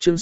Chương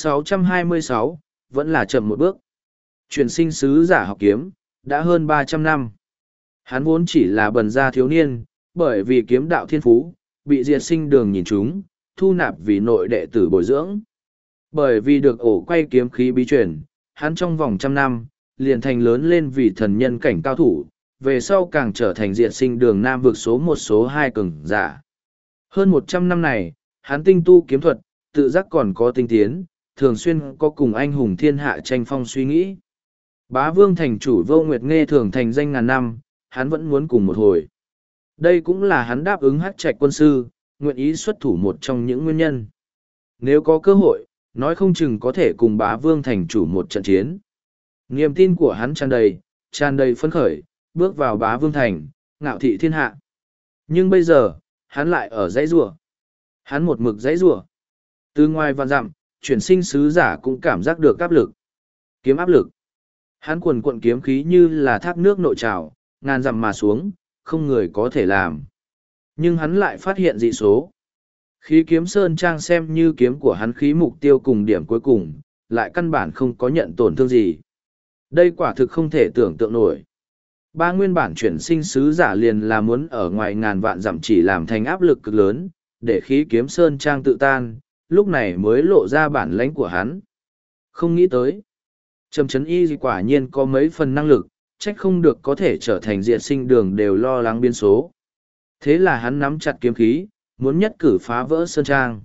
626, vẫn là chậm một bước. Chuyển sinh sứ giả học kiếm, đã hơn 300 năm. Hắn vốn chỉ là bần gia thiếu niên, bởi vì kiếm đạo thiên phú, bị diệt sinh đường nhìn chúng, thu nạp vì nội đệ tử bồi dưỡng. Bởi vì được ổ quay kiếm khí bí truyền, hắn trong vòng trăm năm, liền thành lớn lên vì thần nhân cảnh cao thủ, về sau càng trở thành diệt sinh đường nam vực số một số hai cường giả. Hơn 100 năm này, hắn tinh tu kiếm thuật, tự giác còn có tinh tiến, thường xuyên có cùng anh hùng thiên hạ tranh phong suy nghĩ. Bá vương thành chủ Vô Nguyệt nghe thường thành danh ngàn năm, hắn vẫn muốn cùng một hồi. Đây cũng là hắn đáp ứng Hắc Trạch quân sư, nguyện ý xuất thủ một trong những nguyên nhân. Nếu có cơ hội, nói không chừng có thể cùng bá vương thành chủ một trận chiến. Niềm tin của hắn tràn đầy phấn khởi, bước vào bá vương thành, ngạo thị thiên hạ. Nhưng bây giờ, hắn lại ở dãy rùa. Hắn một mực dãy rùa. Từ ngoài vạn dặm, chuyển sinh sứ giả cũng cảm giác được áp lực. Kiếm áp lực. Hắn quần quận kiếm khí như là thác nước nội trào, ngàn dặm mà xuống, không người có thể làm. Nhưng hắn lại phát hiện dị số. Khí kiếm sơn trang xem như kiếm của hắn khí mục tiêu cùng điểm cuối cùng, lại căn bản không có nhận tổn thương gì. Đây quả thực không thể tưởng tượng nổi. Ba nguyên bản chuyển sinh sứ giả liền là muốn ở ngoài ngàn vạn dặm chỉ làm thành áp lực cực lớn, để khí kiếm sơn trang tự tan, lúc này mới lộ ra bản lãnh của hắn. Không nghĩ tới. Trầm Trấn Y quả nhiên có mấy phần năng lực, trách không được có thể trở thành diệt sinh đường đều lo lắng biến số. Thế là hắn nắm chặt kiếm khí, muốn nhất cử phá vỡ sơn trang.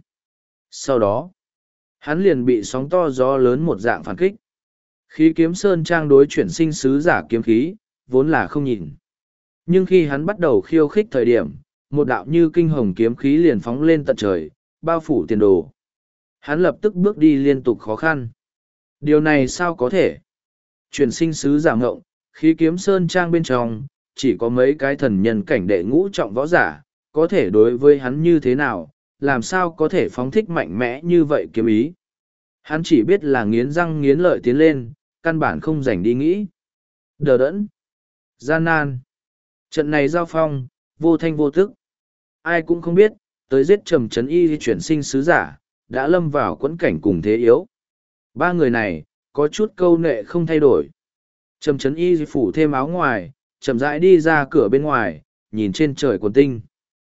Sau đó, hắn liền bị sóng to gió lớn một dạng phản kích. Khí kiếm sơn trang đối chuyển sinh sứ giả kiếm khí, vốn là không nhìn. Nhưng khi hắn bắt đầu khiêu khích thời điểm, một đạo như kinh hồng kiếm khí liền phóng lên tận trời, bao phủ tiền đồ. Hắn lập tức bước đi liên tục khó khăn. Điều này sao có thể? Chuyển sinh sứ giả ngộng, khí kiếm sơn trang bên trong, chỉ có mấy cái thần nhân cảnh đệ ngũ trọng võ giả, có thể đối với hắn như thế nào, làm sao có thể phóng thích mạnh mẽ như vậy kiếm ý. Hắn chỉ biết là nghiến răng nghiến lợi tiến lên, căn bản không rảnh đi nghĩ. Đờ đẫn, gian nan. Trận này giao phong, vô thanh vô tức. Ai cũng không biết, tới giết Trầm Trấn Y chuyển sinh sứ giả, đã lâm vào quẫn cảnh cùng thế yếu. Ba người này, có chút câu nệ không thay đổi. Trầm Trấn Y phủ thêm áo ngoài, chậm rãi đi ra cửa bên ngoài, nhìn trên trời quần tinh.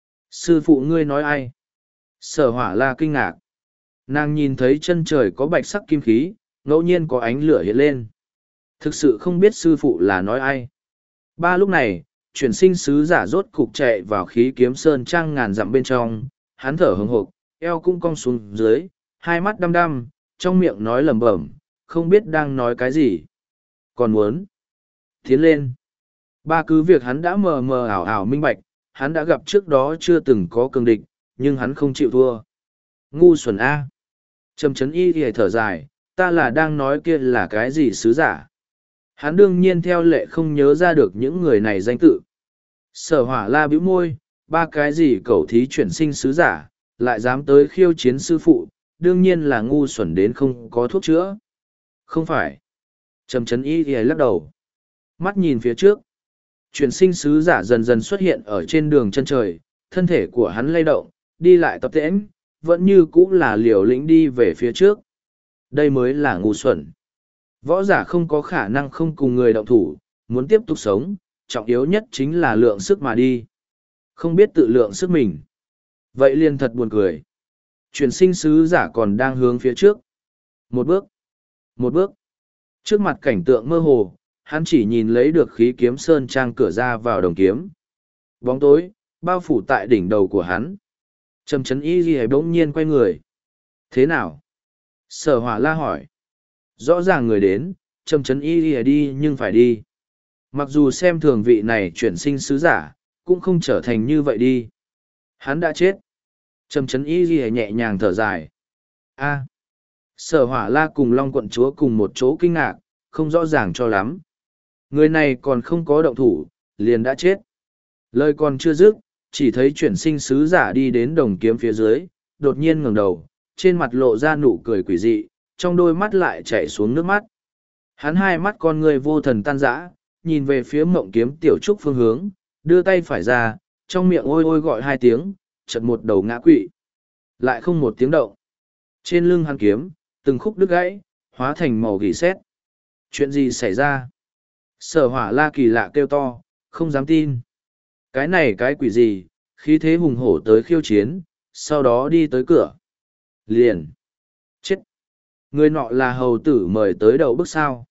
Sư phụ ngươi nói ai? Sở Hỏa La kinh ngạc. Nàng nhìn thấy chân trời có bạch sắc kim khí, ngẫu nhiên có ánh lửa hiện lên. Thực sự không biết sư phụ là nói ai. Ba lúc này, chuyển sinh sứ giả rốt cục chạy vào khí kiếm sơn trang ngàn dặm bên trong, hắn thở hừng hực, eo cũng cong xuống dưới, hai mắt đăm đăm, trong miệng nói lẩm bẩm, không biết đang nói cái gì. Còn muốn tiến lên. Ba cứ việc hắn đã mờ mờ ảo ảo minh bạch, hắn đã gặp trước đó chưa từng có cường địch, nhưng hắn không chịu thua. Ngu xuẩn A. Trầm Trấn Y thì thở dài, ta là đang nói kia là cái gì sứ giả. Hắn đương nhiên theo lệ không nhớ ra được những người này danh tự. Sở Hỏa La bĩu môi, ba cái gì cẩu thí chuyển sinh sứ giả, lại dám tới khiêu chiến sư phụ, đương nhiên là ngu xuẩn đến không có thuốc chữa. Không phải. Trầm Trấn Y thì lắc đầu. Mắt nhìn phía trước. Chuyển sinh sứ giả dần dần xuất hiện ở trên đường chân trời, thân thể của hắn lay động, đi lại tập tễnh, vẫn như cũng là liều lĩnh đi về phía trước. Đây mới là ngu xuẩn. Võ giả không có khả năng không cùng người động thủ, muốn tiếp tục sống, trọng yếu nhất chính là lượng sức mà đi. Không biết tự lượng sức mình. Vậy liền thật buồn cười. Chuyển sinh sứ giả còn đang hướng phía trước. Một bước. Một bước. Trước mặt cảnh tượng mơ hồ, hắn chỉ nhìn lấy được khí kiếm sơn trang cửa ra vào đồng kiếm. Bóng tối, bao phủ tại đỉnh đầu của hắn. Trầm Trấn Y ghi bỗng nhiên quay người. Thế nào? Sở Hỏa La hỏi. Rõ ràng người đến, Trầm Trấn Y ghi đi nhưng phải đi. Mặc dù xem thường vị này chuyển sinh sứ giả, cũng không trở thành như vậy đi. Hắn đã chết. Trầm Trấn Y ghi nhẹ nhàng thở dài. A. Sở Hỏa La cùng Long quận chúa cùng một chỗ kinh ngạc, không rõ ràng cho lắm. Người này còn không có động thủ, liền đã chết. Lời còn chưa dứt, chỉ thấy chuyển sinh sứ giả đi đến đồng kiếm phía dưới, đột nhiên ngẩng đầu, trên mặt lộ ra nụ cười quỷ dị, trong đôi mắt lại chảy xuống nước mắt. Hắn hai mắt con người vô thần tan rã, nhìn về phía Mộng Kiếm Tiểu Trúc phương hướng, đưa tay phải ra, trong miệng ôi ôi gọi hai tiếng, chợt một đầu ngã quỵ. Lại không một tiếng động. Trên lưng hắn kiếm, từng khúc đứt gãy, hóa thành màu gỉ sét. Chuyện gì xảy ra? Sở Hỏa La kỳ lạ kêu to, không dám tin. Cái này cái quỷ gì, khí thế hùng hổ tới khiêu chiến, sau đó đi tới cửa. Liền. Chết. Người nọ là hầu tử mời tới đầu bức sao.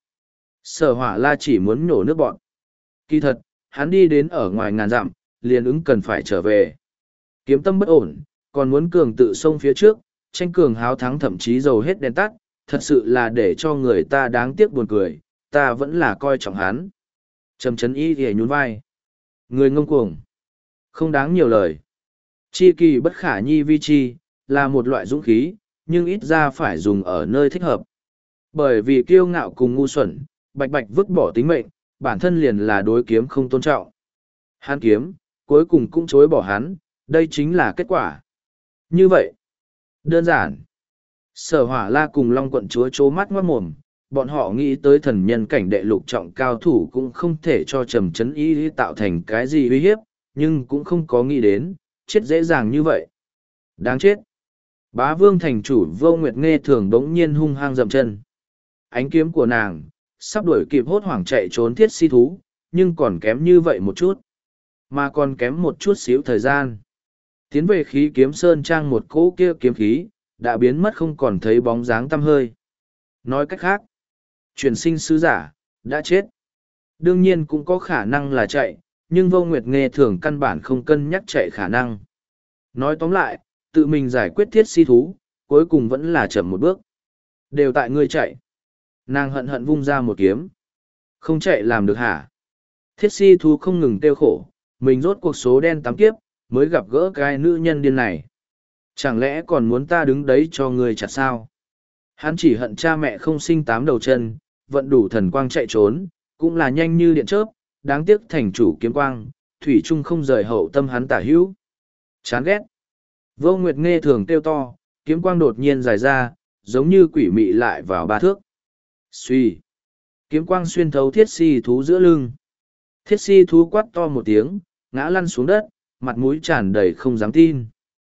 Sở Hỏa La chỉ muốn nhổ nước bọn. Kỳ thật, hắn đi đến ở ngoài ngàn dặm, liền ứng cần phải trở về. Kiếm tâm bất ổn, còn muốn cường tự xông phía trước, tranh cường háo thắng thậm chí dầu hết đèn tắt, thật sự là để cho người ta đáng tiếc buồn cười, ta vẫn là coi trọng hắn. Trầm chấn y thì nhún vai. Người ngông cuồng. Không đáng nhiều lời. Chi kỳ bất khả nhi vi chi, là một loại dũng khí, nhưng ít ra phải dùng ở nơi thích hợp. Bởi vì kiêu ngạo cùng ngu xuẩn, bạch bạch vứt bỏ tính mệnh, bản thân liền là đối kiếm không tôn trọng. Hắn kiếm, cuối cùng cũng chối bỏ hắn, đây chính là kết quả. Như vậy, đơn giản. Sở Hỏa La cùng Long quận chúa chố mắt ngoát mồm, bọn họ nghĩ tới thần nhân cảnh đệ lục trọng cao thủ cũng không thể cho Trầm Chấn Y tạo thành cái gì uy hiếp, nhưng cũng không có nghĩ đến, chết dễ dàng như vậy. Đáng chết. Bá Vương thành chủ Vô Nguyệt Nghe thường đống nhiên hung hăng dậm chân. Ánh kiếm của nàng, sắp đuổi kịp hốt hoảng chạy trốn thiết si thú, nhưng còn kém như vậy một chút. Mà còn kém một chút xíu thời gian. Tiến về khí kiếm sơn trang một cỗ kia kiếm khí, đã biến mất không còn thấy bóng dáng tăm hơi. Nói cách khác, truyền sinh sứ giả, đã chết. Đương nhiên cũng có khả năng là chạy, nhưng Vô Nguyệt Nghe thường căn bản không cân nhắc chạy khả năng. Nói tóm lại, tự mình giải quyết thiết si thú, cuối cùng vẫn là chậm một bước. Đều tại ngươi chạy. Nàng hận hận vung ra một kiếm. Không chạy làm được hả? Thiết si thú không ngừng tiêu khổ, mình rốt cuộc số đen tám kiếp, mới gặp gỡ cái nữ nhân điên này. Chẳng lẽ còn muốn ta đứng đấy cho ngươi chặt sao? Hắn chỉ hận cha mẹ không sinh tám đầu chân, vận đủ thần quang chạy trốn, cũng là nhanh như điện chớp, đáng tiếc thành chủ kiếm quang, thủy trung không rời hậu tâm hắn tả hữu. Chán ghét. Vô Nguyệt Nghe thường kêu to, kiếm quang đột nhiên dài ra, giống như quỷ mị lại vào ba thước. Xuy. Kiếm quang xuyên thấu thiết si thú giữa lưng. Thiết si thú quát to một tiếng, ngã lăn xuống đất, mặt mũi tràn đầy không dám tin.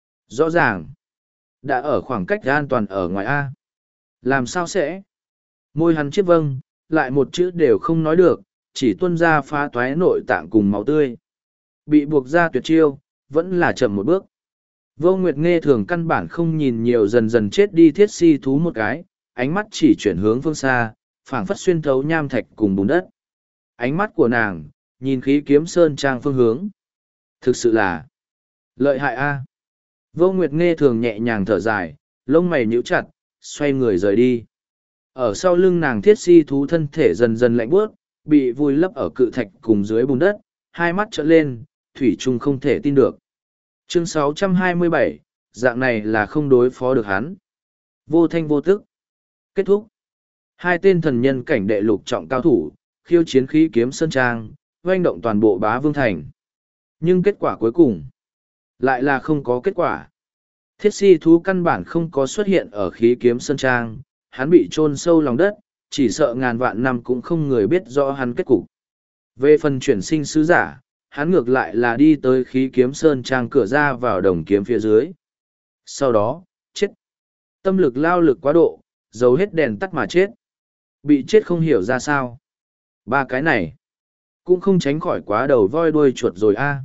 Rõ ràng, đã ở khoảng cách an toàn ở ngoài A. Làm sao sẽ? Môi hắn chiếc vâng, lại một chữ đều không nói được, chỉ tuôn ra phá toái nội tạng cùng máu tươi. Bị buộc ra tuyệt chiêu, vẫn là chậm một bước. Vô Nguyệt Nghe thường căn bản không nhìn nhiều dần dần chết đi thiết si thú một cái, ánh mắt chỉ chuyển hướng phương xa, phảng phất xuyên thấu nham thạch cùng bùn đất. Ánh mắt của nàng, nhìn khí kiếm sơn trang phương hướng. Thực sự là lợi hại a. Vô Nguyệt Nghe thường nhẹ nhàng thở dài, lông mày nhíu chặt, xoay người rời đi. Ở sau lưng nàng thiết si thú thân thể dần dần lạnh buốt, bị vùi lấp ở cự thạch cùng dưới bùn đất, hai mắt trợn lên, thủy chung không thể tin được. Chương 627, dạng này là không đối phó được hắn. Vô thanh vô tức. Kết thúc. Hai tên thần nhân cảnh đệ lục trọng cao thủ, khiêu chiến khí kiếm sơn trang, oanh động toàn bộ Bá Vương thành. Nhưng kết quả cuối cùng, lại là không có kết quả. Thiết si thú căn bản không có xuất hiện ở khí kiếm sơn trang, hắn bị chôn sâu lòng đất, chỉ sợ ngàn vạn năm cũng không người biết rõ hắn kết cục. Về phần chuyển sinh sứ giả, hắn ngược lại là đi tới khí kiếm sơn trang cửa ra vào đồng kiếm phía dưới. Sau đó, chết. Tâm lực lao lực quá độ, dầu hết đèn tắt mà chết. Bị chết không hiểu ra sao. Ba cái này, cũng không tránh khỏi quá đầu voi đuôi chuột rồi a.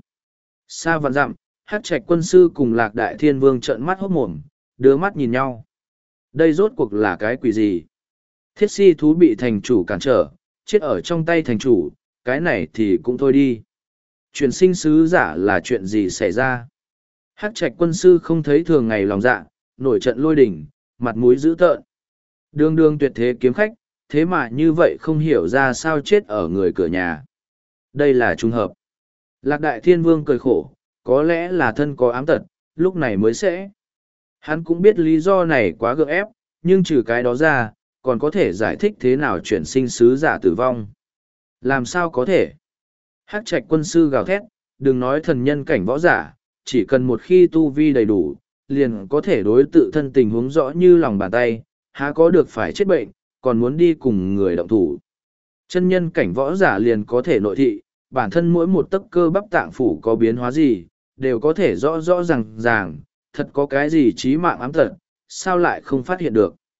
Xa vạn dặm, Hắc Trạch quân sư cùng Lạc Đại Thiên Vương trợn mắt hốt mồm, đưa mắt nhìn nhau. Đây rốt cuộc là cái quỷ gì? Thiết si thú bị thành chủ cản trở, chết ở trong tay thành chủ, cái này thì cũng thôi đi. Chuyển sinh sứ giả là chuyện gì xảy ra? Hắc Trạch quân sư không thấy thường ngày lòng dạ, nổi trận lôi đỉnh, mặt mũi dữ tợn. Đương đương tuyệt thế kiếm khách, thế mà như vậy không hiểu ra sao chết ở người cửa nhà. Đây là trùng hợp. Lạc Đại Thiên Vương cười khổ, có lẽ là thân có ám tật, lúc này mới sẽ. Hắn cũng biết lý do này quá gượng ép, nhưng trừ cái đó ra, còn có thể giải thích thế nào chuyển sinh sứ giả tử vong. Làm sao có thể? Hắc Trạch quân sư gào thét, đừng nói thần nhân cảnh võ giả, chỉ cần một khi tu vi đầy đủ, liền có thể đối tự thân tình huống rõ như lòng bàn tay, há có được phải chết bệnh, còn muốn đi cùng người động thủ. Chân nhân cảnh võ giả liền có thể nội thị, bản thân mỗi một tấc cơ bắp tạng phủ có biến hóa gì, đều có thể rõ rõ ràng ràng, thật có cái gì chí mạng ám tật, sao lại không phát hiện được.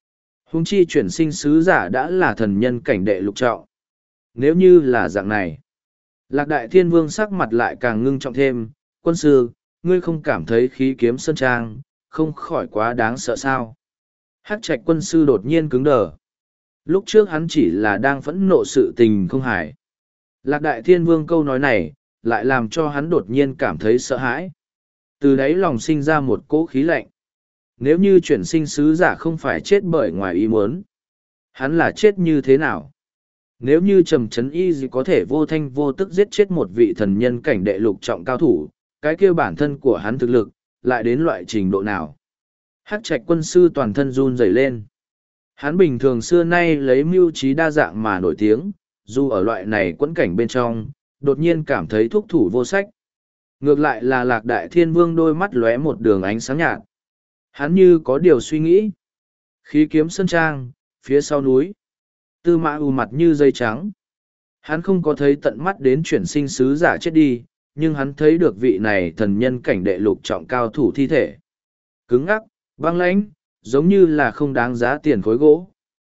Huống chi chuyển sinh sứ giả đã là thần nhân cảnh đệ lục trọng. Nếu như là dạng này, Lạc Đại Thiên Vương sắc mặt lại càng ngưng trọng thêm, quân sư, ngươi không cảm thấy khí kiếm sơn trang, không khỏi quá đáng sợ sao. Hắc Trạch quân sư đột nhiên cứng đờ. Lúc trước hắn chỉ là đang phẫn nộ sự tình không hài. Lạc Đại Thiên Vương câu nói này, lại làm cho hắn đột nhiên cảm thấy sợ hãi. Từ đấy lòng sinh ra một cỗ khí lạnh. Nếu như chuyển sinh sứ giả không phải chết bởi ngoài ý muốn, hắn là chết như thế nào? Nếu như Trầm Trấn Y gì có thể vô thanh vô tức giết chết một vị thần nhân cảnh đệ lục trọng cao thủ, cái kia bản thân của hắn thực lực, lại đến loại trình độ nào? Hắc Trạch quân sư toàn thân run rẩy lên. Hắn bình thường xưa nay lấy mưu trí đa dạng mà nổi tiếng, dù ở loại này quẫn cảnh bên trong, đột nhiên cảm thấy thúc thủ vô sách. Ngược lại là Lạc Đại Thiên Vương đôi mắt lóe một đường ánh sáng nhạt. Hắn như có điều suy nghĩ. Khí kiếm sơn trang, phía sau núi. Tư Mã U mặt như dây trắng. Hắn không có thấy tận mắt đến chuyển sinh sứ giả chết đi, nhưng hắn thấy được vị này thần nhân cảnh đệ lục trọng cao thủ thi thể. Cứng ngắc, băng lãnh, giống như là không đáng giá tiền khối gỗ.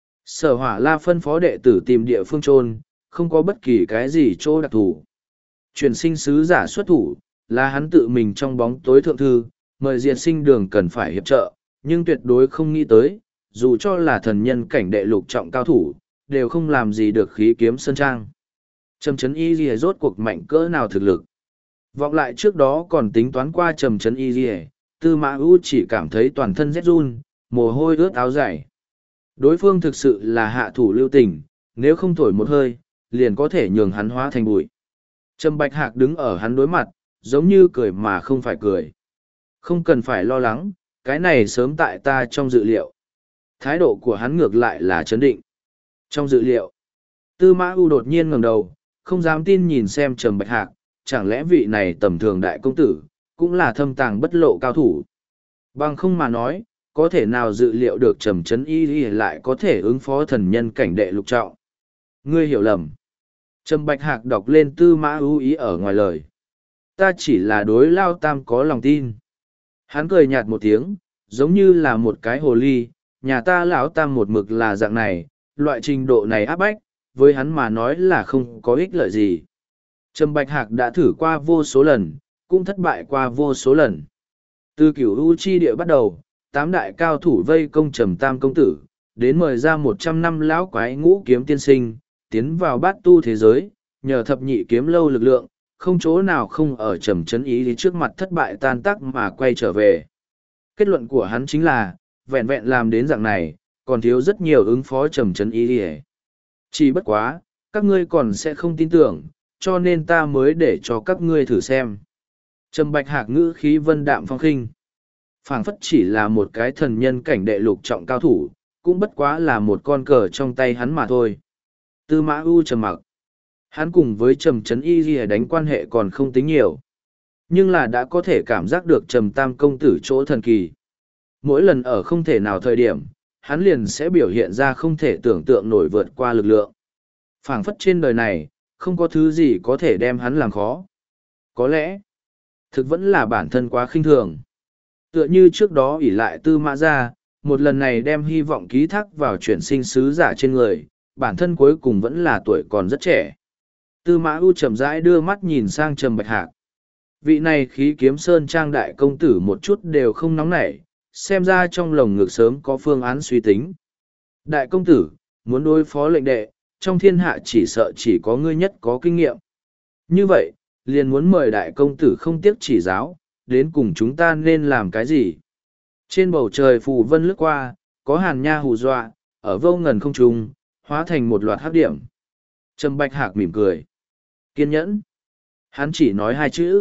Sở Hỏa La phân phó đệ tử tìm địa phương chôn, không có bất kỳ cái gì chỗ đặc thù. Chuyển sinh sứ giả xuất thủ, là hắn tự mình trong bóng tối thượng thư, mời diệt sinh đường cần phải hiệp trợ, nhưng tuyệt đối không nghĩ tới, dù cho là thần nhân cảnh đệ lục trọng cao thủ, đều không làm gì được khí kiếm sơn trang. Trầm Trấn Y Lìa rốt cuộc mạnh cỡ nào thực lực. Vọng lại trước đó còn tính toán qua Trầm Trấn Y Lìa, Tư Mã U chỉ cảm thấy toàn thân rét run, mồ hôi ướt áo dày. Đối phương thực sự là hạ thủ lưu tình, nếu không thổi một hơi, liền có thể nhường hắn hóa thành bụi. Trầm Bạch Hạc đứng ở hắn đối mặt, giống như cười mà không phải cười. Không cần phải lo lắng, cái này sớm tại ta trong dự liệu. Thái độ của hắn ngược lại là chấn định. Trong dự liệu, Tư Mã U đột nhiên ngẩng đầu, không dám tin nhìn xem Trầm Bạch Hạc, chẳng lẽ vị này tầm thường đại công tử, cũng là thâm tàng bất lộ cao thủ. Bằng không mà nói, có thể nào dự liệu được Trầm Trấn Y lại có thể ứng phó thần nhân cảnh đệ lục trọng. Ngươi hiểu lầm. Trầm Bạch Hạc đọc lên Tư Mã U ý ở ngoài lời. Ta chỉ là đối Lao Tam có lòng tin. Hắn cười nhạt một tiếng, giống như là một cái hồ ly, nhà ta lão Tam một mực là dạng này, loại trình độ này áp bách, với hắn mà nói là không có ích lợi gì. Trầm Bạch Hạc đã thử qua vô số lần, cũng thất bại qua vô số lần. Từ Cửu U chi địa bắt đầu, 8 đại cao thủ vây công Trầm Tam công tử, đến mời ra 100 năm lão quái ngũ kiếm tiên sinh, tiến vào bát tu thế giới, nhờ thập nhị kiếm lâu lực lượng, không chỗ nào không ở Trầm Trấn Y trước mặt thất bại tan tác mà quay trở về. Kết luận của hắn chính là, vẹn vẹn làm đến dạng này, còn thiếu rất nhiều ứng phó Trầm Trấn Y. Chỉ bất quá, các ngươi còn sẽ không tin tưởng, cho nên ta mới để cho các ngươi thử xem. Trầm Bạch Hạc ngữ khí vân đạm phong khinh. Phảng phất chỉ là một cái thần nhân cảnh đệ lục trọng cao thủ, cũng bất quá là một con cờ trong tay hắn mà thôi. Tư Mã U trầm mặc. Hắn cùng với Trầm Trấn Y đánh quan hệ còn không tính nhiều. Nhưng là đã có thể cảm giác được Trầm Tam công tử chỗ thần kỳ. Mỗi lần ở không thể nào thời điểm, hắn liền sẽ biểu hiện ra không thể tưởng tượng nổi vượt qua lực lượng. Phảng phất trên đời này, không có thứ gì có thể đem hắn làm khó. Có lẽ, thực vẫn là bản thân quá khinh thường. Tựa như trước đó ỷ lại Tư Mã ra, một lần này đem hy vọng ký thác vào chuyển sinh sứ giả trên người, bản thân cuối cùng vẫn là tuổi còn rất trẻ. Tư Mã U chậm rãi đưa mắt nhìn sang Trầm Bạch Hạc. Vị này khí kiếm sơn trang đại công tử một chút đều không nóng nảy, xem ra trong lồng ngực sớm có phương án suy tính. Đại công tử, muốn đối phó lệnh đệ, trong thiên hạ chỉ sợ chỉ có ngươi nhất có kinh nghiệm. Như vậy, liền muốn mời đại công tử không tiếc chỉ giáo, đến cùng chúng ta nên làm cái gì? Trên bầu trời phù vân lướt qua, có hàn nha hù dọa, ở vô ngần không trung, hóa thành một loạt hắc điểm. Trầm Bạch Hạc mỉm cười. Kiên nhẫn. Hắn chỉ nói 2 chữ.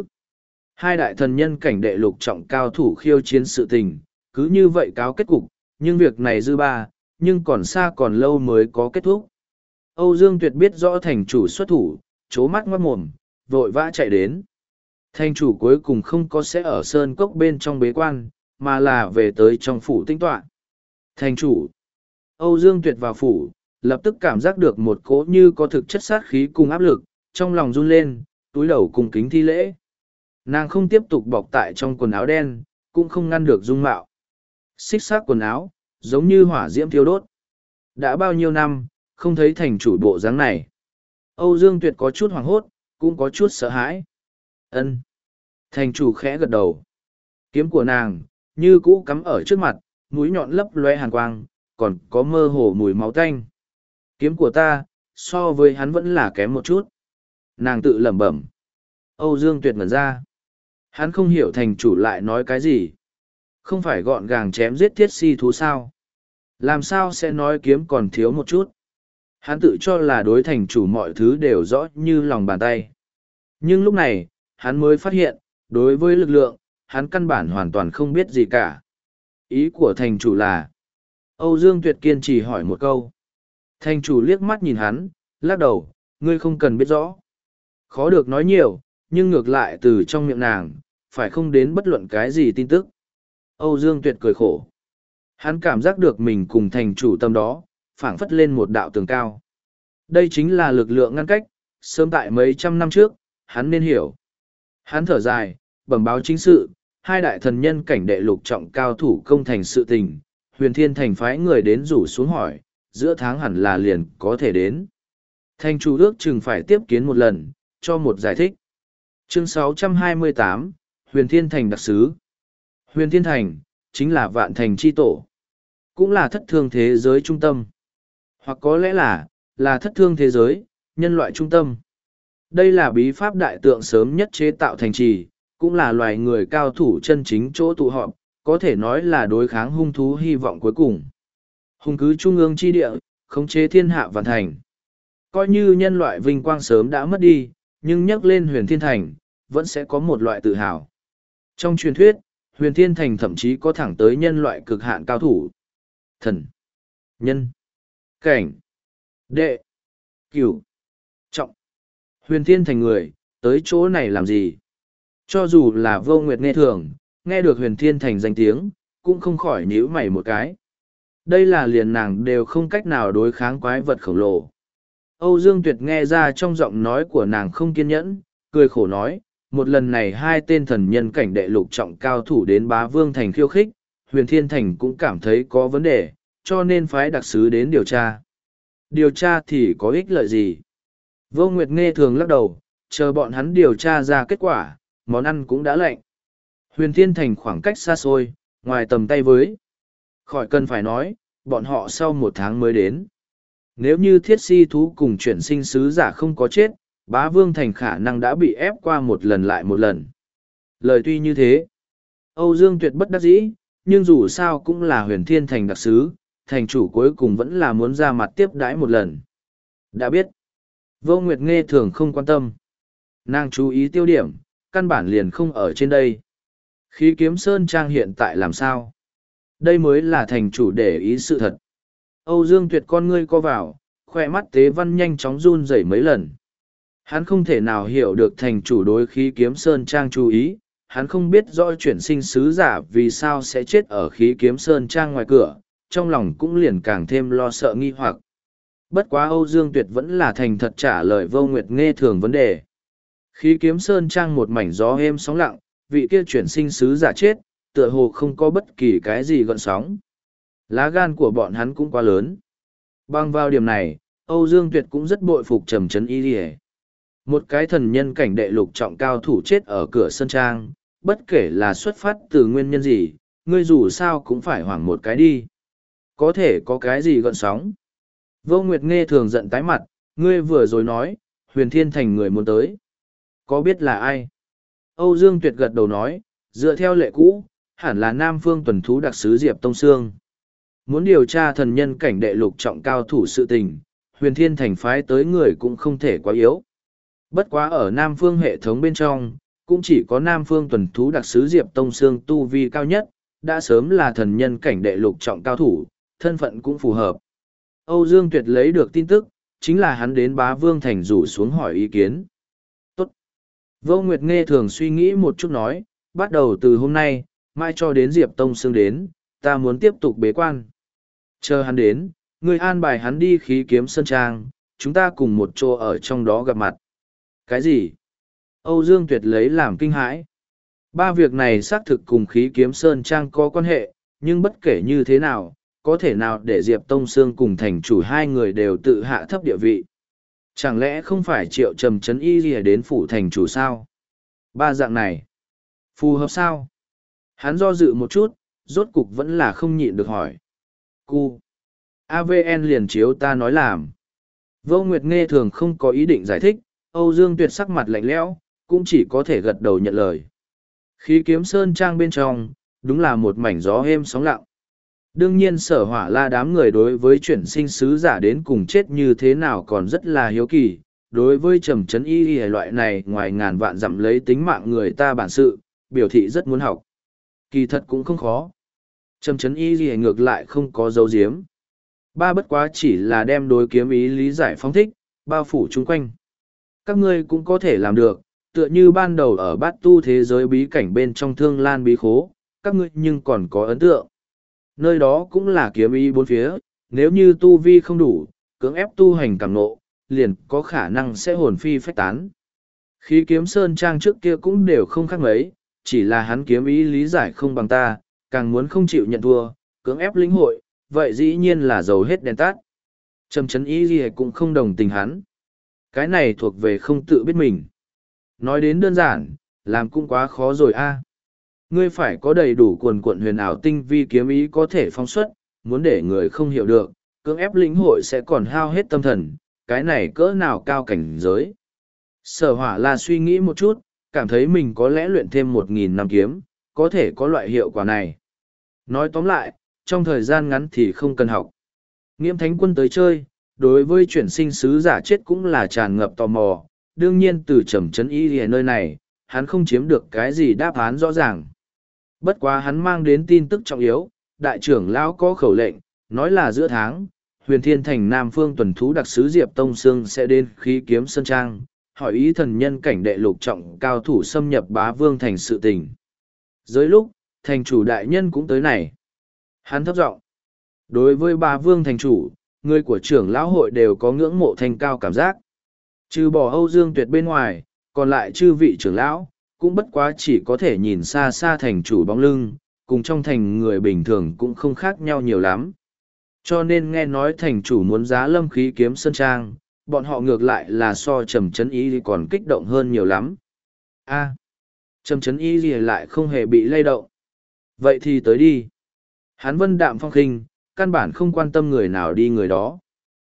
2 đại thần nhân cảnh đệ lục trọng cao thủ khiêu chiến sự tình, cứ như vậy cáo kết cục, nhưng việc này dư ba, nhưng còn xa còn lâu mới có kết thúc. Âu Dương Tuyệt biết rõ thành chủ xuất thủ, chố mắt ngoát mồm, vội vã chạy đến. Thành chủ cuối cùng không có sẽ ở sơn cốc bên trong bế quan, mà là về tới trong phủ tinh tọa. Thành chủ. Âu Dương Tuyệt vào phủ, lập tức cảm giác được một cỗ như có thực chất sát khí cùng áp lực, trong lòng run lên, túi đầu cùng kính thi lễ. Nàng không tiếp tục bọc tại trong quần áo đen, cũng không ngăn được dung mạo. Xích xác quần áo, giống như hỏa diễm thiêu đốt. Đã bao nhiêu năm, không thấy thành chủ bộ dáng này. Âu Dương Tuyệt có chút hoảng hốt, cũng có chút sợ hãi. Ân. Thành chủ khẽ gật đầu. Kiếm của nàng, như cũ cắm ở trước mặt, mũi nhọn lấp loe hàn quang, còn có mơ hồ mùi máu tanh. Kiếm của ta, so với hắn vẫn là kém một chút. Nàng tự lẩm bẩm. Âu Dương Tuyệt ngẩn ra. Hắn không hiểu thành chủ lại nói cái gì. Không phải gọn gàng chém giết thiết si thú sao? Làm sao sẽ nói kiếm còn thiếu một chút? Hắn tự cho là đối thành chủ mọi thứ đều rõ như lòng bàn tay. Nhưng lúc này, hắn mới phát hiện, đối với lực lượng, hắn căn bản hoàn toàn không biết gì cả. Ý của thành chủ là, Âu Dương Tuyệt kiên trì hỏi một câu. Thành chủ liếc mắt nhìn hắn, lắc đầu, ngươi không cần biết rõ. Khó được nói nhiều, nhưng ngược lại từ trong miệng nàng, phải không đến bất luận cái gì tin tức. Âu Dương Tuyệt cười khổ. Hắn cảm giác được mình cùng thành chủ tâm đó, phảng phất lên một đạo tường cao. Đây chính là lực lượng ngăn cách, sớm tại mấy trăm năm trước, hắn nên hiểu. Hắn thở dài, bẩm báo chính sự, hai đại thần nhân cảnh đệ lục trọng cao thủ công thành sự tình, Huyền Thiên Thành phái người đến rủ xuống hỏi, giữa tháng hẳn là liền có thể đến. Thành chủ ước chừng phải tiếp kiến một lần, cho một giải thích. Chương 628, Huyền Thiên Thành đặc sứ. Huyền Thiên Thành, chính là vạn thành chi tổ. Cũng là thất thương thế giới trung tâm. Hoặc có lẽ là thất thương thế giới, nhân loại trung tâm. Đây là bí pháp đại tượng sớm nhất chế tạo thành trì, cũng là loài người cao thủ chân chính chỗ tụ họp, có thể nói là đối kháng hung thú hy vọng cuối cùng. Hùng cứ trung ương chi địa, khống chế thiên hạ vạn thành. Coi như nhân loại vinh quang sớm đã mất đi, nhưng nhắc lên huyền thiên thành, vẫn sẽ có một loại tự hào. Trong truyền thuyết, huyền thiên thành thậm chí có thẳng tới nhân loại cực hạn cao thủ. Thần, nhân, cảnh, đệ, cửu, trọng. Huyền thiên thành người, tới chỗ này làm gì? Cho dù là vô nguyệt nghe thường, nghe được huyền thiên thành danh tiếng, cũng không khỏi nhíu mày một cái. Đây là liền nàng đều không cách nào đối kháng quái vật khổng lồ. Âu Dương Tuyệt nghe ra trong giọng nói của nàng không kiên nhẫn, cười khổ nói, một lần này hai tên thần nhân cảnh đệ lục trọng cao thủ đến Bá Vương Thành khiêu khích, Huyền Thiên Thành cũng cảm thấy có vấn đề, cho nên phái đặc sứ đến điều tra. Điều tra thì có ích lợi gì? Vô Nguyệt nghe thường lắc đầu, chờ bọn hắn điều tra ra kết quả, món ăn cũng đã lạnh. Huyền Thiên Thành khoảng cách xa xôi, ngoài tầm tay với. Khỏi cần phải nói, bọn họ sau một tháng mới đến. Nếu như thiết si thú cùng chuyển sinh sứ giả không có chết, Bá Vương Thành khả năng đã bị ép qua một lần lại một lần. Lời tuy như thế, Âu Dương Tuyệt bất đắc dĩ, nhưng dù sao cũng là huyền thiên thành đặc sứ, thành chủ cuối cùng vẫn là muốn ra mặt tiếp đãi một lần. Đã biết, Vô Nguyệt nghe thường không quan tâm. Nàng chú ý tiêu điểm, căn bản liền không ở trên đây. Khí kiếm sơn trang hiện tại làm sao? Đây mới là thành chủ để ý sự thật. Âu Dương Tuyệt con ngươi co vào, khoe mắt tế văn nhanh chóng run rẩy mấy lần. Hắn không thể nào hiểu được thành chủ đối khí kiếm sơn trang chú ý, hắn không biết rõ chuyển sinh sứ giả vì sao sẽ chết ở khí kiếm sơn trang ngoài cửa, trong lòng cũng liền càng thêm lo sợ nghi hoặc. Bất quá Âu Dương Tuyệt vẫn là thành thật trả lời Vô Nguyệt nghe thường vấn đề. Khí kiếm sơn trang một mảnh gió êm sóng lặng, vị kia chuyển sinh sứ giả chết, tựa hồ không có bất kỳ cái gì gợn sóng. Lá gan của bọn hắn cũng quá lớn. Bằng vào điểm này, Âu Dương Tuyệt cũng rất bội phục Trầm Trấn Y Lìa. Một cái thần nhân cảnh đệ lục trọng cao thủ chết ở cửa sân trang, bất kể là xuất phát từ nguyên nhân gì, ngươi dù sao cũng phải hoảng một cái đi. Có thể có cái gì gợn sóng. Vô Nguyệt nghe thường giận tái mặt, ngươi vừa rồi nói, huyền thiên thành người muốn tới. Có biết là ai? Âu Dương Tuyệt gật đầu nói, dựa theo lệ cũ, hẳn là Nam Phương tuần thú đặc sứ Diệp Tông Sương. Muốn điều tra thần nhân cảnh đệ lục trọng cao thủ sự tình, huyền thiên thành phái tới người cũng không thể quá yếu. Bất quá ở Nam Phương hệ thống bên trong, cũng chỉ có Nam Phương tuần thú đặc sứ Diệp Tông Sương tu vi cao nhất, đã sớm là thần nhân cảnh đệ lục trọng cao thủ, thân phận cũng phù hợp. Âu Dương Tuyệt lấy được tin tức, chính là hắn đến Bá Vương Thành rủ xuống hỏi ý kiến. Tốt. Vô Nguyệt nghe thường suy nghĩ một chút nói, bắt đầu từ hôm nay, mai cho đến Diệp Tông Sương đến, ta muốn tiếp tục bế quan. Chờ hắn đến, người an bài hắn đi khí kiếm sơn trang, chúng ta cùng một chỗ ở trong đó gặp mặt. Cái gì? Âu Dương Tuyệt lấy làm kinh hãi. Ba việc này xác thực cùng khí kiếm sơn trang có quan hệ, nhưng bất kể như thế nào, có thể nào để Diệp Tông Sương cùng thành chủ hai người đều tự hạ thấp địa vị. Chẳng lẽ không phải Triệu Trầm Trấn Y lìa đến phủ thành chủ sao? Ba dạng này, phù hợp sao? Hắn do dự một chút, rốt cục vẫn là không nhịn được hỏi. Cu, AVN liền chiếu ta nói làm. Vô Nguyệt nghe thường không có ý định giải thích, Âu Dương Tuyệt sắc mặt lạnh lẽo, cũng chỉ có thể gật đầu nhận lời. Khí kiếm sơn trang bên trong, đúng là một mảnh gió êm sóng lặng. Đương nhiên Sở Hỏa La đám người đối với chuyển sinh sứ giả đến cùng chết như thế nào còn rất là hiếu kỳ. Đối với Trầm Trấn Y loại này ngoài ngàn vạn dặm lấy tính mạng người ta bản sự, biểu thị rất muốn học. Kỳ thật cũng không khó. Trầm Trấn Y ngược lại không có dấu diếm. Ba bất quá chỉ là đem đối kiếm ý lý giải phóng thích, bao phủ chung quanh. Các ngươi cũng có thể làm được, tựa như ban đầu ở bát tu thế giới bí cảnh bên trong Thương Lan bí khố, các ngươi nhưng còn có ấn tượng. Nơi đó cũng là kiếm ý bốn phía, nếu như tu vi không đủ, cưỡng ép tu hành cảm nộ, liền có khả năng sẽ hồn phi phách tán. Khí kiếm sơn trang trước kia cũng đều không khác mấy, chỉ là hắn kiếm ý lý giải không bằng ta, càng muốn không chịu nhận thua, cưỡng ép lĩnh hội, vậy dĩ nhiên là dầu hết đèn tắt. Trầm Trấn Y gì cũng không đồng tình hắn. Cái này thuộc về không tự biết mình. Nói đến đơn giản, làm cũng quá khó rồi a. Ngươi phải có đầy đủ quần quận huyền ảo tinh vi kiếm ý có thể phóng xuất, muốn để người không hiểu được, cưỡng ép lĩnh hội sẽ còn hao hết tâm thần, cái này cỡ nào cao cảnh giới. Sở Hỏa La suy nghĩ một chút, cảm thấy mình có lẽ luyện thêm 1.000 năm kiếm, có thể có loại hiệu quả này. Nói tóm lại, trong thời gian ngắn thì không cần học. Nghiễm Thánh Quân tới chơi, đối với chuyển sinh sứ giả chết cũng là tràn ngập tò mò, đương nhiên từ Trầm Trấn Y ở nơi này, hắn không chiếm được cái gì đáp án rõ ràng. Bất quá hắn mang đến tin tức trọng yếu, đại trưởng lão có khẩu lệnh, nói là giữa tháng, Huyền Thiên Thành Nam Phương tuần thú đặc sứ Diệp Tông Sương sẽ đến khí kiếm sơn trang, hỏi ý thần nhân cảnh đệ lục trọng cao thủ xâm nhập Bá Vương Thành sự tình. Dưới lúc, thành chủ đại nhân cũng tới này. Hắn thấp giọng. Đối với Bá Vương Thành chủ, người của trưởng lão hội đều có ngưỡng mộ thanh cao cảm giác. Trừ bỏ Âu Dương Tuyệt bên ngoài, còn lại chư vị trưởng lão, cũng bất quá chỉ có thể nhìn xa xa thành chủ bóng lưng, cùng trong thành người bình thường cũng không khác nhau nhiều lắm. Cho nên nghe nói thành chủ muốn giá lâm khí kiếm sơn trang, bọn họ ngược lại là so Trầm Trấn Y còn kích động hơn nhiều lắm. A, Trầm Trấn Y lại không hề bị lay động. Vậy thì tới đi. Hắn vân đạm phong khinh, căn bản không quan tâm người nào đi người đó.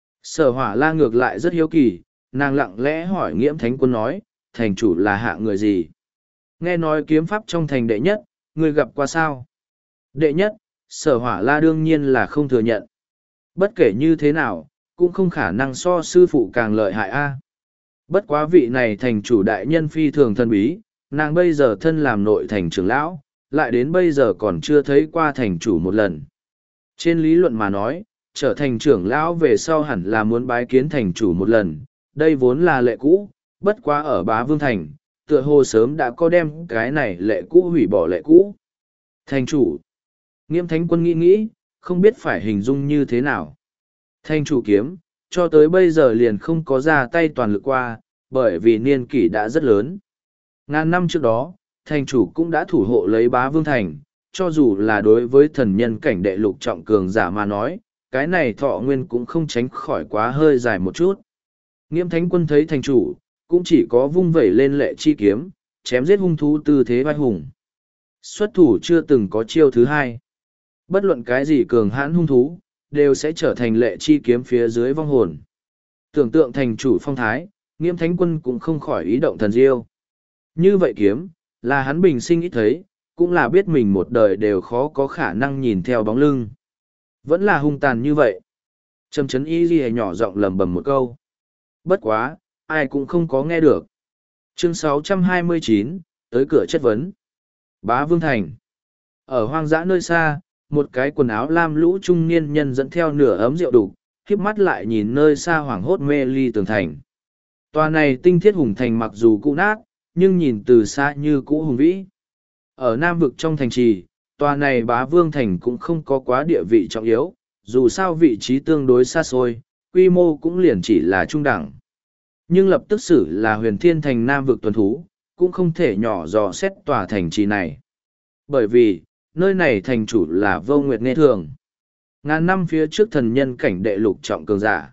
Sở Hỏa La ngược lại rất hiếu kỳ, nàng lặng lẽ hỏi Nghiễm Thánh Quân nói, thành chủ là hạ người gì? Nghe nói kiếm pháp trong thành đệ nhất, người gặp qua sao? Đệ nhất, Sở Hỏa La đương nhiên là không thừa nhận. Bất kể như thế nào, cũng không khả năng so sư phụ càng lợi hại a. Bất quá vị này thành chủ đại nhân phi thường thân bí, nàng bây giờ thân làm nội thành trưởng lão, lại đến bây giờ còn chưa thấy qua thành chủ một lần. Trên lý luận mà nói, trở thành trưởng lão về sau hẳn là muốn bái kiến thành chủ một lần, đây vốn là lệ cũ, bất quá ở Bá Vương Thành, tựa hồ sớm đã có đem cái này lệ cũ hủy bỏ lệ cũ. Thành chủ, Nghiễm Thánh Quân nghĩ nghĩ, không biết phải hình dung như thế nào. Thành chủ kiếm, cho tới bây giờ liền không có ra tay toàn lực qua, bởi vì niên kỷ đã rất lớn. Ngàn năm trước đó, thành chủ cũng đã thủ hộ lấy Bá Vương Thành, cho dù là đối với thần nhân cảnh đệ lục trọng cường giả mà nói, cái này thọ nguyên cũng không tránh khỏi quá hơi dài một chút. Nghiễm Thánh Quân thấy thành chủ, cũng chỉ có vung vẩy lên lệ chi kiếm, chém giết hung thú tư thế vai hùng. Xuất thủ chưa từng có chiêu thứ hai. Bất luận cái gì cường hãn hung thú, đều sẽ trở thành lệ chi kiếm phía dưới vong hồn. Tưởng tượng thành chủ phong thái, Nghiễm Thánh Quân cũng không khỏi ý động thần diêu. Như vậy kiếm, là hắn bình sinh ít thấy, cũng là biết mình một đời đều khó có khả năng nhìn theo bóng lưng. Vẫn là hung tàn như vậy. Trầm Trấn Y ghi nhỏ giọng lầm bầm một câu. Bất quá, ai cũng không có nghe được. Chương 629, tới cửa chất vấn. Bá Vương Thành. Ở hoang dã nơi xa, một cái quần áo lam lũ trung niên nhân dẫn theo nửa ấm rượu đục, khiếp mắt lại nhìn nơi xa hoảng hốt mê ly tường thành. Tòa này tinh thiết hùng thành mặc dù cũ nát, nhưng nhìn từ xa như cũ hùng vĩ. Ở Nam vực trong thành trì, tòa này Bá Vương Thành cũng không có quá địa vị trọng yếu, dù sao vị trí tương đối xa xôi, quy mô cũng liền chỉ là trung đẳng. Nhưng lập tức xử là Huyền Thiên Thành Nam vực tuần thú, cũng không thể nhỏ dò xét tòa thành trì này. Bởi vì, nơi này thành chủ là Vô Nguyệt Nghe Thường. Ngàn năm phía trước thần nhân cảnh đệ lục trọng cường giả.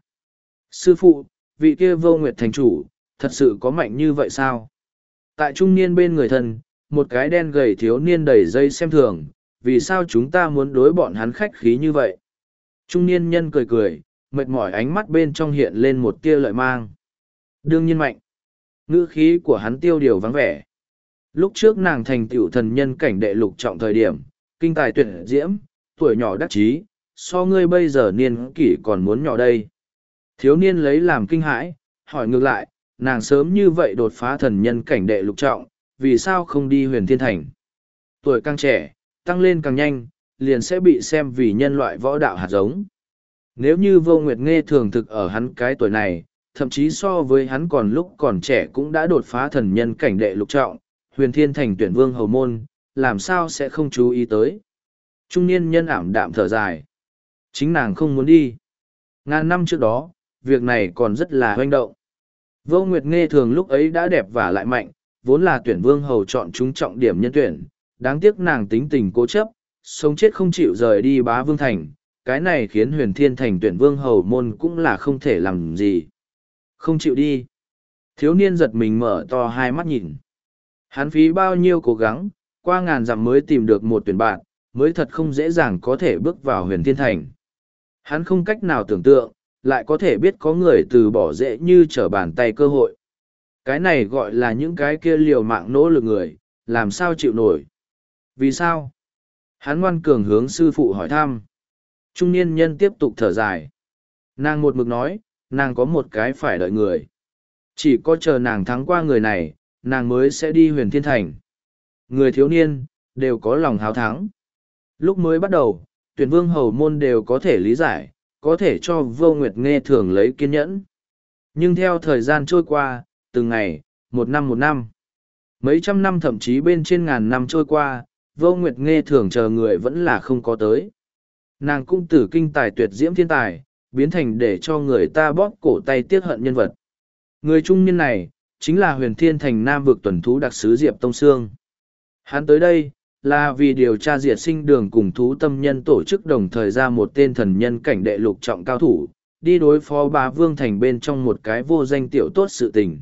Sư phụ, vị kia Vô Nguyệt thành chủ, thật sự có mạnh như vậy sao? Tại trung niên bên người thân, một cái đen gầy thiếu niên đầy dây xem thường, vì sao chúng ta muốn đối bọn hắn khách khí như vậy? Trung niên nhân cười cười, mệt mỏi ánh mắt bên trong hiện lên một tia lợi mang. Đương nhiên mạnh. Ngữ khí của hắn tiêu điều vắng vẻ. Lúc trước nàng thành tựu thần nhân cảnh đệ lục trọng thời điểm, kinh tài tuyệt diễm, tuổi nhỏ đắc chí, so ngươi bây giờ niên kỷ còn muốn nhỏ đây. Thiếu niên lấy làm kinh hãi, hỏi ngược lại, nàng sớm như vậy đột phá thần nhân cảnh đệ lục trọng, vì sao không đi huyền thiên thành? Tuổi càng trẻ, tăng lên càng nhanh, liền sẽ bị xem vì nhân loại võ đạo hạt giống. Nếu như Vô Nguyệt Nghe thường thực ở hắn cái tuổi này, thậm chí so với hắn còn lúc còn trẻ cũng đã đột phá thần nhân cảnh đệ lục trọng, huyền thiên thành tuyển vương hầu môn, làm sao sẽ không chú ý tới. Trung niên nhân ảm đạm thở dài. Chính nàng không muốn đi. Ngàn năm trước đó, việc này còn rất là hoành động. Vô Nguyệt Nghe thường lúc ấy đã đẹp và lại mạnh, vốn là tuyển vương hầu chọn chúng trọng điểm nhân tuyển, đáng tiếc nàng tính tình cố chấp, sống chết không chịu rời đi Bá Vương Thành, cái này khiến huyền thiên thành tuyển vương hầu môn cũng là không thể làm gì. Không chịu đi. Thiếu niên giật mình mở to hai mắt nhìn. Hắn phí bao nhiêu cố gắng, qua ngàn dặm mới tìm được một tuyển bạn, mới thật không dễ dàng có thể bước vào huyền thiên thành. Hắn không cách nào tưởng tượng, lại có thể biết có người từ bỏ dễ như trở bàn tay cơ hội. Cái này gọi là những cái kia liều mạng nỗ lực người, làm sao chịu nổi. Vì sao? Hắn ngoan cường hướng sư phụ hỏi thăm. Trung niên nhân tiếp tục thở dài. Nàng một mực nói, nàng có một cái phải đợi người. Chỉ có chờ nàng thắng qua người này, nàng mới sẽ đi huyền thiên thành. Người thiếu niên, đều có lòng háo thắng. Lúc mới bắt đầu, tuyển vương hầu môn đều có thể lý giải, có thể cho Vô Nguyệt Nghe thường lấy kiên nhẫn. Nhưng theo thời gian trôi qua, từng ngày, một năm, mấy trăm năm thậm chí bên trên ngàn năm trôi qua, Vô Nguyệt Nghe thường chờ người vẫn là không có tới. Nàng cũng từ kinh tài tuyệt diễm thiên tài, biến thành để cho người ta bóp cổ tay tiếc hận nhân vật. Người trung niên này, chính là huyền thiên thành nam vực tuần thú đặc sứ Diệp Tông Sương. Hắn tới đây, là vì điều tra diệt sinh đường cùng thú tâm nhân tổ chức đồng thời ra một tên thần nhân cảnh đệ lục trọng cao thủ, đi đối phó Bá Vương Thành bên trong một cái vô danh tiểu tốt sự tình.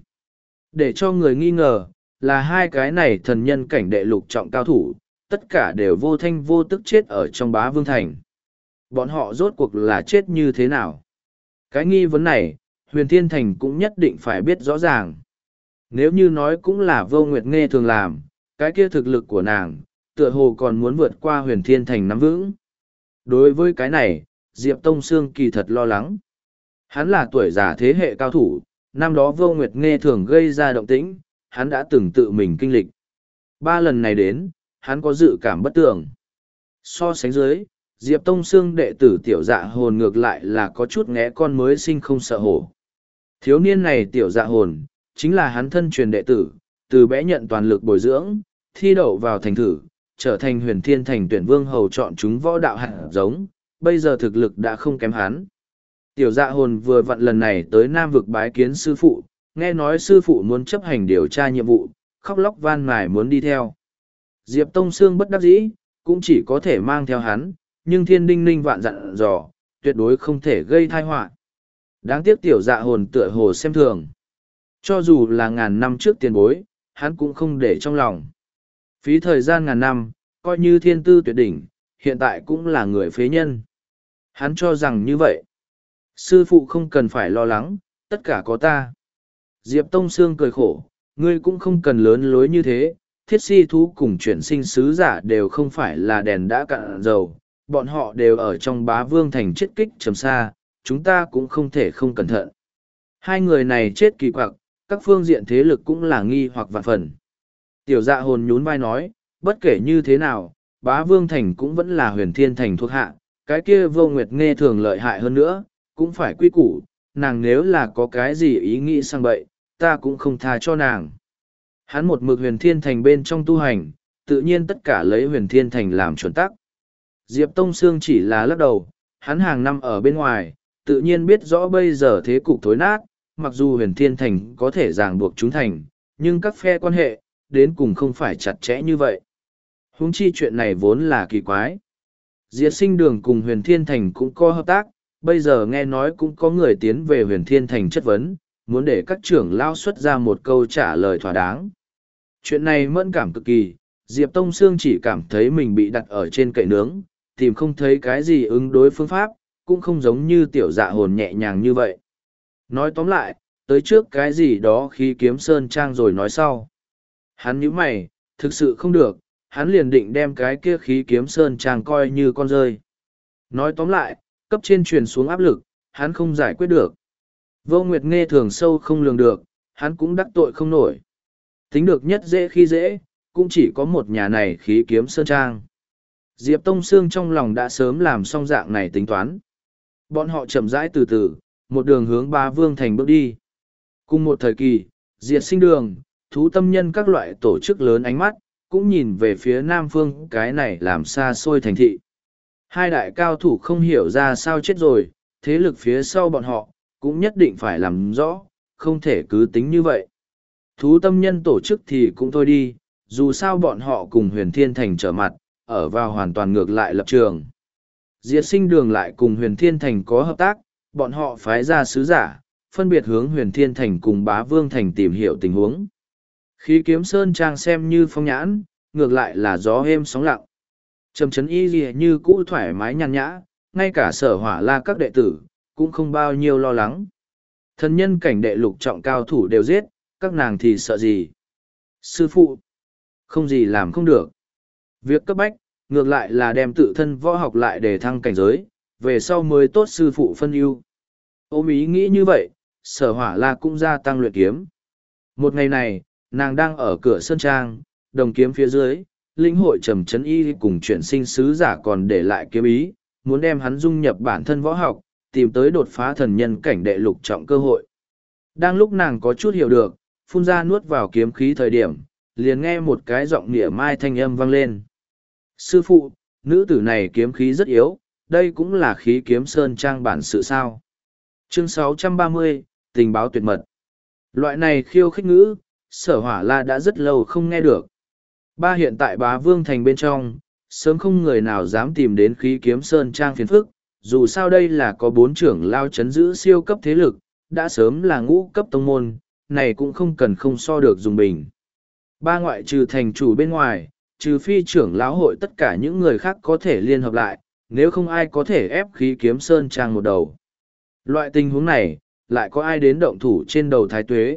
Để cho người nghi ngờ, là hai cái này thần nhân cảnh đệ lục trọng cao thủ, tất cả đều vô thanh vô tức chết ở trong Bá Vương Thành. Bọn họ rốt cuộc là chết như thế nào? Cái nghi vấn này, huyền thiên thành cũng nhất định phải biết rõ ràng. Nếu như nói cũng là Vô Nguyệt Nghe thường làm, cái kia thực lực của nàng, tựa hồ còn muốn vượt qua huyền thiên thành nắm vững. Đối với cái này, Diệp Tông Sương kỳ thật lo lắng. Hắn là tuổi già thế hệ cao thủ, năm đó Vô Nguyệt Nghe thường gây ra động tĩnh, hắn đã từng tự mình kinh lịch. 3 lần này đến, hắn có dự cảm bất tường. So sánh dưới, Diệp Tông Sương đệ tử tiểu dạ hồn ngược lại là có chút nghé con mới sinh không sợ hổ. Thiếu niên này tiểu dạ hồn, chính là hắn thân truyền đệ tử, từ bé nhận toàn lực bồi dưỡng, thi đậu vào thành thử, trở thành huyền thiên thành tuyển vương hầu chọn chúng võ đạo hạt giống, bây giờ thực lực đã không kém hắn. Tiểu dạ hồn vừa vặn lần này tới Nam vực bái kiến sư phụ, nghe nói sư phụ muốn chấp hành điều tra nhiệm vụ, khóc lóc van mài muốn đi theo. Diệp Tông Sương bất đắc dĩ, cũng chỉ có thể mang theo hắn, nhưng thiên đinh ninh vạn dặn dò, tuyệt đối không thể gây tai họa. Đáng tiếc tiểu dạ hồn tựa hồ xem thường. Cho dù là ngàn năm trước tiền bối, hắn cũng không để trong lòng. Phí thời gian ngàn năm, coi như thiên tư tuyệt đỉnh, hiện tại cũng là người phế nhân. Hắn cho rằng như vậy. Sư phụ không cần phải lo lắng, tất cả có ta. Diệp Tông Sương cười khổ, ngươi cũng không cần lớn lối như thế, thiết si thú cùng chuyển sinh sứ giả đều không phải là đèn đã cạn dầu, bọn họ đều ở trong Bá Vương Thành chết kích trầm xa, chúng ta cũng không thể không cẩn thận. Hai người này chết kỳ quặc, các phương diện thế lực cũng là nghi hoặc vạn phần. Tiểu dạ hồn nhún vai nói, bất kể như thế nào, Bá Vương Thành cũng vẫn là huyền thiên thành thuộc hạ, cái kia Vô Nguyệt Nghe thường lợi hại hơn nữa, cũng phải quy củ, nàng nếu là có cái gì ý nghĩ sang bậy, ta cũng không tha cho nàng. Hắn một mực huyền thiên thành bên trong tu hành, tự nhiên tất cả lấy huyền thiên thành làm chuẩn tắc. Diệp Tông Sương chỉ là lắc đầu, hắn hàng năm ở bên ngoài, tự nhiên biết rõ bây giờ thế cục thối nát, mặc dù huyền thiên thành có thể ràng buộc chúng thành, nhưng các phe quan hệ, đến cùng không phải chặt chẽ như vậy. Huống chi chuyện này vốn là kỳ quái. Diệt sinh đường cùng huyền thiên thành cũng có hợp tác, bây giờ nghe nói cũng có người tiến về huyền thiên thành chất vấn, muốn để các trưởng lao xuất ra một câu trả lời thỏa đáng. Chuyện này mẫn cảm cực kỳ, Diệp Tông Sương chỉ cảm thấy mình bị đặt ở trên kệ nướng, tìm không thấy cái gì ứng đối phương pháp, cũng không giống như tiểu dạ hồn nhẹ nhàng như vậy. Nói tóm lại, tới trước cái gì đó khi kiếm sơn trang rồi nói sau. Hắn nhíu mày, thực sự không được, hắn liền định đem cái kia khí kiếm sơn trang coi như con rơi. Nói tóm lại, cấp trên truyền xuống áp lực, hắn không giải quyết được. Vô Nguyệt nghe thường sâu không lường được, hắn cũng đắc tội không nổi. Tính được nhất dễ khi dễ, cũng chỉ có một nhà này khí kiếm sơn trang. Diệp Tông Sương trong lòng đã sớm làm xong dạng này tính toán. Bọn họ chậm rãi từ từ, một đường hướng Bá Vương Thành bước đi. Cùng một thời kỳ, Diệt Sinh Đường, Thú Tâm Nhân các loại tổ chức lớn ánh mắt, cũng nhìn về phía Nam Phương cái này làm xa xôi thành thị. Hai đại cao thủ không hiểu ra sao chết rồi, thế lực phía sau bọn họ, cũng nhất định phải làm rõ, không thể cứ tính như vậy. Thú Tâm Nhân tổ chức thì cũng thôi đi, dù sao bọn họ cùng Huyền Thiên Thành trở mặt, ở vào hoàn toàn ngược lại lập trường. Diệt Sinh Đường lại cùng Huyền Thiên Thành có hợp tác, bọn họ phái ra sứ giả, phân biệt hướng Huyền Thiên Thành cùng Bá Vương Thành tìm hiểu tình huống. Khí kiếm sơn trang xem như phong nhãn, ngược lại là gió êm sóng lặng. Trầm chấn y gì như cũ thoải mái nhàn nhã, ngay cả Sở Hỏa La các đệ tử, cũng không bao nhiêu lo lắng. Thần nhân cảnh đệ lục trọng cao thủ đều giết, các nàng thì sợ gì? Sư phụ, không gì làm không được. Việc cấp bách, ngược lại là đem tự thân võ học lại để thăng cảnh giới, về sau mới tốt sư phụ phân ưu. Ôm ý nghĩ như vậy, Sở Hỏa La cũng gia tăng luyện kiếm. Một ngày này, nàng đang ở cửa sơn trang, đồng kiếm phía dưới, linh hội trầm chấn y cùng chuyển sinh sứ giả còn để lại kiếm ý, muốn đem hắn dung nhập bản thân võ học, tìm tới đột phá thần nhân cảnh đệ lục trọng cơ hội. Đang lúc nàng có chút hiểu được, phun ra nuốt vào kiếm khí thời điểm, liền nghe một cái giọng nghĩa mai thanh âm vang lên. Sư phụ, nữ tử này kiếm khí rất yếu, đây cũng là khí kiếm sơn trang bản sự sao. Chương 630, tình báo tuyệt mật. Loại này khiêu khích ngữ, Sở Hỏa La đã rất lâu không nghe được. Ba hiện tại Bá Vương Thành bên trong, sớm không người nào dám tìm đến khí kiếm sơn trang phiền phức, dù sao đây là có 4 trưởng lao chấn giữ siêu cấp thế lực, đã sớm là ngũ cấp tông môn, này cũng không cần không so được dùng bình. Ba ngoại trừ thành chủ bên ngoài, trừ phi trưởng lão hội tất cả những người khác có thể liên hợp lại, nếu không ai có thể ép khí kiếm sơn trang một đầu. Loại tình huống này, lại có ai đến động thủ trên đầu Thái Tuế.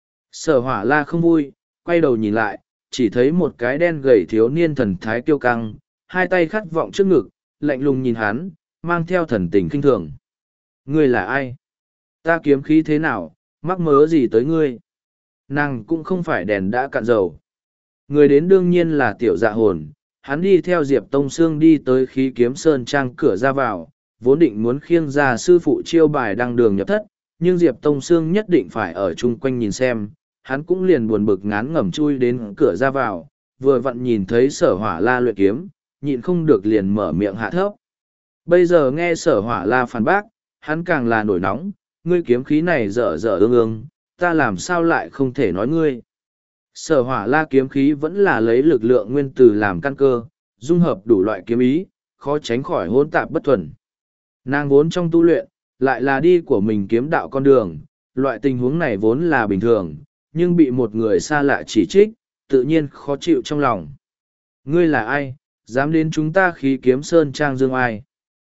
Sở Hỏa La không vui, quay đầu nhìn lại, chỉ thấy một cái đen gầy thiếu niên thần thái kiêu căng, hai tay khát vọng trước ngực, lạnh lùng nhìn hắn, mang theo thần tình kinh thường. Ngươi là ai? Ta kiếm khí thế nào, mắc mớ gì tới ngươi? Nàng cũng không phải đèn đã cạn dầu. Người đến đương nhiên là tiểu dạ hồn, hắn đi theo Diệp Tông Sương đi tới khí kiếm sơn trang cửa ra vào, vốn định muốn khiêng ra sư phụ chiêu bài đăng đường nhập thất, nhưng Diệp Tông Sương nhất định phải ở chung quanh nhìn xem, hắn cũng liền buồn bực ngán ngẩm chui đến cửa ra vào, vừa vặn nhìn thấy Sở Hỏa La luyện kiếm, nhịn không được liền mở miệng hạ thấp. Bây giờ nghe Sở Hỏa La phản bác, hắn càng là nổi nóng, ngươi kiếm khí này dở dở ương ương, ta làm sao lại không thể nói ngươi. Sở Hỏa La kiếm khí vẫn là lấy lực lượng nguyên tử làm căn cơ, dung hợp đủ loại kiếm ý, khó tránh khỏi hỗn tạp bất thuần. Nàng vốn trong tu luyện, lại là đi của mình kiếm đạo con đường, loại tình huống này vốn là bình thường, nhưng bị một người xa lạ chỉ trích, tự nhiên khó chịu trong lòng. Ngươi là ai, dám đến chúng ta khí kiếm sơn trang dương ai?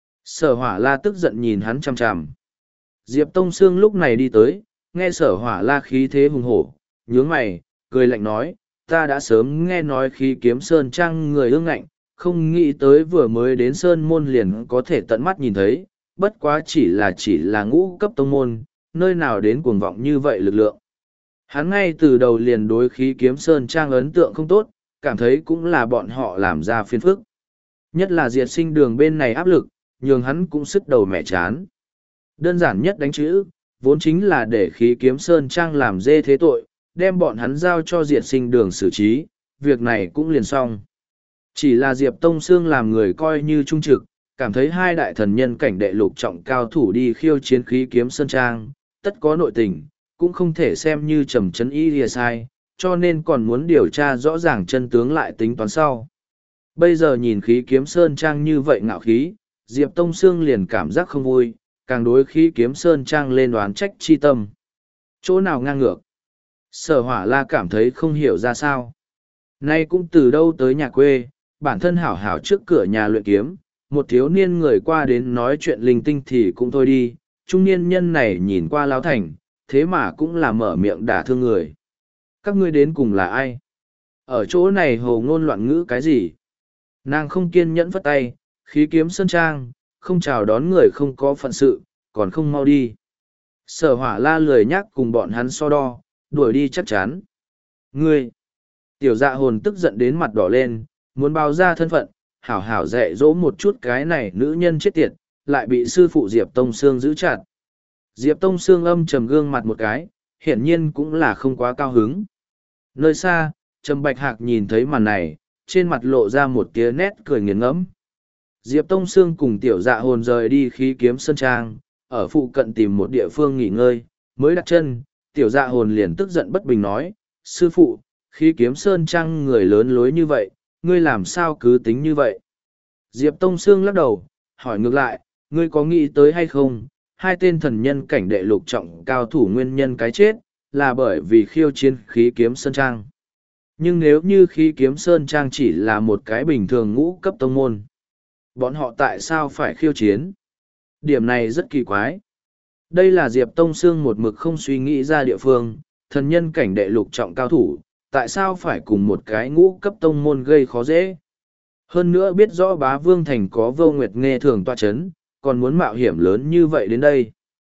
Sở Hỏa La tức giận nhìn hắn chằm chằm. Diệp Tông Sương lúc này đi tới, nghe Sở Hỏa La khí thế hùng hổ, nhướng mày, cười lạnh nói, ta đã sớm nghe nói khí kiếm sơn trang người ương ngạnh, không nghĩ tới vừa mới đến sơn môn liền có thể tận mắt nhìn thấy, bất quá chỉ là ngũ cấp tông môn, nơi nào đến cuồng vọng như vậy lực lượng. Hắn ngay từ đầu liền đối khí kiếm sơn trang ấn tượng không tốt, cảm thấy cũng là bọn họ làm ra phiền phức. Nhất là Diệt Sinh Đường bên này áp lực, nhường hắn cũng sức đầu mẹ chán. Đơn giản nhất đánh chữ, vốn chính là để khí kiếm sơn trang làm dê thế tội, đem bọn hắn giao cho Diệt Sinh Đường xử trí, việc này cũng liền xong. Chỉ là Diệp Tông Sương làm người coi như trung trực, cảm thấy hai đại thần nhân cảnh đệ lục trọng cao thủ đi khiêu chiến khí kiếm sơn trang, tất có nội tình, cũng không thể xem như trầm chấn y lìa sai, cho nên còn muốn điều tra rõ ràng chân tướng lại tính toán sau. Bây giờ nhìn khí kiếm sơn trang như vậy ngạo khí, Diệp Tông Sương liền cảm giác không vui, càng đối khí kiếm sơn trang lên đoán trách chi tâm. Chỗ nào ngang ngược? Sở Hỏa La cảm thấy không hiểu ra sao. Nay cũng từ đâu tới nhà quê, bản thân hảo hảo trước cửa nhà luyện kiếm, một thiếu niên người qua đến nói chuyện linh tinh thì cũng thôi đi, trung niên nhân này nhìn qua lão thành, thế mà cũng là mở miệng đả thương người. Các ngươi đến cùng là ai? Ở chỗ này hồ ngôn loạn ngữ cái gì? Nàng không kiên nhẫn phất tay, khí kiếm sơn trang, không chào đón người không có phận sự, còn không mau đi. Sở Hỏa La lười nhắc cùng bọn hắn so đo, đuổi đi chắc chắn. Ngươi! Tiểu Dạ Hồn tức giận đến mặt đỏ lên, muốn báo ra thân phận, hảo hảo dạy dỗ một chút cái này nữ nhân chết tiệt, lại bị sư phụ Diệp Tông Sương giữ chặt. Diệp Tông Sương âm trầm gương mặt một cái, hiển nhiên cũng là không quá cao hứng. Nơi xa, Trầm Bạch Hạc nhìn thấy màn này, trên mặt lộ ra một tia nét cười nghiền ngẫm. Diệp Tông Sương cùng Tiểu Dạ Hồn rời đi khí kiếm sơn trang, ở phụ cận tìm một địa phương nghỉ ngơi, mới đặt chân, Tiểu Dạ Hồn liền tức giận bất bình nói, sư phụ, khí kiếm sơn trang người lớn lối như vậy, ngươi làm sao cứ tính như vậy? Diệp Tông Sương lắc đầu, hỏi ngược lại, ngươi có nghĩ tới hay không, hai tên thần nhân cảnh đệ lục trọng cao thủ nguyên nhân cái chết, là bởi vì khiêu chiến khí kiếm sơn trang. Nhưng nếu như khí kiếm sơn trang chỉ là một cái bình thường ngũ cấp tông môn, bọn họ tại sao phải khiêu chiến? Điểm này rất kỳ quái. Đây là Diệp Tông Sương một mực không suy nghĩ ra địa phương, thần nhân cảnh đệ lục trọng cao thủ, tại sao phải cùng một cái ngũ cấp tông môn gây khó dễ? Hơn nữa biết rõ Bá Vương Thành có Vô Nguyệt Nghe thường tọa chấn, còn muốn mạo hiểm lớn như vậy đến đây.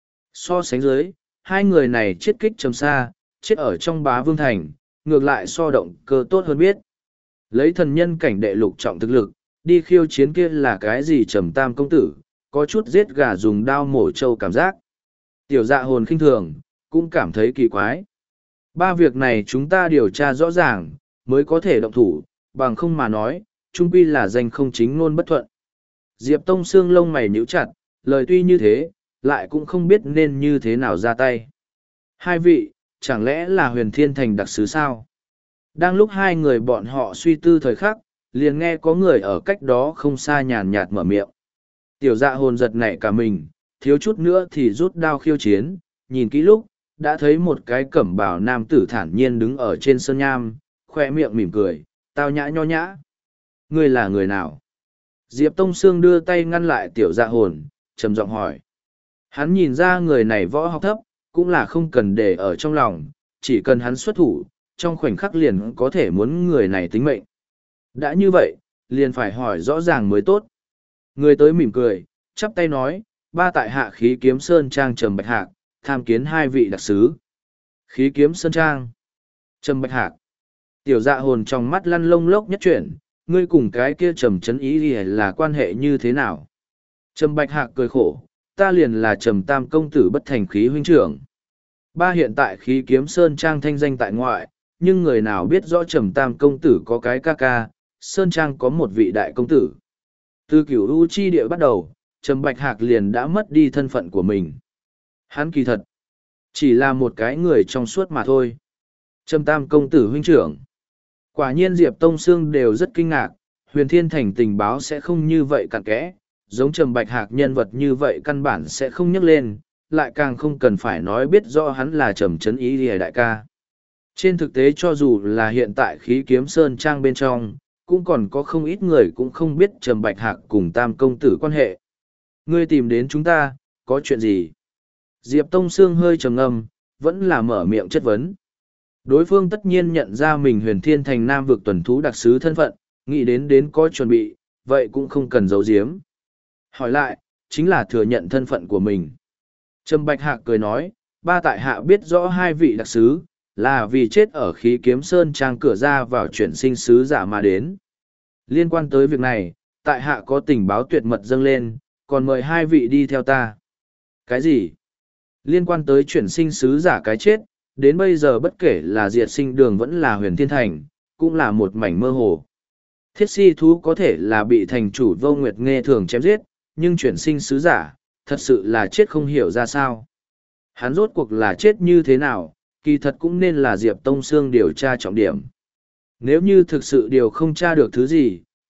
So sánh dưới, hai người này chết kích trầm xa, chết ở trong Bá Vương Thành, ngược lại so động cơ tốt hơn biết. Lấy thần nhân cảnh đệ lục trọng thực lực, đi khiêu chiến kia là cái gì trầm tam công tử, có chút giết gà dùng đao mổ trâu cảm giác. Tiểu Dạ Hồn khinh thường, cũng cảm thấy kỳ quái. Ba việc này chúng ta điều tra rõ ràng, mới có thể động thủ, bằng không mà nói, chung quy là danh không chính ngôn bất thuận. Diệp Tông Sương lông mày nhíu chặt, lời tuy như thế, lại cũng không biết nên như thế nào ra tay. Hai vị, chẳng lẽ là Huyền Thiên Thành đặc sứ sao? Đang lúc hai người bọn họ suy tư thời khắc, liền nghe có người ở cách đó không xa nhàn nhạt mở miệng. Tiểu Dạ Hồn giật nảy cả mình, thiếu chút nữa thì rút đao khiêu chiến, nhìn kỹ lúc, đã thấy một cái cẩm bào nam tử thản nhiên đứng ở trên sơn nham, khoe miệng mỉm cười, tao nhã nho nhã. Ngươi là người nào? Diệp Tông Sương đưa tay ngăn lại Tiểu Dạ Hồn, trầm giọng hỏi. Hắn nhìn ra người này võ học thấp, cũng là không cần để ở trong lòng, chỉ cần hắn xuất thủ, trong khoảnh khắc liền có thể muốn người này tính mệnh. Đã như vậy, liền phải hỏi rõ ràng mới tốt. Người tới mỉm cười, chắp tay nói, ba tại hạ khí kiếm sơn trang Trầm Bạch Hạc, tham kiến hai vị đặc sứ. Khí kiếm sơn trang. Trầm Bạch Hạc. Tiểu Dạ Hồn trong mắt lăn lông lốc nhất chuyển, ngươi cùng cái kia Trầm Chấn Ý là quan hệ như thế nào? Trầm Bạch Hạc cười khổ, ta liền là Trầm Tam công tử bất thành khí huynh trưởng. Ba hiện tại khí kiếm sơn trang thanh danh tại ngoại, nhưng người nào biết rõ Trầm Tam công tử có cái ca ca, sơn trang có một vị đại công tử. Từ Cửu U chi địa bắt đầu, Trầm Bạch Hạc liền đã mất đi thân phận của mình. Hắn kỳ thật, chỉ là một cái người trong suốt mà thôi. Trầm Tam công tử huynh trưởng. Quả nhiên Diệp Tông Sương đều rất kinh ngạc, Huyền Thiên Thành tình báo sẽ không như vậy cặn kẽ, giống Trầm Bạch Hạc nhân vật như vậy căn bản sẽ không nhắc lên, lại càng không cần phải nói biết rõ hắn là Trầm Chấn Ý Lìa đại ca. Trên thực tế cho dù là hiện tại khí kiếm sơn trang bên trong, cũng còn có không ít người cũng không biết Trầm Bạch Hạc cùng Tam công tử quan hệ. Ngươi tìm đến chúng ta, có chuyện gì? Diệp Tông Sương hơi trầm ngâm, vẫn là mở miệng chất vấn. Đối phương tất nhiên nhận ra mình Huyền Thiên Thành Nam vực tuần thú đặc sứ thân phận, nghĩ đến có chuẩn bị, vậy cũng không cần giấu giếm. Hỏi lại, chính là thừa nhận thân phận của mình. Trầm Bạch Hạc cười nói, ba tại hạ biết rõ hai vị đặc sứ, là vì chết ở khí kiếm sơn trang cửa ra vào chuyển sinh sứ giả mà đến. Liên quan tới việc này, tại hạ có tình báo tuyệt mật dâng lên, còn mời hai vị đi theo ta. Cái gì? Liên quan tới chuyển sinh sứ giả cái chết, đến bây giờ bất kể là diệt sinh đường vẫn là Huyền Thiên Thành, cũng là một mảnh mơ hồ. Thiết si thú có thể là bị thành chủ Vô Nguyệt Nghe thường chém giết, nhưng chuyển sinh sứ giả, thật sự là chết không hiểu ra sao. Hắn rốt cuộc là chết như thế nào, kỳ thật cũng nên là Diệp Tông Sương điều tra trọng điểm. Nếu như thực sự điều không tra được thứ gì,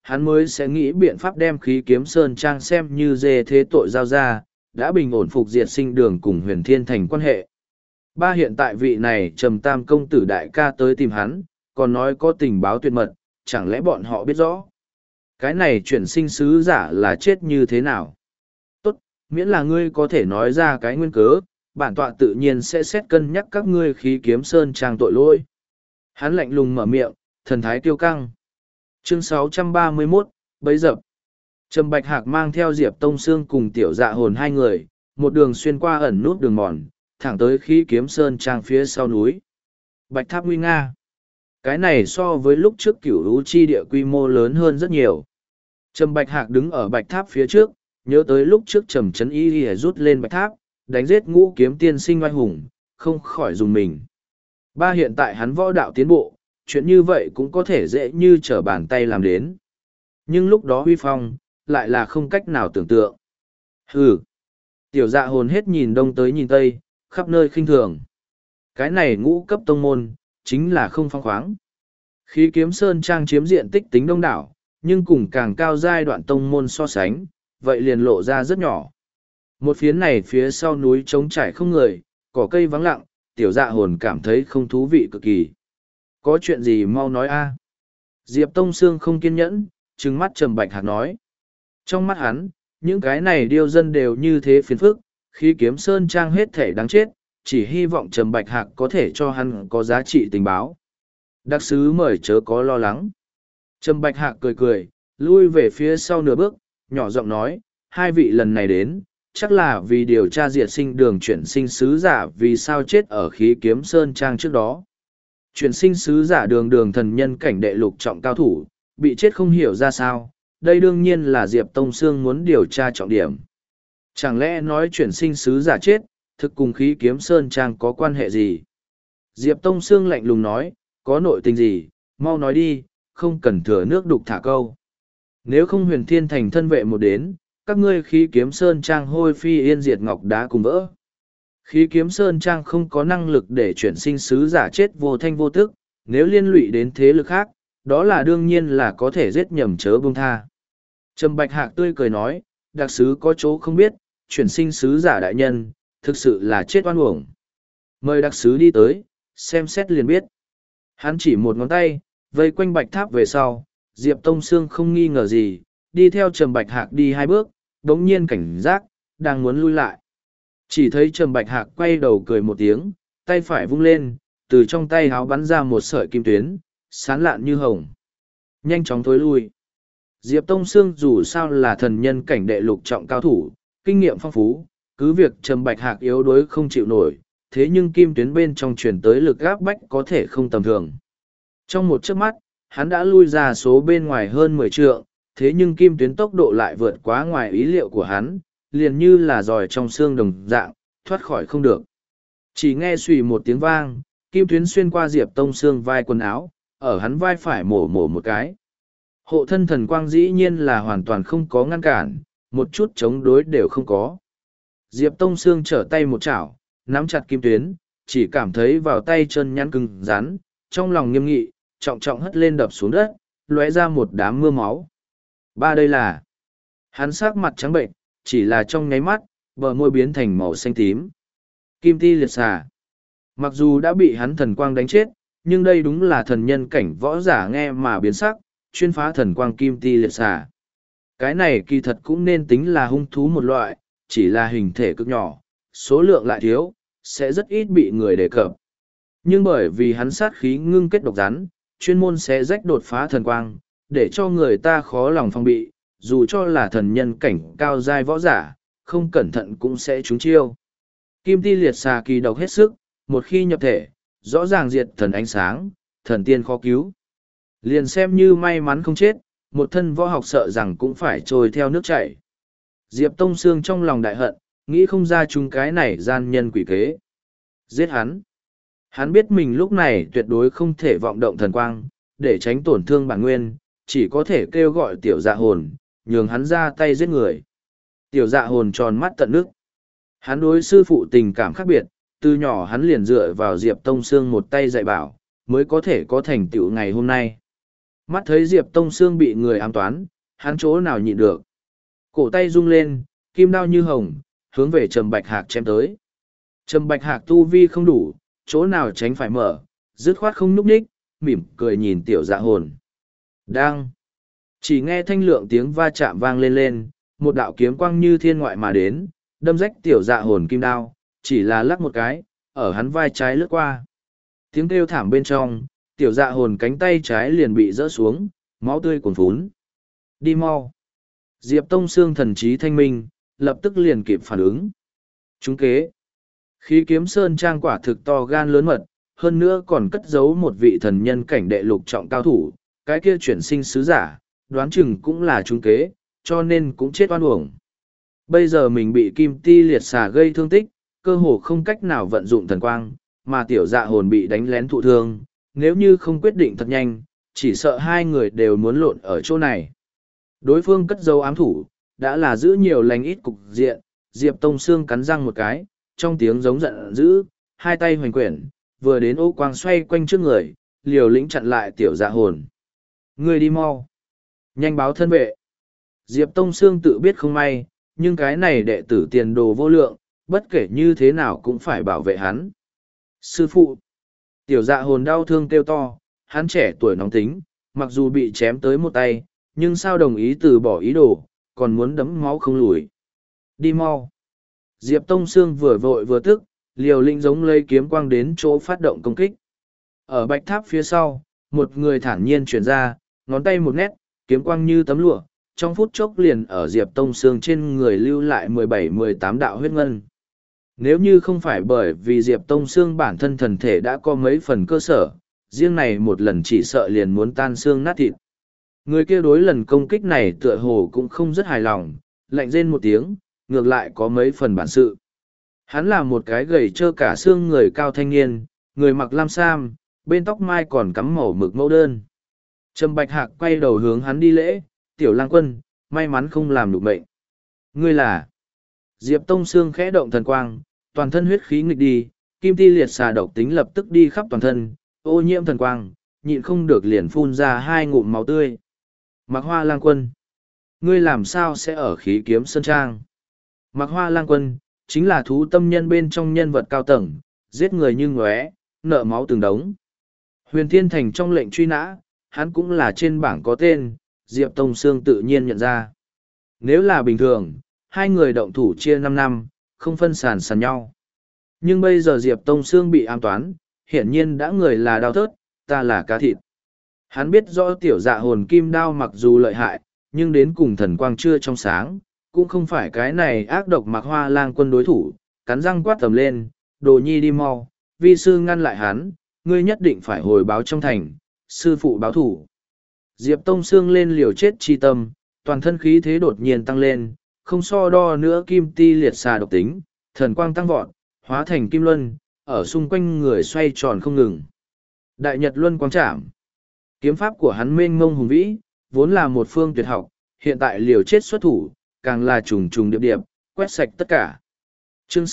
hắn mới sẽ nghĩ biện pháp đem khí kiếm sơn trang xem như dê thế tội giao ra, đã bình ổn phục diệt sinh đường cùng huyền thiên thành quan hệ. Ba hiện tại vị này trầm tam công tử đại ca tới tìm hắn, còn nói có tình báo tuyệt mật, chẳng lẽ bọn họ biết rõ. Cái này chuyển sinh sứ giả là chết như thế nào? Tốt, miễn là ngươi có thể nói ra cái nguyên cớ, bản tọa tự nhiên sẽ xét cân nhắc các ngươi khí kiếm sơn trang tội lỗi. Hắn lạnh lùng mở miệng, thần thái kiêu căng. Chương 631, bấy dập. Trầm Bạch Hạc mang theo Diệp Tông Sương cùng tiểu dạ hồn hai người, một đường xuyên qua ẩn nút đường mòn, thẳng tới khí kiếm sơn trang phía sau núi. Bạch Tháp nguy nga. Cái này so với lúc trước cửu lũ chi địa quy mô lớn hơn rất nhiều. Trầm Bạch Hạc đứng ở Bạch Tháp phía trước, nhớ tới lúc trước Trầm Trấn Y rút lên Bạch Tháp, đánh giết Ngũ Kiếm tiên sinh oai hùng, không khỏi dùng mình. Ba hiện tại hắn võ đạo tiến bộ, chuyện như vậy cũng có thể dễ như trở bàn tay làm đến. Nhưng lúc đó huy phong, lại là không cách nào tưởng tượng. Hừ! Tiểu dạ hồn hết nhìn đông tới nhìn tây, khắp nơi khinh thường. Cái này ngũ cấp tông môn, chính là không phong khoáng. Khí kiếm sơn trang chiếm diện tích tính đông đảo, nhưng cùng càng cao giai đoạn tông môn so sánh, vậy liền lộ ra rất nhỏ. Một phiến này phía sau núi trống trải không người, cỏ cây vắng lặng, tiểu dạ hồn cảm thấy không thú vị cực kỳ. Có chuyện gì mau nói a? Diệp Tông Sương không kiên nhẫn, trừng mắt Trầm Bạch Hạc nói. Trong mắt hắn, những cái này điêu dân đều như thế phiền phức, khi kiếm sơn trang hết thể đáng chết, chỉ hy vọng Trầm Bạch Hạc có thể cho hắn có giá trị tình báo. Đặc sứ mời chớ có lo lắng. Trầm Bạch Hạc cười cười, lui về phía sau nửa bước, nhỏ giọng nói, hai vị lần này đến, chắc là vì điều tra diệt sinh đường chuyển sinh sứ giả vì sao chết ở khí kiếm sơn trang trước đó. Chuyển sinh sứ giả đường đường thần nhân cảnh đệ lục trọng cao thủ, bị chết không hiểu ra sao, đây đương nhiên là Diệp Tông Sương muốn điều tra trọng điểm. Chẳng lẽ nói chuyển sinh sứ giả chết, thực cùng khí kiếm sơn trang có quan hệ gì? Diệp Tông Sương lạnh lùng nói, có nội tình gì, mau nói đi, không cần thừa nước đục thả câu. Nếu không huyền thiên thành thân vệ một đến, các ngươi khí kiếm sơn trang hôi phi yên diệt ngọc đá cùng vỡ. Khí kiếm sơn trang không có năng lực để chuyển sinh sứ giả chết vô thanh vô tức, nếu liên lụy đến thế lực khác, đó là đương nhiên là có thể giết nhầm chớ buông tha. Trầm Bạch Hạc tươi cười nói, đặc sứ có chỗ không biết, chuyển sinh sứ giả đại nhân, thực sự là chết oan uổng. Mời đặc sứ đi tới, xem xét liền biết. Hắn chỉ một ngón tay, vây quanh Bạch Tháp về sau, Diệp Tông Sương không nghi ngờ gì, đi theo Trầm Bạch Hạc đi hai bước, đống nhiên cảnh giác, đang muốn lui lại. Chỉ thấy Trầm Bạch Hạc quay đầu cười một tiếng, tay phải vung lên, từ trong tay háo bắn ra một sợi kim tuyến, sán lạn như hồng. Nhanh chóng thối lui. Diệp Tông Sương dù sao là thần nhân cảnh đệ lục trọng cao thủ, kinh nghiệm phong phú, cứ việc Trầm Bạch Hạc yếu đuối không chịu nổi, thế nhưng kim tuyến bên trong truyền tới lực áp bách có thể không tầm thường. Trong một chớp mắt, hắn đã lui ra số bên ngoài hơn 10 trượng, thế nhưng kim tuyến tốc độ lại vượt quá ngoài ý liệu của hắn, liền như là giòi trong xương đồng dạng, thoát khỏi không được. Chỉ nghe xùy một tiếng vang, kim tuyến xuyên qua Diệp Tông Sương vai quần áo, ở hắn vai phải mổ một cái. Hộ thân thần quang dĩ nhiên là hoàn toàn không có ngăn cản, một chút chống đối đều không có. Diệp Tông Sương trở tay một chảo, nắm chặt kim tuyến, chỉ cảm thấy vào tay chân nhắn cứng rắn, trong lòng nghiêm nghị, trọng trọng hất lên đập xuống đất, lóe ra một đám mưa máu. Ba đây là... Hắn sắc mặt trắng bệnh, chỉ là trong nháy mắt, bờ môi biến thành màu xanh tím. Kim ti liệt xà. Mặc dù đã bị hắn thần quang đánh chết, nhưng đây đúng là thần nhân cảnh võ giả nghe mà biến sắc, chuyên phá thần quang kim ti liệt xà. Cái này kỳ thật cũng nên tính là hung thú một loại, chỉ là hình thể cực nhỏ, số lượng lại thiếu, sẽ rất ít bị người đề cập. Nhưng bởi vì hắn sát khí ngưng kết độc rắn, chuyên môn sẽ rách đột phá thần quang, để cho người ta khó lòng phòng bị, dù cho là thần nhân cảnh cao giai võ giả, không cẩn thận cũng sẽ trúng chiêu. Kim ti liệt xà kỳ độc hết sức, một khi nhập thể, rõ ràng diệt thần ánh sáng, thần tiên khó cứu. Liền xem như may mắn không chết, một thân võ học sợ rằng cũng phải trôi theo nước chảy. Diệp Tông Sương trong lòng đại hận, nghĩ không ra chúng cái này gian nhân quỷ kế. Giết hắn. Hắn biết mình lúc này tuyệt đối không thể vọng động thần quang, để tránh tổn thương bản nguyên, chỉ có thể kêu gọi tiểu dạ hồn, nhường hắn ra tay giết người. Tiểu dạ hồn tròn mắt tận nước. Hắn đối sư phụ tình cảm khác biệt, từ nhỏ hắn liền dựa vào Diệp Tông Sương một tay dạy bảo, mới có thể có thành tựu ngày hôm nay. Mắt thấy Diệp Tông Sương bị người ám toán, hắn chỗ nào nhịn được. Cổ tay rung lên, kim đao như hồng, hướng về Trầm Bạch Hạc chém tới. Trầm Bạch Hạc tu vi không đủ, chỗ nào tránh phải mở, dứt khoát không núp ních, mỉm cười nhìn tiểu dạ hồn. Đang! Chỉ nghe thanh lượng tiếng va chạm vang lên lên, một đạo kiếm quang như thiên ngoại mà đến, đâm rách tiểu dạ hồn kim đao, chỉ là lắc một cái, ở hắn vai trái lướt qua. Tiếng kêu thảm bên trong, tiểu dạ hồn cánh tay trái liền bị rỡ xuống, máu tươi cuồn phún. Đi mau! Diệp Tông Sương thần trí thanh minh, lập tức liền kịp phản ứng. Trúng kế! Khí kiếm sơn trang quả thực to gan lớn mật, hơn nữa còn cất giấu một vị thần nhân cảnh đệ lục trọng cao thủ, cái kia chuyển sinh sứ giả, đoán chừng cũng là trúng kế, cho nên cũng chết oan uổng. Bây giờ mình bị kim ti liệt xà gây thương tích, cơ hồ không cách nào vận dụng thần quang, mà tiểu dạ hồn bị đánh lén thụ thương, nếu như không quyết định thật nhanh, chỉ sợ hai người đều muốn lộn ở chỗ này. Đối phương cất giấu ám thủ, đã là giữ nhiều lành ít cục diện, Diệp Tông Sương cắn răng một cái, trong tiếng giống giận dữ, hai tay hoành quyển, vừa đến ô quang xoay quanh trước người, liều lĩnh chặn lại tiểu dạ hồn. Người đi mau! Nhanh báo thân vệ! Diệp Tông Sương tự biết không may, nhưng cái này đệ tử tiền đồ vô lượng, bất kể như thế nào cũng phải bảo vệ hắn. Sư phụ! Tiểu dạ hồn đau thương kêu to, hắn trẻ tuổi nóng tính, mặc dù bị chém tới một tay, nhưng sao đồng ý từ bỏ ý đồ, còn muốn đấm máu không lùi. Đi mau! Diệp Tông Sương vừa vội vừa tức, liều lĩnh giống lấy kiếm quang đến chỗ phát động công kích. Ở bạch tháp phía sau, một người thản nhiên chuyển ra, ngón tay một nét, kiếm quang như tấm lụa, trong phút chốc liền ở Diệp Tông Sương trên người lưu lại 17-18 đạo huyết ngân. Nếu như không phải bởi vì Diệp Tông Sương bản thân thần thể đã có mấy phần cơ sở, riêng này một lần chỉ sợ liền muốn tan xương nát thịt. Người kia đối lần công kích này tựa hồ cũng không rất hài lòng, lạnh rên một tiếng, ngược lại có mấy phần bản sự. Hắn là một cái gầy trơ cả xương người cao thanh niên, người mặc lam sam, bên tóc mai còn cắm màu mực mẫu đơn. Trầm Bạch Hạc quay đầu hướng hắn đi lễ, tiểu lang quân, may mắn không làm được mệnh. Ngươi là... Diệp Tông Sương khẽ động thần quang, toàn thân huyết khí nghịch đi, kim ti liệt xà độc tính lập tức đi khắp toàn thân, ô nhiễm thần quang, nhịn không được liền phun ra hai ngụm máu tươi. Mạc Hoa Lang Quân, ngươi làm sao sẽ ở khí kiếm sơn trang? Mạc Hoa Lang Quân, chính là thú tâm nhân bên trong nhân vật cao tầng, giết người như ngóe, nợ máu từng đống. Huyền Thiên Thành trong lệnh truy nã, hắn cũng là trên bảng có tên, Diệp Tông Sương tự nhiên nhận ra. Nếu là bình thường, hai người động thủ chia 5 năm, không phân sàn sàn nhau. Nhưng bây giờ Diệp Tông Sương bị ám toán, hiển nhiên đã người là đau thớt, ta là cá thịt. Hắn biết rõ tiểu dạ hồn kim đao mặc dù lợi hại, nhưng đến cùng thần quang chưa trong sáng, cũng không phải cái này ác độc Mạc Hoa Lang Quân đối thủ, cắn răng quát tầm lên, đồ nhi đi mau, vi sư ngăn lại hắn, ngươi nhất định phải hồi báo trong thành, sư phụ báo thủ. Diệp Tông Sương lên liều chết chi tâm, toàn thân khí thế đột nhiên tăng lên, không so đo nữa kim ti liệt xà độc tính, thần quang tăng vọt, hóa thành kim luân, ở xung quanh người xoay tròn không ngừng. Đại Nhật Luân Quang Trảm. Kiếm pháp của hắn mênh mông hùng vĩ, vốn là một phương tuyệt học, hiện tại liều chết xuất thủ, càng là trùng trùng điệp điệp, quét sạch tất cả. Chương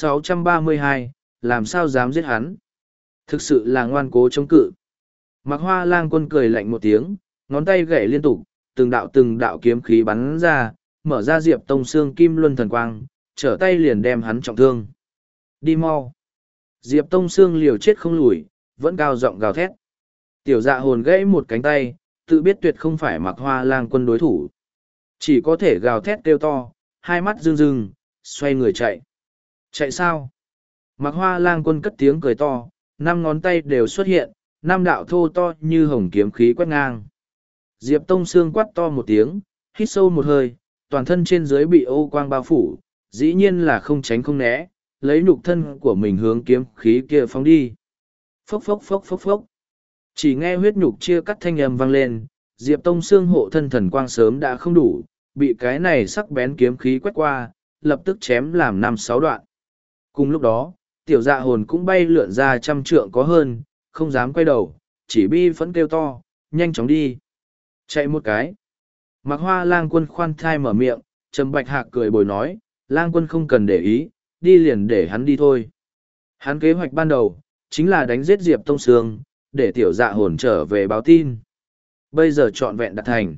632, làm sao dám giết hắn? Thực sự là ngoan cố chống cự. Mạc Hoa Lang Quân cười lạnh một tiếng, ngón tay gảy liên tục, từng đạo kiếm khí bắn ra, mở ra Diệp Tông Sương kim luân thần quang, trở tay liền đem hắn trọng thương. Đi mau! Diệp Tông Sương liều chết không lùi, vẫn cao giọng gào thét. Tiểu dạ hồn gãy một cánh tay, tự biết tuyệt không phải Mạc Hoa Lang Quân đối thủ. Chỉ có thể gào thét kêu to, hai mắt rưng rưng, xoay người chạy. Chạy sao? Mạc Hoa Lang Quân cất tiếng cười to, 5 ngón tay đều xuất hiện, 5 đạo thô to như hồng kiếm khí quét ngang. Diệp Tông Sương quát to một tiếng, hít sâu một hơi, toàn thân trên dưới bị ô quang bao phủ, dĩ nhiên là không tránh không né, lấy nhục thân của mình hướng kiếm khí kia phóng đi. Phốc phốc phốc phốc phốc. Chỉ nghe huyết nhục chia cắt thanh âm vang lên, Diệp Tông Sương hộ thân thần quang sớm đã không đủ, bị cái này sắc bén kiếm khí quét qua, lập tức chém làm 5-6 đoạn. Cùng lúc đó, tiểu dạ hồn cũng bay lượn ra 100 trượng có hơn, không dám quay đầu, chỉ bi phẫn kêu to, nhanh chóng đi. Chạy một cái. Mạc Hoa Lang Quân khoan thai mở miệng, Trầm Bạch Hạc cười bồi nói, Lang Quân không cần để ý, đi liền để hắn đi thôi. Hắn kế hoạch ban đầu, chính là đánh giết Diệp Tông Sương, để tiểu dạ hồn trở về báo tin. Bây giờ trọn vẹn đạt thành.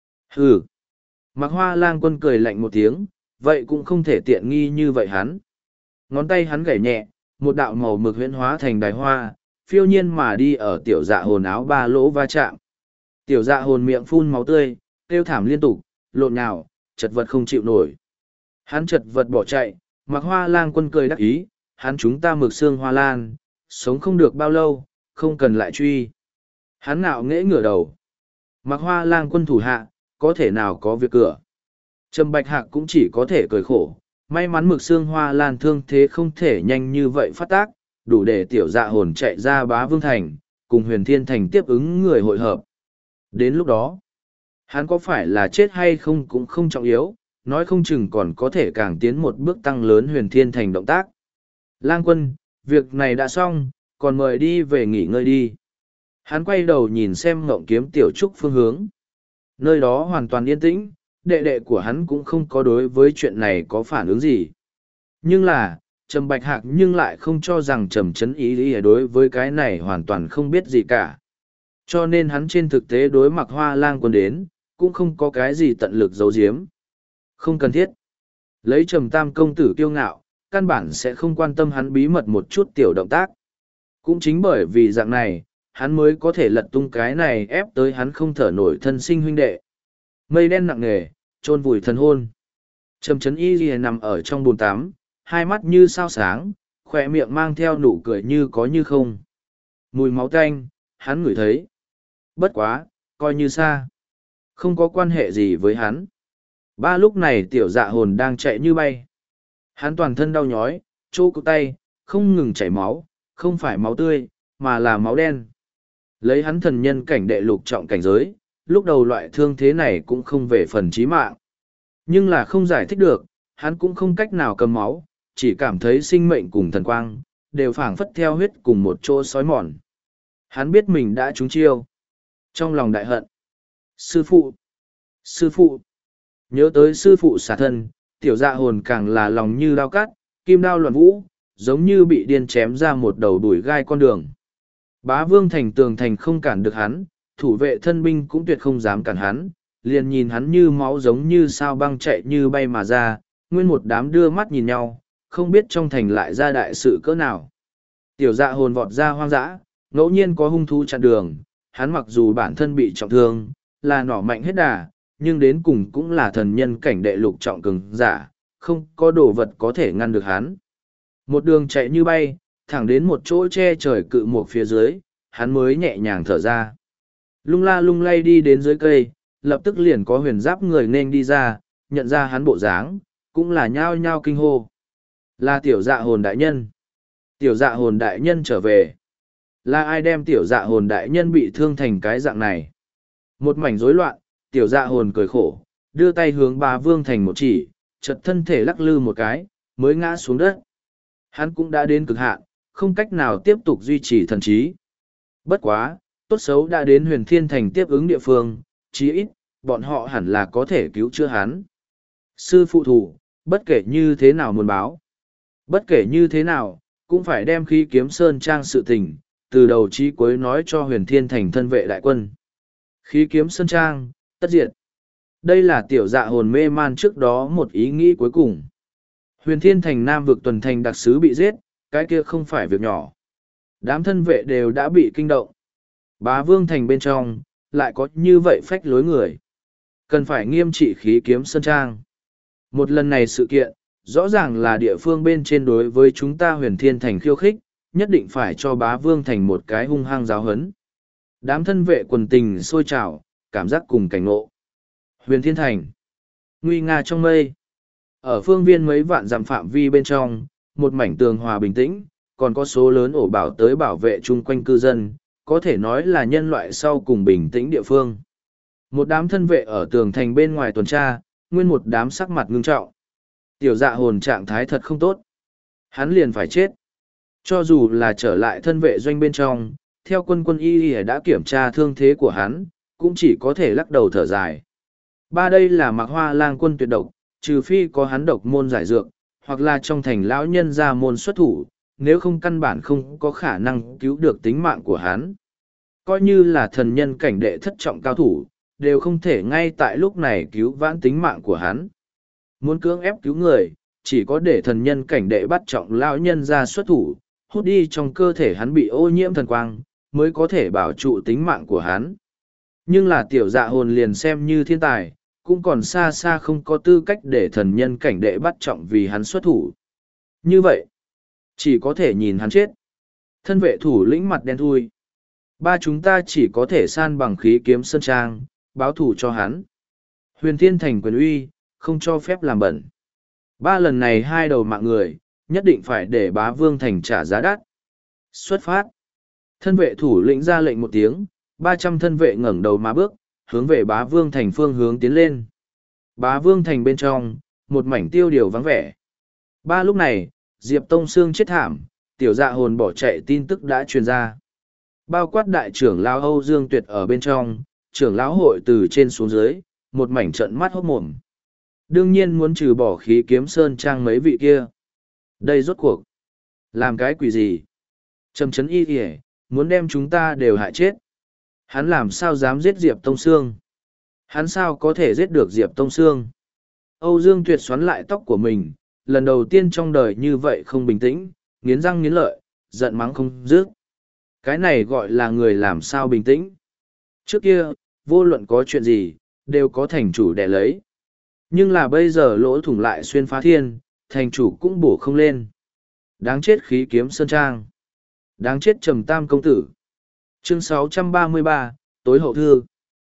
Hừ. Mạc Hoa Lang Quân cười lạnh một tiếng, vậy cũng không thể tiện nghi như vậy hắn. Ngón tay hắn gảy nhẹ, một đạo màu mực huyễn hóa thành đài hoa, phiêu nhiên mà đi ở tiểu dạ hồn áo ba lỗ va chạm. Tiểu dạ hồn miệng phun máu tươi, kêu thảm liên tục, lộn nhào, chật vật không chịu nổi. Hắn chật vật bỏ chạy, Mạc Hoa Lang Quân cười đắc ý, hắn chúng ta mực xương hoa lan, sống không được bao lâu, không cần lại truy. Hắn ngạo nghễ ngửa đầu. Mạc Hoa Lang Quân thủ hạ, có thể nào có việc cửa. Trầm Bạch Hạc cũng chỉ có thể cười khổ, may mắn mực xương hoa lan thương thế không thể nhanh như vậy phát tác, đủ để tiểu dạ hồn chạy ra Bá Vương Thành, cùng Huyền Thiên Thành tiếp ứng người hội hợp. Đến lúc đó, hắn có phải là chết hay không cũng không trọng yếu, nói không chừng còn có thể càng tiến một bước tăng lớn Huyền Thiên Thành động tác. Lang Quân, việc này đã xong, còn mời đi về nghỉ ngơi đi. Hắn quay đầu nhìn xem Ngộng Kiếm Tiểu Trúc phương hướng. Nơi đó hoàn toàn yên tĩnh, đệ đệ của hắn cũng không có đối với chuyện này có phản ứng gì. Nhưng là, Trầm Bạch Hạc nhưng lại không cho rằng Trầm Chấn Ý đối với cái này hoàn toàn không biết gì cả. Cho nên hắn trên thực tế đối Mạc Hoa Lang Quân đến, cũng không có cái gì tận lực giấu giếm. Không cần thiết. Lấy Trầm Tam công tử kiêu ngạo, căn bản sẽ không quan tâm hắn bí mật một chút tiểu động tác. Cũng chính bởi vì dạng này, hắn mới có thể lật tung cái này ép tới hắn không thở nổi thân sinh huynh đệ. Mây đen nặng nề, chôn vùi thần hôn. Trầm Chấn Y Lìa nằm ở trong bồn tắm, hai mắt như sao sáng, khỏe miệng mang theo nụ cười như có như không. Mùi máu tanh, hắn ngửi thấy. Bất quá, coi như xa. Không có quan hệ gì với hắn. Ba lúc này tiểu dạ hồn đang chạy như bay. Hắn toàn thân đau nhói, chỗ cụ tay, không ngừng chảy máu, không phải máu tươi, mà là máu đen. Lấy hắn thần nhân cảnh đệ lục trọng cảnh giới, lúc đầu loại thương thế này cũng không về phần chí mạng. Nhưng là không giải thích được, hắn cũng không cách nào cầm máu, chỉ cảm thấy sinh mệnh cùng thần quang, đều phảng phất theo huyết cùng một chỗ sói mòn. Hắn biết mình đã trúng chiêu. Trong lòng đại hận. Sư phụ! Sư phụ! Nhớ tới sư phụ xả thân, tiểu dạ hồn càng là lòng như đao cắt, kim đao loạn vũ, giống như bị điên chém ra một đầu đuổi gai con đường. Bá Vương Thành tường thành không cản được hắn, thủ vệ thân binh cũng tuyệt không dám cản hắn, liền nhìn hắn như máu giống như sao băng chạy như bay mà ra, nguyên một đám đưa mắt nhìn nhau, không biết trong thành lại ra đại sự cỡ nào. Tiểu dạ hồn vọt ra hoang dã, ngẫu nhiên có hung thú chặn đường, hắn mặc dù bản thân bị trọng thương, là nỏ mạnh hết đà, nhưng đến cùng cũng là thần nhân cảnh đệ lục trọng cường giả, không có đồ vật có thể ngăn được hắn. Một đường chạy như bay, thẳng đến một chỗ che trời cự một phía dưới, hắn mới nhẹ nhàng thở ra. Lung la lung lay đi đến dưới cây, lập tức liền có huyền giáp người nên đi ra, nhận ra hắn bộ dáng, cũng là nhao nhao kinh hô. Là tiểu dạ hồn đại nhân. Tiểu dạ hồn đại nhân trở về. Là ai đem tiểu dạ hồn đại nhân bị thương thành cái dạng này? Một mảnh rối loạn, tiểu dạ hồn cười khổ, đưa tay hướng Bá Vương Thành một chỉ, chợt thân thể lắc lư một cái, mới ngã xuống đất. Hắn cũng đã đến cực hạn, không cách nào tiếp tục duy trì thần trí. Bất quá, tốt xấu đã đến Huyền Thiên Thành tiếp ứng địa phương, chí ít, bọn họ hẳn là có thể cứu chữa hắn. Sư phụ thủ, bất kể như thế nào muốn báo. Bất kể như thế nào, cũng phải đem Khí Kiếm Sơn Trang sự tình, từ đầu chí cuối nói cho Huyền Thiên Thành thân vệ đại quân. Khí Kiếm Sơn Trang, tất diệt. Đây là tiểu dạ hồn mê man trước đó một ý nghĩ cuối cùng. Huyền Thiên Thành Nam vực tuần thành đặc sứ bị giết, cái kia không phải việc nhỏ. Đám thân vệ đều đã bị kinh động. Bá Vương Thành bên trong, lại có như vậy phách lối người. Cần phải nghiêm trị Khí Kiếm Sơn Trang. Một lần này sự kiện, rõ ràng là địa phương bên trên đối với chúng ta Huyền Thiên Thành khiêu khích, nhất định phải cho Bá Vương Thành một cái hung hăng giáo hấn. Đám thân vệ quần tình sôi trào, cảm giác cùng cảnh ngộ. Huyền Thiên Thành, nguy nga trong mây. Ở phương viên mấy vạn dặm phạm vi bên trong, một mảnh tường hòa bình tĩnh, còn có số lớn ổ bảo tới bảo vệ chung quanh cư dân, có thể nói là nhân loại sau cùng bình tĩnh địa phương. Một đám thân vệ ở tường thành bên ngoài tuần tra, nguyên một đám sắc mặt ngưng trọng. Tiểu dạ hồn trạng thái thật không tốt. Hắn liền phải chết. Cho dù là trở lại thân vệ doanh bên trong, theo quân y đã kiểm tra thương thế của hắn, cũng chỉ có thể lắc đầu thở dài. Ba đây là Mạc Hoa Lang Quân tuyệt độc, trừ phi có hắn độc môn giải dược, hoặc là trong thành lão nhân ra môn xuất thủ, nếu không căn bản không có khả năng cứu được tính mạng của hắn. coi như là thần nhân cảnh đệ thất trọng cao thủ, đều không thể ngay tại lúc này cứu vãn tính mạng của hắn. Muốn cưỡng ép cứu người, chỉ có để thần nhân cảnh đệ bắt trọng lão nhân ra xuất thủ, hút đi trong cơ thể hắn bị ô nhiễm thần quang, mới có thể bảo trụ tính mạng của hắn. Nhưng là tiểu dạ hồn liền xem như thiên tài, cũng còn xa xa không có tư cách để thần nhân cảnh đệ bắt trọng vì hắn xuất thủ. Như vậy, chỉ có thể nhìn hắn chết. Thân vệ thủ lĩnh mặt đen thui. Ba chúng ta chỉ có thể san bằng khí kiếm sơn trang, báo thủ cho hắn. Huyền Thiên Thành quyền uy, không cho phép làm bẩn. Ba lần này hai đầu mạng người, nhất định phải để bá vương thành trả giá đắt. Xuất phát. Thân vệ thủ lĩnh ra lệnh một tiếng, 300 thân vệ ngẩng đầu mà bước, hướng về bá vương thành phương hướng tiến lên. Bá vương thành bên trong, một mảnh tiêu điều vắng vẻ. Ba lúc này, Diệp Tông Sương chết thảm, tiểu dạ hồn bỏ chạy tin tức đã truyền ra. Bao quát đại trưởng lão Âu Dương Tuyệt ở bên trong, trưởng lão hội từ trên xuống dưới, một mảnh trận mắt hốt mồm. Đương nhiên muốn trừ bỏ khí kiếm sơn trang mấy vị kia. Đây rốt cuộc. Làm cái quỷ gì? Trầm chấn y kìa, muốn đem chúng ta đều hại chết. Hắn làm sao dám giết Diệp Tông Sương? Hắn sao có thể giết được Diệp Tông Sương? Âu Dương Tuyệt xoắn lại tóc của mình, lần đầu tiên trong đời như vậy không bình tĩnh, nghiến răng nghiến lợi, giận mắng không dứt. Cái này gọi là người làm sao bình tĩnh. Trước kia, vô luận có chuyện gì, đều có thành chủ đẻ lấy. Nhưng là bây giờ lỗ thủng lại xuyên phá thiên, thành chủ cũng bổ không lên. Đáng chết khí kiếm sơn trang. Đáng chết trầm tam công tử. Chương 633, tối hậu thư.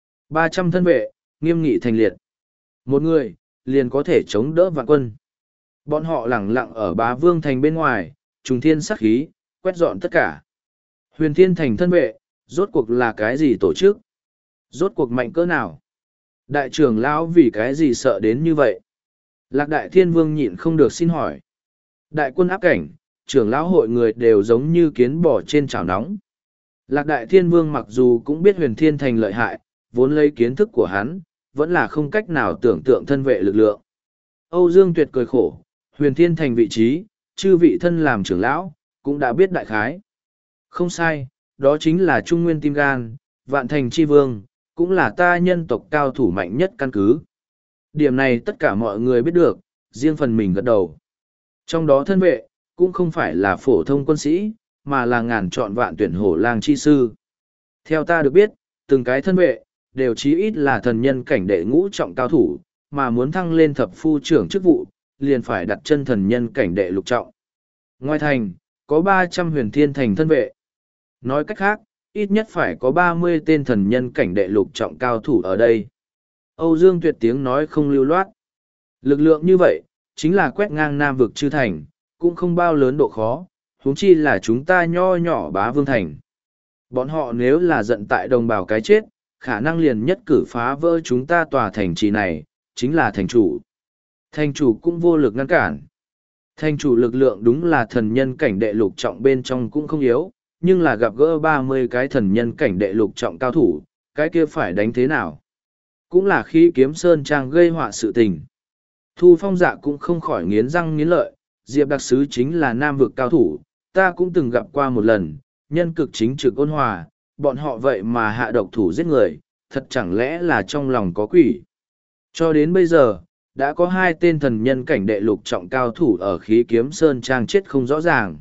300 thân vệ, nghiêm nghị thành liệt. Một người, liền có thể chống đỡ vạn quân. Bọn họ lẳng lặng ở bá vương thành bên ngoài, trùng thiên sát khí, quét dọn tất cả. Huyền Thiên Thành thân vệ, rốt cuộc là cái gì tổ chức? Rốt cuộc mạnh cỡ nào? Đại trưởng lão vì cái gì sợ đến như vậy? Lạc Đại Thiên Vương nhịn không được xin hỏi. Đại quân áp cảnh, trưởng lão hội người đều giống như kiến bò trên chảo nóng. Lạc Đại Thiên Vương mặc dù cũng biết Huyền Thiên Thành lợi hại, vốn lấy kiến thức của hắn, vẫn là không cách nào tưởng tượng thân vệ lực lượng. Âu Dương Tuyệt cười khổ, Huyền Thiên Thành vị trí, chư vị thân làm trưởng lão, cũng đã biết đại khái. Không sai, đó chính là Trung Nguyên Tim Gan, Vạn Thành Chi Vương, cũng là ta nhân tộc cao thủ mạnh nhất căn cứ. Điểm này tất cả mọi người biết được, riêng phần mình gật đầu. Trong đó thân vệ, cũng không phải là phổ thông quân sĩ, mà là ngàn chọn vạn tuyển hổ lang chi sư. Theo ta được biết, từng cái thân vệ, đều chí ít là thần nhân cảnh đệ ngũ trọng cao thủ, mà muốn thăng lên thập phu trưởng chức vụ, liền phải đặt chân thần nhân cảnh đệ lục trọng. Ngoài thành, có 300 huyền thiên thành thân vệ. Nói cách khác, ít nhất phải có 30 tên thần nhân cảnh đệ lục trọng cao thủ ở đây. Âu Dương Tuyệt tiếng nói không lưu loát. Lực lượng như vậy, chính là quét ngang Nam vực chư thành, cũng không bao lớn độ khó, huống chi là chúng ta nho nhỏ bá vương thành. Bọn họ nếu là giận tại đồng bào cái chết, khả năng liền nhất cử phá vỡ chúng ta tòa thành trì này, chính là thành chủ. Thành chủ cũng vô lực ngăn cản. Thành chủ lực lượng đúng là thần nhân cảnh đệ lục trọng bên trong cũng không yếu, nhưng là gặp gỡ 30 cái thần nhân cảnh đệ lục trọng cao thủ, cái kia phải đánh thế nào? Cũng là khi kiếm sơn trang gây họa sự tình. Thu Phong Dạ cũng không khỏi nghiến răng nghiến lợi, Diệp đặc sứ chính là nam vực cao thủ, ta cũng từng gặp qua một lần, nhân cực chính trực ôn hòa, bọn họ vậy mà hạ độc thủ giết người, thật chẳng lẽ là trong lòng có quỷ. Cho đến bây giờ, đã có 2 tên thần nhân cảnh đệ lục trọng cao thủ ở khí kiếm sơn trang chết không rõ ràng.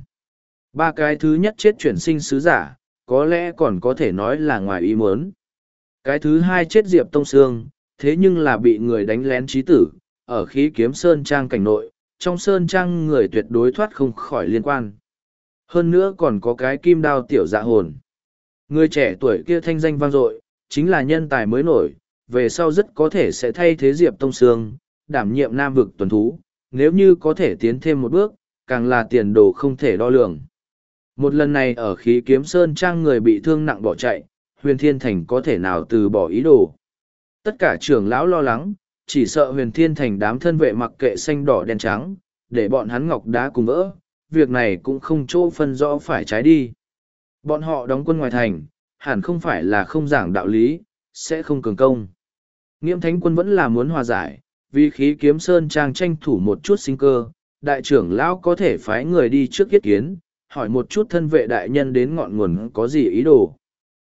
3 cái thứ nhất chết chuyển sinh sứ giả, có lẽ còn có thể nói là ngoài ý muốn. Cái thứ 2 chết Diệp Tông Sương, thế nhưng là bị người đánh lén chí tử, ở khí kiếm sơn trang cảnh nội, trong sơn trang người tuyệt đối thoát không khỏi liên quan. Hơn nữa còn có cái kim đao tiểu dạ hồn. Người trẻ tuổi kia thanh danh vang dội, chính là nhân tài mới nổi, về sau rất có thể sẽ thay thế Diệp Tông Sương, đảm nhiệm nam vực tuần thú, nếu như có thể tiến thêm một bước, càng là tiền đồ không thể đo lường. Một lần này ở khí kiếm sơn trang người bị thương nặng bỏ chạy, Huyền Thiên Thành có thể nào từ bỏ ý đồ. Tất cả trưởng lão lo lắng, chỉ sợ Huyền Thiên Thành đám thân vệ mặc kệ xanh đỏ đen trắng, để bọn hắn ngọc đá cùng vỡ, việc này cũng không chỗ phân rõ phải trái đi. Bọn họ đóng quân ngoài thành, hẳn không phải là không giảng đạo lý, sẽ không cường công. Nghiễm Thánh quân vẫn là muốn hòa giải, vì khí kiếm sơn trang tranh thủ một chút sinh cơ, đại trưởng lão có thể phái người đi trước yết kiến, hỏi một chút thân vệ đại nhân đến ngọn nguồn có gì ý đồ.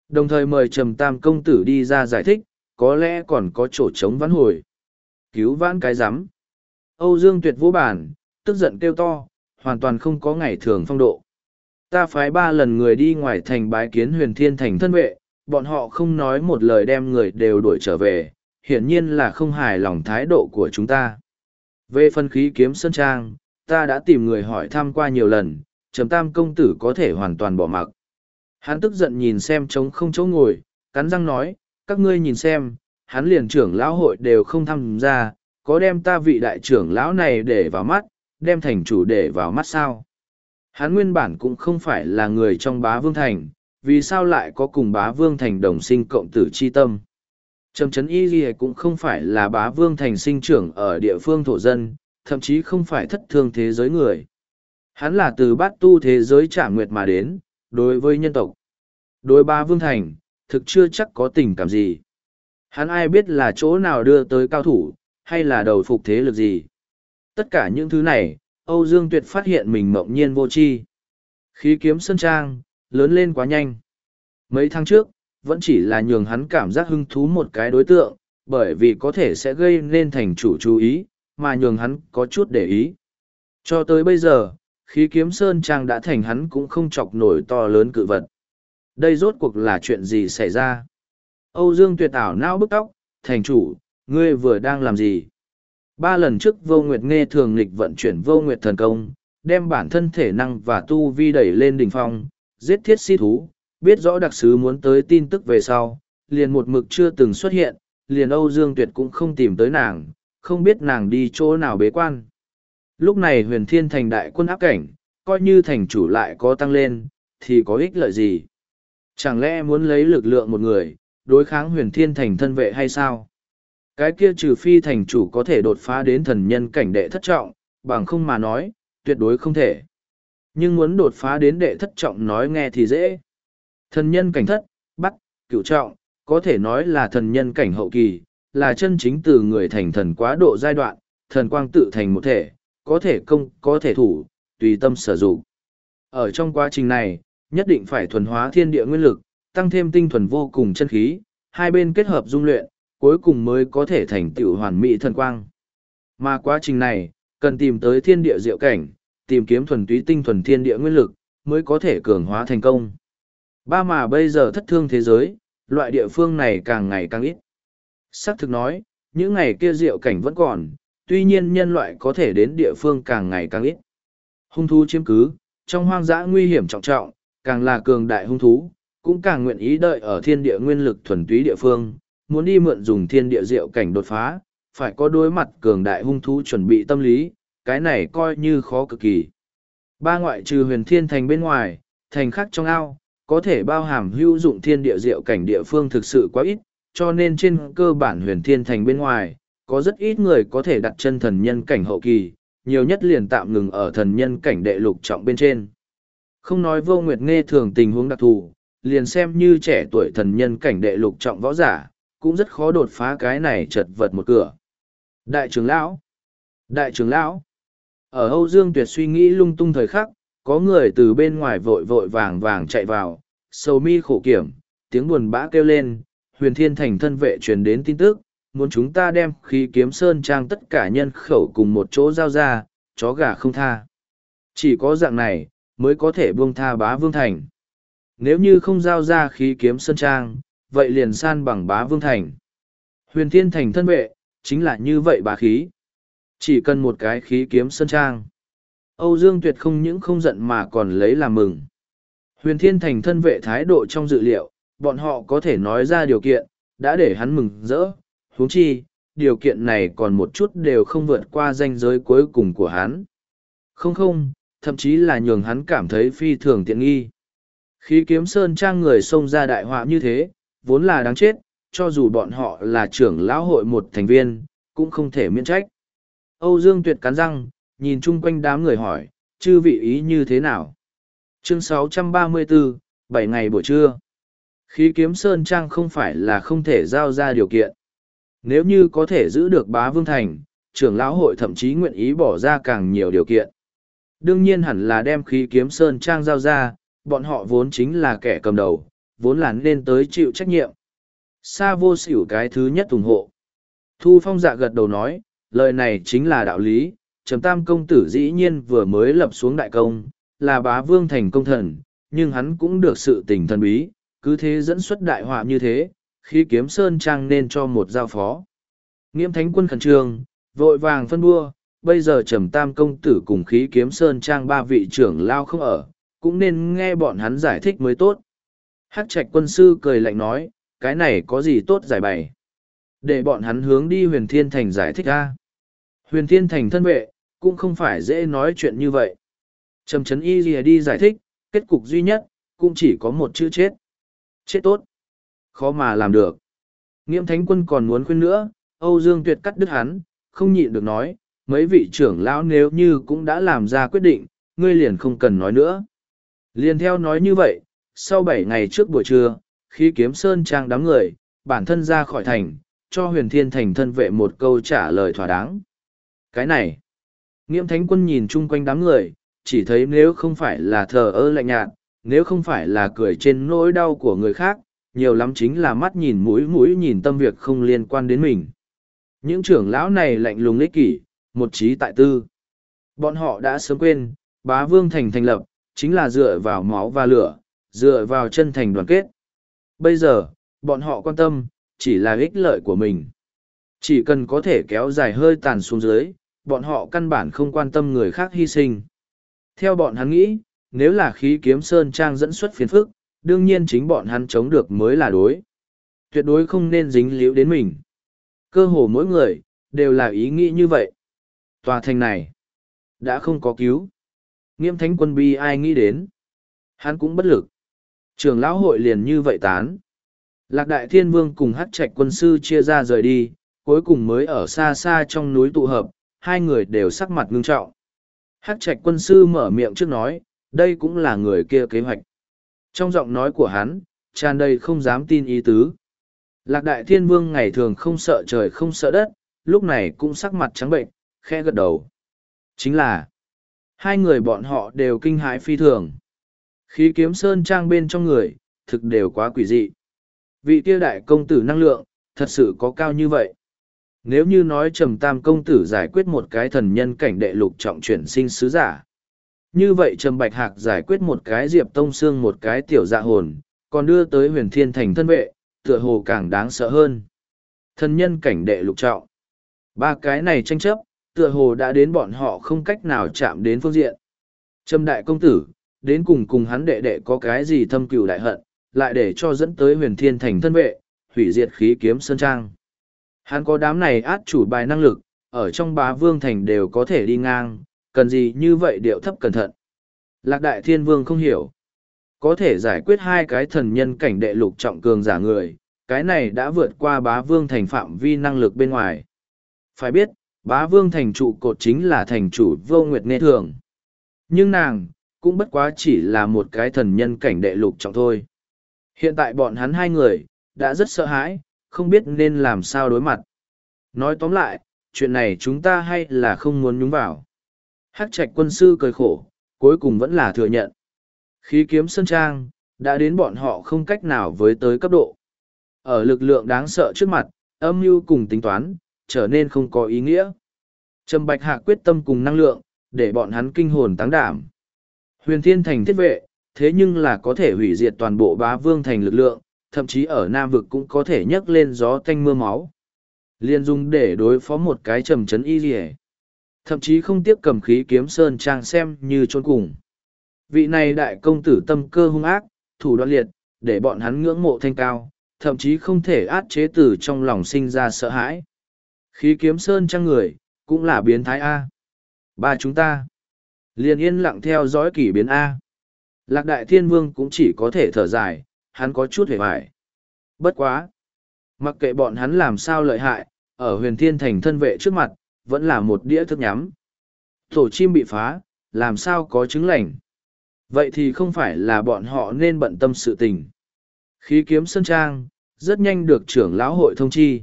Đồng thời mời Trầm Tam công tử đi ra giải thích, có lẽ còn có chỗ trống vãn hồi. Cứu vãn cái rắm. Âu Dương Tuyệt vô bản, tức giận kêu to, hoàn toàn không có ngày thường phong độ. Ta phái 3 lần người đi ngoài thành bái kiến Huyền Thiên Thành thân vệ, bọn họ không nói một lời đem người đều đuổi trở về, hiển nhiên là không hài lòng thái độ của chúng ta. Về phân khí kiếm sơn trang, ta đã tìm người hỏi thăm qua nhiều lần, Trầm Tam công tử có thể hoàn toàn bỏ mặc. Hắn tức giận nhìn xem trống không chỗ ngồi, cắn răng nói, các ngươi nhìn xem, hắn liền trưởng lão hội đều không tham gia, có đem ta vị đại trưởng lão này để vào mắt, đem thành chủ để vào mắt sao. Hắn nguyên bản cũng không phải là người trong Bá Vương Thành, vì sao lại có cùng Bá Vương Thành đồng sinh cộng tử chi tâm. Trầm Trấn Y Ghi cũng không phải là Bá Vương Thành sinh trưởng ở địa phương thổ dân, thậm chí không phải thất thương thế giới người. Hắn là từ bát tu thế giới Trảm Nguyệt mà đến, đối với nhân tộc. Đối Bá Vương Thành, thực chưa chắc có tình cảm gì. Hắn ai biết là chỗ nào đưa tới cao thủ, hay là đầu phục thế lực gì. Tất cả những thứ này, Âu Dương Tuyệt phát hiện mình mộng nhiên vô tri. Khí kiếm sơn trang, lớn lên quá nhanh. Mấy tháng trước, vẫn chỉ là nhường hắn cảm giác hứng thú một cái đối tượng, bởi vì có thể sẽ gây nên thành chủ chú ý, mà nhường hắn có chút để ý. Cho tới bây giờ, khí kiếm sơn trang đã thành hắn cũng không chọc nổi to lớn cự vật. Đây rốt cuộc là chuyện gì xảy ra? Âu Dương Tuyệt ảo não bức tóc, thành chủ, ngươi vừa đang làm gì? 3 lần trước Vô Nguyệt Nghe thường lịch vận chuyển Vô Nguyệt thần công, đem bản thân thể năng và tu vi đẩy lên đỉnh phong, giết thiết si thú, biết rõ đặc sứ muốn tới tin tức về sau, liền một mực chưa từng xuất hiện, liền Âu Dương Tuyệt cũng không tìm tới nàng, không biết nàng đi chỗ nào bế quan. Lúc này Huyền Thiên Thành đại quân áp cảnh, coi như thành chủ lại có tăng lên, thì có ích lợi gì? Chẳng lẽ muốn lấy lực lượng một người, đối kháng Huyền Thiên Thành thân vệ hay sao? Cái kia trừ phi thành chủ có thể đột phá đến thần nhân cảnh đệ thất trọng, bằng không mà nói, tuyệt đối không thể. Nhưng muốn đột phá đến đệ thất trọng nói nghe thì dễ. Thần nhân cảnh thất, bắt, cửu trọng, có thể nói là thần nhân cảnh hậu kỳ, là chân chính từ người thành thần quá độ giai đoạn, thần quang tự thành một thể, có thể công, có thể thủ, tùy tâm sử dụng. Ở trong quá trình này, nhất định phải thuần hóa thiên địa nguyên lực, tăng thêm tinh thuần vô cùng chân khí, hai bên kết hợp dung luyện, cuối cùng mới có thể thành tựu hoàn mỹ thần quang. Mà quá trình này, cần tìm tới thiên địa diệu cảnh, tìm kiếm thuần túy tinh thuần thiên địa nguyên lực, mới có thể cường hóa thành công. Mà bây giờ thất thương thế giới, loại địa phương này càng ngày càng ít. Xác thực nói, những ngày kia diệu cảnh vẫn còn, tuy nhiên nhân loại có thể đến địa phương càng ngày càng ít. Hung thú chiếm cứ, trong hoang dã nguy hiểm trọng trọng, càng là cường đại hung thú, cũng càng nguyện ý đợi ở thiên địa nguyên lực thuần túy địa phương, muốn đi mượn dùng thiên địa diệu cảnh đột phá, phải có đối mặt cường đại hung thú chuẩn bị tâm lý, cái này coi như khó cực kỳ. Ngoại trừ Huyền Thiên Thành bên ngoài, thành khác trong ao, có thể bao hàm hữu dụng thiên địa diệu cảnh địa phương thực sự quá ít, cho nên trên cơ bản Huyền Thiên Thành bên ngoài, có rất ít người có thể đặt chân thần nhân cảnh hậu kỳ, nhiều nhất liền tạm ngừng ở thần nhân cảnh đệ lục trọng bên trên. Không nói Vô Nguyệt Nghe thường tình huống đặc thù, liền xem như trẻ tuổi thần nhân cảnh đệ lục trọng võ giả, cũng rất khó đột phá cái này chật vật một cửa. Đại trưởng lão! Đại trưởng lão! Ở Âu Dương Tuyệt suy nghĩ lung tung thời khắc, có người từ bên ngoài vội vội vàng vàng chạy vào, sầu mi khổ kiểm, tiếng buồn bã kêu lên, Huyền Thiên Thành thân vệ truyền đến tin tức, muốn chúng ta đem khí kiếm sơn trang tất cả nhân khẩu cùng một chỗ giao ra, chó gà không tha. Chỉ có dạng này, mới có thể buông tha Bá Vương Thành. Nếu như không giao ra khí kiếm sơn trang, vậy liền san bằng Bá Vương Thành. Huyền Thiên Thành thân vệ, chính là như vậy bá khí. Chỉ cần một cái khí kiếm sơn trang. Âu Dương Tuyệt không những không giận mà còn lấy làm mừng. Huyền Thiên Thành thân vệ thái độ trong dự liệu, bọn họ có thể nói ra điều kiện, đã để hắn mừng rỡ. Huống chi, điều kiện này còn một chút đều không vượt qua ranh giới cuối cùng của hắn. Không, thậm chí là nhường hắn cảm thấy phi thường tiện nghi. Khí kiếm sơn trang người xông ra đại họa như thế, vốn là đáng chết, cho dù bọn họ là trưởng lão hội một thành viên, cũng không thể miễn trách. Âu Dương Tuyệt cắn răng, nhìn chung quanh đám người hỏi, chư vị ý như thế nào? Chương 634, 7 ngày buổi trưa. Khí kiếm sơn trang không phải là không thể giao ra điều kiện. Nếu như có thể giữ được Bá Vương Thành, trưởng lão hội thậm chí nguyện ý bỏ ra càng nhiều điều kiện. Đương nhiên hẳn là đem khí kiếm sơn trang giao ra, bọn họ vốn chính là kẻ cầm đầu, vốn là nên tới chịu trách nhiệm. Sa vô xỉu cái thứ nhất ủng hộ. Thu Phong dạ gật đầu nói, lời này chính là đạo lý, Trầm Tam công tử dĩ nhiên vừa mới lập xuống đại công, là bá vương thành công thần, nhưng hắn cũng được sự tình thần bí, cứ thế dẫn xuất đại họa như thế, khi kiếm sơn trang nên cho một giao phó. Nghiễm Thánh Quân khẩn trương, vội vàng phân bua, bây giờ Trầm Tam công tử cùng khí kiếm sơn trang ba vị trưởng lao không ở, cũng nên nghe bọn hắn giải thích mới tốt. Hắc Trạch Quân sư cười lạnh nói, cái này có gì tốt giải bày. Để bọn hắn hướng đi Huyền Thiên Thành giải thích ra. Huyền Thiên Thành thân vệ, cũng không phải dễ nói chuyện như vậy. Trầm Trấn Y lìa đi giải thích, kết cục duy nhất, cũng chỉ có một chữ chết. Chết tốt. Khó mà làm được. Nghiễm Thánh Quân còn muốn khuyên nữa, Âu Dương Tuyệt cắt đứt hắn, không nhịn được nói, mấy vị trưởng lão nếu như cũng đã làm ra quyết định, ngươi liền không cần nói nữa. Liền theo nói như vậy, sau 7 ngày trước buổi trưa, khi kiếm sơn trang đám người, bản thân ra khỏi thành, cho Huyền Thiên Thành thân vệ một câu trả lời thỏa đáng. Cái này, Nghiễm Thánh Quân nhìn chung quanh đám người, chỉ thấy nếu không phải là thờ ơ lạnh nhạt, nếu không phải là cười trên nỗi đau của người khác, nhiều lắm chính là mắt nhìn mũi nhìn tâm việc không liên quan đến mình. Những trưởng lão này lạnh lùng ích kỷ, một trí tại tư. Bọn họ đã sớm quên, bá vương thành thành lập, chính là dựa vào máu và lửa, dựa vào chân thành đoàn kết. Bây giờ, bọn họ quan tâm, chỉ là ích lợi của mình. Chỉ cần có thể kéo dài hơi tàn xuống dưới, bọn họ căn bản không quan tâm người khác hy sinh. Theo bọn hắn nghĩ, nếu là khí kiếm sơn trang dẫn xuất phiền phức, đương nhiên chính bọn hắn chống được mới là đối. Tuyệt đối không nên dính líu đến mình. Cơ hồ mỗi người, đều là ý nghĩ như vậy. Tòa thành này, đã không có cứu. Nghiễm Thánh Quân bi ai nghĩ đến. Hắn cũng bất lực. Trưởng lão hội liền như vậy tán. Lạc Đại Thiên Vương cùng Hắc Trạch Quân sư chia ra rời đi, cuối cùng mới ở xa xa trong núi tụ hợp, hai người đều sắc mặt ngưng trọng. Hắc Trạch Quân sư mở miệng trước nói, đây cũng là người kia kế hoạch. Trong giọng nói của hắn, tràn đầy không dám tin ý tứ. Lạc Đại Thiên Vương ngày thường không sợ trời không sợ đất, lúc này cũng sắc mặt trắng bệnh, khẽ gật đầu. Chính là, hai người bọn họ đều kinh hãi phi thường. Khí kiếm sơn trang bên trong người, thực đều quá quỷ dị. Vị kia đại công tử năng lượng, thật sự có cao như vậy. Nếu như nói Trầm Tam công tử giải quyết một cái thần nhân cảnh đệ lục trọng chuyển sinh sứ giả. Như vậy Trầm Bạch Hạc giải quyết một cái Diệp Tông Xương một cái tiểu dạ hồn, còn đưa tới Huyền Thiên Thành thân vệ, tựa hồ càng đáng sợ hơn. Thần nhân cảnh đệ lục trọng. Ba cái này tranh chấp, tựa hồ đã đến bọn họ không cách nào chạm đến phương diện. Trầm đại công tử, đến cùng hắn đệ đệ có cái gì thâm cừu đại hận, lại để cho dẫn tới Huyền Thiên Thành thân vệ, hủy diệt khí kiếm sơn trang. Hắn có đám này át chủ bài năng lực, ở trong bá vương thành đều có thể đi ngang, cần gì như vậy điệu thấp cẩn thận. Lạc Đại Thiên Vương không hiểu. Có thể giải quyết hai cái thần nhân cảnh đệ lục trọng cường giả người, cái này đã vượt qua bá vương thành phạm vi năng lực bên ngoài. Phải biết, bá vương thành trụ cột chính là thành chủ Vô Nguyệt Nghe Thường. Nhưng nàng, cũng bất quá chỉ là một cái thần nhân cảnh đệ lục trọng thôi. Hiện tại bọn hắn hai người, đã rất sợ hãi, không biết nên làm sao đối mặt. Nói tóm lại, chuyện này chúng ta hay là không muốn nhúng vào. Hắc Trạch Quân sư cười khổ, cuối cùng vẫn là thừa nhận. Khí kiếm sơn trang, đã đến bọn họ không cách nào với tới cấp độ. Ở lực lượng đáng sợ trước mặt, âm mưu cùng tính toán, trở nên không có ý nghĩa. Trầm Bạch Hạc quyết tâm cùng năng lượng, để bọn hắn kinh hồn táng đảm. Huyền Thiên Thành thiết vệ, thế nhưng là có thể hủy diệt toàn bộ bá vương thành lực lượng, thậm chí ở Nam Vực cũng có thể nhấc lên gió tanh mưa máu. Liên dung để đối phó một cái Trầm Trấn Y Liề. Thậm chí không tiếc cầm khí kiếm sơn trang xem như chôn cùng. Vị này đại công tử tâm cơ hung ác, thủ đoạn liệt, để bọn hắn ngưỡng mộ thanh cao, thậm chí không thể át chế từ trong lòng sinh ra sợ hãi. Khí kiếm sơn trang người, cũng là biến thái A. Ba chúng ta, liền yên lặng theo dõi kỷ biến A. Lạc Đại Thiên Vương cũng chỉ có thể thở dài, hắn có chút hề hoài. Bất quá. Mặc kệ bọn hắn làm sao lợi hại, ở Huyền Thiên Thành thân vệ trước mặt, vẫn là một đĩa thức nhắm. Tổ chim bị phá, làm sao có trứng lành. Vậy thì không phải là bọn họ nên bận tâm sự tình. Khí kiếm sơn trang, rất nhanh được trưởng lão hội thông chi.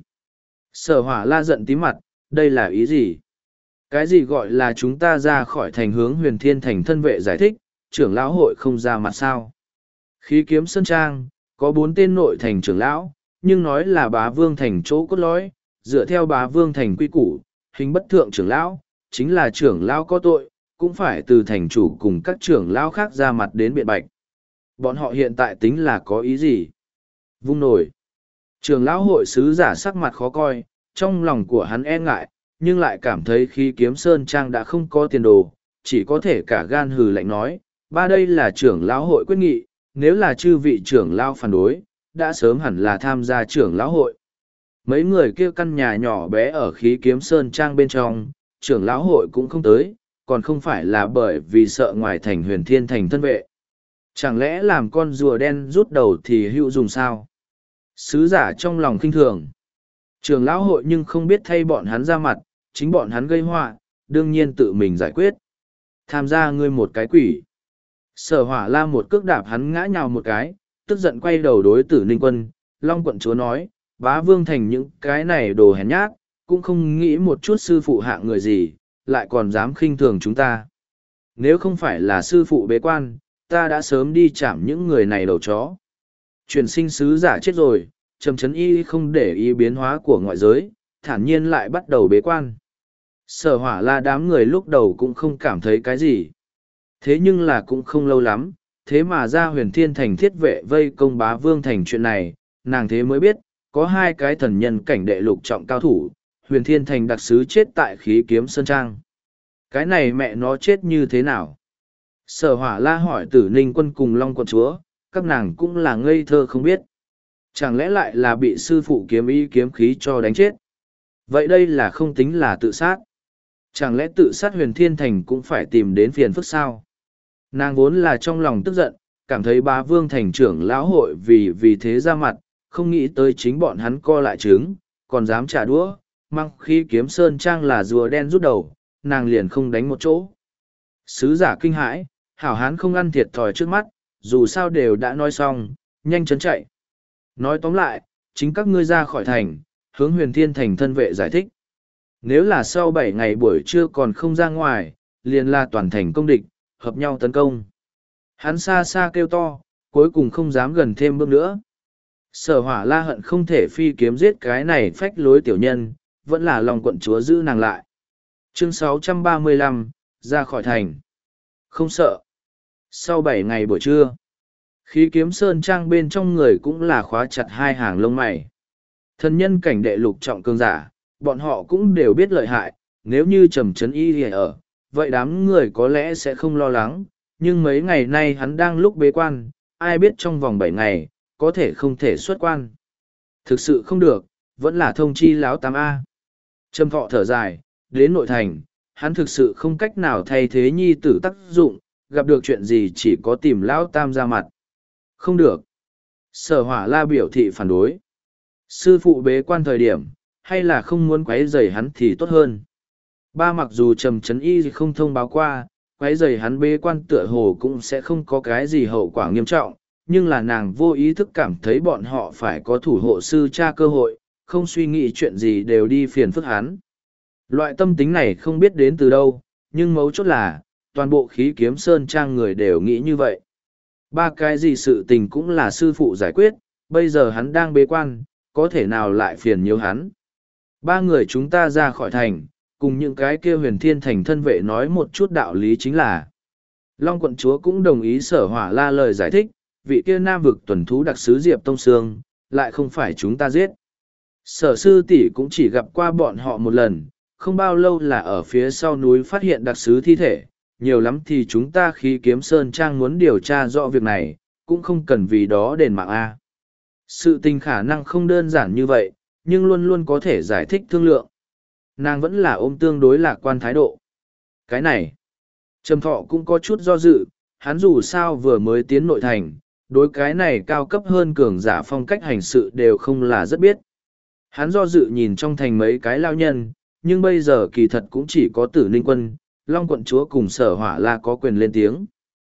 Sở Hỏa la giận tí mặt, đây là ý gì? Cái gì gọi là chúng ta ra khỏi thành hướng Huyền Thiên Thành thân vệ giải thích, trưởng lão hội không ra mặt sao? Khí kiếm sơn trang, có 4 tên nội thành trưởng lão, nhưng nói là bá vương thành chỗ cốt lõi, dựa theo bá vương thành quy củ, hình bất thượng trưởng lão, chính là trưởng lão có tội, cũng phải từ thành chủ cùng các trưởng lão khác ra mặt đến biện bạch. Bọn họ hiện tại tính là có ý gì? Vung nổi. Trưởng lão hội sứ giả sắc mặt khó coi, trong lòng của hắn e ngại, nhưng lại cảm thấy khi kiếm sơn trang đã không có tiền đồ, chỉ có thể cả gan hừ lạnh nói, ba đây là trưởng lão hội quyết nghị, nếu là chư vị trưởng lão phản đối, đã sớm hẳn là tham gia trưởng lão hội. Mấy người kia căn nhà nhỏ bé ở khí kiếm sơn trang bên trong, trưởng lão hội cũng không tới, còn không phải là bởi vì sợ ngoài thành huyền thiên thành thân vệ. Chẳng lẽ làm con rùa đen rút đầu thì hữu dùng sao? Sứ giả trong lòng khinh thường. Trưởng lão hội nhưng không biết thay bọn hắn ra mặt, chính bọn hắn gây họa, đương nhiên tự mình giải quyết. Tham gia ngươi một cái quỷ. Sở Hỏa La một cước đạp hắn ngã nhào một cái, tức giận quay đầu đối Tử Ninh Quân, Long quận chúa nói, bá vương thành những cái này đồ hèn nhát, cũng không nghĩ một chút sư phụ hạng người gì, lại còn dám khinh thường chúng ta. Nếu không phải là sư phụ bế quan, ta đã sớm đi chạm những người này đầu chó. Truyền sinh sứ giả chết rồi, Trầm Chấn Y không để ý biến hóa của ngoại giới, thản nhiên lại bắt đầu bế quan. Sở Hỏa La đám người lúc đầu cũng không cảm thấy cái gì. Thế nhưng là cũng không lâu lắm, thế mà ra huyền thiên thành thiết vệ vây công bá vương thành chuyện này, nàng thế mới biết, có 2 cái thần nhân cảnh đệ lục trọng cao thủ, huyền thiên thành đặc sứ chết tại khí kiếm sơn trang. Cái này mẹ nó chết như thế nào? Sở Hỏa La hỏi Tử Ninh Quân cùng Long quận chúa, các nàng cũng là ngây thơ không biết. Chẳng lẽ lại là bị sư phụ kiếm ý kiếm khí cho đánh chết? Vậy đây là không tính là tự sát. Chẳng lẽ tự sát huyền thiên thành cũng phải tìm đến phiền phức sao? Nàng vốn là trong lòng tức giận, cảm thấy bá vương thành trưởng lão hội vì thế ra mặt, không nghĩ tới chính bọn hắn co lại trứng, còn dám trả đũa, mang khi kiếm sơn trang là rùa đen rút đầu, nàng liền không đánh một chỗ. Sứ giả kinh hãi, hảo hán không ăn thiệt thòi trước mắt, dù sao đều đã nói xong, nhanh chóng chạy. Nói tóm lại, chính các ngươi ra khỏi thành, hướng huyền thiên thành thân vệ giải thích. Nếu là sau 7 ngày buổi trưa còn không ra ngoài, liền là toàn thành công địch, hợp nhau tấn công. Hắn xa xa kêu to, cuối cùng không dám gần thêm bước nữa. Sở Hỏa La hận không thể phi kiếm giết cái này phách lối tiểu nhân, vẫn là lòng quận chúa giữ nàng lại. Chương 635, ra khỏi thành. Không sợ. Sau 7 ngày buổi trưa, khí kiếm sơn trang bên trong người cũng là khóa chặt 2 hàng lông mày. Thần nhân cảnh đệ lục trọng cường giả, bọn họ cũng đều biết lợi hại, nếu như Trầm Chấn Y ở, vậy đám người có lẽ sẽ không lo lắng, nhưng mấy ngày nay hắn đang lúc bế quan, ai biết trong vòng 7 ngày, có thể không thể xuất quan. Thực sự không được, vẫn là thông chi láo 8A. Trầm Thọ thở dài, đến nội thành, hắn thực sự không cách nào thay thế nhi tử tác dụng, gặp được chuyện gì chỉ có tìm lão tam ra mặt. Không được. Sở Hỏa La biểu thị phản đối. Sư phụ bế quan thời điểm, hay là không muốn quấy rầy hắn thì tốt hơn. Ba mặc dù Trầm Chấn Y không thông báo qua, quấy rầy hắn bế quan tựa hồ cũng sẽ không có cái gì hậu quả nghiêm trọng, nhưng là nàng vô ý thức cảm thấy bọn họ phải có thủ hộ sư cha cơ hội, không suy nghĩ chuyện gì đều đi phiền phức hắn. Loại tâm tính này không biết đến từ đâu, nhưng mấu chốt là, toàn bộ khí kiếm sơn trang người đều nghĩ như vậy. Ba cái gì sự tình cũng là sư phụ giải quyết, bây giờ hắn đang bế quan, có thể nào lại phiền nhiều hắn. 3 người chúng ta ra khỏi thành, cùng những cái kia huyền thiên thành thân vệ nói một chút đạo lý chính là. Long quận chúa cũng đồng ý Sở Hỏa La lời giải thích, vị kia nam vực tuần thú đặc sứ Diệp Tông Sương, lại không phải chúng ta giết. Sở sư tỷ cũng chỉ gặp qua bọn họ một lần, không bao lâu là ở phía sau núi phát hiện đặc sứ thi thể, nhiều lắm thì chúng ta khi kiếm sơn trang muốn điều tra rõ việc này, cũng không cần vì đó đền mạng A. Sự tình khả năng không đơn giản như vậy, nhưng luôn luôn có thể giải thích thương lượng. Nàng vẫn là ôm tương đối lạc quan thái độ. Cái này, Trầm Thọ cũng có chút do dự, hắn dù sao vừa mới tiến nội thành, đối cái này cao cấp hơn cường giả phong cách hành sự đều không là rất biết. Hắn do dự nhìn trong thành mấy cái lao nhân, nhưng bây giờ kỳ thật cũng chỉ có Tử Ninh Quân, Long quận chúa cùng Sở Hỏa La có quyền lên tiếng.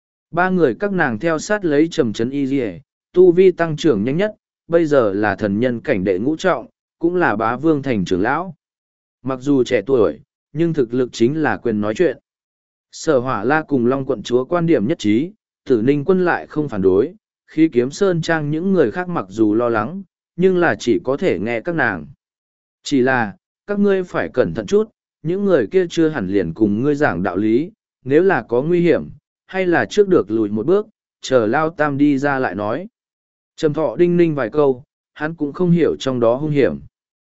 3 người các nàng theo sát lấy Trầm Chấn Y Dì, tu vi tăng trưởng nhanh nhất, bây giờ là thần nhân cảnh đệ ngũ trọng, cũng là bá vương thành trưởng lão. Mặc dù trẻ tuổi, nhưng thực lực chính là quyền nói chuyện. Sở Hỏa La cùng Long quận chúa quan điểm nhất trí, Tử Ninh Quân lại không phản đối, khi kiếm sơn trang những người khác mặc dù lo lắng, nhưng là chỉ có thể nghe các nàng. Chỉ là, các ngươi phải cẩn thận chút, những người kia chưa hẳn liền cùng ngươi giảng đạo lý, nếu là có nguy hiểm, hay là trước được lùi một bước, chờ Lao Tam đi ra lại nói. Trầm Thọ đinh ninh vài câu, hắn cũng không hiểu trong đó hung hiểm.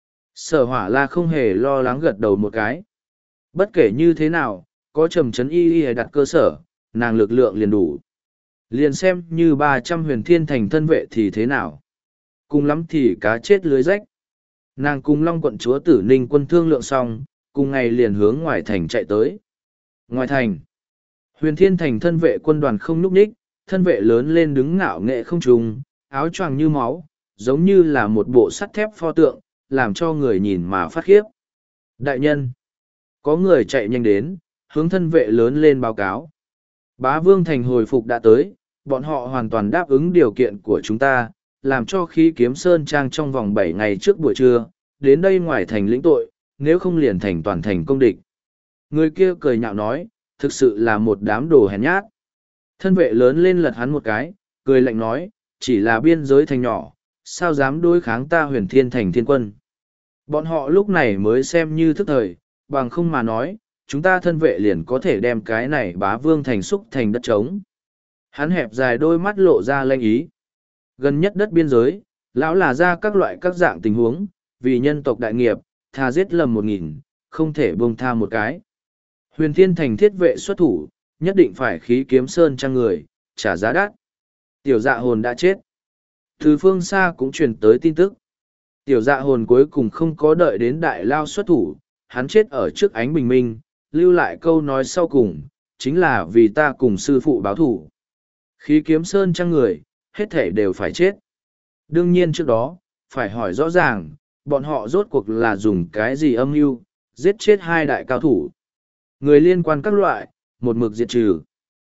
Sở Hỏa La không hề lo lắng gật đầu một cái. Bất kể như thế nào, có Trầm Trấn Y đặt cơ sở, nàng lực lượng liền đủ. Liền xem như 300 huyền thiên thành thân vệ thì thế nào. Cùng lắm thì cá chết lưới rách. Nàng cùng Long quận chúa Tử Ninh quân thương lượng xong, cùng ngày liền hướng ngoài thành chạy tới. Ngoài thành, huyền thiên thành thân vệ quân đoàn không núp ních, thân vệ lớn lên đứng ngạo nghệ không trùng, áo choàng như máu, giống như là một bộ sắt thép pho tượng, làm cho người nhìn mà phát khiếp. Đại nhân, có người chạy nhanh đến, hướng thân vệ lớn lên báo cáo. Bá Vương Thành hồi phục đã tới, bọn họ hoàn toàn đáp ứng điều kiện của chúng ta, làm cho khí kiếm sơn trang trong vòng 7 ngày trước buổi trưa, đến đây ngoài thành lĩnh tội, nếu không liền thành toàn thành công địch. Người kia cười nhạo nói, thực sự là một đám đồ hèn nhát. Thân vệ lớn lên lật hắn một cái, cười lạnh nói, chỉ là biên giới thành nhỏ, sao dám đối kháng ta huyền thiên thành thiên quân. Bọn họ lúc này mới xem như thức thời, bằng không mà nói, chúng ta thân vệ liền có thể đem cái này Bá Vương Thành xúc thành đất trống. Hắn hẹp dài đôi mắt lộ ra lanh ý. Gần nhất đất biên giới, lão là ra các loại các dạng tình huống, vì nhân tộc đại nghiệp, tha giết lầm 1000, không thể buông tha một cái. Huyền Thiên Thành thiết vệ xuất thủ, nhất định phải khí kiếm sơn trang người, trả giá đắt. Tiểu dạ hồn đã chết. Từ phương xa cũng truyền tới tin tức. Tiểu dạ hồn cuối cùng không có đợi đến đại lao xuất thủ, hắn chết ở trước ánh bình minh, lưu lại câu nói sau cùng, chính là vì ta cùng sư phụ báo thủ. Khí kiếm sơn trang người, hết thể đều phải chết. Đương nhiên trước đó, phải hỏi rõ ràng, bọn họ rốt cuộc là dùng cái gì âm mưu giết chết hai đại cao thủ. Người liên quan các loại, một mực diệt trừ.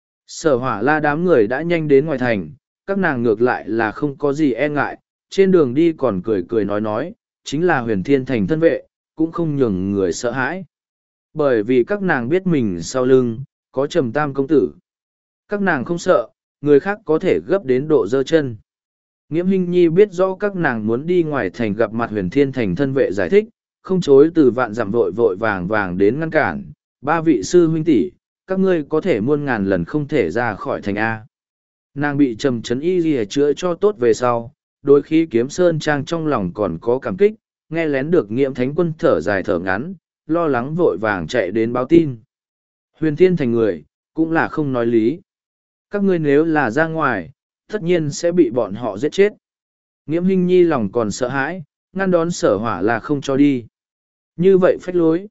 Sở Hỏa La đám người đã nhanh đến ngoài thành, các nàng ngược lại là không có gì e ngại, trên đường đi còn cười cười nói, chính là huyền thiên thành thân vệ, cũng không nhường người sợ hãi. Bởi vì các nàng biết mình sau lưng, có Trầm Tam công tử. Các nàng không sợ, người khác có thể gấp đến độ giơ chân. Nghiễm Hinh Nhi biết rõ các nàng muốn đi ngoài thành gặp mặt huyền thiên thành thân vệ giải thích, không chối từ vạn dặm vội vội vàng vàng đến ngăn cản. 3 vị sư huynh tỷ, các ngươi có thể muôn ngàn lần không thể ra khỏi thành A. Nàng bị Trầm Trấn Y lìa chữa cho tốt về sau, đôi khi kiếm sơn trang trong lòng còn có cảm kích, nghe lén được Nghiễm Thánh Quân thở dài thở ngắn, lo lắng vội vàng chạy đến báo tin. Huyền thiên thành người, cũng là không nói lý. Các ngươi nếu là ra ngoài, tất nhiên sẽ bị bọn họ giết chết. Nghiễm Hinh Nhi lòng còn sợ hãi, ngăn đón Sở Hỏa là không cho đi. Như vậy phách lối.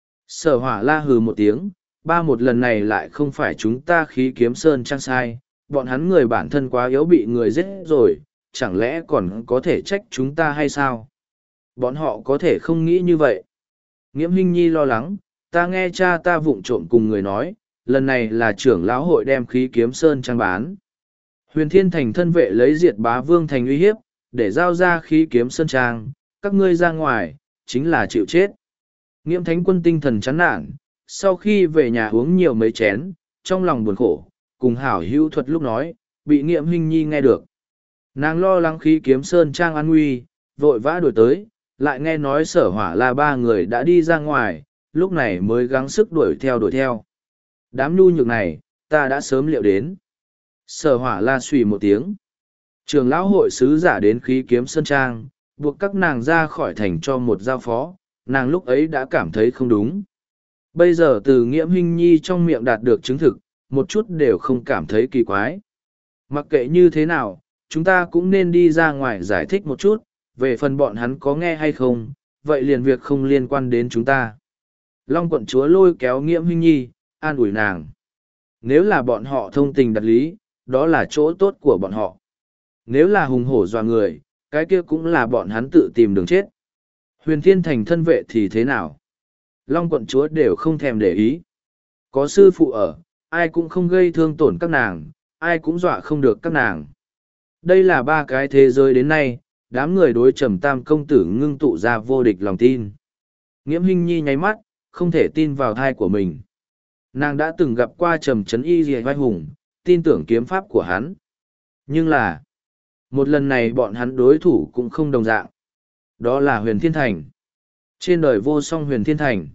Sở Hỏa La hừ một tiếng, một lần này lại không phải chúng ta khí kiếm sơn trang sai, bọn hắn người bản thân quá yếu bị người giết rồi, chẳng lẽ còn có thể trách chúng ta hay sao? Bọn họ có thể không nghĩ như vậy. Nghiễm Hinh Nhi lo lắng, ta nghe cha ta vụng trộm cùng người nói, lần này là trưởng lão hội đem khí kiếm sơn trang bán. Huyền Thiên Thành thân vệ lấy diệt Bá Vương Thành uy hiếp, để giao ra khí kiếm sơn trang, các ngươi ra ngoài, chính là chịu chết. Nghiễm Thánh Quân tinh thần chán nản, sau khi về nhà uống nhiều mấy chén, trong lòng buồn khổ, cùng hảo hữu thuật lúc nói, bị Nghiễm Hinh Nhi nghe được. Nàng lo lắng khí kiếm sơn trang an nguy, vội vã đuổi tới, lại nghe nói Sở Hỏa La 3 người đã đi ra ngoài, lúc này mới gắng sức đuổi theo. Đám nhu nhược này, ta đã sớm liệu đến. Sở Hỏa La xùy một tiếng. Trường lão hội sứ giả đến khí kiếm sơn trang, buộc các nàng ra khỏi thành cho một giao phó, nàng lúc ấy đã cảm thấy không đúng. Bây giờ từ Nghiễm Hinh Nhi trong miệng đạt được chứng thực, một chút đều không cảm thấy kỳ quái. Mặc kệ như thế nào, chúng ta cũng nên đi ra ngoài giải thích một chút, về phần bọn hắn có nghe hay không, vậy liền việc không liên quan đến chúng ta. Long quận chúa lôi kéo Nghiễm Hinh Nhi, an ủi nàng. Nếu là bọn họ thông tình đặt lý, đó là chỗ tốt của bọn họ. Nếu là hùng hổ dọa người, cái kia cũng là bọn hắn tự tìm đường chết. Huyền Thiên Thành thân vệ thì thế nào? Long quận chúa đều không thèm để ý. Có sư phụ ở, ai cũng không gây thương tổn các nàng, ai cũng dọa không được các nàng. Đây là 3 cái thế giới đến nay, đám người đối Trầm Tam công tử ngưng tụ ra vô địch lòng tin. Nghiễm Hinh Nhi nháy mắt, không thể tin vào thai của mình. Nàng đã từng gặp qua Trầm Trấn Y Liễu vai hùng, tin tưởng kiếm pháp của hắn. Nhưng là, Một lần này bọn hắn đối thủ cũng không đồng dạng. Đó là Huyền Thiên Thành. Trên đời vô song Huyền Thiên Thành.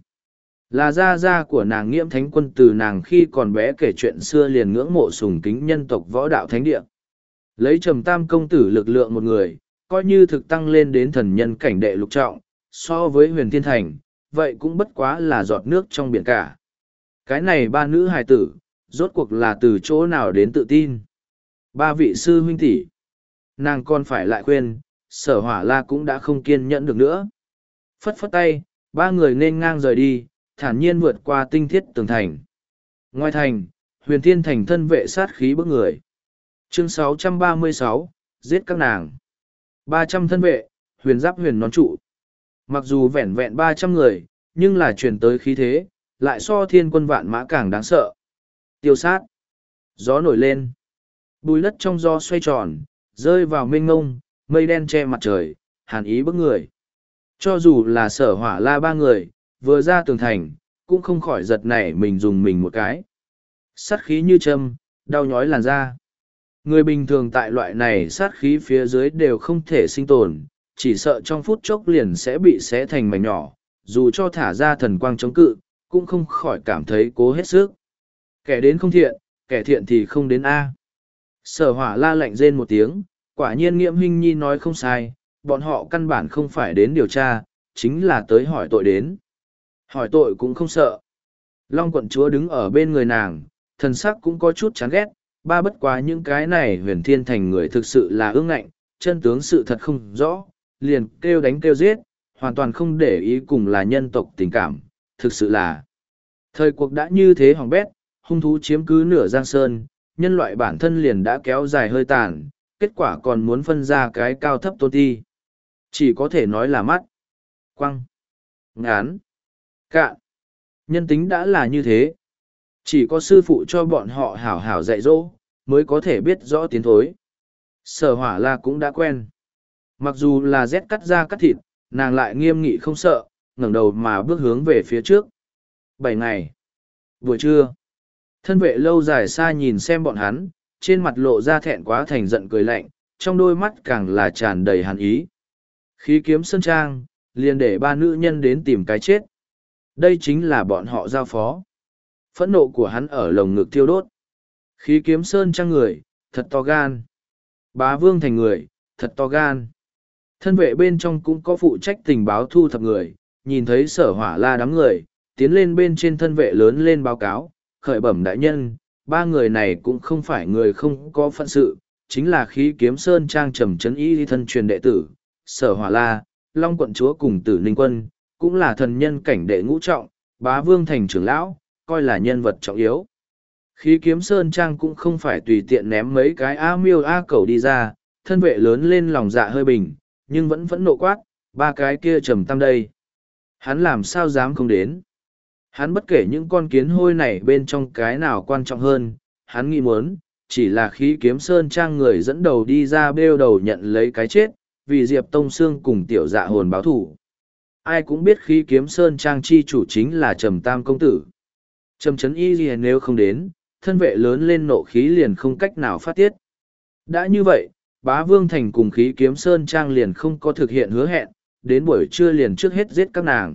Là gia gia của nàng Nghiễm Thánh Quân, từ nàng khi còn bé kể chuyện xưa liền ngưỡng mộ sùng kính nhân tộc võ đạo thánh địa. Lấy Trầm Tam công tử lực lượng một người, coi như thực tăng lên đến thần nhân cảnh đệ lục trọng, so với Huyền Thiên Thành, vậy cũng bất quá là giọt nước trong biển cả. Cái này ba nữ hài tử, rốt cuộc là từ chỗ nào đến tự tin. Ba vị sư huynh tỷ, nàng còn phải lại khuyên, Sở Hỏa La cũng đã không kiên nhẫn được nữa. Phất phất tay, ba người nên ngang rời đi, thản nhiên vượt qua tinh thiết tường thành. Ngoài thành, Huyền Thiên Thành thân vệ sát khí bức người. Chương 636, giết các nàng. 300 thân vệ, huyền giáp huyền nón trụ. Mặc dù vẹn vẹn 300 người, nhưng là truyền tới khí thế, lại so thiên quân vạn mã càng đáng sợ. Tiêu sát. Gió nổi lên. Bùi đất trong gió xoay tròn, rơi vào mênh ngông, mây đen che mặt trời, hàn ý bức người. Cho dù là Sở Hỏa La ba người, vừa ra tường thành, cũng không khỏi giật nảy mình dùng mình một cái. Sát khí như châm, đau nhói làn da. Người bình thường tại loại này sát khí phía dưới đều không thể sinh tồn, chỉ sợ trong phút chốc liền sẽ bị xé thành mảnh nhỏ, dù cho thả ra thần quang chống cự, cũng không khỏi cảm thấy cố hết sức. Kẻ đến không thiện, kẻ thiện thì không đến A. Sở Hỏa La lạnh rên một tiếng, quả nhiên Nghiễm Hinh Nhi nói không sai, bọn họ căn bản không phải đến điều tra, chính là tới hỏi tội đến. Hỏi tội cũng không sợ. Long quận chúa đứng ở bên người nàng, thần sắc cũng có chút chán ghét, ba bất quá những cái này Huyền Thiên Thành người thực sự là ương ngạnh, chân tướng sự thật không rõ, liền kêu đánh kêu giết, hoàn toàn không để ý cùng là nhân tộc tình cảm, thực sự là. Thời cuộc đã như thế hỏng bét, hung thú chiếm cứ nửa giang sơn, nhân loại bản thân liền đã kéo dài hơi tàn, kết quả còn muốn phân ra cái cao thấp tôn ti. Chỉ có thể nói là mắt, quăng, ngán, cạn. Nhân tính đã là như thế. Chỉ có sư phụ cho bọn họ hảo hảo dạy dỗ, mới có thể biết rõ tiến thối. Sở Hỏa La cũng đã quen. Mặc dù là rét cắt da cắt thịt, nàng lại nghiêm nghị không sợ, ngẩng đầu mà bước hướng về phía trước. 7 ngày. Buổi trưa. Thân vệ lâu dài xa nhìn xem bọn hắn, trên mặt lộ ra thẹn quá thành giận cười lạnh, trong đôi mắt càng là tràn đầy hàn ý. Khí kiếm sơn trang, liền để ba nữ nhân đến tìm cái chết. Đây chính là bọn họ giao phó. Phẫn nộ của hắn ở lồng ngực thiêu đốt. Khí kiếm sơn trang người, thật to gan. Bá vương thành người, thật to gan. Thân vệ bên trong cũng có phụ trách tình báo thu thập người, nhìn thấy Sở Hỏa La đám người, tiến lên bên trên thân vệ lớn lên báo cáo, khởi bẩm đại nhân, ba người này cũng không phải người không có phận sự, chính là khí kiếm sơn trang trầm trấn y thân truyền đệ tử, Sở Hỏa La, Long quận chúa cùng Tử Ninh Quân, cũng là thần nhân cảnh đệ ngũ trọng, Bá vương thành trưởng lão, coi là nhân vật trọng yếu. Khí kiếm sơn trang cũng không phải tùy tiện ném mấy cái A miêu A cẩu đi ra, thân vệ lớn lên lòng dạ hơi bình, nhưng vẫn vẫn nộ quát, ba cái kia trầm tam đây. Hắn làm sao dám không đến. Hắn bất kể những con kiến hôi này bên trong cái nào quan trọng hơn, hắn nghĩ muốn, chỉ là khí kiếm sơn trang người dẫn đầu đi ra bêu đầu nhận lấy cái chết, vì Diệp Tông Sương cùng tiểu dạ hồn báo thủ. Ai cũng biết khí kiếm sơn trang chi chủ chính là Trầm Tam công tử. Trầm Trấn Y gì nếu không đến, thân vệ lớn lên nộ khí liền không cách nào phát tiết. Đã như vậy, Bá Vương Thành cùng khí kiếm sơn trang liền không có thực hiện hứa hẹn, đến buổi trưa liền trước hết giết các nàng.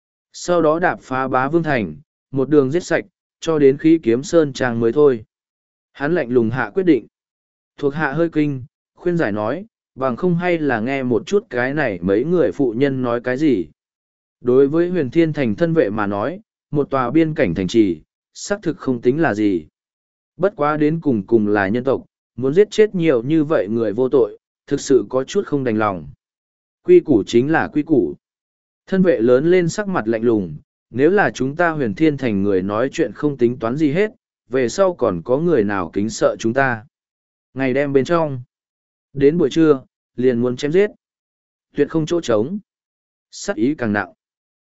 Sau đó đạp phá Bá Vương Thành, một đường giết sạch, cho đến khí kiếm sơn trang mới thôi. Hắn lạnh lùng hạ quyết định. Thuộc hạ hơi kinh, khuyên giải nói, bằng không hay là nghe một chút cái này mấy người phụ nhân nói cái gì. Đối với Huyền Thiên Thành thân vệ mà nói, một tòa biên cảnh thành trì, xác thực không tính là gì. Bất quá đến cùng cùng là nhân tộc, muốn giết chết nhiều như vậy người vô tội, thực sự có chút không đành lòng. Quy củ chính là quy củ. Thân vệ lớn lên sắc mặt lạnh lùng, nếu là chúng ta Huyền Thiên Thành người nói chuyện không tính toán gì hết, về sau còn có người nào kính sợ chúng ta. Ngày đêm bên trong, đến buổi trưa, liền muốn chém giết. Tuyệt không chỗ trống. Sắc ý càng nặng.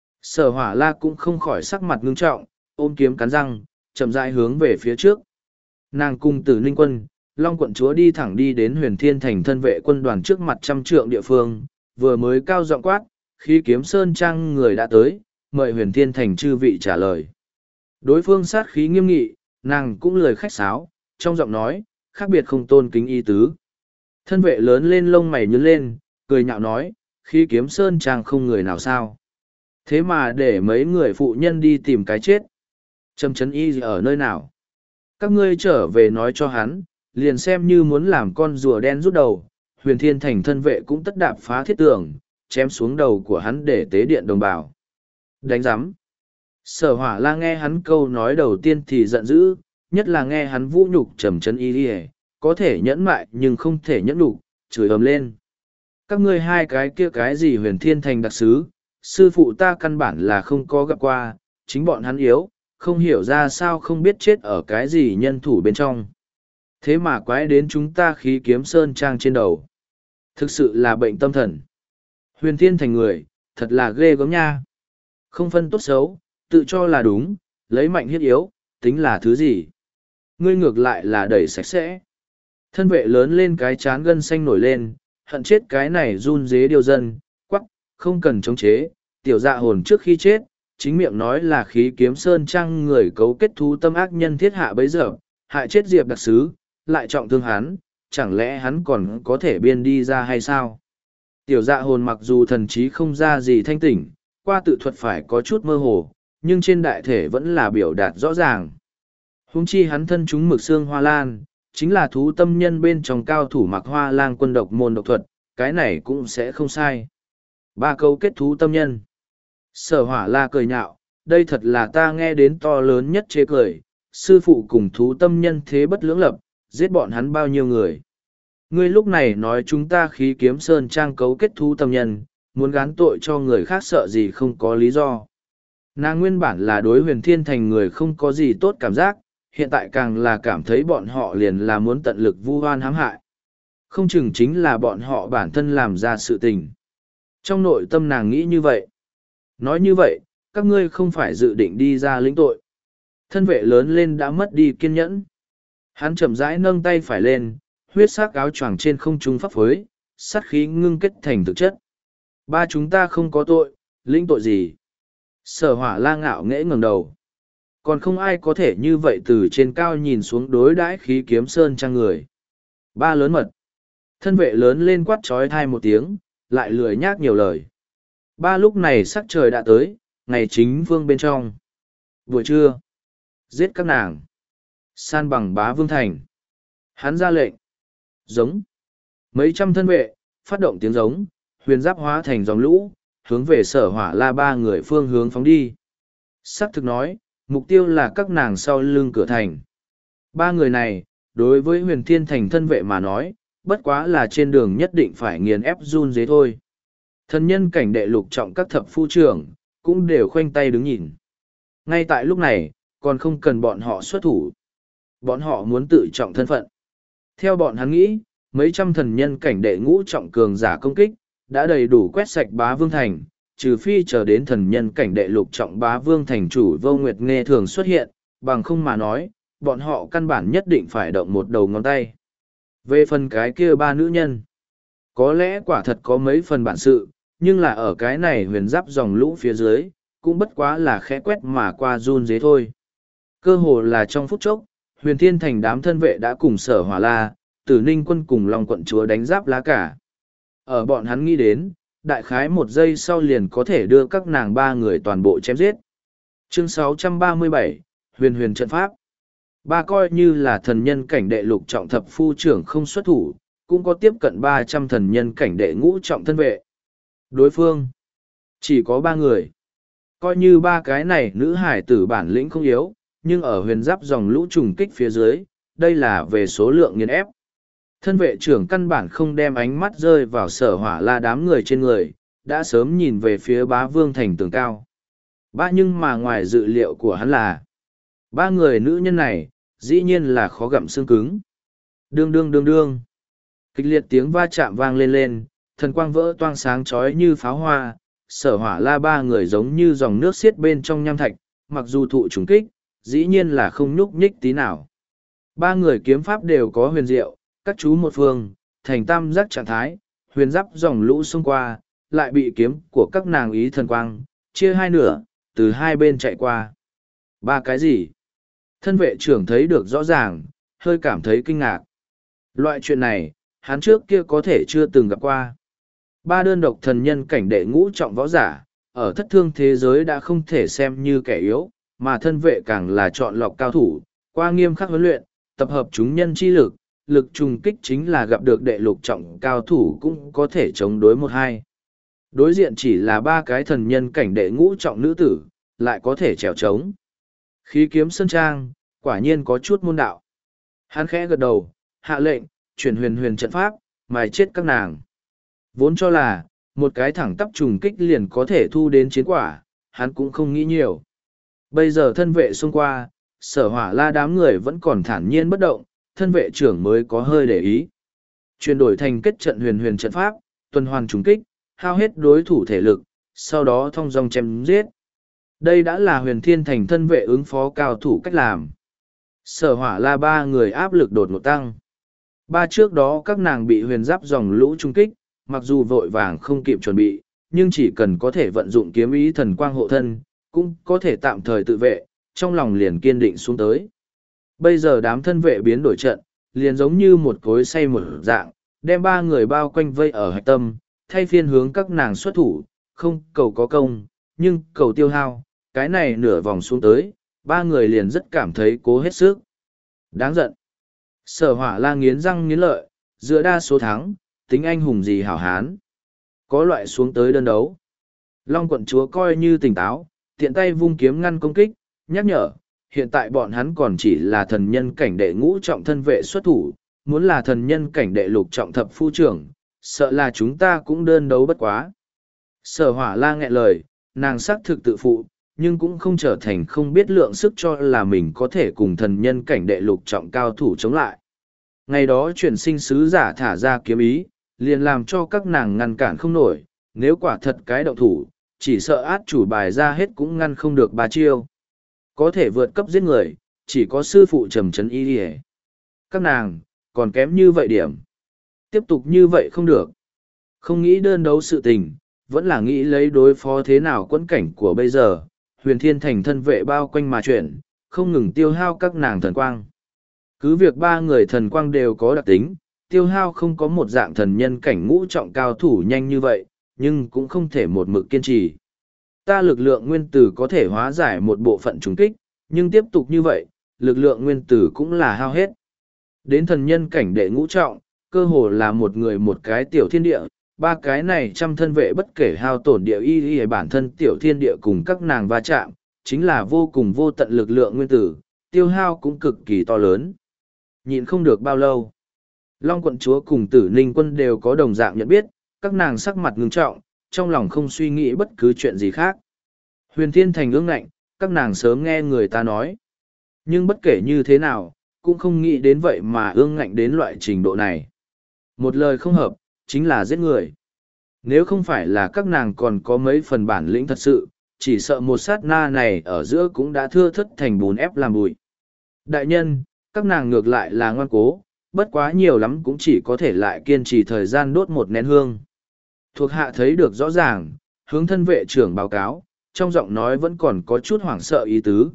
Sở Hỏa La cũng không khỏi sắc mặt ngưng trọng, ôm kiếm cắn răng, chậm rãi hướng về phía trước. Nàng cùng Tử Ninh Quân, Long quận chúa đi thẳng đi đến Huyền Thiên Thành thân vệ quân đoàn trước mặt 100 trượng địa phương, vừa mới cao giọng quát, khí kiếm sơn trang người đã tới, mời Huyền Thiên Thành chư vị trả lời. Đối phương sát khí nghiêm nghị, nàng cũng lời khách sáo, trong giọng nói, khác biệt không tôn kính ý tứ. Thân vệ lớn lên lông mày nhướng lên, cười nhạo nói, khi kiếm sơn trang không người nào sao. Thế mà để mấy người phụ nhân đi tìm cái chết. Trầm chấn y ở nơi nào? Các ngươi trở về nói cho hắn, liền xem như muốn làm con rùa đen rút đầu, huyền thiên thành thân vệ cũng tất đạp phá thiết tường, chém xuống đầu của hắn để tế điện đồng bào. Đánh giám. Sở hỏa la nghe hắn câu nói đầu tiên thì giận dữ, nhất là nghe hắn vũ nhục trầm chấn y đi, có thể nhẫn mại nhưng không thể nhẫn nhục, chửi ầm lên. Các ngươi hai cái kia cái gì huyền thiên thành đặc sứ, sư phụ ta căn bản là không có gặp qua, chính bọn hắn yếu, không hiểu ra sao không biết chết ở cái gì nhân thủ bên trong. Thế mà quái đến chúng ta khí kiếm sơn trang trên đầu. Thực sự là bệnh tâm thần. Huyền thiên thành người, thật là ghê gớm nha. Không phân tốt xấu, tự cho là đúng, lấy mạnh hiết yếu, tính là thứ gì. Ngươi ngược lại là đẩy sạch sẽ. Thân vệ lớn lên cái chán gân xanh nổi lên, hận chết cái này run dế điều dân, quắc, không cần chống chế, tiểu dạ hồn trước khi chết, chính miệng nói là khí kiếm sơn trang người cấu kết thú tâm ác nhân thiết hạ bấy giờ, hại chết diệp đặc sứ, lại trọng thương hắn, chẳng lẽ hắn còn có thể biên đi ra hay sao? Tiểu dạ hồn mặc dù thần trí không ra gì thanh tỉnh, qua tự thuật phải có chút mơ hồ, nhưng trên đại thể vẫn là biểu đạt rõ ràng. Huống chi hắn thân chúng mực xương hoa lan, chính là thú tâm nhân bên trong cao thủ mặc hoa lang quân độc môn độc thuật, cái này cũng sẽ không sai. Ba câu kết thú tâm nhân. Sở hỏa la cười nhạo, đây thật là ta nghe đến to lớn nhất chế cười, sư phụ cùng thú tâm nhân thế bất lưỡng lập, giết bọn hắn bao nhiêu người. Ngươi lúc này nói chúng ta khí kiếm sơn trang cấu kết thú tâm nhân, muốn gán tội cho người khác sợ gì không có lý do. Nàng nguyên bản là đối huyền thiên thành người không có gì tốt cảm giác, hiện tại càng là cảm thấy bọn họ liền là muốn tận lực vu oan hãm hại. Không chừng chính là bọn họ bản thân làm ra sự tình. Trong nội tâm nàng nghĩ như vậy. Nói như vậy, các ngươi không phải dự định đi ra lĩnh tội. Thân vệ lớn lên đã mất đi kiên nhẫn. Hắn chậm rãi nâng tay phải lên, huyết sắc áo choàng trên không trung phấp phới, sát khí ngưng kết thành thực chất. Ba chúng ta không có tội, lĩnh tội gì? Sở hỏa la ngạo nghễ ngẩng đầu. Còn không ai có thể như vậy từ trên cao nhìn xuống đối đãi khí kiếm sơn trang người. Ba lớn mật. Thân vệ lớn lên quát trói thai một tiếng, lại lười nhác nhiều lời. Ba lúc này sắc trời đã tới, ngày chính vương bên trong. Buổi trưa. Giết các nàng. San bằng bá vương thành. Hắn ra lệnh. Giống. Mấy trăm thân vệ, phát động tiếng giống, huyền giáp hóa thành dòng lũ, hướng về sở hỏa la ba người phương hướng phóng đi. Sắc thực nói, mục tiêu là các nàng sau lưng cửa thành. Ba người này, đối với huyền thiên thành thân vệ mà nói, bất quá là trên đường nhất định phải nghiền ép run dế thôi. Thần nhân cảnh đệ lục trọng các thập phu trưởng, cũng đều khoanh tay đứng nhìn. Ngay tại lúc này, còn không cần bọn họ xuất thủ. Bọn họ muốn tự trọng thân phận. Theo bọn hắn nghĩ, mấy trăm thần nhân cảnh đệ ngũ trọng cường giả công kích, đã đầy đủ quét sạch bá vương thành, trừ phi chờ đến thần nhân cảnh đệ lục trọng bá vương thành chủ vô nguyệt nghe thường xuất hiện, bằng không mà nói, bọn họ căn bản nhất định phải động một đầu ngón tay. Về phần cái kia ba nữ nhân, có lẽ quả thật có mấy phần bản sự, nhưng là ở cái này huyền giáp dòng lũ phía dưới, cũng bất quá là khẽ quét mà qua run dế thôi. Cơ hồ là trong phút chốc, huyền thiên thành đám thân vệ đã cùng sở hỏa la, tử ninh quân cùng long quận chúa đánh giáp lá cả. Ở bọn hắn nghĩ đến, đại khái một giây sau liền có thể đưa các nàng ba người toàn bộ chém giết. Chương 637, huyền huyền trận pháp. Ba coi như là thần nhân cảnh đệ lục trọng thập phu trưởng không xuất thủ, cũng có tiếp cận 300 thần nhân cảnh đệ ngũ trọng thân vệ. Đối phương, chỉ có ba người. Coi như ba cái này nữ hải tử bản lĩnh không yếu, nhưng ở huyền giáp dòng lũ trùng kích phía dưới, đây là về số lượng nghiền ép. Thân vệ trưởng căn bản không đem ánh mắt rơi vào sở hỏa la đám người trên người, đã sớm nhìn về phía bá vương thành tường cao. Ba nhưng mà ngoài dự liệu của hắn là, ba người nữ nhân này, dĩ nhiên là khó gặm xương cứng. Đương đương đương đương. Kịch liệt tiếng va chạm vang lên lên, thần quang vỡ toang sáng chói như pháo hoa, sở hỏa la ba người giống như dòng nước xiết bên trong nham thạch, mặc dù thụ trùng kích, dĩ nhiên là không nhúc nhích tí nào. Ba người kiếm pháp đều có huyền diệu, các chú một phương, thành tam giác trạng thái, huyền giáp dòng lũ xông qua, lại bị kiếm của các nàng ý thần quang, chia hai nửa, từ hai bên chạy qua. Ba cái gì? Thân vệ trưởng thấy được rõ ràng, hơi cảm thấy kinh ngạc. Loại chuyện này, hắn trước kia có thể chưa từng gặp qua. Ba đơn độc thần nhân cảnh đệ ngũ trọng võ giả, ở thất thương thế giới đã không thể xem như kẻ yếu, mà thân vệ càng là chọn lọc cao thủ, qua nghiêm khắc huấn luyện, tập hợp chúng nhân chi lực, lực trùng kích chính là gặp được đệ lục trọng cao thủ cũng có thể chống đối một hai. Đối diện chỉ là ba cái thần nhân cảnh đệ ngũ trọng nữ tử, lại có thể trèo trống. Khí kiếm sơn trang, quả nhiên có chút môn đạo. Hắn khẽ gật đầu, hạ lệnh, chuyển huyền huyền trận pháp, mài chết các nàng. Vốn cho là, một cái thẳng tắp trùng kích liền có thể thu đến chiến quả, hắn cũng không nghĩ nhiều. Bây giờ thân vệ xông qua, Sở Hỏa La đám người vẫn còn thản nhiên bất động, thân vệ trưởng mới có hơi để ý. Chuyển đổi thành kết trận huyền huyền trận pháp, tuần hoàn trùng kích, hao hết đối thủ thể lực, sau đó thong dong chém giết. Đây đã là huyền thiên thành thân vệ ứng phó cao thủ cách làm. Sở Hỏa La ba người áp lực đột ngột tăng. Ba trước đó các nàng bị huyền giáp dòng lũ trung kích, mặc dù vội vàng không kịp chuẩn bị, nhưng chỉ cần có thể vận dụng kiếm ý thần quang hộ thân, cũng có thể tạm thời tự vệ, trong lòng liền kiên định xuống tới. Bây giờ đám thân vệ biến đổi trận, liền giống như một cối xay một dạng, đem ba người bao quanh vây ở hạch tâm, thay phiên hướng các nàng xuất thủ, không cầu có công, nhưng cầu tiêu hao, cái này nửa vòng xuống tới, ba người liền rất cảm thấy cố hết sức. Đáng giận. Sở Hỏa La nghiến răng nghiến lợi, giữa đa số thắng, tính anh hùng gì hảo hán. Có loại xuống tới đơn đấu. Long quận chúa coi như tỉnh táo, tiện tay vung kiếm ngăn công kích, nhắc nhở, hiện tại bọn hắn còn chỉ là thần nhân cảnh đệ ngũ trọng thân vệ xuất thủ, muốn là thần nhân cảnh đệ lục trọng thập phu trưởng, sợ là chúng ta cũng đơn đấu bất quá. Sở Hỏa La nghẹn lời, nàng xác thực tự phụ, nhưng cũng không trở thành không biết lượng sức cho là mình có thể cùng thần nhân cảnh đệ lục trọng cao thủ chống lại. Ngày đó chuyển sinh sứ giả thả ra kiếm ý, liền làm cho các nàng ngăn cản không nổi, nếu quả thật cái động thủ, chỉ sợ át chủ bài ra hết cũng ngăn không được ba chiêu. Có thể vượt cấp giết người, chỉ có sư phụ trầm trấn y đi. Các nàng, còn kém như vậy điểm. Tiếp tục như vậy không được. Không nghĩ đơn đấu sự tình, vẫn là nghĩ lấy đối phó thế nào quẫn cảnh của bây giờ, huyền thiên thành thân vệ bao quanh mà chuyển, không ngừng tiêu hao các nàng thần quang. Cứ việc ba người thần quang đều có đặc tính, tiêu hao không có một dạng thần nhân cảnh ngũ trọng cao thủ nhanh như vậy, nhưng cũng không thể một mực kiên trì. Ta lực lượng nguyên tử có thể hóa giải một bộ phận trùng kích, nhưng tiếp tục như vậy, lực lượng nguyên tử cũng là hao hết. Đến thần nhân cảnh đệ ngũ trọng, cơ hồ là một người một cái tiểu thiên địa, ba cái này trăm thân vệ bất kể hao tổn địa y bản thân tiểu thiên địa cùng các nàng va chạm, chính là vô cùng vô tận lực lượng nguyên tử, tiêu hao cũng cực kỳ to lớn. Nhịn không được bao lâu. Long quận chúa cùng Tử Ninh quân đều có đồng dạng nhận biết, các nàng sắc mặt ngưng trọng, trong lòng không suy nghĩ bất cứ chuyện gì khác. Huyền Thiên Thành ương ngạnh, các nàng sớm nghe người ta nói. Nhưng bất kể như thế nào, cũng không nghĩ đến vậy mà ương ngạnh đến loại trình độ này. Một lời không hợp, chính là giết người. Nếu không phải là các nàng còn có mấy phần bản lĩnh thật sự, chỉ sợ một sát na này ở giữa cũng đã thưa thất thành bùn ép làm bụi. Đại nhân, các nàng ngược lại là ngoan cố, bất quá nhiều lắm cũng chỉ có thể lại kiên trì thời gian đốt một nén hương. Thuộc hạ thấy được rõ ràng, hướng thân vệ trưởng báo cáo, trong giọng nói vẫn còn có chút hoảng sợ ý tứ.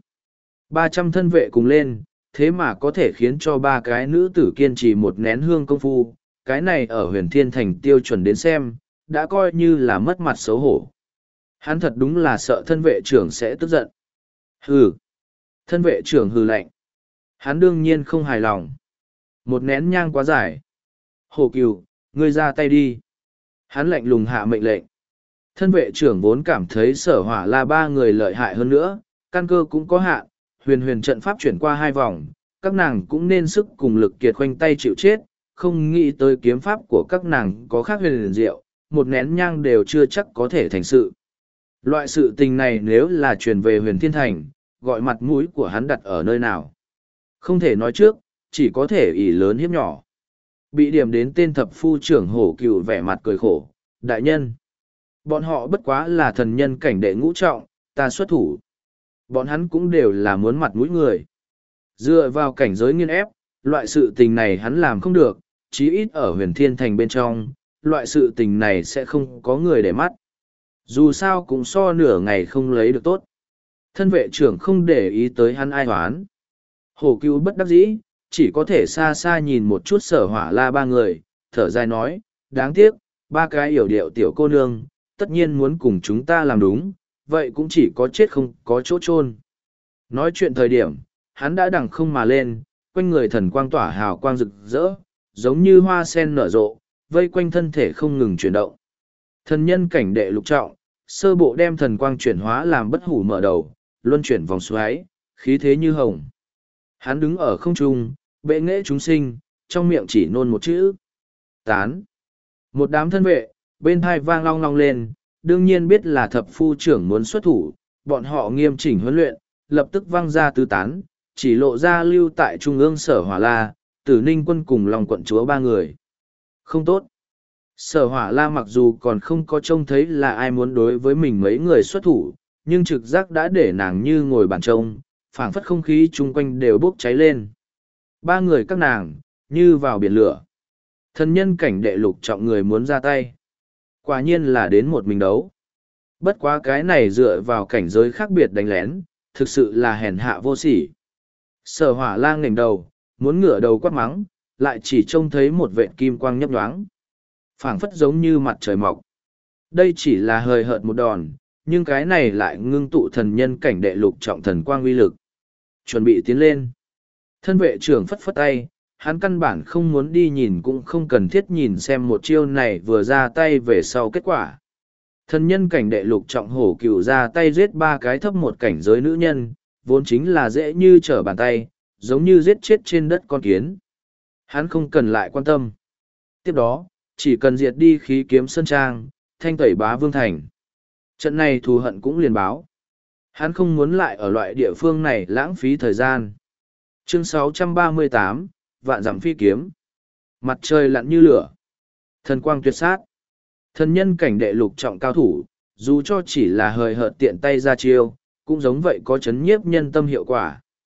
300 thân vệ cùng lên, thế mà có thể khiến cho ba cái nữ tử kiên trì một nén hương công phu, cái này ở huyền thiên thành tiêu chuẩn đến xem, đã coi như là mất mặt xấu hổ. Hắn thật đúng là sợ thân vệ trưởng sẽ tức giận. Hừ. Thân vệ trưởng hừ lạnh. Hắn đương nhiên không hài lòng. Một nén nhang quá dài. Hồ Cừu, ngươi ra tay đi. Hắn lạnh lùng hạ mệnh lệnh. Thân vệ trưởng vốn cảm thấy Sở Hỏa La ba người lợi hại hơn nữa, căn cơ cũng có hạn, huyền huyền trận pháp chuyển qua 2 vòng, các nàng cũng nên sức cùng lực kiệt khoanh tay chịu chết, không nghĩ tới kiếm pháp của các nàng có khác huyền diệu, một nén nhang đều chưa chắc có thể thành sự. Loại sự tình này nếu là truyền về huyền thiên thành, gọi mặt mũi của hắn đặt ở nơi nào. Không thể nói trước, chỉ có thể ỷ lớn hiếp nhỏ. Bị điểm đến tên thập phu trưởng Hổ Cừu vẻ mặt cười khổ, đại nhân. Bọn họ bất quá là thần nhân cảnh đệ ngũ trọng, ta xuất thủ. Bọn hắn cũng đều là muốn mặt mũi người. Dựa vào cảnh giới nghiên ép, loại sự tình này hắn làm không được, chí ít ở huyền thiên thành bên trong, loại sự tình này sẽ không có người để mắt. Dù sao cũng so nửa ngày không lấy được tốt. Thân vệ trưởng không để ý tới hắn ai hoán. Hổ Cừu bất đắc dĩ, chỉ có thể xa xa nhìn một chút Sở Hỏa La ba người, thở dài nói, đáng tiếc, ba cái yểu điệu tiểu cô nương, tất nhiên muốn cùng chúng ta làm đúng, vậy cũng chỉ có chết không có chỗ chôn. Nói chuyện thời điểm, hắn đã đằng không mà lên, quanh người thần quang tỏa hào quang rực rỡ, giống như hoa sen nở rộ, vây quanh thân thể không ngừng chuyển động. Thần nhân cảnh đệ lục trọng, sơ bộ đem thần quang chuyển hóa làm bất hủ mở đầu, luân chuyển vòng xoáy, khí thế như hồng. Hắn đứng ở không trung, bệ nghệ chúng sinh, trong miệng chỉ nôn một chữ. Tán. Một đám thân vệ, bên hai vang long long lên, đương nhiên biết là thập phu trưởng muốn xuất thủ, bọn họ nghiêm chỉnh huấn luyện, lập tức vang ra tứ tán, chỉ lộ ra lưu tại trung ương sở hỏa la, tử ninh quân cùng lòng quận chúa ba người. Không tốt. Sở hỏa la mặc dù còn không có trông thấy là ai muốn đối với mình mấy người xuất thủ, nhưng trực giác đã để nàng như ngồi bàn trông, phảng phất không khí chung quanh đều bốc cháy lên. Ba người các nàng, như vào biển lửa. Thần nhân cảnh đệ lục trọng người muốn ra tay. Quả nhiên là đến một mình đấu. Bất quá cái này dựa vào cảnh giới khác biệt đánh lén, thực sự là hèn hạ vô sỉ. Sở hỏa lang ngẩng đầu, muốn ngửa đầu quát mắng, lại chỉ trông thấy một vệt kim quang nhấp nhoáng. Phảng phất giống như mặt trời mọc. Đây chỉ là hời hợt một đòn, nhưng cái này lại ngưng tụ thần nhân cảnh đệ lục trọng thần quang uy lực. Chuẩn bị tiến lên. Thân vệ trưởng phất phất tay, hắn căn bản không muốn đi nhìn cũng không cần thiết nhìn xem một chiêu này vừa ra tay về sau kết quả. Thần nhân cảnh đệ lục trọng hổ cửu ra tay giết ba cái thấp một cảnh giới nữ nhân, vốn chính là dễ như trở bàn tay, giống như giết chết trên đất con kiến. Hắn không cần lại quan tâm. Tiếp đó, chỉ cần diệt đi khí kiếm sơn trang, thanh tẩy bá vương thành. Trận này thù hận cũng liền báo. Hắn không muốn lại ở loại địa phương này lãng phí thời gian. Chương 638, Vạn dặm phi kiếm. Mặt trời lặn như lửa. Thần quang tuyệt sát. Thần nhân cảnh đệ lục trọng cao thủ, dù cho chỉ là hời hợt tiện tay ra chiêu, cũng giống vậy có chấn nhiếp nhân tâm hiệu quả.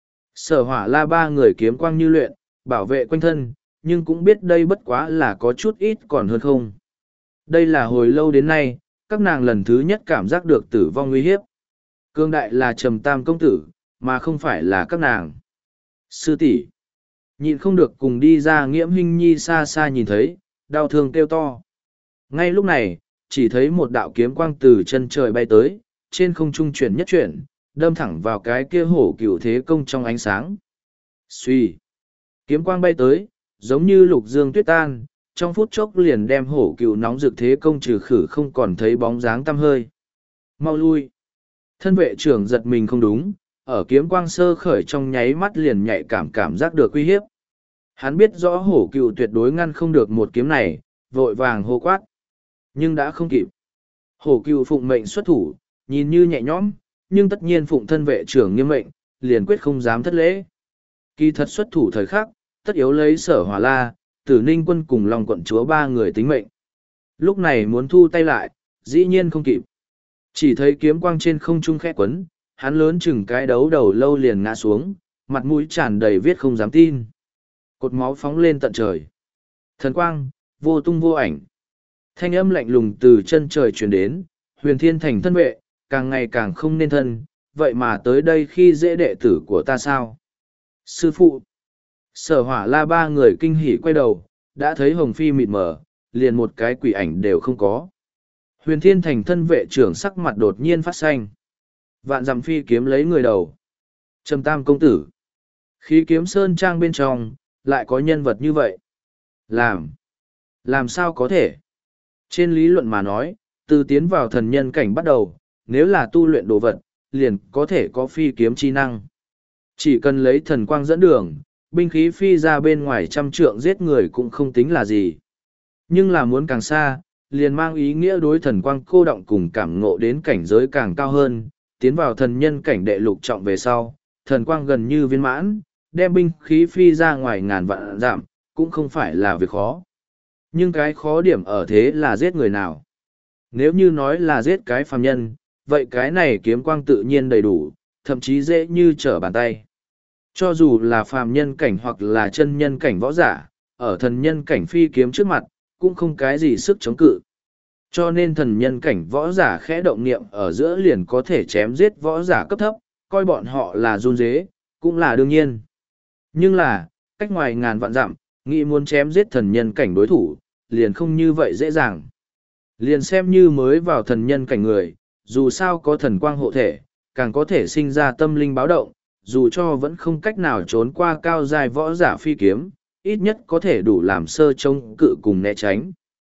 Sở hỏa la ba người kiếm quang như luyện, bảo vệ quanh thân, nhưng cũng biết đây bất quá là có chút ít còn hơn không. Đây là hồi lâu đến nay, các nàng lần thứ nhất cảm giác được tử vong uy hiếp. Cương đại là Trầm Tam công tử, mà không phải là các nàng. Sư tỷ nhịn không được cùng đi ra Nghiễm Hinh Nhi xa xa nhìn thấy, đau thương kêu to. Ngay lúc này, chỉ thấy một đạo kiếm quang từ chân trời bay tới, trên không trung chuyển nhất chuyển, đâm thẳng vào cái kia hổ cửu thế công trong ánh sáng. Xuy! Kiếm quang bay tới, giống như lục dương tuyết tan, trong phút chốc liền đem hổ cửu nóng rực thế công trừ khử không còn thấy bóng dáng tăm hơi. Mau lui! Thân vệ trưởng giật mình không đúng, ở kiếm quang sơ khởi trong nháy mắt liền nhạy cảm giác được uy hiếp. Hắn biết rõ hổ cửu tuyệt đối ngăn không được một kiếm này, vội vàng hô quát. Nhưng đã không kịp. Hổ cửu phụng mệnh xuất thủ, nhìn như nhẹ nhõm, nhưng tất nhiên phụng thân vệ trưởng nghiêm mệnh, liền quyết không dám thất lễ. Kỳ thật xuất thủ thời khắc, tất yếu lấy sở hỏa la, tử ninh quân cùng lòng quận chúa ba người tính mệnh. Lúc này muốn thu tay lại, dĩ nhiên không kịp. Chỉ thấy kiếm quang trên không trung khẽ quấn, hắn lớn chừng cái đấu đầu lâu liền ngã xuống, mặt mũi tràn đầy viết không dám tin. Cột máu phóng lên tận trời. Thần quang, vô tung vô ảnh. Thanh âm lạnh lùng từ chân trời truyền đến, Huyền Thiên Thành thân vệ, càng ngày càng không nên thân, vậy mà tới đây khi dễ đệ tử của ta sao? Sư phụ! Sở hỏa la ba người kinh hỉ quay đầu, đã thấy Hồng Phi mịt mờ, liền một cái quỷ ảnh đều không có. Huyền Thiên Thành thân vệ trưởng sắc mặt đột nhiên phát xanh. Vạn dặm phi kiếm lấy người đầu. Trầm Tam công tử. Khí kiếm sơn trang bên trong, lại có nhân vật như vậy. Làm sao có thể? Trên lý luận mà nói, từ tiến vào thần nhân cảnh bắt đầu, nếu là tu luyện đồ vật, liền có thể có phi kiếm chi năng. Chỉ cần lấy thần quang dẫn đường, binh khí phi ra bên ngoài trăm trượng giết người cũng không tính là gì. Nhưng là muốn càng xa, liền mang ý nghĩa đối thần quang cô động cùng cảm ngộ đến cảnh giới càng cao hơn, tiến vào thần nhân cảnh đệ lục trọng về sau, thần quang gần như viên mãn, đem binh khí phi ra ngoài ngàn vạn dặm, cũng không phải là việc khó. Nhưng cái khó điểm ở thế là giết người nào. Nếu như nói là giết cái phàm nhân, vậy cái này kiếm quang tự nhiên đầy đủ, thậm chí dễ như trở bàn tay. Cho dù là phàm nhân cảnh hoặc là chân nhân cảnh võ giả, ở thần nhân cảnh phi kiếm trước mặt, cũng không cái gì sức chống cự. Cho nên thần nhân cảnh võ giả khẽ động niệm ở giữa liền có thể chém giết võ giả cấp thấp, coi bọn họ là run dế, cũng là đương nhiên. Nhưng là, cách ngoài ngàn vạn dặm, nghĩ muốn chém giết thần nhân cảnh đối thủ, liền không như vậy dễ dàng. Liền xem như mới vào thần nhân cảnh người, dù sao có thần quang hộ thể, càng có thể sinh ra tâm linh báo động, dù cho vẫn không cách nào trốn qua cao dài võ giả phi kiếm, ít nhất có thể đủ làm sơ chống cự cùng né tránh.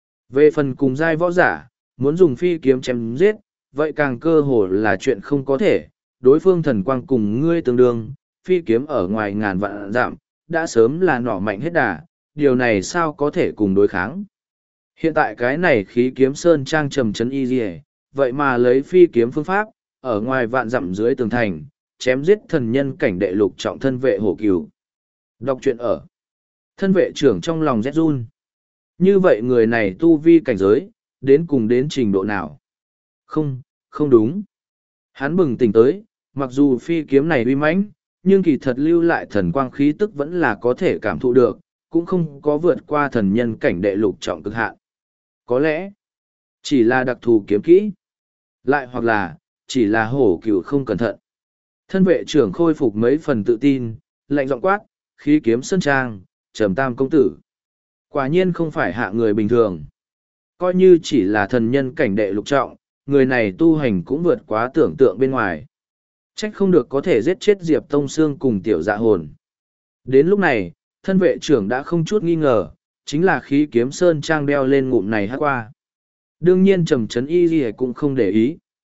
Về phần cùng giai võ giả, muốn dùng phi kiếm chém giết, vậy càng cơ hồ là chuyện không có thể, đối phương thần quang cùng ngươi tương đương, phi kiếm ở ngoài ngàn vạn dặm, đã sớm là nỏ mạnh hết đà, điều này sao có thể cùng đối kháng. Hiện tại cái này khí kiếm sơn trang trầm trấn y dì vậy mà lấy phi kiếm phương pháp, ở ngoài vạn dặm dưới tường thành, chém giết thần nhân cảnh đệ lục trọng thân vệ hổ cừu. Đọc truyện ở. Thân vệ trưởng trong lòng rét run. Như vậy người này tu vi cảnh giới, đến cùng đến trình độ nào? Không, không đúng. Hắn bừng tỉnh tới, mặc dù phi kiếm này uy mãnh, nhưng kỳ thật lưu lại thần quang khí tức vẫn là có thể cảm thụ được, cũng không có vượt qua thần nhân cảnh đệ lục trọng cực hạn. Có lẽ, chỉ là đặc thù kiếm kỹ. Lại hoặc là, chỉ là hổ cừu không cẩn thận. Thân vệ trưởng khôi phục mấy phần tự tin, lạnh giọng quát, khí kiếm sơn trang, Trầm Tam công tử. Quả nhiên không phải hạ người bình thường. Coi như chỉ là thần nhân cảnh đệ lục trọng, người này tu hành cũng vượt quá tưởng tượng bên ngoài. Trách không được có thể giết chết Diệp Tông Sương cùng tiểu dạ hồn. Đến lúc này, thân vệ trưởng đã không chút nghi ngờ, chính là khí kiếm sơn trang đeo lên ngụm này hát qua. Đương nhiên Trầm Trấn Y gì cũng không để ý.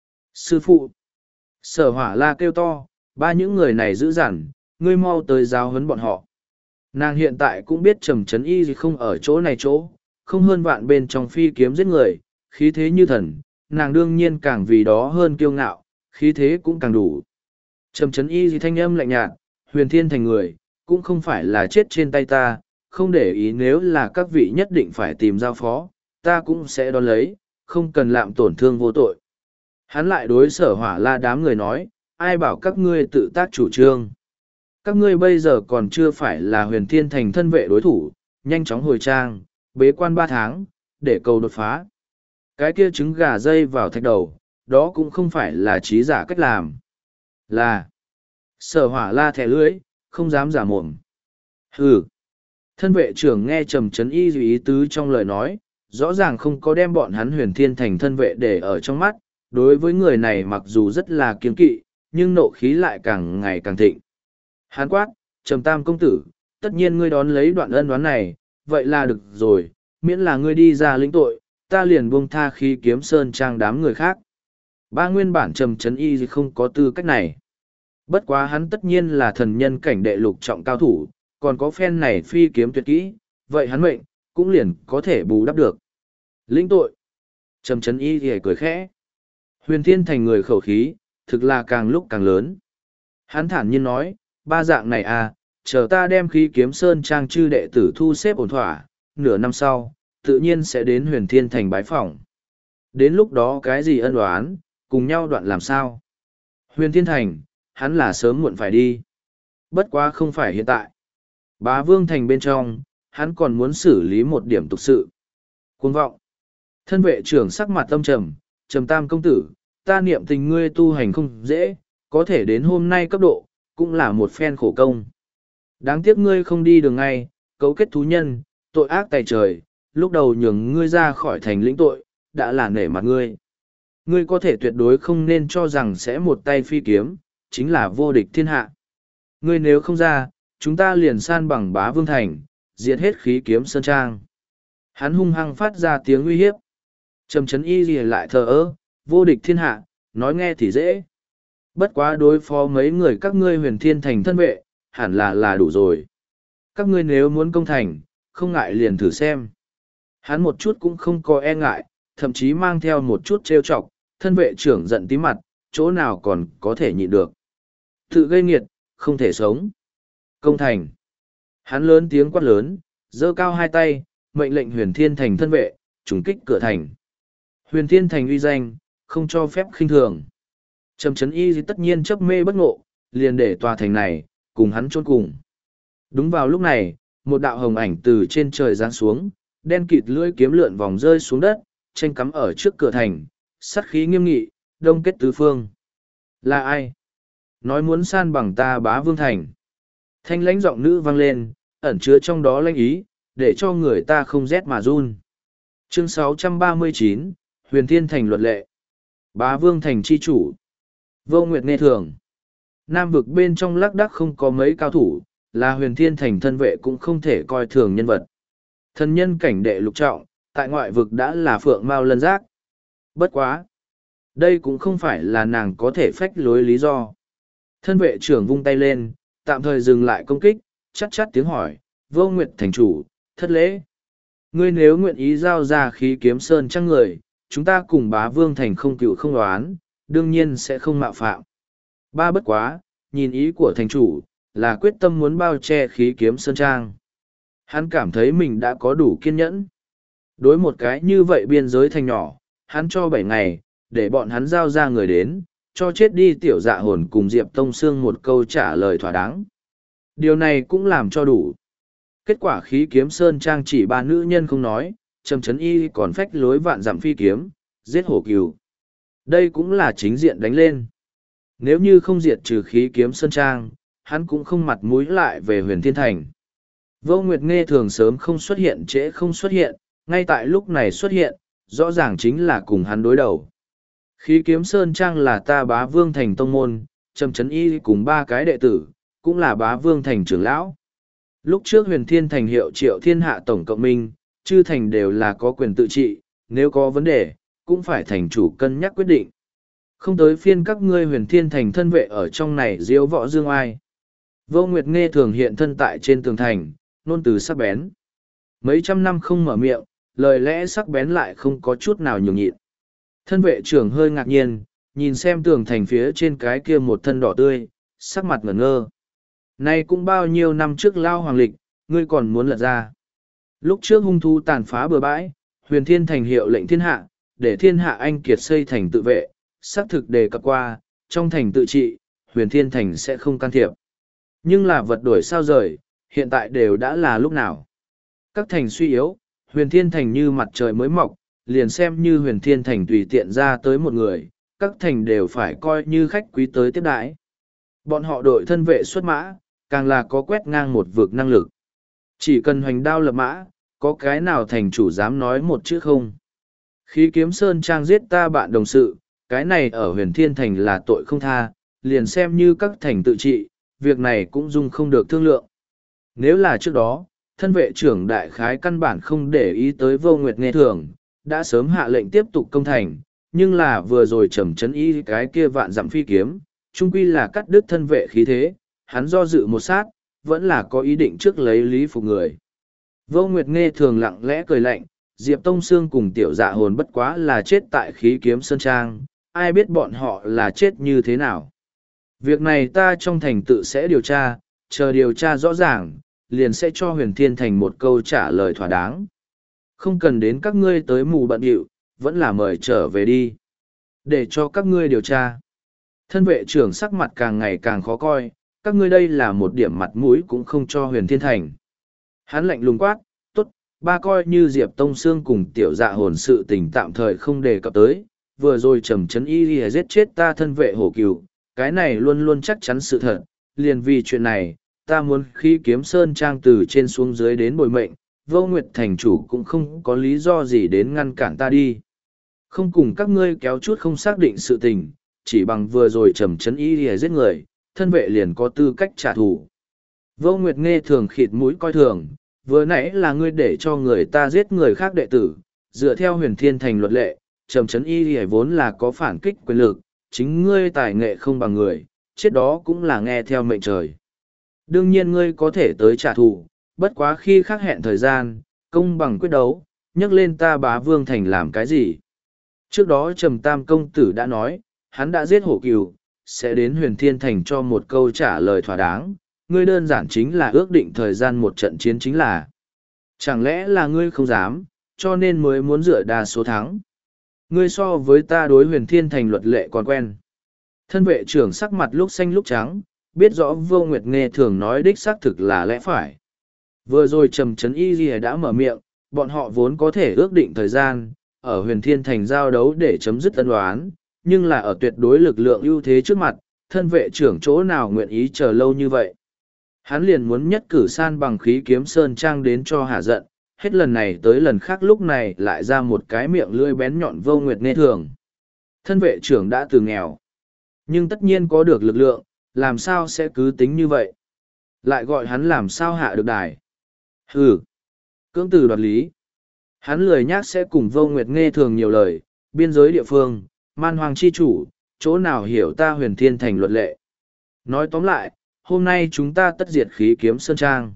Sư phụ! Sở Hỏa La kêu to, ba những người này dữ dằn, ngươi mau tới giáo huấn bọn họ. Nàng hiện tại cũng biết Trầm Trấn Y gì không ở chỗ này chỗ, không hơn vạn bên trong phi kiếm giết người, khí thế như thần, nàng đương nhiên càng vì đó hơn kiêu ngạo, khí thế cũng càng đủ. Trầm Trấn Y gì thanh âm lạnh nhạt, Huyền Thiên Thành người, cũng không phải là chết trên tay ta, không để ý nếu là các vị nhất định phải tìm giao phó, ta cũng sẽ đón lấy, không cần làm tổn thương vô tội. Hắn lại đối Sở Hỏa La đám người nói, ai bảo các ngươi tự tác chủ trương. Các ngươi bây giờ còn chưa phải là Huyền Thiên Thành thân vệ đối thủ, nhanh chóng hồi trang, bế quan 3 tháng, để cầu đột phá. Cái kia trứng gà dây vào thạch đầu, đó cũng không phải là trí giả cách làm. Là Sở Hỏa La thẻ lưỡi, không dám giả mồm. Hừ. Thân vệ trưởng nghe Trầm Trấn Y ý tứ trong lời nói, rõ ràng không có đem bọn hắn Huyền Thiên Thành thân vệ để ở trong mắt. Đối với người này mặc dù rất là kiêng kỵ, nhưng nộ khí lại càng ngày càng thịnh. Hán quát, Trầm Tam công tử, tất nhiên ngươi đón lấy đoạn ân đoán này, vậy là được rồi, miễn là ngươi đi ra lĩnh tội, ta liền buông tha khí kiếm sơn trang đám người khác. Ba nguyên bản Trầm Trấn Y không có tư cách này. Bất quá hắn tất nhiên là thần nhân cảnh đệ lục trọng cao thủ, còn có phen này phi kiếm tuyệt kỹ, vậy hắn mệnh, cũng liền có thể bù đắp được. Lĩnh tội. Trầm Trấn Y thì cười khẽ. Huyền Thiên Thành người khẩu khí, thực là càng lúc càng lớn. Hắn thản nhiên nói, ba dạng này à, chờ ta đem khí kiếm sơn trang chư đệ tử thu xếp ổn thỏa, nửa năm sau, tự nhiên sẽ đến Huyền Thiên Thành bái phỏng. Đến lúc đó cái gì ân oán, cùng nhau đoạn làm sao? Huyền Thiên Thành, hắn là sớm muộn phải đi. Bất quá không phải hiện tại. Bá Vương Thành bên trong, hắn còn muốn xử lý một điểm tục sự. Cuồng vọng. Thân vệ trưởng sắc mặt tâm trầm, Trầm Tam công tử, ta niệm tình ngươi tu hành không dễ, có thể đến hôm nay cấp độ, cũng là một phen khổ công. Đáng tiếc ngươi không đi đường ngay, cấu kết thú nhân, tội ác tày trời, lúc đầu nhường ngươi ra khỏi thành lĩnh tội, đã là nể mặt ngươi. Ngươi có thể tuyệt đối không nên cho rằng sẽ một tay phi kiếm, chính là vô địch thiên hạ. Ngươi nếu không ra, chúng ta liền san bằng Bá Vương Thành, diệt hết khí kiếm sơn trang. Hắn hung hăng phát ra tiếng uy hiếp. Trầm Trấn Y gì lại thờ ơ, vô địch thiên hạ, nói nghe thì dễ. Bất quá đối phó mấy người các ngươi Huyền Thiên Thành thân vệ, hẳn là đủ rồi. Các ngươi nếu muốn công thành, không ngại liền thử xem. Hắn một chút cũng không có e ngại, thậm chí mang theo một chút trêu chọc, thân vệ trưởng giận tí mặt, chỗ nào còn có thể nhịn được. Tự gây nghiệt, không thể sống. Công thành. Hắn lớn tiếng quát lớn, giơ cao hai tay, mệnh lệnh Huyền Thiên Thành thân vệ, trùng kích cửa thành. Huyền Thiên Thành uy danh, không cho phép khinh thường. Trầm Trấn Y tất nhiên chấp mê bất ngộ, liền để tòa thành này, cùng hắn chôn cùng. Đúng vào lúc này, một đạo hồng ảnh từ trên trời giáng xuống, đen kịt lưỡi kiếm lượn vòng rơi xuống đất, tranh cắm ở trước cửa thành, sát khí nghiêm nghị, đông kết tứ phương. Là ai? Nói muốn san bằng ta Bá Vương Thành. Thanh lãnh giọng nữ vang lên, ẩn chứa trong đó lãnh ý, để cho người ta không rét mà run. Chương 639, Huyền Thiên Thành luật lệ. Bá Vương Thành chi chủ. Vô Nguyệt nghe thường. Nam vực bên trong lác đác không có mấy cao thủ, là Huyền Thiên Thành thân vệ cũng không thể coi thường nhân vật. Thân nhân cảnh đệ lục trọng, tại ngoại vực đã là phượng mao lân giác. Bất quá. Đây cũng không phải là nàng có thể phách lối lý do. Thân vệ trưởng vung tay lên, tạm thời dừng lại công kích, chát chát tiếng hỏi, Vô Nguyệt thành chủ, thất lễ. Ngươi nếu nguyện ý giao ra khí kiếm sơn trang người, chúng ta cùng Bá Vương Thành không cựu không đoán, đương nhiên sẽ không mạo phạm. Ba bất quá, nhìn ý của thành chủ, là quyết tâm muốn bao che khí kiếm sơn trang. Hắn cảm thấy mình đã có đủ kiên nhẫn. Đối một cái như vậy biên giới thành nhỏ, hắn cho 7 ngày, để bọn hắn giao ra người đến, cho chết đi tiểu dạ hồn cùng Diệp Tông Sương một câu trả lời thỏa đáng. Điều này cũng làm cho đủ. Kết quả khí kiếm sơn trang chỉ 3 nữ nhân không nói, Trầm Chấn Y còn phách lối vạn dặm phi kiếm, giết hổ cừu. Đây cũng là chính diện đánh lên. Nếu như không diệt trừ khí kiếm sơn trang, hắn cũng không mặt mũi lại về Huyền Thiên Thành. Vô Nguyệt nghe thường sớm không xuất hiện trễ không xuất hiện, ngay tại lúc này xuất hiện, rõ ràng chính là cùng hắn đối đầu. Khí kiếm sơn trang là ta Bá Vương Thành tông môn, Trầm Chấn Y cùng 3 cái đệ tử, cũng là Bá Vương Thành trưởng lão. Lúc trước Huyền Thiên Thành hiệu Triệu Thiên Hạ tổng cộng minh, chư thành đều là có quyền tự trị, nếu có vấn đề, cũng phải thành chủ cân nhắc quyết định. Không tới phiên các ngươi Huyền Thiên Thành thân vệ ở trong này diếu võ dương ai. Vô Nguyệt nghe thường hiện thân tại trên tường thành, nôn từ sắc bén. Mấy trăm năm không mở miệng, lời lẽ sắc bén lại không có chút nào nhường nhịn. Thân vệ trưởng hơi ngạc nhiên, nhìn xem tường thành phía trên cái kia một thân đỏ tươi, sắc mặt ngẩn ngơ. Nay cũng bao nhiêu năm trước lao hoàng lịch, ngươi còn muốn lật ra. Lúc trước hung thú tàn phá bừa bãi, Huyền Thiên Thành hiệu lệnh thiên hạ, để thiên hạ anh kiệt xây thành tự vệ, xác thực đề cập qua, trong thành tự trị, Huyền Thiên Thành sẽ không can thiệp. Nhưng là vật đổi sao rời, hiện tại đều đã là lúc nào. Các thành suy yếu, Huyền Thiên Thành như mặt trời mới mọc, liền xem như Huyền Thiên Thành tùy tiện ra tới một người, các thành đều phải coi như khách quý tới tiếp đãi. Bọn họ đội thân vệ xuất mã, càng là có quét ngang một vực năng lực. Chỉ cần hoành đao lập mã, có cái nào thành chủ dám nói một chữ không. Khí kiếm sơn trang giết ta bạn đồng sự, cái này ở Huyền Thiên Thành là tội không tha, liền xem như các thành tự trị, việc này cũng dung không được thương lượng. Nếu là trước đó, thân vệ trưởng đại khái căn bản không để ý tới Vô Nguyệt nghe thường, đã sớm hạ lệnh tiếp tục công thành, nhưng là vừa rồi Trầm Chấn Y cái kia vạn dặm phi kiếm, chung quy là cắt đứt thân vệ khí thế, hắn do dự một sát, vẫn là có ý định trước lấy lý phục người. Vô Nguyệt nghe thường lặng lẽ cười lạnh, Diệp Tông Sương cùng tiểu dạ hồn bất quá là chết tại khí kiếm sơn trang, ai biết bọn họ là chết như thế nào. Việc này ta trong thành tự sẽ điều tra, chờ điều tra rõ ràng, liền sẽ cho Huyền Thiên Thành một câu trả lời thỏa đáng. Không cần đến các ngươi tới mù bận điệu, vẫn là mời trở về đi. Để cho các ngươi điều tra. Thân vệ trưởng sắc mặt càng ngày càng khó coi, các ngươi đây là một điểm mặt mũi cũng không cho Huyền Thiên Thành. Hắn lạnh lùng quát, tốt, ba coi như Diệp Tông Sương cùng tiểu dạ hồn sự tình tạm thời không đề cập tới, vừa rồi Trầm Chấn Y giết chết ta thân vệ hổ cừu, cái này luôn luôn chắc chắn sự thật, liền vì chuyện này, ta muốn khí kiếm sơn trang từ trên xuống dưới đến bồi mệnh, Vô Nguyệt thành chủ cũng không có lý do gì đến ngăn cản ta đi. Không cùng các ngươi kéo chút không xác định sự tình, chỉ bằng vừa rồi Trầm Chấn Y giết người, thân vệ liền có tư cách trả thù. Vô Nguyệt nghe thường khịt mũi coi thường, vừa nãy là ngươi để cho người ta giết người khác đệ tử, dựa theo Huyền Thiên Thành luật lệ, Trầm Chấn Y vốn là có phản kích quyền lực, chính ngươi tài nghệ không bằng người, chết đó cũng là nghe theo mệnh trời. Đương nhiên ngươi có thể tới trả thù, bất quá khi khác hẹn thời gian, công bằng quyết đấu, nhắc lên ta Bá Vương Thành làm cái gì. Trước đó Trầm Tam công tử đã nói, hắn đã giết hổ cừu, sẽ đến Huyền Thiên Thành cho một câu trả lời thỏa đáng, ngươi đơn giản chính là ước định thời gian một trận chiến chính là. Chẳng lẽ là ngươi không dám, cho nên mới muốn dựa đa số thắng. Ngươi so với ta đối Huyền Thiên Thành luật lệ còn quen. Thân vệ trưởng sắc mặt lúc xanh lúc trắng, biết rõ Vô Nguyệt nghe thường nói đích xác thực là lẽ phải. Vừa rồi Trầm Chấn Y đã mở miệng, bọn họ vốn có thể ước định thời gian, ở Huyền Thiên Thành giao đấu để chấm dứt ân oán, nhưng là ở tuyệt đối lực lượng ưu thế trước mặt, thân vệ trưởng chỗ nào nguyện ý chờ lâu như vậy. Hắn liền muốn nhất cử san bằng khí kiếm sơn trang đến cho hả giận, hết lần này tới lần khác lúc này lại ra một cái miệng lưỡi bén nhọn Vô Nguyệt Nghe Thường. Thân vệ trưởng đã từ nghèo, nhưng tất nhiên có được lực lượng, làm sao sẽ cứ tính như vậy? Lại gọi hắn làm sao hạ được đài? Hừ, cưỡng từ đoạt lý. Hắn lười nhác sẽ cùng Vô Nguyệt Nghe Thường nhiều lời, biên giới địa phương, man hoàng chi chủ, chỗ nào hiểu ta Huyền Thiên Thành luật lệ. Nói tóm lại, hôm nay chúng ta tất diệt khí kiếm sơn trang.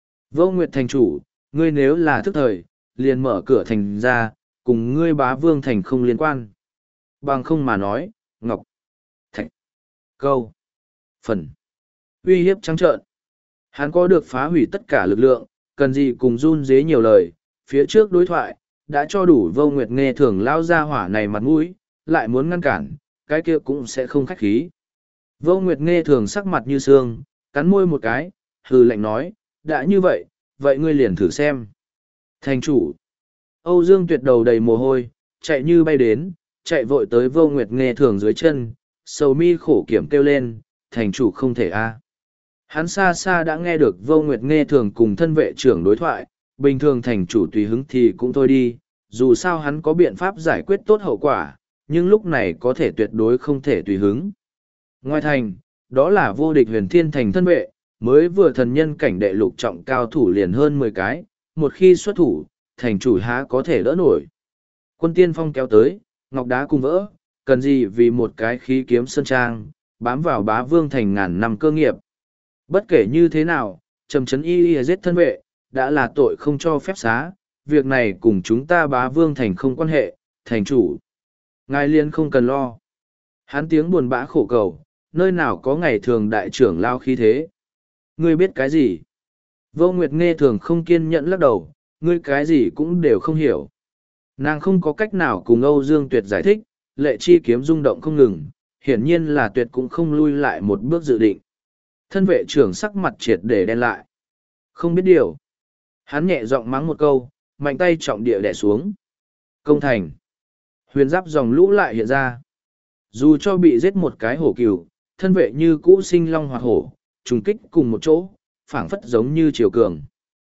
Vô Nguyệt Thành chủ, ngươi nếu là thức thời, liền mở cửa thành ra, cùng ngươi Bá Vương Thành không liên quan. Bằng không mà nói, Ngọc, Thạch, Câu, Phần, uy hiếp trắng trợn. Hắn có được phá hủy tất cả lực lượng, cần gì cùng run dế nhiều lời, phía trước đối thoại, đã cho đủ Vô Nguyệt Nghe Thường lao ra hỏa này mặt mũi, lại muốn ngăn cản, cái kia cũng sẽ không khách khí. Vô Nguyệt Nghe Thường sắc mặt như xương, cắn môi một cái, hừ lạnh nói, đã như vậy, vậy ngươi liền thử xem. Thành chủ, Âu Dương Tuyệt đầu đầy mồ hôi, chạy như bay đến, chạy vội tới Vô Nguyệt Nghe Thường dưới chân, sầu mi khổ kiểm kêu lên, thành chủ không thể a. Hắn xa xa đã nghe được Vô Nguyệt Nghe Thường cùng thân vệ trưởng đối thoại, bình thường thành chủ tùy hứng thì cũng thôi đi, dù sao hắn có biện pháp giải quyết tốt hậu quả, nhưng lúc này có thể tuyệt đối không thể tùy hứng. Ngoài thành, đó là vô địch Huyền Thiên Thành thân vệ, mới vừa thần nhân cảnh đệ lục trọng cao thủ liền hơn 10 cái, một khi xuất thủ, thành chủ há có thể đỡ nổi. Quân tiên phong kéo tới, ngọc đá cùng vỡ, cần gì vì một cái khí kiếm sơn trang, bám vào Bá Vương Thành ngàn năm cơ nghiệp. Bất kể như thế nào, trầm trấn y giết thân vệ, đã là tội không cho phép xá, việc này cùng chúng ta Bá Vương Thành không quan hệ, thành chủ. Ngài liên không cần lo. Hắn tiếng buồn bã khổ cầu, nơi nào có ngày thường đại trưởng lao khí thế. Ngươi biết cái gì? Vô Nguyệt Nghe Thường không kiên nhẫn lắc đầu, ngươi cái gì cũng đều không hiểu. Nàng không có cách nào cùng Âu Dương Tuyệt giải thích, lệ chi kiếm rung động không ngừng, hiển nhiên là Tuyệt cũng không lui lại một bước dự định. Thân vệ trưởng sắc mặt triệt để đen lại. Không biết điều. Hắn nhẹ giọng mắng một câu, mạnh tay trọng địa đè xuống. Công thành. Huyền giáp dòng lũ lại hiện ra. Dù cho bị giết một cái hổ cừu, thân vệ như cũ sinh long hoạt hổ, trùng kích cùng một chỗ, phảng phất giống như triều cường.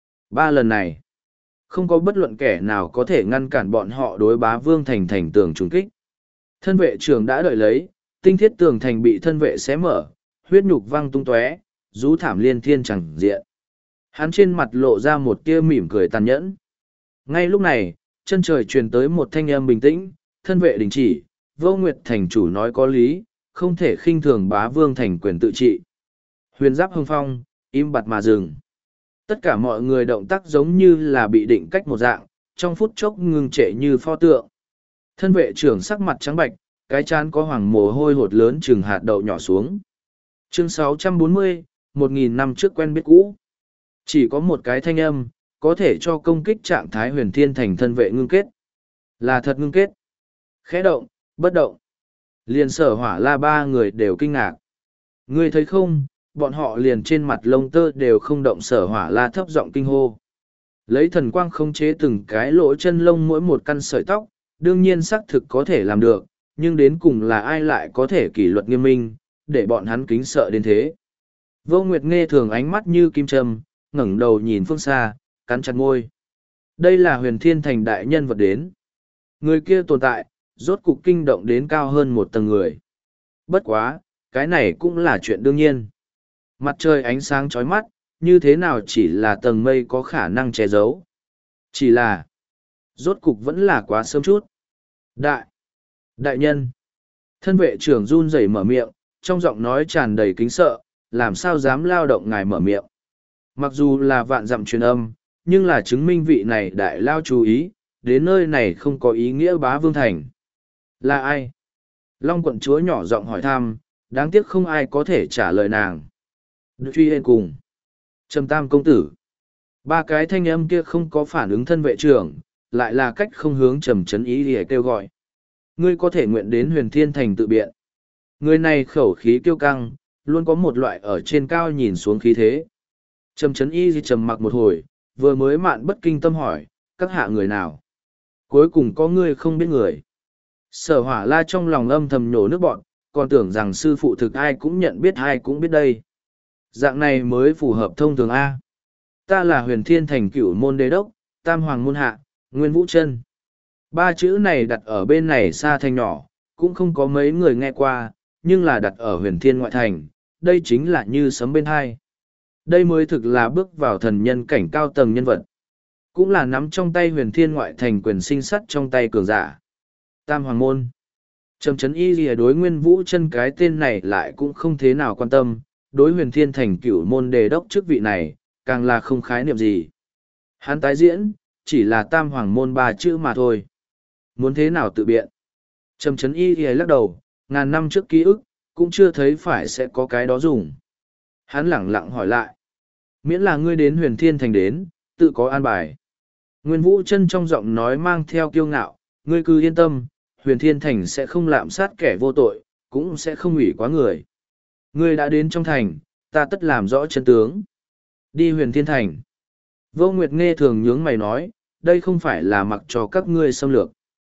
3 lần này, không có bất luận kẻ nào có thể ngăn cản bọn họ đối Bá Vương Thành thành tường trùng kích. Thân vệ trưởng đã đợi lấy, tinh thiết tường thành bị thân vệ xé mở, huyết nhục văng tung tóe, rú thảm liên thiên chẳng diện. Hắn trên mặt lộ ra một tia mỉm cười tàn nhẫn. Ngay lúc này, chân trời truyền tới một thanh âm bình tĩnh, thân vệ đình chỉ, Vô Nguyệt Thành chủ nói có lý, không thể khinh thường Bá Vương Thành quyền tự trị. Huyền giáp hưng phong, im bặt mà dừng. Tất cả mọi người động tác giống như là bị định cách một dạng, trong phút chốc ngưng trệ như pho tượng. Thân vệ trưởng sắc mặt trắng bạch, cái trán có hoàng mồ hôi hột lớn chừng hạt đậu nhỏ xuống. Chương 640, 1.000 năm trước quen biết cũ. Chỉ có một cái thanh âm, có thể cho công kích trạng thái Huyền Thiên Thành thân vệ ngưng kết. Là thật ngưng kết. Khẽ động, bất động. Liền Sở Hỏa La 3 người đều kinh ngạc. Ngươi thấy không, bọn họ liền trên mặt lông tơ đều không động. Sở Hỏa La thấp giọng kinh hô. Lấy thần quang khống chế từng cái lỗ chân lông mỗi một căn sợi tóc, đương nhiên xác thực có thể làm được, nhưng đến cùng là ai lại có thể kỷ luật nghiêm minh, để bọn hắn kính sợ đến thế. Vô Nguyệt Nghe Thường ánh mắt như kim châm, ngẩng đầu nhìn phương xa, cắn chặt môi. Đây là Huyền Thiên Thành đại nhân vật đến. Người kia tồn tại, rốt cục kinh động đến cao hơn một tầng người. Bất quá, cái này cũng là chuyện đương nhiên. Mặt trời ánh sáng chói mắt, như thế nào chỉ là tầng mây có khả năng che giấu. Chỉ là, rốt cục vẫn là quá sớm chút. Đại nhân. Thân vệ trưởng run rẩy mở miệng, trong giọng nói tràn đầy kính sợ, làm sao dám lao động ngài mở miệng. Mặc dù là vạn dặm truyền âm, nhưng là chứng minh vị này đại lao chú ý, đến nơi này không có ý nghĩa Bá Vương Thành. Là ai? Long quận chúa nhỏ giọng hỏi thăm, đáng tiếc không ai có thể trả lời nàng. Truy hên cùng. Trầm Tam công tử. 3 cái thanh âm kia không có phản ứng thân vệ trưởng, lại là cách không hướng trầm trấn ý để kêu gọi. Ngươi có thể nguyện đến Huyền Thiên Thành tự biện. Người này khẩu khí kiêu căng, luôn có một loại ở trên cao nhìn xuống khí thế. Trầm trấn y trầm mặc một hồi, vừa mới mạn bất kinh tâm hỏi, các hạ người nào? Cuối cùng có ngươi không biết người. Sở Hỏa La trong lòng âm thầm nhổ nước bọn, còn tưởng rằng sư phụ thực ai cũng nhận biết ai cũng biết đây. Dạng này mới phù hợp thông thường A. Ta là Huyền Thiên Thành cửu môn đế đốc, Tam Hoàng môn hạ, Nguyên Vũ Chân. Ba chữ này đặt ở bên này xa thành nhỏ, cũng không có mấy người nghe qua, nhưng là đặt ở huyền thiên ngoại thành, đây chính là như sấm bên hai. Đây mới thực là bước vào thần nhân cảnh cao tầng nhân vật. Cũng là nắm trong tay huyền thiên ngoại thành quyền sinh sắt trong tay cường giả. Tam Hoàng môn. Trầm Trấn Y Lìa đối Nguyên Vũ Chân cái tên này lại cũng không thế nào quan tâm, đối huyền thiên thành cửu môn đề đốc chức vị này, càng là không khái niệm gì. Hắn tái diễn, chỉ là Tam Hoàng môn ba chữ mà thôi. Muốn thế nào tự biện? Trầm Trấn Y Lìa lắc đầu, ngàn năm trước ký ức, cũng chưa thấy phải sẽ có cái đó dùng. Hắn lẳng lặng hỏi lại. Miễn là ngươi đến huyền thiên thành đến, tự có an bài. Nguyên Vũ Chân trong giọng nói mang theo kiêu ngạo, ngươi cứ yên tâm, huyền thiên thành sẽ không lạm sát kẻ vô tội, cũng sẽ không hủy quá người. Ngươi đã đến trong thành, ta tất làm rõ chân tướng. Đi huyền thiên thành. Vô Nguyệt nghe thường nhướng mày nói, đây không phải là mặc cho các ngươi xâm lược.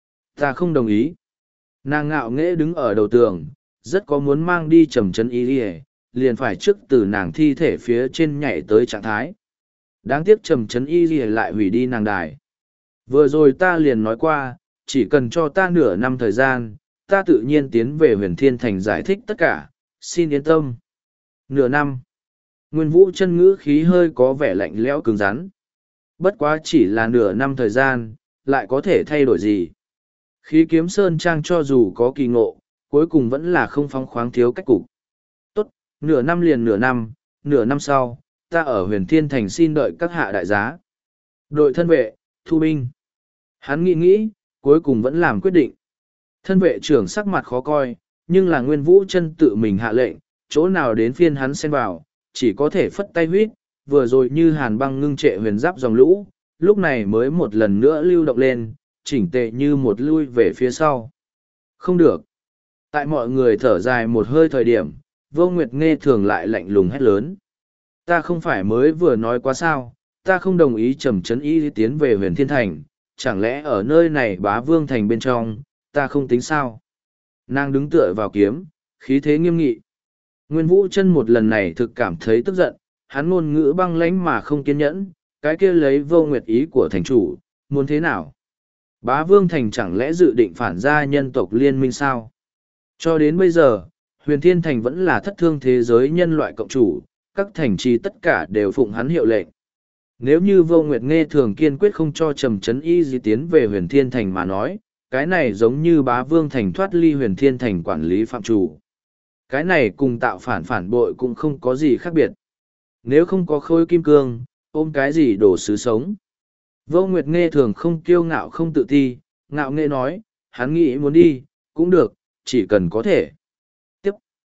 Ta không đồng ý. Nàng ngạo nghễ đứng ở đầu tường, rất có muốn mang đi Trầm Trấn Y Lìa, liền phải trước từ nàng thi thể phía trên nhảy tới trạng thái. Đáng tiếc Trầm Trấn Y Lìa lại hủy đi nàng đài. Vừa rồi ta liền nói qua, chỉ cần cho ta nửa năm thời gian, ta tự nhiên tiến về huyền thiên thành giải thích tất cả, xin yên tâm. Nửa năm. Nguyên Vũ Chân ngữ khí hơi có vẻ lạnh lẽo cứng rắn. Bất quá chỉ là nửa năm thời gian, lại có thể thay đổi gì. Khí Kiếm Sơn Trang cho dù có kỳ ngộ, cuối cùng vẫn là không phóng khoáng thiếu cách cục. Tốt, nửa năm liền nửa năm sau, ta ở huyền thiên thành xin đợi các hạ đại giá. Đội thân vệ, thu binh. Hắn nghĩ, cuối cùng vẫn làm quyết định. Thân vệ trưởng sắc mặt khó coi, nhưng là Nguyên Vũ Chân tự mình hạ lệnh, chỗ nào đến phiên hắn xen vào, chỉ có thể phất tay huýt, vừa rồi như hàn băng ngưng trệ huyền giáp dòng lũ, lúc này mới một lần nữa lưu động lên, chỉnh tề như một lui về phía sau. Không được. Tại mọi người thở dài một hơi thời điểm, Vô Nguyệt nghe thường lại lạnh lùng hét lớn. Ta không phải mới vừa nói quá sao, ta không đồng ý Trầm Trấn Y tiến về huyền thiên thành, chẳng lẽ ở nơi này Bá Vương thành bên trong, ta không tính sao? Nàng đứng tựa vào kiếm, khí thế nghiêm nghị. Nguyên Vũ Chân một lần này thực cảm thấy tức giận, hắn ngôn ngữ băng lãnh mà không kiên nhẫn, cái kia lấy Vô Nguyệt ý của thành chủ, muốn thế nào? Bá Vương thành chẳng lẽ dự định phản ra nhân tộc liên minh sao? Cho đến bây giờ, huyền thiên thành vẫn là thất thương thế giới nhân loại cộng chủ, các thành trì tất cả đều phụng hắn hiệu lệnh. Nếu như Vô Nguyệt nghe thường kiên quyết không cho Trầm Trấn Y di tiến về huyền thiên thành mà nói, cái này giống như Bá Vương thành thoát ly huyền thiên thành quản lý phạm chủ. Cái này cùng tạo phản bội cũng không có gì khác biệt. Nếu không có khối kim cương, ôm cái gì đổ sứ sống. Vô Nguyệt nghe thường không kiêu ngạo không tự ti, ngạo nghễ nói, hắn nghĩ muốn đi, cũng được, chỉ cần có thể. Tiếp.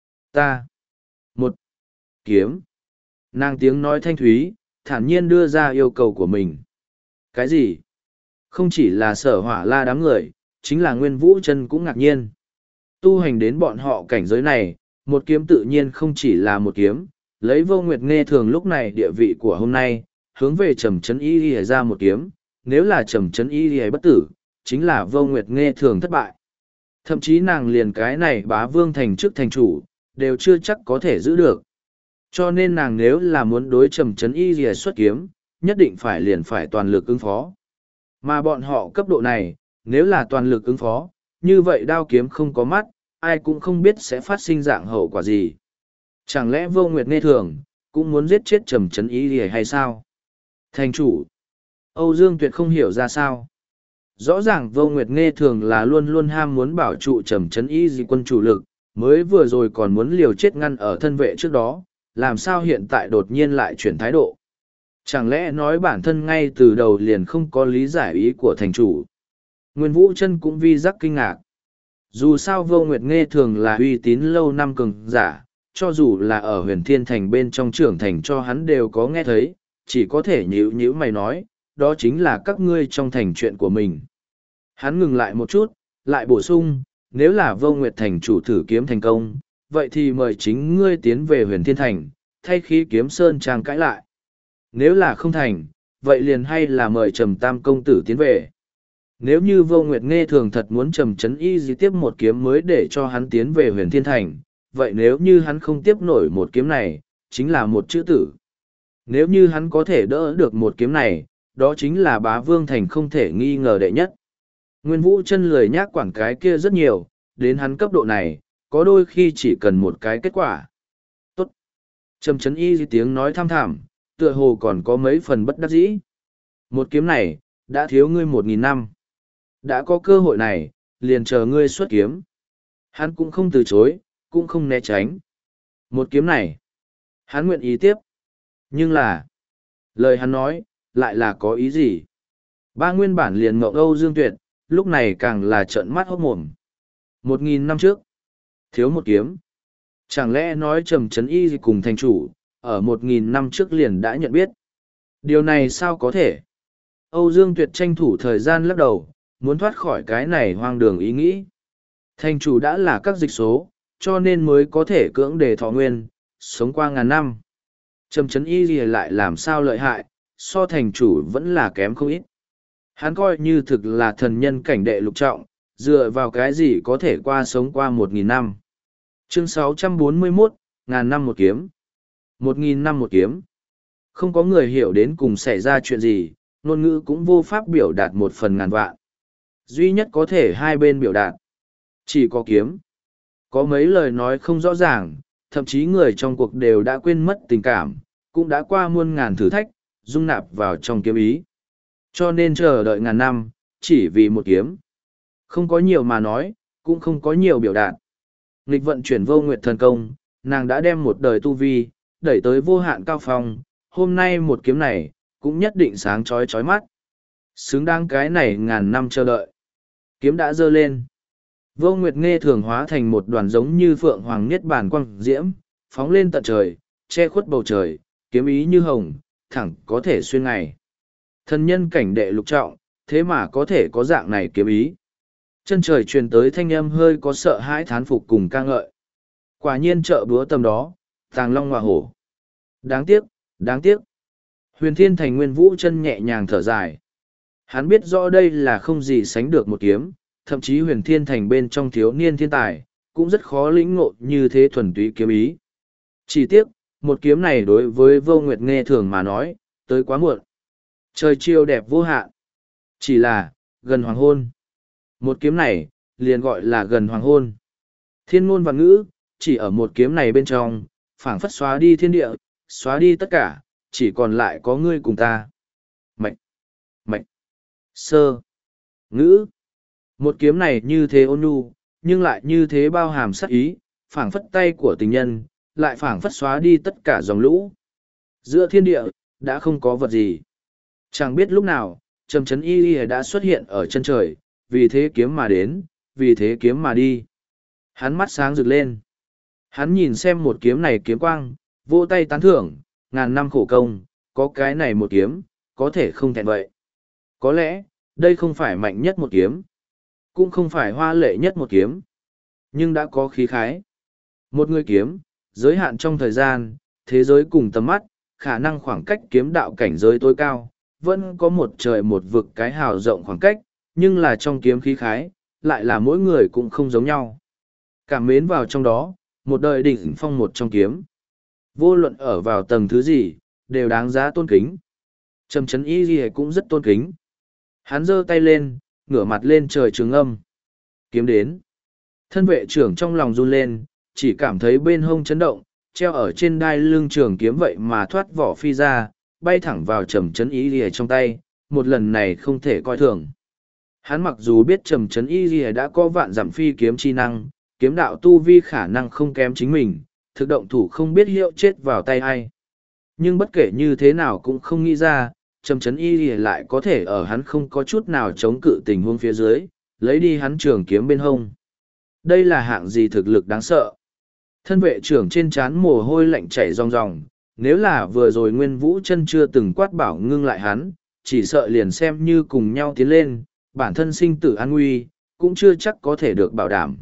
Ta. Một. Kiếm. Nàng tiếng nói thanh thúy, thản nhiên đưa ra yêu cầu của mình. Cái gì? Không chỉ là Sở Hỏa La đám người, chính là Nguyên Vũ Chân cũng ngạc nhiên. Tu hành đến bọn họ cảnh giới này, một kiếm tự nhiên không chỉ là một kiếm, lấy Vô Nguyệt nghe thường lúc này địa vị của hôm nay, hướng về Trầm Trấn Y Lìa ra một kiếm, nếu là Trầm Trấn Y Lìa bất tử, chính là Vô Nguyệt nghe thường thất bại. Thậm chí nàng liền cái này Bá Vương thành trước thành chủ, đều chưa chắc có thể giữ được. Cho nên nàng nếu là muốn đối Trầm Trấn Y Lìa xuất kiếm, nhất định phải toàn lực ứng phó. Mà bọn họ cấp độ này, nếu là toàn lực ứng phó, như vậy đao kiếm không có mắt, ai cũng không biết sẽ phát sinh dạng hậu quả gì. Chẳng lẽ Vô Nguyệt nghe thường, cũng muốn giết chết Trầm Trấn Y Lìa hay sao? Thành chủ, Âu Dương Tuyệt không hiểu ra sao. Rõ ràng Vô Nguyệt nghe thường là luôn luôn ham muốn bảo trụ Trầm Trấn Y Lìa quân chủ lực, mới vừa rồi còn muốn liều chết ngăn ở thân vệ trước đó, làm sao hiện tại đột nhiên lại chuyển thái độ. Chẳng lẽ nói bản thân ngay từ đầu liền không có lý giải ý của thành chủ. Nguyên Vũ Chân cũng vi rắc kinh ngạc. Dù sao Vô Nguyệt nghe thường là uy tín lâu năm cường giả, cho dù là ở huyền thiên thành bên trong trưởng thành cho hắn đều có nghe thấy, chỉ có thể nhíu mày nói, đó chính là các ngươi trong thành chuyện của mình. Hắn ngừng lại một chút, lại bổ sung, nếu là Vô Nguyệt thành chủ thử kiếm thành công, vậy thì mời chính ngươi tiến về huyền thiên thành, thay Khí Kiếm Sơn Trang cãi lại. Nếu là không thành, vậy liền hay là mời Trầm Tam công tử tiến về. Nếu như Vô Nguyệt nghe thường thật muốn Trầm Trấn Y di tiếp một kiếm mới để cho hắn tiến về huyền thiên thành, vậy nếu như hắn không tiếp nổi một kiếm này, chính là một chữ tử. Nếu như hắn có thể đỡ được một kiếm này, đó chính là bá vương thành không thể nghi ngờ đệ nhất. Nguyên Vũ chân lười nhác quản cái kia rất nhiều, đến hắn cấp độ này, có đôi khi chỉ cần một cái kết quả. Tốt. Trầm chấn y tiếng nói tham thảm, tựa hồ còn có mấy phần bất đắc dĩ. Một kiếm này, đã thiếu ngươi 1.000 năm. Đã có cơ hội này, liền chờ ngươi xuất kiếm. Hắn cũng không từ chối, cũng không né tránh. Một kiếm này, hắn nguyện ý tiếp. Nhưng là, lời hắn nói, lại là có ý gì? Ba nguyên bản liền ngộng Âu Dương Tuyệt, lúc này càng là trợn mắt hốt mồm. 1.000 năm trước, thiếu một kiếm. Chẳng lẽ nói Trầm Trấn Y cùng thành chủ, ở 1.000 năm trước liền đã nhận biết. Điều này sao có thể? Âu Dương Tuyệt tranh thủ thời gian lắc đầu, muốn thoát khỏi cái này hoang đường ý nghĩ. Thành chủ đã là các dịch số, cho nên mới có thể cưỡng đề thọ nguyên, sống qua ngàn năm. Trầm Trấn Y lại làm sao lợi hại, so thành chủ vẫn là kém không ít. Hắn coi như thực là thần nhân cảnh đệ lục trọng, dựa vào cái gì có thể qua sống qua 1.000 năm. Chương 641, ngàn năm một kiếm. 1.000 năm một kiếm. Không có người hiểu đến cùng xảy ra chuyện gì, ngôn ngữ cũng vô pháp biểu đạt một phần ngàn vạn. Duy nhất có thể hai bên biểu đạt. Chỉ có kiếm. Có mấy lời nói không rõ ràng, thậm chí người trong cuộc đều đã quên mất tình cảm, cũng đã qua muôn ngàn thử thách, dung nạp vào trong kiếm ý. Cho nên chờ đợi ngàn năm, chỉ vì một kiếm. Không có nhiều mà nói, cũng không có nhiều biểu đạt. Nghịch vận chuyển vô nguyệt thần công, nàng đã đem một đời tu vi, đẩy tới vô hạn cao phong, hôm nay một kiếm này, cũng nhất định sáng chói chói mắt. Xứng đáng cái này ngàn năm chờ đợi. Kiếm đã giơ lên. Vô nguyệt nghe thường hóa thành một đoàn giống như phượng hoàng niết bàn quang diễm, phóng lên tận trời, che khuất bầu trời, kiếm ý như hồng, thẳng có thể xuyên ngày. Thần nhân cảnh đệ lục trọng, thế mà có thể có dạng này kiếm ý. Chân trời truyền tới thanh âm hơi có sợ hãi thán phục cùng ca ngợi. Quả nhiên trợ búa tầm đó, tàng long ngọa hổ. Đáng tiếc, đáng tiếc. Huyền Thiên Thành Nguyên Vũ chân nhẹ nhàng thở dài. Hắn biết rõ đây là không gì sánh được một kiếm, thậm chí Huyền Thiên Thành bên trong thiếu niên thiên tài, cũng rất khó lĩnh ngộ như thế thuần túy kiếm ý. Chỉ tiếc, một kiếm này đối với Vô Nguyệt nghe thường mà nói, tới quá muộn. Trời chiều đẹp vô hạn. Chỉ là, gần hoàng hôn. Một kiếm này, liền gọi là gần hoàng hôn. Thiên ngôn và ngữ, chỉ ở một kiếm này bên trong, phảng phất xóa đi thiên địa, xóa đi tất cả, chỉ còn lại có ngươi cùng ta. Mạch, mạch, sơ, ngữ. Một kiếm này như thế ôn nhu, nhưng lại như thế bao hàm sát ý, phảng phất tay của tình nhân, lại phảng phất xóa đi tất cả dòng lũ. Giữa thiên địa, đã không có vật gì. Chẳng biết lúc nào, Trầm Trấn Y đã xuất hiện ở chân trời, vì thế kiếm mà đến, vì thế kiếm mà đi. Hắn mắt sáng rực lên. Hắn nhìn xem một kiếm này kiếm quang, vỗ tay tán thưởng, ngàn năm khổ công, có cái này một kiếm, có thể không thẹn vậy. Có lẽ, đây không phải mạnh nhất một kiếm, cũng không phải hoa lệ nhất một kiếm, nhưng đã có khí khái. Một người kiếm, giới hạn trong thời gian, thế giới cùng tầm mắt, khả năng khoảng cách kiếm đạo cảnh giới tối cao, vẫn có một trời một vực cái hào rộng khoảng cách, nhưng là trong kiếm khí khái, lại là mỗi người cũng không giống nhau. Cảm mến vào trong đó, một đời đỉnh phong một trong kiếm. Vô luận ở vào tầng thứ gì, đều đáng giá tôn kính. Trầm Trấn Y cũng rất tôn kính. Hắn giơ tay lên, ngửa mặt lên trời trường âm. Kiếm đến. Thân vệ trưởng trong lòng run lên, chỉ cảm thấy bên hông chấn động, treo ở trên đai lưng trường kiếm vậy mà thoát vỏ phi ra, bay thẳng vào Trầm Trấn Y trong tay, một lần này không thể coi thường. Hắn mặc dù biết Trầm Trấn Y đã có vạn dặm phi kiếm chi năng, kiếm đạo tu vi khả năng không kém chính mình, thực động thủ không biết hiệu chết vào tay ai. Nhưng bất kể như thế nào cũng không nghĩ ra, Trầm Trấn Y lại có thể ở hắn không có chút nào chống cự tình huống phía dưới, lấy đi hắn trường kiếm bên hông. Đây là hạng gì thực lực đáng sợ. Thân vệ trưởng trên trán mồ hôi lạnh chảy ròng ròng, nếu là vừa rồi Nguyên Vũ chân chưa từng quát bảo ngưng lại hắn, chỉ sợ liền xem như cùng nhau tiến lên, bản thân sinh tử an nguy, cũng chưa chắc có thể được bảo đảm.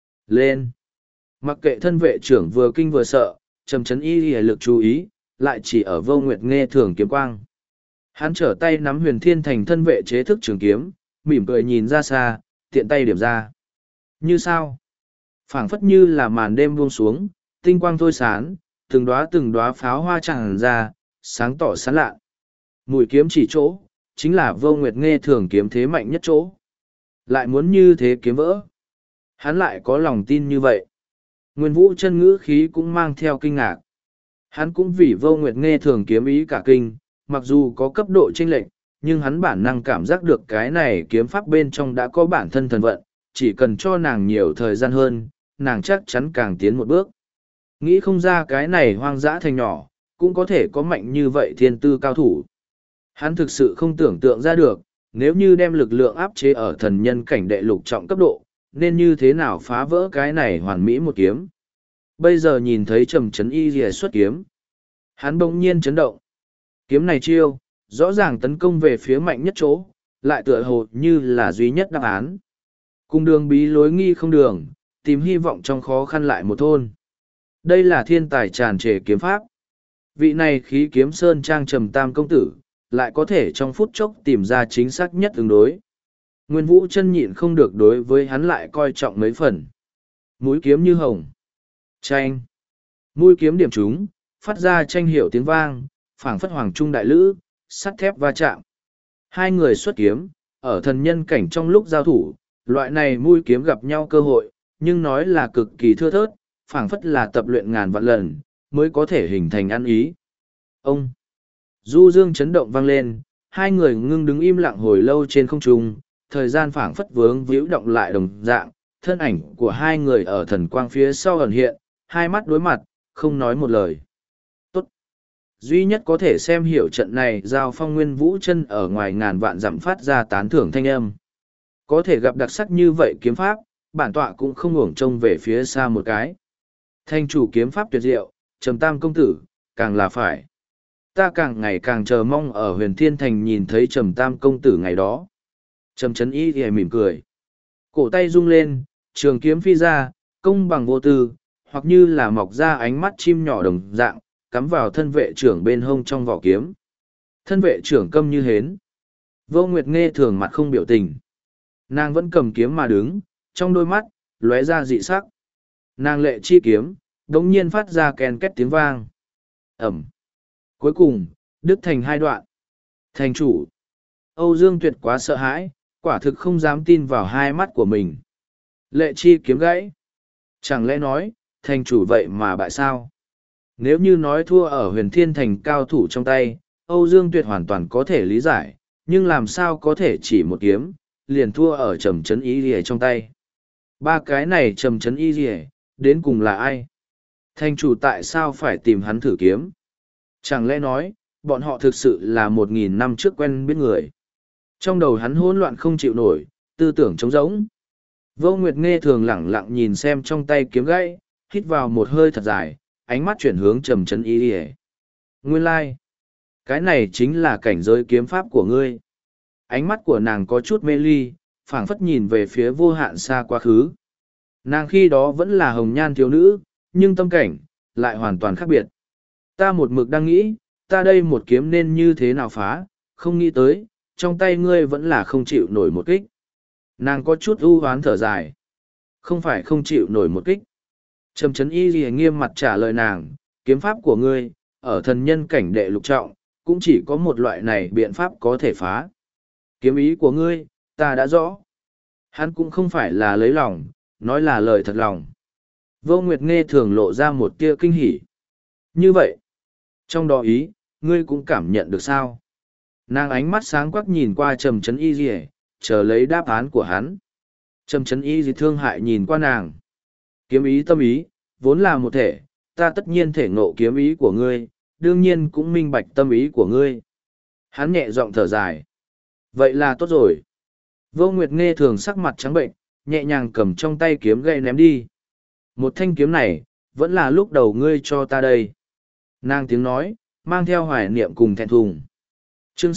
Lên! Mặc kệ thân vệ trưởng vừa kinh vừa sợ, Trầm Trấn Y lực chú ý, lại chỉ ở Vô Nguyệt nghe thường kiếm quang. Hắn trở tay nắm Huyền Thiên Thành thân vệ chế thức trường kiếm, mỉm cười nhìn ra xa, tiện tay điểm ra. Như sao? Phảng phất như là màn đêm buông xuống, tinh quang thôi sán, từng đóa pháo hoa tràn ra, sáng tỏ sáng lạ. Mũi kiếm chỉ chỗ, chính là Vô Nguyệt Nghe Thường kiếm thế mạnh nhất chỗ. Lại muốn như thế kiếm vỡ. Hắn lại có lòng tin như vậy. Nguyên Vũ Chân ngữ khí cũng mang theo kinh ngạc. Hắn cũng vì Vô Nguyệt Nghe Thường kiếm ý cả kinh, mặc dù có cấp độ chênh lệch, nhưng hắn bản năng cảm giác được cái này kiếm pháp bên trong đã có bản thân thần vận, chỉ cần cho nàng nhiều thời gian hơn, nàng chắc chắn càng tiến một bước. Nghĩ không ra cái này hoang dã thành nhỏ, cũng có thể có mạnh như vậy thiên tư cao thủ. Hắn thực sự không tưởng tượng ra được, nếu như đem lực lượng áp chế ở thần nhân cảnh đệ lục trọng cấp độ, nên như thế nào phá vỡ cái này hoàn mỹ một kiếm. Bây giờ nhìn thấy Trầm Chấn Y Lìa xuất kiếm, hắn bỗng nhiên chấn động. Kiếm này chiêu, rõ ràng tấn công về phía mạnh nhất chỗ, lại tựa hồ như là duy nhất đáp án. Cùng đường bí lối nghi không đường, tìm hy vọng trong khó khăn lại một thôn. Đây là thiên tài tràn trề kiếm pháp. Vị này khí kiếm sơn trang Trầm Tam công tử, lại có thể trong phút chốc tìm ra chính xác nhất ứng đối. Nguyên Vũ Chân nhịn không được đối với hắn lại coi trọng mấy phần. Mũi kiếm như hồng. Chanh. Mũi kiếm điểm trúng, phát ra tranh hiệu tiếng vang, phảng phất hoàng trung đại lữ, sắt thép va chạm. Hai người xuất kiếm, ở thần nhân cảnh trong lúc giao thủ, loại này mũi kiếm gặp nhau cơ hội, nhưng nói là cực kỳ thưa thớt, phảng phất là tập luyện ngàn vạn lần, mới có thể hình thành ăn ý. Ông! Du dương chấn động vang lên, hai người ngưng đứng im lặng hồi lâu trên không trung, thời gian phảng phất vướng víu động lại đồng dạng, thân ảnh của hai người ở thần quang phía sau ẩn hiện, hai mắt đối mặt, không nói một lời. Tốt! Duy nhất có thể xem hiểu trận này giao phong Nguyên Vũ Chân ở ngoài ngàn vạn dặm phát ra tán thưởng thanh âm. Có thể gặp đặc sắc như vậy kiếm pháp, bản tọa cũng không uổng trông về phía xa một cái. Thanh chủ kiếm pháp tuyệt diệu, Trầm Tam công tử, càng là phải. Ta càng ngày càng chờ mong ở Huyền Thiên Thành nhìn thấy Trầm Tam công tử ngày đó. Trầm Chấn Y thì mỉm cười. Cổ tay rung lên, trường kiếm phi ra, công bằng vô tư, hoặc như là mọc ra ánh mắt chim nhỏ đồng dạng, cắm vào thân vệ trưởng bên hông trong vỏ kiếm. Thân vệ trưởng câm như hến. Vô Nguyệt Nghe Thường mặt không biểu tình. Nàng vẫn cầm kiếm mà đứng, trong đôi mắt, lóe ra dị sắc. Nàng lệ chi kiếm, đống nhiên phát ra kèn két tiếng vang. Ẩm. Cuối cùng, đứt thành hai đoạn. Thành chủ. Âu Dương Tuyệt quá sợ hãi, quả thực không dám tin vào hai mắt của mình. Lệ chi kiếm gãy. Chẳng lẽ nói, thành chủ vậy mà bại sao? Nếu như nói thua ở Huyền Thiên Thành cao thủ trong tay, Âu Dương Tuyệt hoàn toàn có thể lý giải, nhưng làm sao có thể chỉ một kiếm, liền thua ở Trầm Chấn Y Lìa trong tay. Ba cái này Trầm Chấn Y Lìa, đến cùng là ai? Thành chủ tại sao phải tìm hắn thử kiếm? Chẳng lẽ nói, bọn họ thực sự là 1000 năm trước quen biết người. Trong đầu hắn hỗn loạn không chịu nổi, tư tưởng trống rỗng. Vô Nguyệt Nghe Thường lẳng lặng nhìn xem trong tay kiếm gãy, hít vào một hơi thật dài, ánh mắt chuyển hướng Trầm Chấn Y Lìa. Nguyên lai, cái này chính là cảnh giới kiếm pháp của ngươi. Ánh mắt của nàng có chút mê ly, phảng phất nhìn về phía vô hạn xa quá khứ. Nàng khi đó vẫn là hồng nhan thiếu nữ, nhưng tâm cảnh lại hoàn toàn khác biệt. Ta một mực đang nghĩ, ta đây một kiếm nên như thế nào phá, không nghĩ tới, trong tay ngươi vẫn là không chịu nổi một kích. Nàng có chút ưu hoán thở dài. Không phải không chịu nổi một kích. Trầm Chấn Y Lìa nghiêm mặt trả lời nàng, kiếm pháp của ngươi, ở thần nhân cảnh đệ lục trọng, cũng chỉ có một loại này biện pháp có thể phá. Kiếm ý của ngươi, ta đã rõ. Hắn cũng không phải là lấy lòng, nói là lời thật lòng. Vô Nguyệt Nghe Thường lộ ra một tia kinh hỉ. Như vậy, trong đó ý, ngươi cũng cảm nhận được sao? Nàng ánh mắt sáng quắc nhìn qua Trầm Chấn Y Lìa, chờ lấy đáp án của hắn. Trầm Chấn Y Lìa thương hại nhìn qua nàng. Kiếm ý tâm ý, vốn là một thể, ta tất nhiên thể ngộ kiếm ý của ngươi, đương nhiên cũng minh bạch tâm ý của ngươi. Hắn nhẹ giọng thở dài. Vậy là tốt rồi. Vô Nguyệt Nghe Thường sắc mặt trắng bệnh, nhẹ nhàng cầm trong tay kiếm gậy ném đi. Một thanh kiếm này, vẫn là lúc đầu ngươi cho ta đây. Nàng tiếng nói, mang theo hoài niệm cùng thẹn thùng. Chương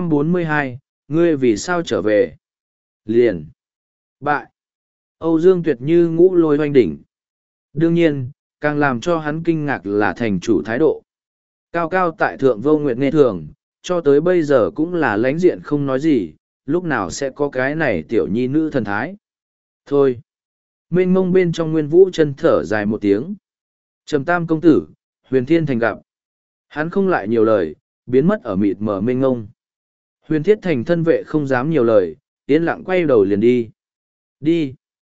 642, ngươi vì sao trở về? Liền. Bại. Âu Dương Tuyệt như ngũ lôi hoanh đỉnh. Đương nhiên, càng làm cho hắn kinh ngạc là thành chủ thái độ. Cao cao tại thượng Vô Nguyệt Nghe Thường, cho tới bây giờ cũng là lãnh diện không nói gì, lúc nào sẽ có cái này tiểu nhi nữ thần thái. Thôi. Mênh mông bên trong Nguyên Vũ Chân thở dài một tiếng. Trầm Tam công tử, Huyền Thiên Thành gặp. Hắn không lại nhiều lời, biến mất ở mịt mờ mênh mông. Huyền Thiết Thành thân vệ không dám nhiều lời, yên lặng quay đầu liền đi. Đi!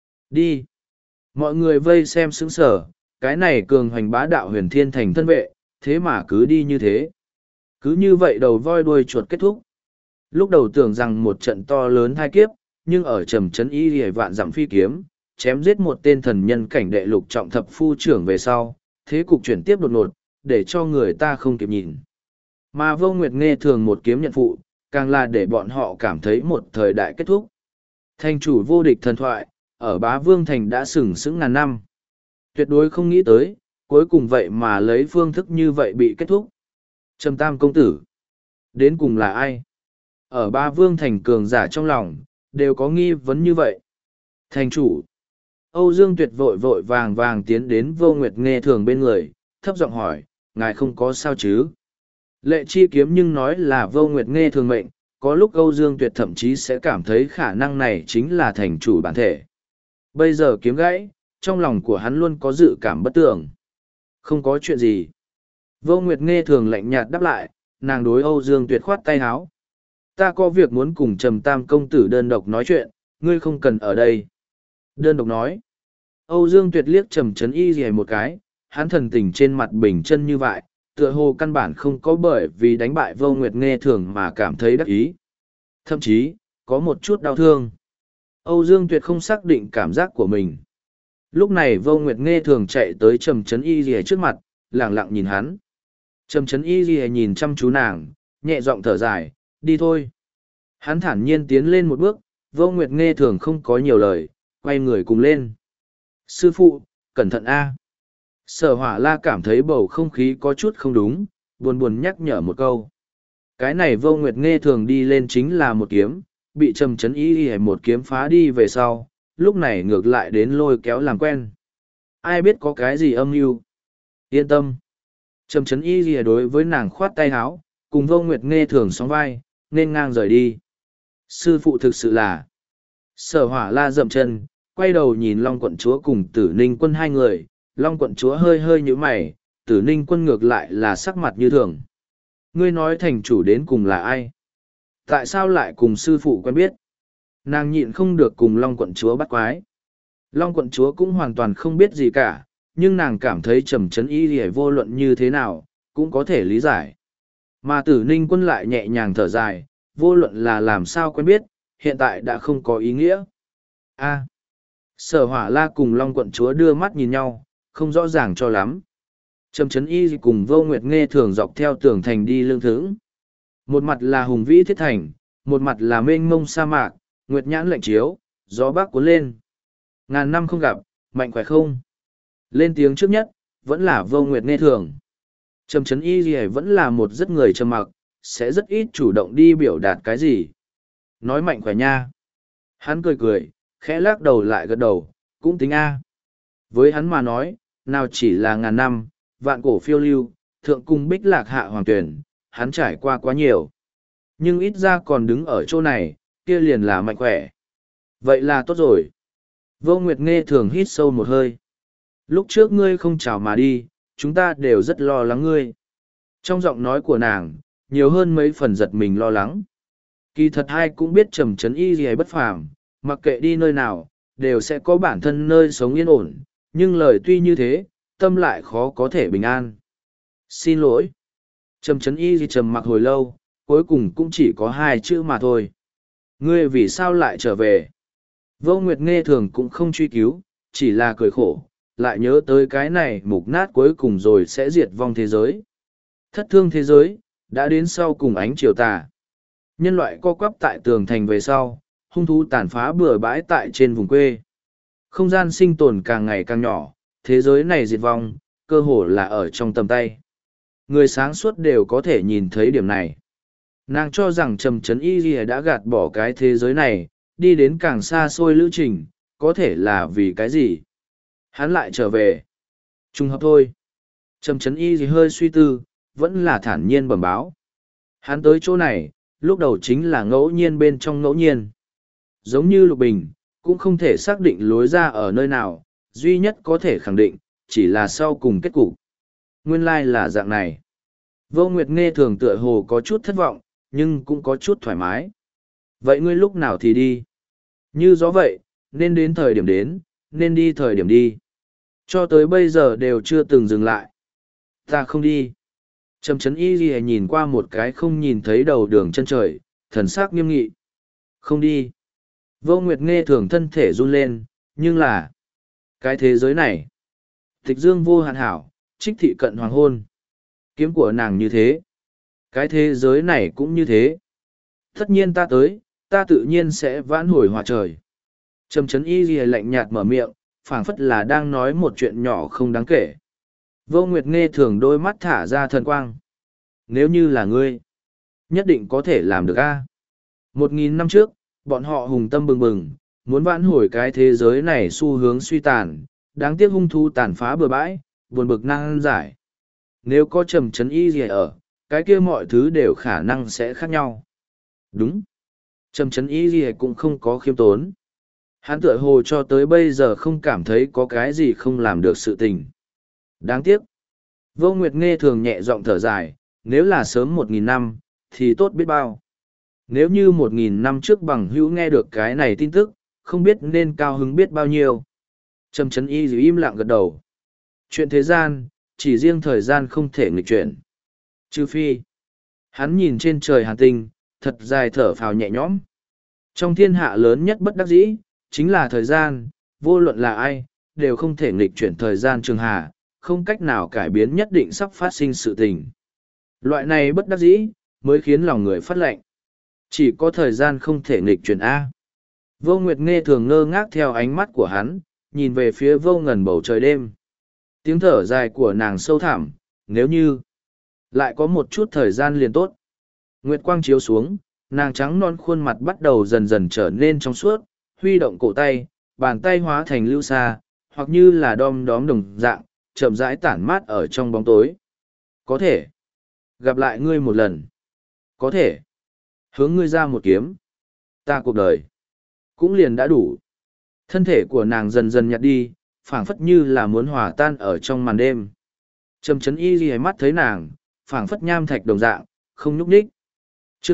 Đi! Mọi người vây xem sững sờ, cái này cường hoành bá đạo Huyền Thiên Thành thân vệ, thế mà cứ đi như thế. Cứ như vậy đầu voi đuôi chuột kết thúc. Lúc đầu tưởng rằng một trận to lớn thai kiếp, nhưng ở trầm trấn y hề vạn dặm phi kiếm, chém giết một tên thần nhân cảnh đệ lục trọng thập phu trưởng về sau, thế cục chuyển tiếp đột ngột, để cho người ta không kịp nhìn. Mà Vô Nguyệt nghe thường một kiếm nhận phụ, càng là để bọn họ cảm thấy một thời đại kết thúc. Thành chủ vô địch thần thoại, ở Bá Vương Thành đã sừng sững ngàn năm. Tuyệt đối không nghĩ tới, cuối cùng vậy mà lấy phương thức như vậy bị kết thúc. Trầm Tam công tử, đến cùng là ai? Ở Bá Vương Thành cường giả trong lòng, đều có nghi vấn như vậy. Thành chủ, Âu Dương Tuyệt vội vội vàng vàng tiến đến Vô Nguyệt nghe thường bên người, thấp giọng hỏi, ngài không có sao chứ? Lệ chi kiếm nhưng nói là Vô Nguyệt nghe thường mệnh, có lúc Âu Dương Tuyệt thậm chí sẽ cảm thấy khả năng này chính là thành chủ bản thể. Bây giờ kiếm gãy, trong lòng của hắn luôn có dự cảm bất tưởng. Không có chuyện gì. Vô Nguyệt nghe thường lạnh nhạt đáp lại, nàng đối Âu Dương Tuyệt khoát tay háo. Ta có việc muốn cùng Trầm Tam công tử đơn độc nói chuyện, ngươi không cần ở đây. Đơn độc nói. Âu Dương Tuyệt liếc Trầm Trấn Y Dì một cái, hắn thần tình trên mặt bình chân như vậy, tựa hồ căn bản không có bởi vì đánh bại Vô Nguyệt nghe thường mà cảm thấy đắc ý. Thậm chí, có một chút đau thương. Âu Dương Tuyệt không xác định cảm giác của mình. Lúc này Vô Nguyệt nghe thường chạy tới Trầm Trấn Y Dì trước mặt, lẳng lặng nhìn hắn. Trầm Trấn Y Dì nhìn chăm chú nàng, nhẹ giọng thở dài, đi thôi. Hắn thản nhiên tiến lên một bước, Vô Nguyệt nghe thường không có nhiều lời, quay người cùng lên. Sư phụ, cẩn thận a. Sở Hỏa La cảm thấy bầu không khí có chút không đúng, buồn buồn nhắc nhở một câu. Cái này Vô Nguyệt nghe thường đi lên chính là một kiếm, bị Trầm Trấn Y Y một kiếm phá đi về sau, lúc này ngược lại đến lôi kéo làm quen. Ai biết có cái gì âm mưu? Yên tâm. Trầm Trấn Y Y đối với nàng khoát tay háo, cùng Vô Nguyệt nghe thường sóng vai, nên ngang rời đi. Sư phụ thực sự là. Sở Hỏa La dậm chân, quay đầu nhìn Long quận chúa cùng Tử Ninh quân hai người, Long quận chúa hơi hơi nhíu mày, Tử Ninh quân ngược lại là sắc mặt như thường. Ngươi nói thành chủ đến cùng là ai? Tại sao lại cùng sư phụ quen biết? Nàng nhịn không được cùng Long quận chúa bắt quái. Long quận chúa cũng hoàn toàn không biết gì cả, nhưng nàng cảm thấy Trầm Trấn Y Lìa vô luận như thế nào, cũng có thể lý giải. Mà Tử Ninh quân lại nhẹ nhàng thở dài, vô luận là làm sao quen biết, hiện tại đã không có ý nghĩa. A. Sở Hỏa La cùng Long quận chúa đưa mắt nhìn nhau, không rõ ràng cho lắm. Trầm Trấn Y cùng Vô Nguyệt nghe thường dọc theo tường thành đi lương thững. Một mặt là hùng vĩ thiết thành, một mặt là mênh mông sa mạc, nguyệt nhãn lạnh chiếu, gió bắc cuốn lên. Ngàn năm không gặp, mạnh khỏe không? Lên tiếng trước nhất, vẫn là Vô Nguyệt nghe thường. Trầm Trấn Y vẫn là một rất người trầm mặc, sẽ rất ít chủ động đi biểu đạt cái gì. Nói mạnh khỏe nha. Hắn cười cười, khẽ lắc đầu lại gật đầu, cũng tính A. Với hắn mà nói, nào chỉ là ngàn năm, vạn cổ phiêu lưu, thượng cung bích lạc hạ hoàng tuyển, hắn trải qua quá nhiều. Nhưng ít ra còn đứng ở chỗ này, kia liền là mạnh khỏe. Vậy là tốt rồi. Vô Nguyệt nghe thường hít sâu một hơi. Lúc trước ngươi không chào mà đi, chúng ta đều rất lo lắng ngươi. Trong giọng nói của nàng, nhiều hơn mấy phần giật mình lo lắng. Kỳ thật hai cũng biết Trầm Trấn Y gì bất phàm, mặc kệ đi nơi nào, đều sẽ có bản thân nơi sống yên ổn, nhưng lời tuy như thế, tâm lại khó có thể bình an. Xin lỗi. Trầm Trấn Y gì trầm mặc hồi lâu, cuối cùng cũng chỉ có hai chữ mà thôi. Ngươi vì sao lại trở về? Vô Nguyệt nghe thường cũng không truy cứu, chỉ là cười khổ, lại nhớ tới cái này mục nát cuối cùng rồi sẽ diệt vong thế giới. Thất thương thế giới, đã đến sau cùng ánh chiều tà. Nhân loại co quắp tại tường thành về sau, hung thú tàn phá bừa bãi tại trên vùng quê. Không gian sinh tồn càng ngày càng nhỏ, thế giới này diệt vong, cơ hồ là ở trong tầm tay. Người sáng suốt đều có thể nhìn thấy điểm này. Nàng cho rằng Trầm Trấn Y Ghi đã gạt bỏ cái thế giới này, đi đến càng xa xôi lữ trình, có thể là vì cái gì? Hắn lại trở về. Trùng hợp thôi. Trầm Trấn Y Ghi hơi suy tư, vẫn là thản nhiên bẩm báo. Hắn tới chỗ này, lúc đầu chính là ngẫu nhiên bên trong ngẫu nhiên. Giống như Lục Bình, cũng không thể xác định lối ra ở nơi nào, duy nhất có thể khẳng định, chỉ là sau cùng kết cục. Nguyên lai là dạng này. Vô Nguyệt nghe thường tựa hồ có chút thất vọng, nhưng cũng có chút thoải mái. Vậy ngươi lúc nào thì đi? Như gió vậy, nên đến thời điểm đến, nên đi thời điểm đi. Cho tới bây giờ đều chưa từng dừng lại. Ta không đi. Trầm Trấn Y Ghi nhìn qua một cái không nhìn thấy đầu đường chân trời, thần sắc nghiêm nghị. Không đi. Vô Nguyệt nghe thường thân thể run lên, nhưng là cái thế giới này. Tịch dương vô hạn hảo, trích thị cận hoàng hôn. Kiếm của nàng như thế. Cái thế giới này cũng như thế. Tất nhiên ta tới, ta tự nhiên sẽ vãn hồi hòa trời. Trầm Trấn Y Ghi lạnh nhạt mở miệng, phảng phất là đang nói một chuyện nhỏ không đáng kể. Vô Nguyệt nghe thường đôi mắt thả ra thần quang. Nếu như là ngươi, nhất định có thể làm được a. 1.000 năm trước, bọn họ hùng tâm bừng bừng, muốn vãn hồi cái thế giới này xu hướng suy tàn, đáng tiếc hung thú tàn phá bừa bãi, buồn bực năng giải. Nếu có Trầm Trấn Y gì ở, cái kia mọi thứ đều khả năng sẽ khác nhau. Đúng. Trầm Trấn Y gì cũng không có khiêm tốn. Hắn tựa hồ cho tới bây giờ không cảm thấy có cái gì không làm được sự tình. Đáng tiếc. Vô Nguyệt nghe thường nhẹ giọng thở dài, nếu là sớm 1.000 năm, thì tốt biết bao. Nếu như 1.000 năm trước bằng hữu nghe được cái này tin tức, không biết nên cao hứng biết bao nhiêu. Trầm Trấn Y giữ im lặng gật đầu. Chuyện thế gian, chỉ riêng thời gian không thể nghịch chuyển. Trừ phi. Hắn nhìn trên trời hàn tinh, thật dài thở phào nhẹ nhõm. Trong thiên hạ lớn nhất bất đắc dĩ, chính là thời gian, vô luận là ai, đều không thể nghịch chuyển thời gian trường hà, không cách nào cải biến nhất định sắp phát sinh sự tình. Loại này bất đắc dĩ, mới khiến lòng người phát lệnh. Chỉ có thời gian không thể nghịch chuyển A. Vô Nguyệt nghe thường ngơ ngác theo ánh mắt của hắn, nhìn về phía vô ngần bầu trời đêm. Tiếng thở dài của nàng sâu thẳm, nếu như lại có một chút thời gian liền tốt. Nguyệt quang chiếu xuống, nàng trắng non khuôn mặt bắt đầu dần dần trở nên trong suốt, huy động cổ tay, bàn tay hóa thành lưu xa, hoặc như là đom đóm đồng dạng, chậm rãi tản mát ở trong bóng tối. Có thể gặp lại ngươi một lần. Có thể hướng ngươi ra một kiếm. Ta cuộc đời cũng liền đã đủ. Thân thể của nàng dần dần nhạt đi, phảng phất như là muốn hòa tan ở trong màn đêm. Trầm Trấn Y ghi mắt thấy nàng, phảng phất nham thạch đồng dạng, không nhúc nhích. Chương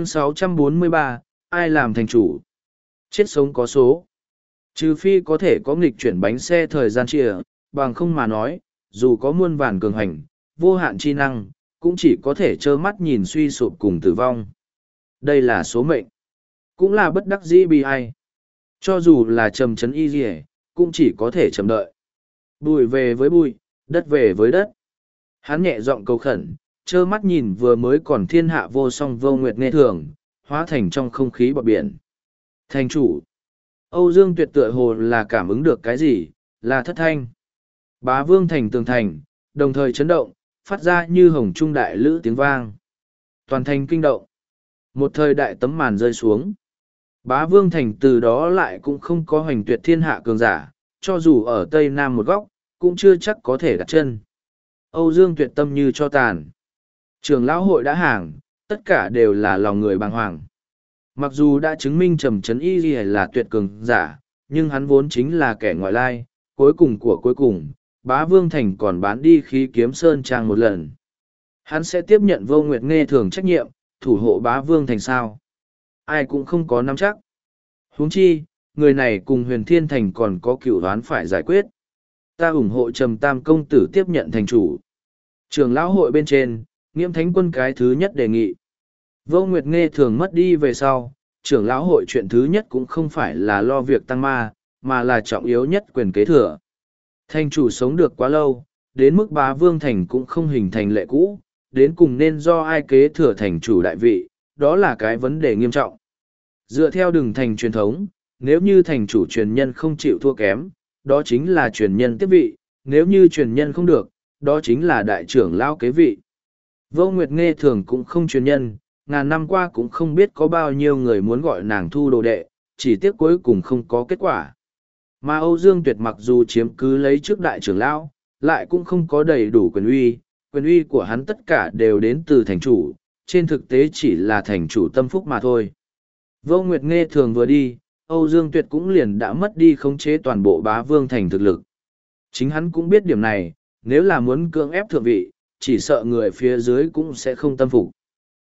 643, ai làm thành chủ? Chết sống có số. Trừ phi có thể có nghịch chuyển bánh xe thời gian chia, bằng không mà nói, dù có muôn vàn cường hành, vô hạn chi năng, cũng chỉ có thể trơ mắt nhìn suy sụp cùng tử vong. Đây là số mệnh. Cũng là bất đắc dĩ bi ai. Cho dù là Trầm Trấn Y gì, cũng chỉ có thể chậm đợi. Bụi về với bụi, đất về với đất. Hắn nhẹ giọng cầu khẩn, trơ mắt nhìn vừa mới còn thiên hạ vô song vô nguyệt nghe thường, hóa thành trong không khí bọt biển. Thành chủ. Âu Dương Tuyệt tựa hồ là cảm ứng được cái gì, là thất thanh. Bá Vương thành tường thành, đồng thời chấn động, phát ra như hồng trung đại lữ tiếng vang. Toàn thành kinh động. Một thời đại tấm màn rơi xuống. Bá Vương thành từ đó lại cũng không có hoành tuyệt thiên hạ cường giả, cho dù ở Tây Nam một góc, cũng chưa chắc có thể đặt chân. Âu Dương Tuyệt tâm như cho tàn. Trường lão hội đã hàng, tất cả đều là lòng người bàng hoàng. Mặc dù đã chứng minh Trầm Trấn Y là tuyệt cường giả, nhưng hắn vốn chính là kẻ ngoại lai, cuối cùng của cuối cùng, Bá Vương Thành còn bán đi khí kiếm sơn trang một lần. Hắn sẽ tiếp nhận Vô Nguyệt nghe thường trách nhiệm, thủ hộ Bá Vương Thành sao. Ai cũng không có nắm chắc. Huống chi, người này cùng Huyền Thiên Thành còn có cựu đoán phải giải quyết. Ta ủng hộ Trầm Tam công tử tiếp nhận thành chủ. Trường lão hội bên trên, Nghiễm Thánh Quân cái thứ nhất đề nghị. Vô Nguyệt nghe thường mất đi về sau, trưởng lão hội chuyện thứ nhất cũng không phải là lo việc tăng ma, mà là trọng yếu nhất quyền kế thừa. Thành chủ sống được quá lâu, đến mức Bá Vương Thành cũng không hình thành lệ cũ, đến cùng nên do ai kế thừa thành chủ đại vị, đó là cái vấn đề nghiêm trọng. Dựa theo đường thành truyền thống, nếu như thành chủ truyền nhân không chịu thua kém, đó chính là truyền nhân tiếp vị, nếu như truyền nhân không được, đó chính là đại trưởng lão kế vị. Vô Nguyệt nghe thường cũng không truyền nhân, ngàn năm qua cũng không biết có bao nhiêu người muốn gọi nàng thu đồ đệ, chỉ tiếc cuối cùng không có kết quả. Mà Âu Dương Tuyệt mặc dù chiếm cứ lấy trước đại trưởng lão, lại cũng không có đầy đủ quyền uy của hắn tất cả đều đến từ thành chủ, trên thực tế chỉ là thành chủ tâm phúc mà thôi. Vô Nguyệt nghe thường vừa đi, Âu Dương Tuyệt cũng liền đã mất đi khống chế toàn bộ Bá Vương Thành thực lực. Chính hắn cũng biết điểm này, nếu là muốn cưỡng ép thượng vị, chỉ sợ người phía dưới cũng sẽ không tâm phục.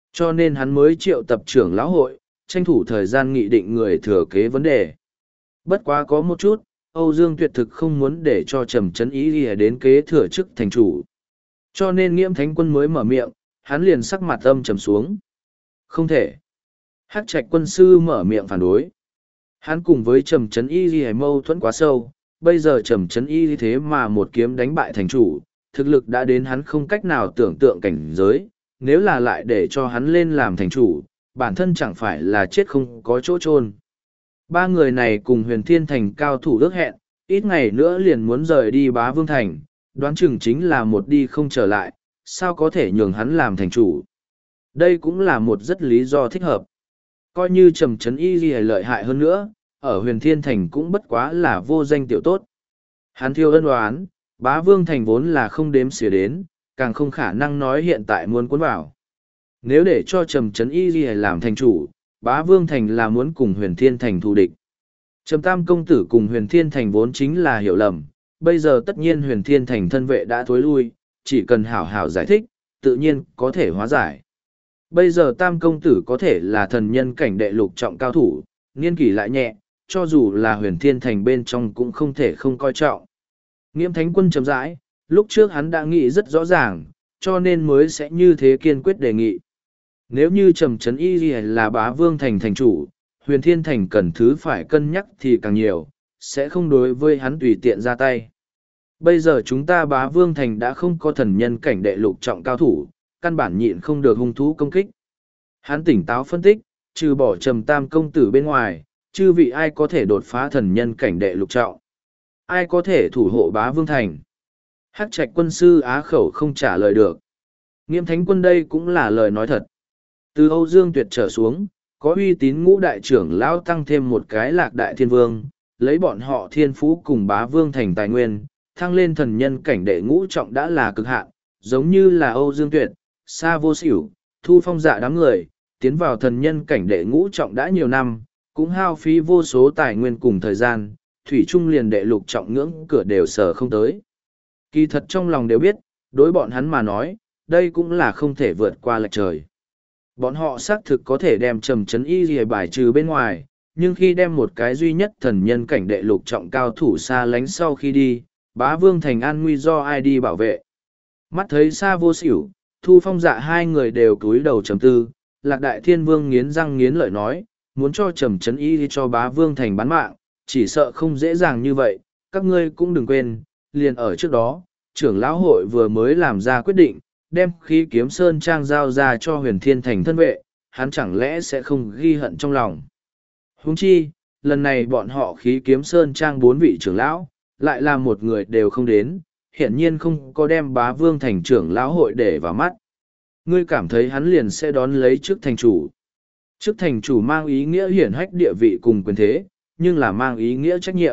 Cho nên hắn mới triệu tập trưởng lão hội, tranh thủ thời gian nghị định người thừa kế vấn đề. Bất quá có một chút, Âu Dương tuyệt thực không muốn để cho Trầm Trấn Ý Lìa đến kế thừa chức thành chủ. Cho nên Nghiễm Thánh Quân mới mở miệng, hắn liền sắc mặt âm trầm xuống. Không thể. Hắc Trạch Quân sư mở miệng phản đối. Hắn cùng với Trầm Trấn Y Lìa mâu thuẫn quá sâu, bây giờ Trầm Trấn Y thế mà một kiếm đánh bại thành chủ, thực lực đã đến hắn không cách nào tưởng tượng cảnh giới, nếu là lại để cho hắn lên làm thành chủ, bản thân chẳng phải là chết không có chỗ chôn. Ba người này cùng Huyền Thiên Thành cao thủ ước hẹn, ít ngày nữa liền muốn rời đi Bá Vương Thành, đoán chừng chính là một đi không trở lại, sao có thể nhường hắn làm thành chủ. Đây cũng là một rất lý do thích hợp. Coi như Trầm Trấn Y gì lợi hại hơn nữa, ở Huyền Thiên Thành cũng bất quá là vô danh tiểu tốt. Hắn thiêu ân oán, Bá Vương Thành vốn là không đếm xỉa đến, càng không khả năng nói hiện tại muốn cuốn vào. Nếu để cho Trầm Trấn Y gì làm thành chủ, Bá Vương Thành là muốn cùng Huyền Thiên Thành thù địch. Trầm Tam công tử cùng Huyền Thiên Thành vốn chính là hiểu lầm, bây giờ tất nhiên Huyền Thiên Thành thân vệ đã thối lui, chỉ cần hảo hảo giải thích, tự nhiên có thể hóa giải. Bây giờ Tam công tử có thể là thần nhân cảnh đệ lục trọng cao thủ, niên kỷ lại nhẹ, cho dù là Huyền Thiên Thành bên trong cũng không thể không coi trọng. Nghiễm Thánh Quân chậm rãi, lúc trước hắn đã nghĩ rất rõ ràng, cho nên mới sẽ như thế kiên quyết đề nghị. Nếu như Trầm Trấn Y là Bá Vương Thành thành chủ, Huyền Thiên Thành cần thứ phải cân nhắc thì càng nhiều, sẽ không đối với hắn tùy tiện ra tay. Bây giờ chúng ta Bá Vương Thành đã không có thần nhân cảnh đệ lục trọng cao thủ, căn bản nhịn không được hung thú công kích. Hắn tỉnh táo phân tích, trừ bỏ Trầm Tam công tử bên ngoài, chư vị ai có thể đột phá thần nhân cảnh đệ lục trọng? Ai có thể thủ hộ Bá Vương Thành? Hắc Trạch Quân sư á khẩu không trả lời được. Nghiễm Thánh Quân đây cũng là lời nói thật. Từ Âu Dương Tuyệt trở xuống, có uy tín ngũ đại trưởng lão tăng thêm một cái Lạc Đại Thiên Vương, lấy bọn họ thiên phú cùng Bá Vương Thành tài nguyên, thăng lên thần nhân cảnh đệ ngũ trọng đã là cực hạn, giống như là Âu Dương Tuyệt, Sa Vô Xỉu, Thu Phong Dạ đám người, tiến vào thần nhân cảnh đệ ngũ trọng đã nhiều năm, cũng hao phí vô số tài nguyên cùng thời gian, thủy trung liền đệ lục trọng ngưỡng cửa đều sở không tới. Kỳ thật trong lòng đều biết, đối bọn hắn mà nói, đây cũng là không thể vượt qua lệch trời. Bọn họ xác thực có thể đem Trầm Trấn Y gì bài trừ bên ngoài, nhưng khi đem một cái duy nhất thần nhân cảnh đệ lục trọng cao thủ xa lánh sau khi đi, Bá Vương Thành an nguy do ai đi bảo vệ. Mắt thấy Sa Vô Xỉu, Thu Phong Dạ hai người đều cúi đầu trầm tư, Lạc Đại Thiên Vương nghiến răng nghiến lợi nói, muốn cho Trầm Trấn Y cho Bá Vương Thành bán mạng, chỉ sợ không dễ dàng như vậy, các ngươi cũng đừng quên, liền ở trước đó, trưởng lão hội vừa mới làm ra quyết định, đem khí kiếm sơn trang giao ra cho Huyền Thiên Thành thân vệ, hắn chẳng lẽ sẽ không ghi hận trong lòng. Huống chi, lần này bọn họ khí kiếm sơn trang 4 vị trưởng lão, lại là một người đều không đến, hiển nhiên không có đem Bá Vương Thành trưởng lão hội để vào mắt. Ngươi cảm thấy hắn liền sẽ đón lấy chức thành chủ. Chức thành chủ mang ý nghĩa hiển hách địa vị cùng quyền thế, nhưng là mang ý nghĩa trách nhiệm.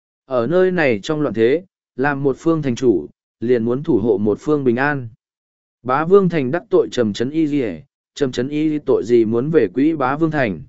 Ở nơi này trong loạn thế, làm một phương thành chủ, liền muốn thủ hộ một phương bình an. Bá Vương Thành đắc tội Trầm Trấn Y gì, Trầm Trấn Y tội gì muốn về quỹ Bá Vương Thành.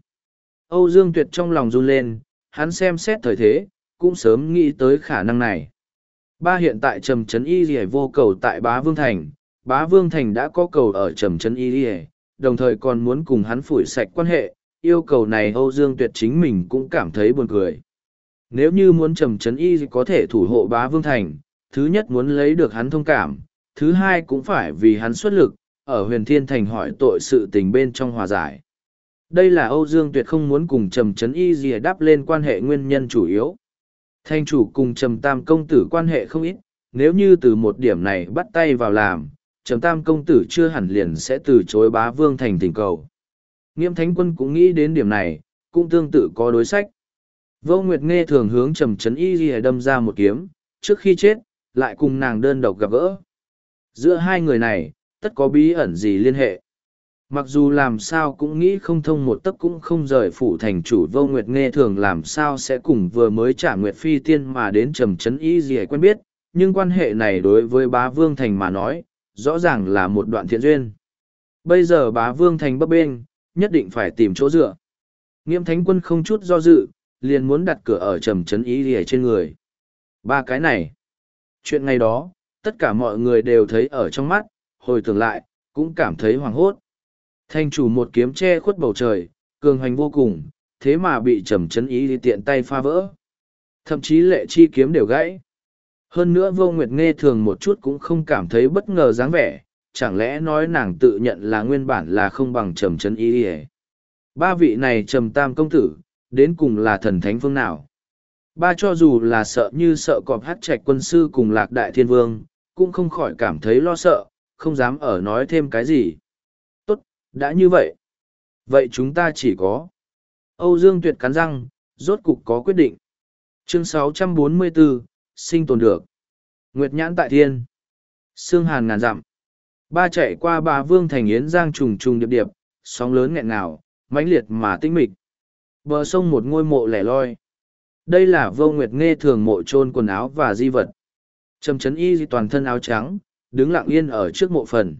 Âu Dương Tuyệt trong lòng run lên, hắn xem xét thời thế, cũng sớm nghĩ tới khả năng này. Ba hiện tại Trầm Trấn Y gì vô cầu tại Bá Vương Thành, Bá Vương Thành đã có cầu ở Trầm Trấn Y gì, đồng thời còn muốn cùng hắn phủi sạch quan hệ, yêu cầu này Âu Dương Tuyệt chính mình cũng cảm thấy buồn cười. Nếu như muốn Trầm Trấn Y có thể thủ hộ Bá Vương Thành, thứ nhất muốn lấy được hắn thông cảm, thứ hai cũng phải vì hắn xuất lực, ở Huyền Thiên Thành hỏi tội sự tình bên trong hòa giải. Đây là Âu Dương Tuyệt không muốn cùng Trầm Trấn Y gì đáp lên quan hệ nguyên nhân chủ yếu. Thành chủ cùng Trầm Tam công tử quan hệ không ít, nếu như từ một điểm này bắt tay vào làm, Trầm Tam công tử chưa hẳn liền sẽ từ chối Bá Vương Thành tình cầu. Nghiễm Thánh Quân cũng nghĩ đến điểm này, cũng tương tự có đối sách. Vô Nguyệt Nghe thường hướng Trầm Trấn Y gì đâm ra một kiếm, trước khi chết, lại cùng nàng đơn độc gặp gỡ. Giữa hai người này, tất có bí ẩn gì liên hệ. Mặc dù làm sao cũng nghĩ không thông một tấc cũng không rời phủ thành chủ Vô Nguyệt Nghe thường làm sao sẽ cùng vừa mới trả Nguyệt Phi Tiên mà đến Trầm Trấn Y gì quen biết, nhưng quan hệ này đối với Bá Vương Thành mà nói, rõ ràng là một đoạn thiện duyên. Bây giờ Bá Vương Thành bấp bênh, nhất định phải tìm chỗ dựa. Nghiễm Thánh Quân không chút do dự, liền muốn đặt cửa ở Trầm Trấn Y gì trên người. Ba cái này. Chuyện ngày đó, tất cả mọi người đều thấy ở trong mắt, hồi tưởng lại, cũng cảm thấy hoảng hốt. Thành chủ một kiếm che khuất bầu trời, cường hành vô cùng, thế mà bị Trầm Chấn Ý tiện tay phá vỡ. Thậm chí lệ chi kiếm đều gãy. Hơn nữa Vô Nguyệt nghe thường một chút cũng không cảm thấy bất ngờ dáng vẻ, chẳng lẽ nói nàng tự nhận là nguyên bản là không bằng Trầm Chấn Ý. Ba vị này Trầm Tam công tử, đến cùng là thần thánh phương nào? Ba cho dù là sợ như sợ cọp hát trạch quân sư cùng Lạc Đại Thiên Vương, cũng không khỏi cảm thấy lo sợ, không dám ở nói thêm cái gì. Tốt, đã như vậy. Vậy chúng ta chỉ có. Âu Dương Tuyệt cắn răng, rốt cục có quyết định. Chương 644, sinh tồn được. Nguyệt nhãn tại thiên. Sương hàn ngàn dặm. Ba chạy qua Bà Vương thành Yến Giang trùng trùng điệp điệp, sóng lớn nghẹn ngào, mãnh liệt mà tinh mịch. Bờ sông một ngôi mộ lẻ loi. Đây là Vô Nguyệt nghe thường mộ chôn quần áo và di vật. Trầm Chấn Y toàn thân áo trắng, đứng lặng yên ở trước mộ phần.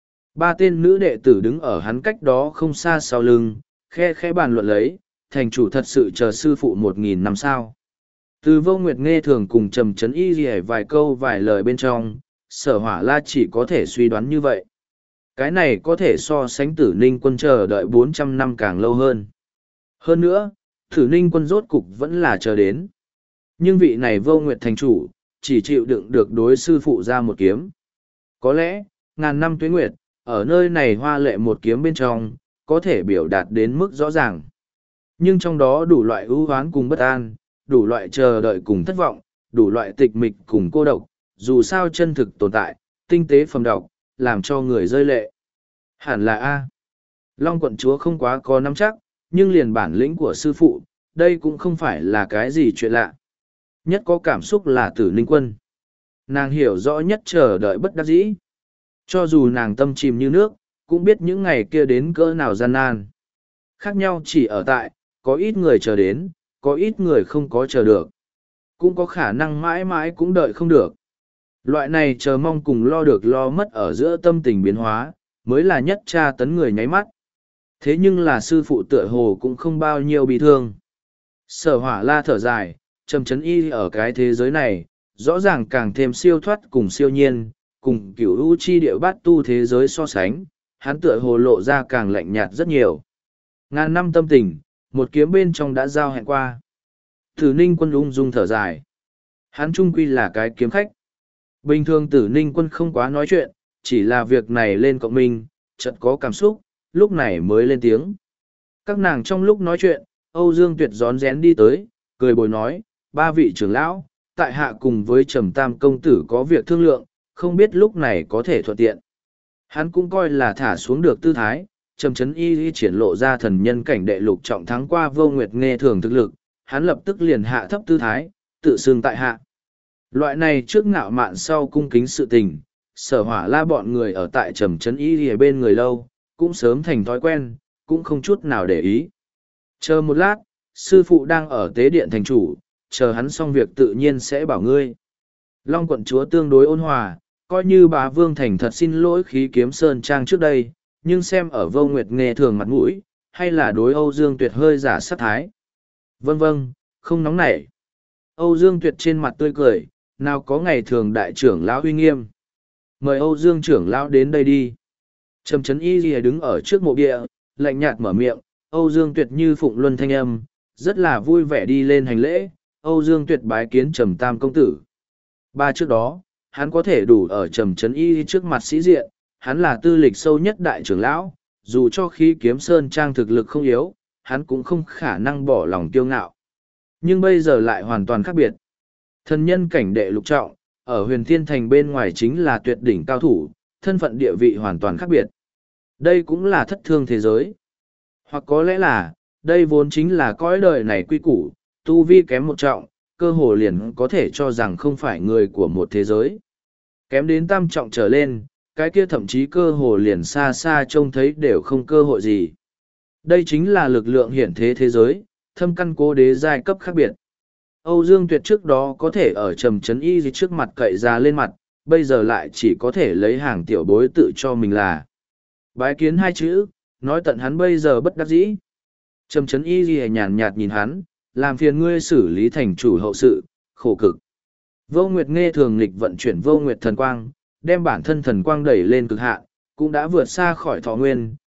Ba tên nữ đệ tử đứng ở hắn cách đó không xa sau lưng, khe khẽ bàn luận lấy, thành chủ thật sự chờ sư phụ 1000 năm sao. Từ Vô Nguyệt nghe thường cùng Trầm Chấn Y vài câu vài lời bên trong, Sở Hỏa La chỉ có thể suy đoán như vậy. Cái này có thể so sánh Tử Ninh quân chờ đợi 400 năm càng lâu hơn. Hơn nữa, Tử Ninh quân rốt cục vẫn là chờ đến. Nhưng vị này Vô Nguyệt thành chủ, chỉ chịu đựng được đối sư phụ ra một kiếm. Có lẽ, ngàn năm tuế nguyệt, ở nơi này hoa lệ một kiếm bên trong, có thể biểu đạt đến mức rõ ràng. Nhưng trong đó đủ loại ưu hoán cùng bất an, đủ loại chờ đợi cùng thất vọng, đủ loại tịch mịch cùng cô độc, dù sao chân thực tồn tại, tinh tế phẩm đọc, làm cho người rơi lệ. Hẳn là A. Long quận chúa không quá có nắm chắc, nhưng liền bản lĩnh của sư phụ, đây cũng không phải là cái gì chuyện lạ. Nhất có cảm xúc là Tử Ninh quân. Nàng hiểu rõ nhất chờ đợi bất đắc dĩ. Cho dù nàng tâm chìm như nước, cũng biết những ngày kia đến cỡ nào gian nan. Khác nhau chỉ ở tại, có ít người chờ đến, có ít người không có chờ được. Cũng có khả năng mãi mãi cũng đợi không được. Loại này chờ mong cùng lo được lo mất ở giữa tâm tình biến hóa, mới là nhất tra tấn người nháy mắt. Thế nhưng là sư phụ tựa hồ cũng không bao nhiêu bị thương. Sở Hỏa La thở dài, Trầm Chấn Y ở cái thế giới này, rõ ràng càng thêm siêu thoát cùng siêu nhiên, cùng cửu u chi địa bát tu thế giới so sánh, hắn tựa hồ lộ ra càng lạnh nhạt rất nhiều. Ngàn năm tâm tình, một kiếm bên trong đã giao hẹn qua. Tử Ninh quân ung dung thở dài. Hắn trung quy là cái kiếm khách. Bình thường Tử Ninh quân không quá nói chuyện, chỉ là việc này lên cộng minh, chợt có cảm xúc, lúc này mới lên tiếng. Các nàng trong lúc nói chuyện, Âu Dương Tuyệt rón rén đi tới, cười bồi nói, ba vị trưởng lão, tại hạ cùng với Trầm Tam công tử có việc thương lượng, không biết lúc này có thể thuận tiện. Hắn cũng coi là thả xuống được tư thái, Trầm Chấn Y triển lộ ra thần nhân cảnh đệ lục trọng thắng qua Vô Nguyệt nghe thường thực lực, hắn lập tức liền hạ thấp tư thái, tự xưng tại hạ. Loại này trước ngạo mạn sau cung kính sự tình, Sở Hỏa La bọn người ở tại Trầm Chấn Y ở bên người lâu, cũng sớm thành thói quen, cũng không chút nào để ý. Chờ một lát, sư phụ đang ở tế điện thành chủ, chờ hắn xong việc tự nhiên sẽ bảo ngươi. Long quận chúa tương đối ôn hòa, coi như bà Vương Thành thật xin lỗi khí kiếm sơn trang trước đây, nhưng xem ở Vô Nguyệt nghe thường mặt mũi, hay là đối Âu Dương Tuyệt hơi giả sát thái. Vâng vâng, không nóng nảy. Âu Dương Tuyệt trên mặt tươi cười, nào có ngày thường đại trưởng lão uy nghiêm. Mời Âu Dương trưởng lão đến đây đi. Trầm Chấn Y lìa đứng ở trước mộ địa, lạnh nhạt mở miệng, Âu Dương Tuyệt như phụng luân thanh âm, rất là vui vẻ đi lên hành lễ, Âu Dương Tuyệt bái kiến Trầm Tam công tử. Ba trước đó, hắn có thể đủ ở Trầm Chấn Y trước mặt sĩ diện, hắn là tư lịch sâu nhất đại trưởng lão, dù cho khí kiếm sơn trang thực lực không yếu, hắn cũng không khả năng bỏ lòng kiêu ngạo. Nhưng bây giờ lại hoàn toàn khác biệt. Thần nhân cảnh đệ lục trọng, ở huyền thiên thành bên ngoài chính là tuyệt đỉnh cao thủ, thân phận địa vị hoàn toàn khác biệt. Đây cũng là thất thương thế giới. Hoặc có lẽ là, đây vốn chính là cõi đời này quy củ, tu vi kém một trọng, cơ hồ liền có thể cho rằng không phải người của một thế giới. Kém đến tam trọng trở lên, cái kia thậm chí cơ hồ liền xa xa trông thấy đều không cơ hội gì. Đây chính là lực lượng hiển thế thế giới, thâm căn cố đế giai cấp khác biệt. Âu Dương Tuyệt trước đó có thể ở Trầm Chấn Y trước mặt cậy ra lên mặt, bây giờ lại chỉ có thể lấy hàng tiểu bối tự cho mình là. Bái kiến hai chữ, nói tận hắn bây giờ bất đắc dĩ. Trầm Chấn Y nhàn nhạt nhìn hắn, làm phiền ngươi xử lý thành chủ hậu sự, khổ cực. Vô Nguyệt nghe thường nghịch vận chuyển Vô Nguyệt thần quang, đem bản thân thần quang đẩy lên cực hạn, cũng đã vượt xa khỏi thọ nguyên,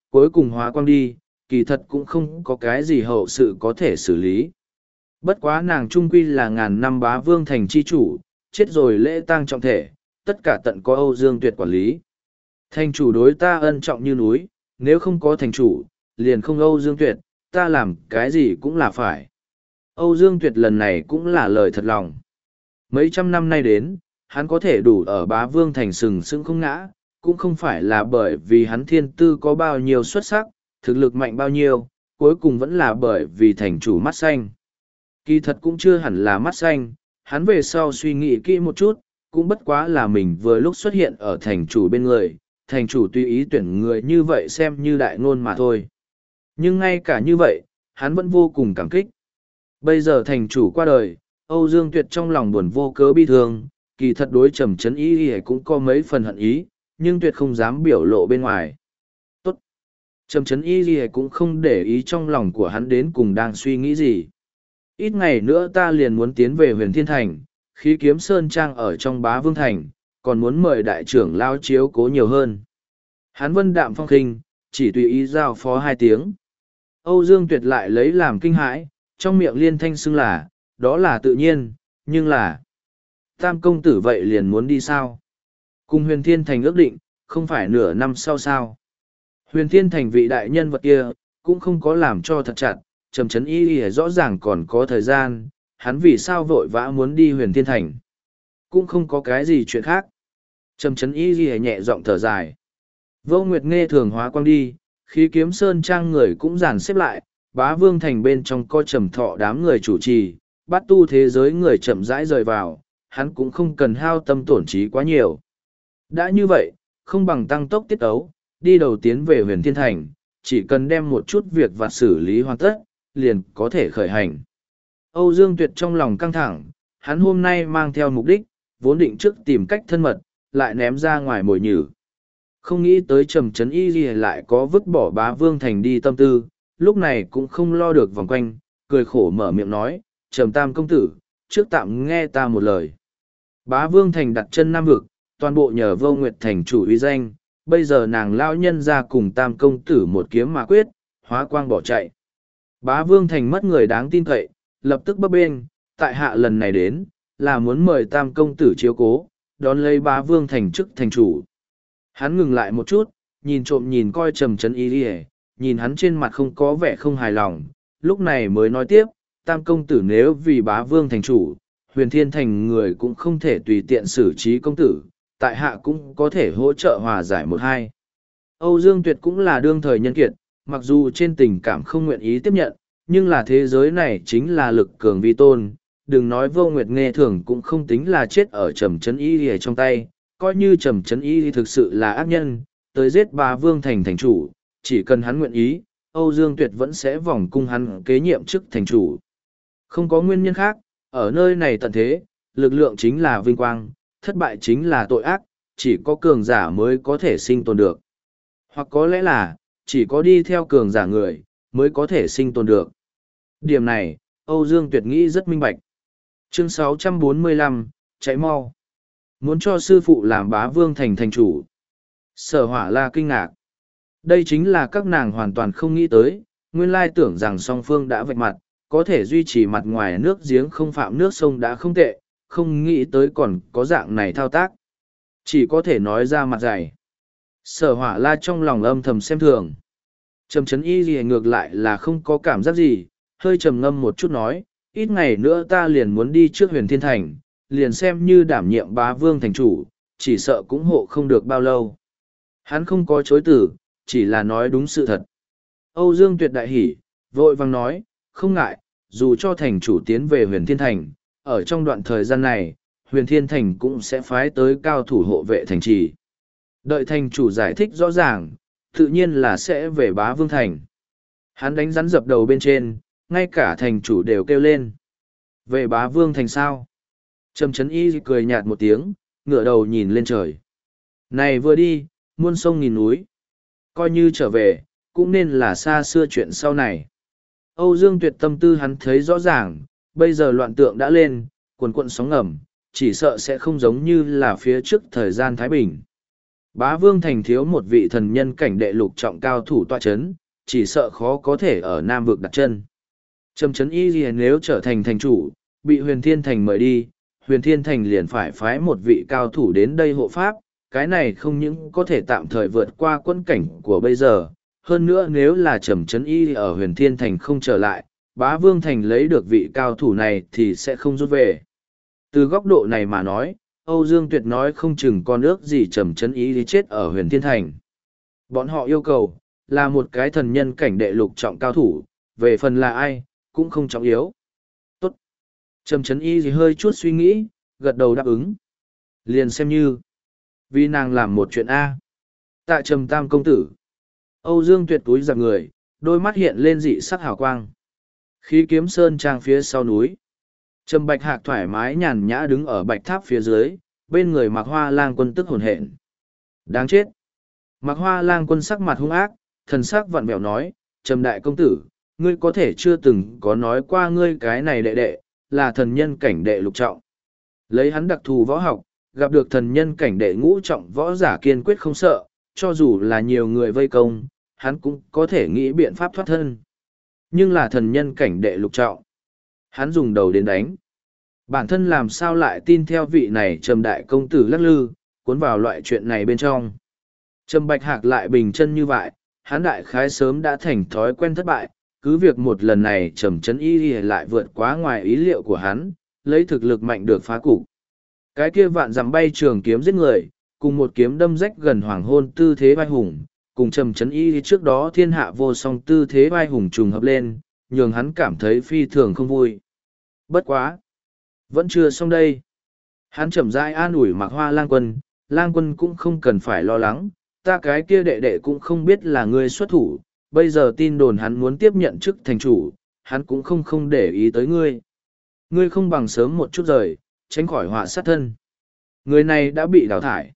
cuối cùng hóa quang đi, kỳ thật cũng không có cái gì hậu sự có thể xử lý. Bất quá nàng trung quy là ngàn năm bá vương thành chi chủ, chết rồi lễ tang trọng thể, tất cả tận có Âu Dương Tuyệt quản lý. Thành chủ đối ta ân trọng như núi, nếu không có thành chủ, liền không Âu Dương Tuyệt, ta làm cái gì cũng là phải. Âu Dương Tuyệt lần này cũng là lời thật lòng. Mấy trăm năm nay đến, hắn có thể đủ ở bá vương thành sừng sững không ngã, cũng không phải là bởi vì hắn thiên tư có bao nhiêu xuất sắc, thực lực mạnh bao nhiêu, cuối cùng vẫn là bởi vì thành chủ mắt xanh. Kỳ thật cũng chưa hẳn là mắt xanh, hắn về sau suy nghĩ kỹ một chút, cũng bất quá là mình vừa lúc xuất hiện ở thành chủ bên người, thành chủ tùy ý tuyển người như vậy xem như đại ngôn mà thôi. Nhưng ngay cả như vậy, hắn vẫn vô cùng cảm kích. Bây giờ thành chủ qua đời, Âu Dương Tuyệt trong lòng buồn vô cớ bi thương, kỳ thật đối Trầm Chấn Y cũng có mấy phần hận ý, nhưng Tuyệt không dám biểu lộ bên ngoài. Tốt! Trầm Chấn Y cũng không để ý trong lòng của hắn đến cùng đang suy nghĩ gì. Ít ngày nữa ta liền muốn tiến về huyền thiên thành, khí kiếm sơn trang ở trong bá vương thành, còn muốn mời đại trưởng lao chiếu cố nhiều hơn. Hắn vân đạm phong khinh, chỉ tùy ý giao phó 2 tiếng. Âu Dương Tuyệt lại lấy làm kinh hãi, trong miệng liên thanh xưng là, đó là tự nhiên, nhưng là Tam công tử vậy liền muốn đi sao? Cùng huyền thiên thành ước định, không phải nửa năm sau sao? Huyền thiên thành vị đại nhân vật kia, cũng không có làm cho thật chặt, Trầm Chấn Y rõ ràng còn có thời gian, hắn vì sao vội vã muốn đi huyền thiên thành? Cũng không có cái gì chuyện khác. Trầm Chấn Y nhẹ giọng thở dài. Vô Nguyệt nghe thường hóa quang đi, khí kiếm sơn trang người cũng dàn xếp lại, bá vương thành bên trong co trầm thọ đám người chủ trì, bắt tu thế giới người chậm rãi rời vào, hắn cũng không cần hao tâm tổn trí quá nhiều. Đã như vậy, không bằng tăng tốc tiết ấu, đi đầu tiến về huyền thiên thành, chỉ cần đem một chút việc và xử lý hoàn tất, liền có thể khởi hành. Âu Dương Tuyệt trong lòng căng thẳng, hắn hôm nay mang theo mục đích, vốn định trước tìm cách thân mật, lại ném ra ngoài mồi nhử. Không nghĩ tới Trầm Chấn Y lại có vứt bỏ bá vương thành đi tâm tư, lúc này cũng không lo được vòng quanh, cười khổ mở miệng nói, Trầm Tam công tử, trước tạm nghe ta một lời. Bá vương thành đặt chân Nam vực, toàn bộ nhờ Vô Nguyệt thành chủ uy danh, bây giờ nàng lao nhân ra cùng Tam công tử một kiếm mà quyết, hóa quang bỏ chạy. Bá vương thành mất người đáng tin cậy, lập tức bấp bênh, tại hạ lần này đến, là muốn mời Tam công tử chiếu cố, đón lấy bá vương thành chức thành chủ. Hắn ngừng lại một chút, nhìn trộm nhìn coi Trầm Chấn Y, nhìn hắn trên mặt không có vẻ không hài lòng, lúc này mới nói tiếp, Tam công tử nếu vì bá vương thành chủ, huyền thiên thành người cũng không thể tùy tiện xử trí công tử, tại hạ cũng có thể hỗ trợ hòa giải một hai. Âu Dương Tuyệt cũng là đương thời nhân kiệt, mặc dù trên tình cảm không nguyện ý tiếp nhận, nhưng là thế giới này chính là lực cường vi tôn, đừng nói Vô Nguyệt nghe thường cũng không tính là chết ở Trầm Chấn Y trong tay, coi như Trầm Chấn Y thực sự là ác nhân, tới giết bá vương thành thành chủ, chỉ cần hắn nguyện ý, Âu Dương Tuyệt vẫn sẽ vòng cung hắn kế nhiệm chức thành chủ. Không có nguyên nhân khác, ở nơi này tận thế, lực lượng chính là vinh quang, thất bại chính là tội ác, chỉ có cường giả mới có thể sinh tồn được. Hoặc có lẽ là, chỉ có đi theo cường giả người, mới có thể sinh tồn được. Điểm này, Âu Dương Tuyệt nghĩ rất minh bạch. Chương 645, chạy mau. Muốn cho sư phụ làm bá vương thành thành chủ. Sở Hỏa La kinh ngạc. Đây chính là các nàng hoàn toàn không nghĩ tới, nguyên lai tưởng rằng song phương đã vạch mặt, có thể duy trì mặt ngoài nước giếng không phạm nước sông đã không tệ, không nghĩ tới còn có dạng này thao tác. Chỉ có thể nói ra mặt dày. Sở Hỏa La trong lòng âm thầm xem thường. Trầm Chấn Y gì ngược lại là không có cảm giác gì, hơi trầm ngâm một chút nói, ít ngày nữa ta liền muốn đi trước huyền thiên thành, liền xem như đảm nhiệm bá vương thành chủ, chỉ sợ cũng hộ không được bao lâu. Hắn không có chối từ, chỉ là nói đúng sự thật. Âu Dương Tuyệt đại hỉ, vội vàng nói, không ngại, dù cho thành chủ tiến về huyền thiên thành, ở trong đoạn thời gian này, huyền thiên thành cũng sẽ phái tới cao thủ hộ vệ thành trì. Đợi thành chủ giải thích rõ ràng, tự nhiên là sẽ về bá vương thành. Hắn đánh rắn dập đầu bên trên, ngay cả thành chủ đều kêu lên. Về bá vương thành sao? Trầm Chấn Y cười nhạt một tiếng, ngửa đầu nhìn lên trời. Này vừa đi, muôn sông nghìn núi. Coi như trở về, cũng nên là xa xưa chuyện sau này. Âu Dương Tuyệt tâm tư hắn thấy rõ ràng, bây giờ loạn tượng đã lên, cuồn cuộn sóng ngầm, chỉ sợ sẽ không giống như là phía trước thời gian Thái Bình. Bá Vương Thành thiếu một vị thần nhân cảnh đệ lục trọng cao thủ tọa chấn, chỉ sợ khó có thể ở Nam vực đặt chân. Trầm Trấn Y Lìa nếu trở thành thành chủ, bị Huyền Thiên Thành mời đi, Huyền Thiên Thành liền phải phái một vị cao thủ đến đây hộ pháp, cái này không những có thể tạm thời vượt qua quân cảnh của bây giờ, hơn nữa nếu là Trầm Trấn Y ở Huyền Thiên Thành không trở lại, Bá Vương Thành lấy được vị cao thủ này thì sẽ không rút về. Từ góc độ này mà nói, Âu Dương Tuyệt nói không chừng con ước gì Trầm Trấn Y chết ở Huyền Thiên Thành. Bọn họ yêu cầu là một cái thần nhân cảnh đệ lục trọng cao thủ, về phần là ai, cũng không trọng yếu. Tốt. Trầm Trấn Y hơi chút suy nghĩ, gật đầu đáp ứng. Liền xem như vì nàng làm một chuyện A. Tạ Trầm Tam công tử. Âu Dương Tuyệt túi giặc người, đôi mắt hiện lên dị sắc hào quang. Khí kiếm sơn trang phía sau núi. Trầm Bạch Hạc thoải mái nhàn nhã đứng ở bạch tháp phía dưới, bên người Mạc Hoa Lang Quân tức hồn hển. Đáng chết. Mạc Hoa Lang Quân sắc mặt hung ác, thần sắc vặn vẹo nói, Trầm đại công tử, ngươi có thể chưa từng có nói qua ngươi cái này đệ đệ, là thần nhân cảnh đệ lục trọng. Lấy hắn đặc thù võ học, gặp được thần nhân cảnh đệ ngũ trọng võ giả kiên quyết không sợ, cho dù là nhiều người vây công, hắn cũng có thể nghĩ biện pháp thoát thân. Nhưng là thần nhân cảnh đệ lục trọng. Hắn dùng đầu đến đánh. Bản thân làm sao lại tin theo vị này Trầm đại công tử lắc lư, cuốn vào loại chuyện này bên trong. Trầm Bạch Hạc lại bình chân như vậy, hắn đại khái sớm đã thành thói quen thất bại, cứ việc một lần này Trầm Trấn Y lại vượt quá ngoài ý liệu của hắn, lấy thực lực mạnh được phá cục. Cái kia vạn dặm bay trường kiếm giết người, cùng một kiếm đâm rách gần hoàng hôn tư thế vai hùng, cùng Trầm Trấn Y trước đó thiên hạ vô song tư thế vai hùng trùng hợp lên, nhường hắn cảm thấy phi thường không vui. Bất quá. Vẫn chưa xong đây. Hắn chậm rãi an ủi Mạc Hoa Lang Quân cũng không cần phải lo lắng, ta cái kia đệ đệ cũng không biết là ngươi xuất thủ, bây giờ tin đồn hắn muốn tiếp nhận chức thành chủ, hắn cũng không để ý tới ngươi. Ngươi không bằng sớm một chút rời, tránh khỏi họa sát thân. Người này đã bị đào thải.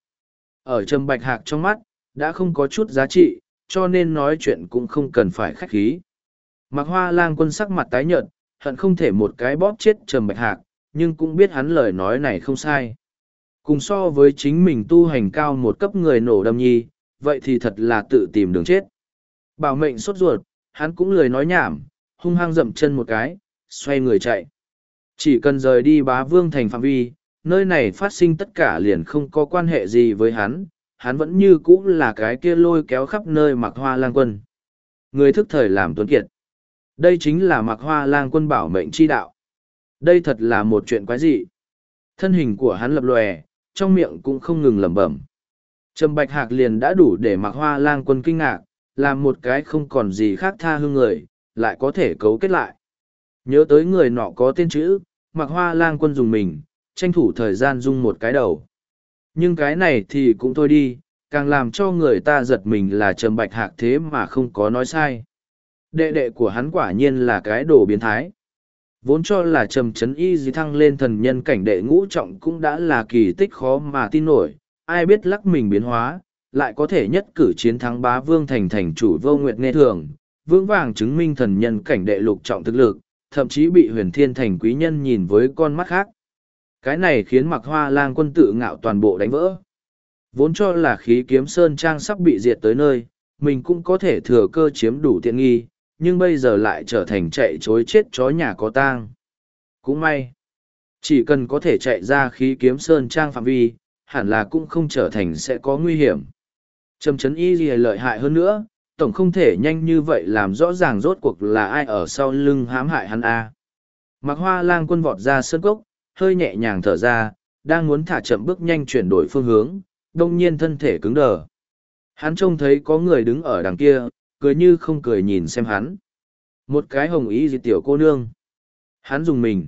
Ở Trầm Bạch Hạc trong mắt, đã không có chút giá trị, cho nên nói chuyện cũng không cần phải khách khí. Mạc Hoa Lang Quân sắc mặt tái nhợt, hận không thể một cái bóp chết Trầm Bạch Hạc, nhưng cũng biết hắn lời nói này không sai. Cùng so với chính mình tu hành cao một cấp người nổ đâm nhi, vậy thì thật là tự tìm đường chết. Bảo mệnh sốt ruột, hắn cũng lười nói nhảm, hung hăng dậm chân một cái, xoay người chạy. Chỉ cần rời đi Bá Vương Thành phạm vi, nơi này phát sinh tất cả liền không có quan hệ gì với hắn vẫn như cũ là cái kia lôi kéo khắp nơi Mạc Hoa Lang Quân. Người thức thời làm tuấn kiệt. Đây chính là Mạc Hoa Lang Quân bảo mệnh chi đạo. Đây thật là một chuyện quái dị. Thân hình của hắn lập lòe, trong miệng cũng không ngừng lẩm bẩm. Trầm Bạch Hạc liền đã đủ để Mạc Hoa Lang Quân kinh ngạc, làm một cái không còn gì khác tha hương người, lại có thể cấu kết lại. Nhớ tới người nọ có tên chữ, Mạc Hoa Lang Quân dùng mình, tranh thủ thời gian dung một cái đầu. Nhưng cái này thì cũng thôi đi, càng làm cho người ta giật mình là Trầm Bạch Hạc thế mà không có nói sai. Đệ đệ của hắn quả nhiên là cái đồ biến thái. Vốn cho là Trầm Trấn Y dì thăng lên thần nhân cảnh đệ ngũ trọng cũng đã là kỳ tích khó mà tin nổi, ai biết lắc mình biến hóa, lại có thể nhất cử chiến thắng Bá Vương Thành thành chủ Vô Nguyệt Nghe Thường, vững vàng chứng minh thần nhân cảnh đệ lục trọng thực lực, thậm chí bị Huyền Thiên Thành quý nhân nhìn với con mắt khác. Cái này khiến Mạc Hoa Lang Quân tự ngạo toàn bộ đánh vỡ. Vốn cho là khí kiếm sơn trang sắp bị diệt tới nơi, mình cũng có thể thừa cơ chiếm đủ tiện nghi, nhưng bây giờ lại trở thành chạy chối chết chó nhà có tang. Cũng may, chỉ cần có thể chạy ra khí kiếm sơn trang phạm vi, hẳn là cũng không trở thành sẽ có nguy hiểm. Trầm Trấn Y gì lợi hại hơn nữa, tổng không thể nhanh như vậy làm rõ ràng rốt cuộc là ai ở sau lưng hãm hại hắn a. Mạc Hoa Lang Quân vọt ra sơn cốc, hơi nhẹ nhàng thở ra, đang muốn thả chậm bước nhanh chuyển đổi phương hướng, đông nhiên thân thể cứng đờ. Hắn trông thấy có người đứng ở đằng kia, cười như không cười nhìn xem hắn. Một cái hồng ý gì tiểu cô nương. Hắn dùng mình.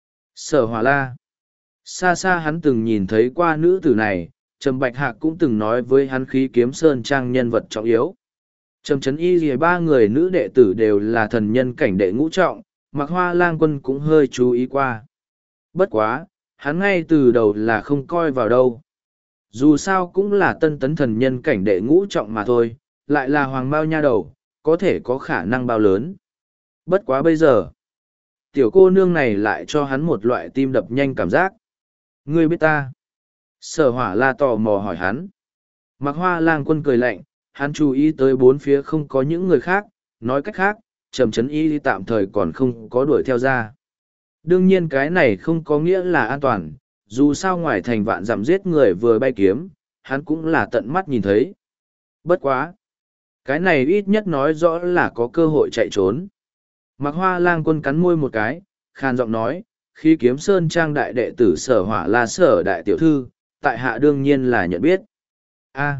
Sở Hỏa La. Xa xa hắn từng nhìn thấy qua nữ tử này, Trầm Bạch Hạc cũng từng nói với hắn khí kiếm sơn trang nhân vật trọng yếu. Trầm Trấn Y gì ba người nữ đệ tử đều là thần nhân cảnh đệ ngũ trọng, Mạc Hoa Lang Quân cũng hơi chú ý qua. Bất quá, hắn ngay từ đầu là không coi vào đâu. Dù sao cũng là tân tấn thần nhân cảnh đệ ngũ trọng mà thôi, lại là hoàng bao nha đầu, có thể có khả năng bao lớn. Bất quá bây giờ, tiểu cô nương này lại cho hắn một loại tim đập nhanh cảm giác. Ngươi biết ta? Sở Hỏa La tò mò hỏi hắn. Mạc Hoa Lang Quân cười lạnh, hắn chú ý tới bốn phía không có những người khác, nói cách khác, Trầm Trấn Y tạm thời còn không có đuổi theo ra. Đương nhiên cái này không có nghĩa là an toàn, dù sao ngoài thành vạn dặm giết người vừa bay kiếm, hắn cũng là tận mắt nhìn thấy. Bất quá! Cái này ít nhất nói rõ là có cơ hội chạy trốn. Mạc Hoa Lang Quân cắn môi một cái, khàn giọng nói, khi kiếm sơn trang đại đệ tử Sở Hỏa La Sở đại tiểu thư, tại hạ đương nhiên là nhận biết. A.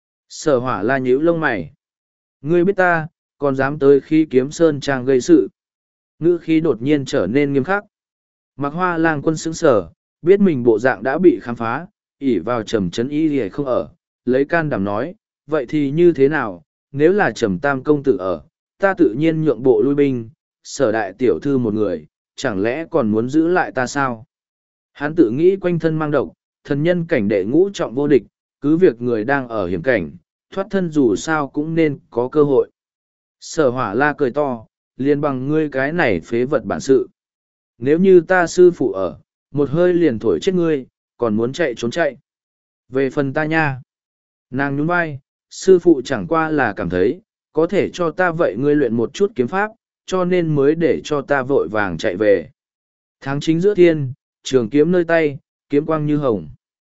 Sở Hỏa La nhíu lông mày. Ngươi biết ta, còn dám tới khi kiếm sơn trang gây sự. Ngữ khí đột nhiên trở nên nghiêm khắc. Mạc Hoa Lang Quân sững sờ, biết mình bộ dạng đã bị khám phá, ỉ vào Trầm Trấn Y thì không ở, lấy can đảm nói, vậy thì như thế nào, nếu là Trầm Tam công tử ở, ta tự nhiên nhượng bộ lui binh, Sở đại tiểu thư một người, chẳng lẽ còn muốn giữ lại ta sao? Hắn tự nghĩ quanh thân mang độc, thần nhân cảnh đệ ngũ trọng vô địch, cứ việc người đang ở hiểm cảnh, thoát thân dù sao cũng nên có cơ hội. Sở Hỏa La cười to, liền bằng ngươi cái này phế vật bản sự. Nếu như ta sư phụ ở, một hơi liền thổi chết ngươi, còn muốn chạy trốn chạy. Về phần ta nha. Nàng nhún vai, sư phụ chẳng qua là cảm thấy, có thể cho ta vậy ngươi luyện một chút kiếm pháp, cho nên mới để cho ta vội vàng chạy về. Tháng chính giữa thiên, trường kiếm nơi tay, kiếm quang như hồng.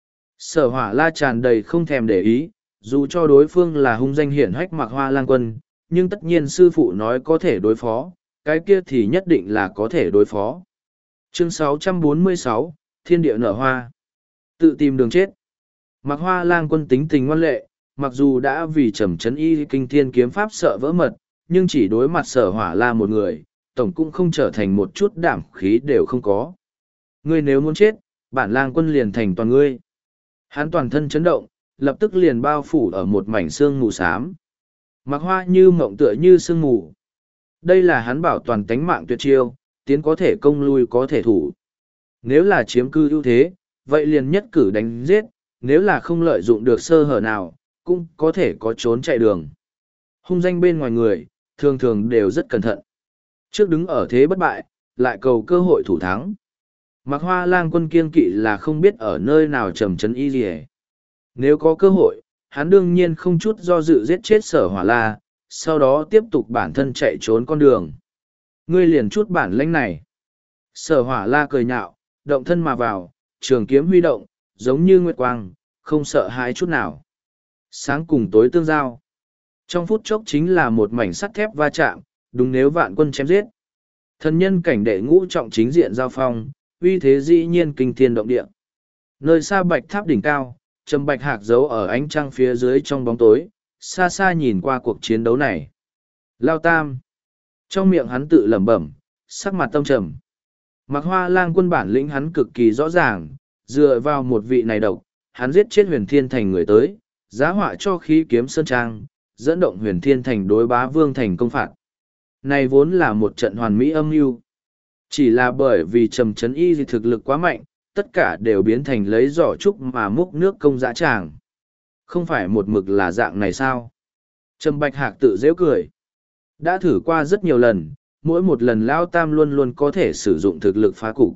Sở Hỏa La tràn đầy không thèm để ý, dù cho đối phương là hung danh hiển hách Mạc Hoa Lang Quân, nhưng tất nhiên sư phụ nói có thể đối phó, cái kia thì nhất định là có thể đối phó. Chương 646, Thiên địa nở hoa. Tự tìm đường chết. Mạc Hoa Lang Quân tính tình ngoan lệ, mặc dù đã vì Trầm Trấn Y kinh thiên kiếm pháp sợ vỡ mật, nhưng chỉ đối mặt Sở Hỏa La một người, tổng cũng không trở thành một chút đảm khí đều không có. Ngươi nếu muốn chết, bản Lang Quân liền thành toàn ngươi. Hắn toàn thân chấn động, lập tức liền bao phủ ở một mảnh sương mù xám. Mạc Hoa như mộng tựa như sương mù. Đây là hắn bảo toàn tánh mạng tuyệt chiêu, tiến có thể công lui có thể thủ. Nếu là chiếm cư ưu thế, vậy liền nhất cử đánh giết, nếu là không lợi dụng được sơ hở nào, cũng có thể có trốn chạy đường. Hung danh bên ngoài người, thường thường đều rất cẩn thận. Trước đứng ở thế bất bại, lại cầu cơ hội thủ thắng. Mạc Hoa Lang Quân kiêng kỵ là không biết ở nơi nào Trầm Trấn Y gì. Nếu có cơ hội, hắn đương nhiên không chút do dự giết chết Sở Hỏa La, sau đó tiếp tục bản thân chạy trốn con đường. Ngươi liền chút bản lĩnh này. Sở Hỏa La cười nhạo, động thân mà vào, trường kiếm huy động, giống như nguyệt quang, không sợ hãi chút nào. Sáng cùng tối tương giao. Trong phút chốc chính là một mảnh sắt thép va chạm, đúng nếu vạn quân chém giết. Thần nhân cảnh đệ ngũ trọng chính diện giao phong, uy thế dĩ nhiên kinh thiên động địa. Nơi xa bạch tháp đỉnh cao, Trầm Bạch Hạc giấu ở ánh trăng phía dưới trong bóng tối, xa xa nhìn qua cuộc chiến đấu này. Lao Tam. Trong miệng hắn tự lẩm bẩm, sắc mặt tâm trầm. Mạc Hoa Lang Quân bản lĩnh hắn cực kỳ rõ ràng, dựa vào một vị này độc, hắn giết chết Huyền Thiên Thành người tới, giá họa cho khí kiếm sơn trang, dẫn động Huyền Thiên Thành đối Bá Vương Thành công phạt. Này vốn là một trận hoàn mỹ âm mưu. Chỉ là bởi vì Trầm Trấn Y thực lực quá mạnh, tất cả đều biến thành lấy giỏ trúc mà múc nước công dã tràng. Không phải một mực là dạng này sao? Trầm Bạch Hạc tự giễu cười. Đã thử qua rất nhiều lần, mỗi một lần Lao Tam luôn luôn có thể sử dụng thực lực phá cục.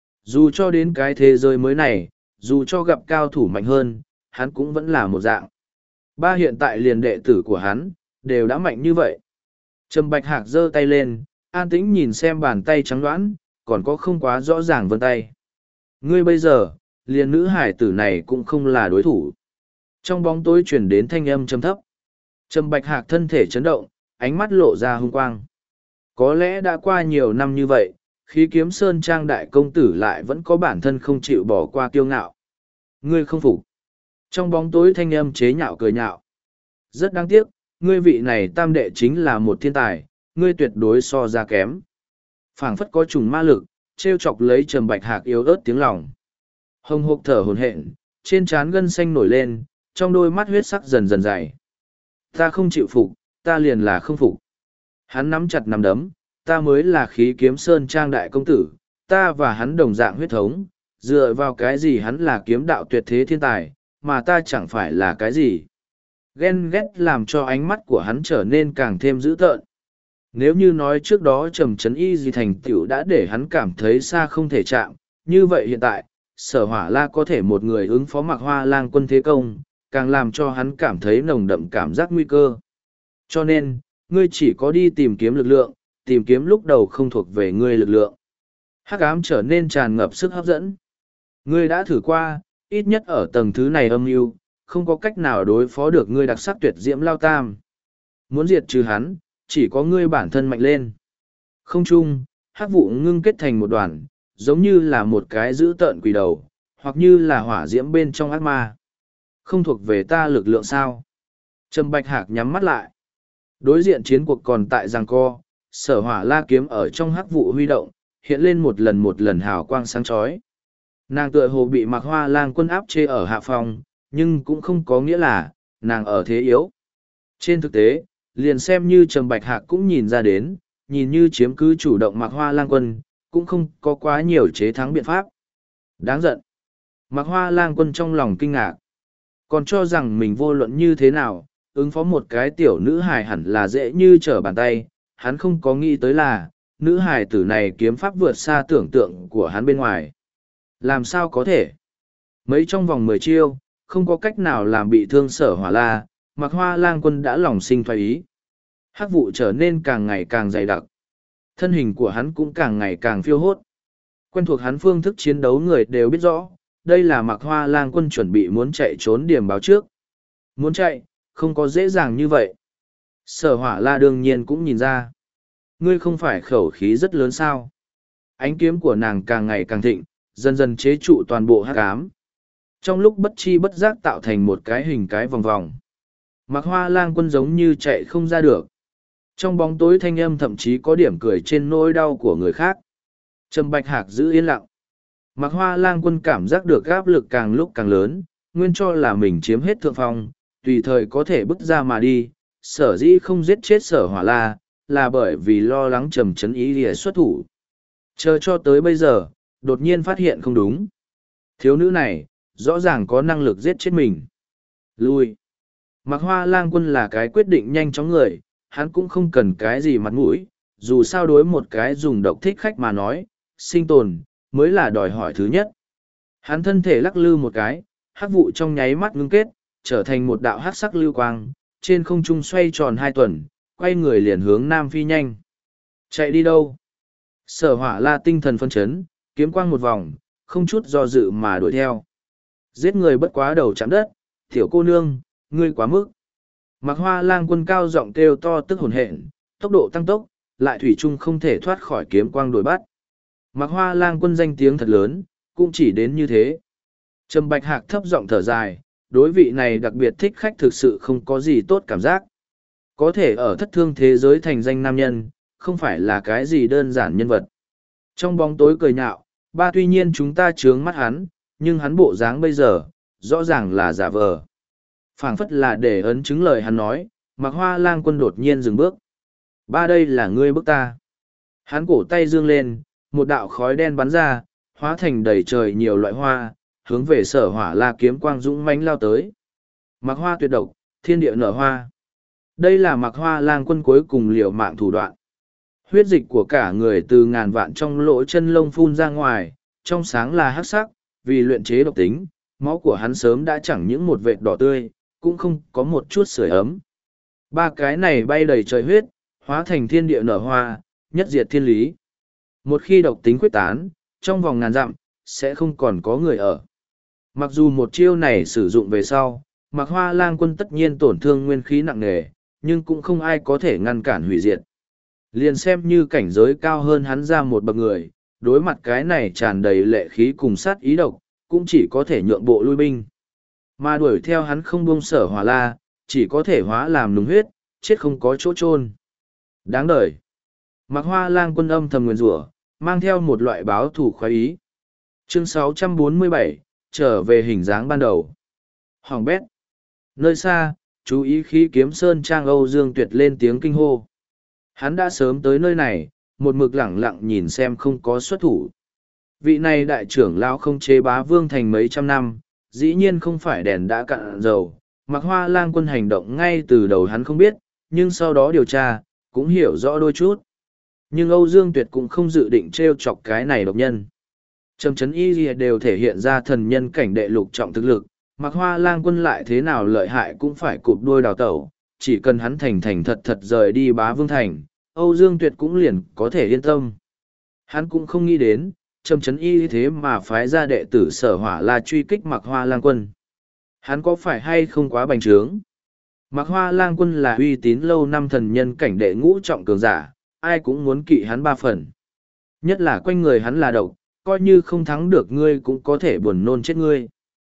Dù cho đến cái thế giới mới này, dù cho gặp cao thủ mạnh hơn, hắn cũng vẫn là một dạng. Ba hiện tại liền đệ tử của hắn, đều đã mạnh như vậy. Trầm Bạch Hạc giơ tay lên, an tĩnh nhìn xem bàn tay trắng đoán, còn có không quá rõ ràng vân tay. Ngươi bây giờ, liền nữ hải tử này cũng không là đối thủ. Trong bóng tối chuyển đến thanh âm trầm thấp. Trầm Bạch Hạc thân thể chấn động, ánh mắt lộ ra hung quang. Có lẽ đã qua nhiều năm như vậy, khí kiếm sơn trang đại công tử lại vẫn có bản thân không chịu bỏ qua kiêu ngạo. Ngươi không phục. Trong bóng tối thanh âm chế nhạo cười nhạo. Rất đáng tiếc, ngươi vị này tam đệ chính là một thiên tài, ngươi tuyệt đối so ra kém. Phảng phất có trùng ma lực, trêu chọc lấy Trầm Bạch Hạc yếu ớt tiếng lòng. Hồng hộc thở hổn hển, trên trán gân xanh nổi lên, trong đôi mắt huyết sắc dần dần dày. Ta không chịu phục, ta liền là không phục. Hắn nắm chặt nắm đấm, ta mới là khí kiếm sơn trang đại công tử, ta và hắn đồng dạng huyết thống, dựa vào cái gì hắn là kiếm đạo tuyệt thế thiên tài, mà ta chẳng phải là cái gì. Ghen ghét làm cho ánh mắt của hắn trở nên càng thêm dữ tợn. Nếu như nói trước đó Trầm Trấn Y gì thành tựu đã để hắn cảm thấy xa không thể chạm, như vậy hiện tại, Sở Hỏa La có thể một người ứng phó Mạc Hoa Lang Quân thế công, càng làm cho hắn cảm thấy nồng đậm cảm giác nguy cơ. Cho nên, ngươi chỉ có đi tìm kiếm lực lượng, tìm kiếm lúc đầu không thuộc về ngươi lực lượng. Hắc ám trở nên tràn ngập sức hấp dẫn. Ngươi đã thử qua, ít nhất ở tầng thứ này âm mưu, không có cách nào đối phó được ngươi đặc sắc tuyệt diễm Lao Tam. Muốn diệt trừ hắn, chỉ có ngươi bản thân mạnh lên. Không chung, hắc vụ ngưng kết thành một đoàn, giống như là một cái dữ tợn quỷ đầu, hoặc như là hỏa diễm bên trong ác ma. Không thuộc về ta lực lượng sao? Trầm Bạch Hạc nhắm mắt lại. Đối diện chiến cuộc còn tại giằng co, Sở Hỏa La kiếm ở trong hắc vụ huy động, hiện lên một lần hào quang sáng chói. Nàng tựa hồ bị Mạc Hoa Lang Quân áp chế ở hạ phòng, nhưng cũng không có nghĩa là nàng ở thế yếu. Trên thực tế, liền xem như Trầm Bạch Hạc cũng nhìn ra đến, nhìn như chiếm cứ chủ động Mạc Hoa Lang Quân, cũng không có quá nhiều chế thắng biện pháp. Đáng giận. Mạc Hoa Lang Quân trong lòng kinh ngạc. Còn cho rằng mình vô luận như thế nào, ứng phó một cái tiểu nữ hài hẳn là dễ như trở bàn tay, hắn không có nghĩ tới là, nữ hài tử này kiếm pháp vượt xa tưởng tượng của hắn bên ngoài. Làm sao có thể? Mấy trong vòng 10 chiêu, không có cách nào làm bị thương Sở Hỏa La, Mạc Hoa Lang Quân đã lòng sinh thoái ý. Hắc vụ trở nên càng ngày càng dày đặc. Thân hình của hắn cũng càng ngày càng phiêu hốt. Quen thuộc hắn phương thức chiến đấu người đều biết rõ, đây là Mạc Hoa Lang Quân chuẩn bị muốn chạy trốn điểm báo trước. Muốn chạy, không có dễ dàng như vậy. Sở Hỏa La đương nhiên cũng nhìn ra. Ngươi không phải khẩu khí rất lớn sao? Ánh kiếm của nàng càng ngày càng thịnh, dần dần chế trụ toàn bộ hắc ám. Trong lúc bất chi bất giác tạo thành một cái hình cái vòng vòng. Mạc Hoa Lang Quân giống như chạy không ra được. Trong bóng tối thanh âm thậm chí có điểm cười trên nỗi đau của người khác. Trầm Bạch Hạc giữ yên lặng. Mạc Hoa Lang Quân cảm giác được áp lực càng lúc càng lớn, nguyên cho là mình chiếm hết thượng phong, tùy thời có thể bước ra mà đi, sở dĩ không giết chết Sở Hỏa La, là bởi vì lo lắng Trầm Chấn Ý lìa xuất thủ. Chờ cho tới bây giờ, đột nhiên phát hiện không đúng. Thiếu nữ này, rõ ràng có năng lực giết chết mình. Lui. Mạc Hoa Lang Quân là cái quyết định nhanh chóng người, hắn cũng không cần cái gì mặt mũi, dù sao đối một cái dùng độc thích khách mà nói, sinh tồn, mới là đòi hỏi thứ nhất. Hắn thân thể lắc lư một cái, hắc vụ trong nháy mắt ngưng kết, trở thành một đạo hắc sắc lưu quang, trên không trung xoay tròn 2 tuần, quay người liền hướng nam phi nhanh. Chạy đi đâu? Sở Hỏa La tinh thần phân chấn, kiếm quang một vòng, không chút do dự mà đuổi theo. Giết người bất quá đầu chạm đất, tiểu cô nương, ngươi quá mức. Mạc Hoa Lang Quân cao giọng kêu to tức hồn hển, tốc độ tăng tốc, lại thủy chung không thể thoát khỏi kiếm quang đuổi bắt. Mạc Hoa Lang Quân danh tiếng thật lớn, cũng chỉ đến như thế. Trầm Bạch Hạc thấp giọng thở dài, đối vị này đặc biệt thích khách thực sự không có gì tốt cảm giác. Có thể ở thất thương thế giới thành danh nam nhân, không phải là cái gì đơn giản nhân vật. Trong bóng tối cười nhạo, ba tuy nhiên chúng ta trướng mắt hắn, nhưng hắn bộ dáng bây giờ, rõ ràng là giả vờ. Phảng phất là để ấn chứng lời hắn nói, Mạc Hoa Lang Quân đột nhiên dừng bước. Ba đây là ngươi bức ta. Hắn cổ tay dương lên, một đạo khói đen bắn ra, hóa thành đầy trời nhiều loại hoa, hướng về Sở Hỏa La kiếm quang dũng mãnh lao tới. Mạc Hoa tuyệt độc, thiên địa nở hoa. Đây là Mạc Hoa Lang Quân cuối cùng liều mạng thủ đoạn. Huyết dịch của cả người từ ngàn vạn trong lỗ chân lông phun ra ngoài, trong sáng là hắc sắc, vì luyện chế độc tính, máu của hắn sớm đã chẳng những một vệt đỏ tươi, cũng không có một chút sưởi ấm. Ba cái này bay đầy trời huyết, hóa thành thiên địa nở hoa, nhất diệt thiên lý. Một khi độc tính quyết tán, trong vòng ngàn dặm, sẽ không còn có người ở. Mặc dù một chiêu này sử dụng về sau, Mạc Hoa Lang Quân tất nhiên tổn thương nguyên khí nặng nề, nhưng cũng không ai có thể ngăn cản hủy diệt. Liền xem như cảnh giới cao hơn hắn ra một bậc người, đối mặt cái này tràn đầy lệ khí cùng sát ý độc, cũng chỉ có thể nhượng bộ lui binh. Mà đuổi theo hắn không buông Sở Hỏa La, chỉ có thể hóa làm nùng huyết, chết không có chỗ chôn. Đáng đời. Mạc Hoa Lang Quân âm thầm nguyền rủa, mang theo một loại báo thủ khoái ý. Chương 647, trở về hình dáng ban đầu. Hoàng bét. Nơi xa, chú ý khí kiếm sơn trang Âu Dương Tuyệt lên tiếng kinh hô. Hắn đã sớm tới nơi này, một mực lẳng lặng nhìn xem không có xuất thủ. Vị này đại trưởng lão không chế bá vương thành mấy trăm năm, dĩ nhiên không phải đèn đã cạn dầu. Mạc Hoa Lang Quân hành động ngay từ đầu hắn không biết, nhưng sau đó điều tra, cũng hiểu rõ đôi chút. Nhưng Âu Dương Tuyệt cũng không dự định trêu chọc cái này độc nhân. Trầm Chấn Y đều thể hiện ra thần nhân cảnh đệ lục trọng thực lực, Mặc Hoa Lang Quân lại thế nào lợi hại cũng phải cụp đuôi đào tẩu, chỉ cần hắn thành thành thật thật rời đi Bá Vương Thành, Âu Dương Tuyệt cũng liền có thể yên tâm. Hắn cũng không nghĩ đến, Trầm Trấn Y thế mà phái ra đệ tử Sở Hỏa La truy kích Mặc Hoa Lang Quân. Hắn có phải hay không quá bành trướng? Mặc Hoa Lang Quân là uy tín lâu năm thần nhân cảnh đệ ngũ trọng cường giả, ai cũng muốn kỵ hắn 3 phần. Nhất là quanh người hắn là độc, coi như không thắng được ngươi cũng có thể buồn nôn chết ngươi.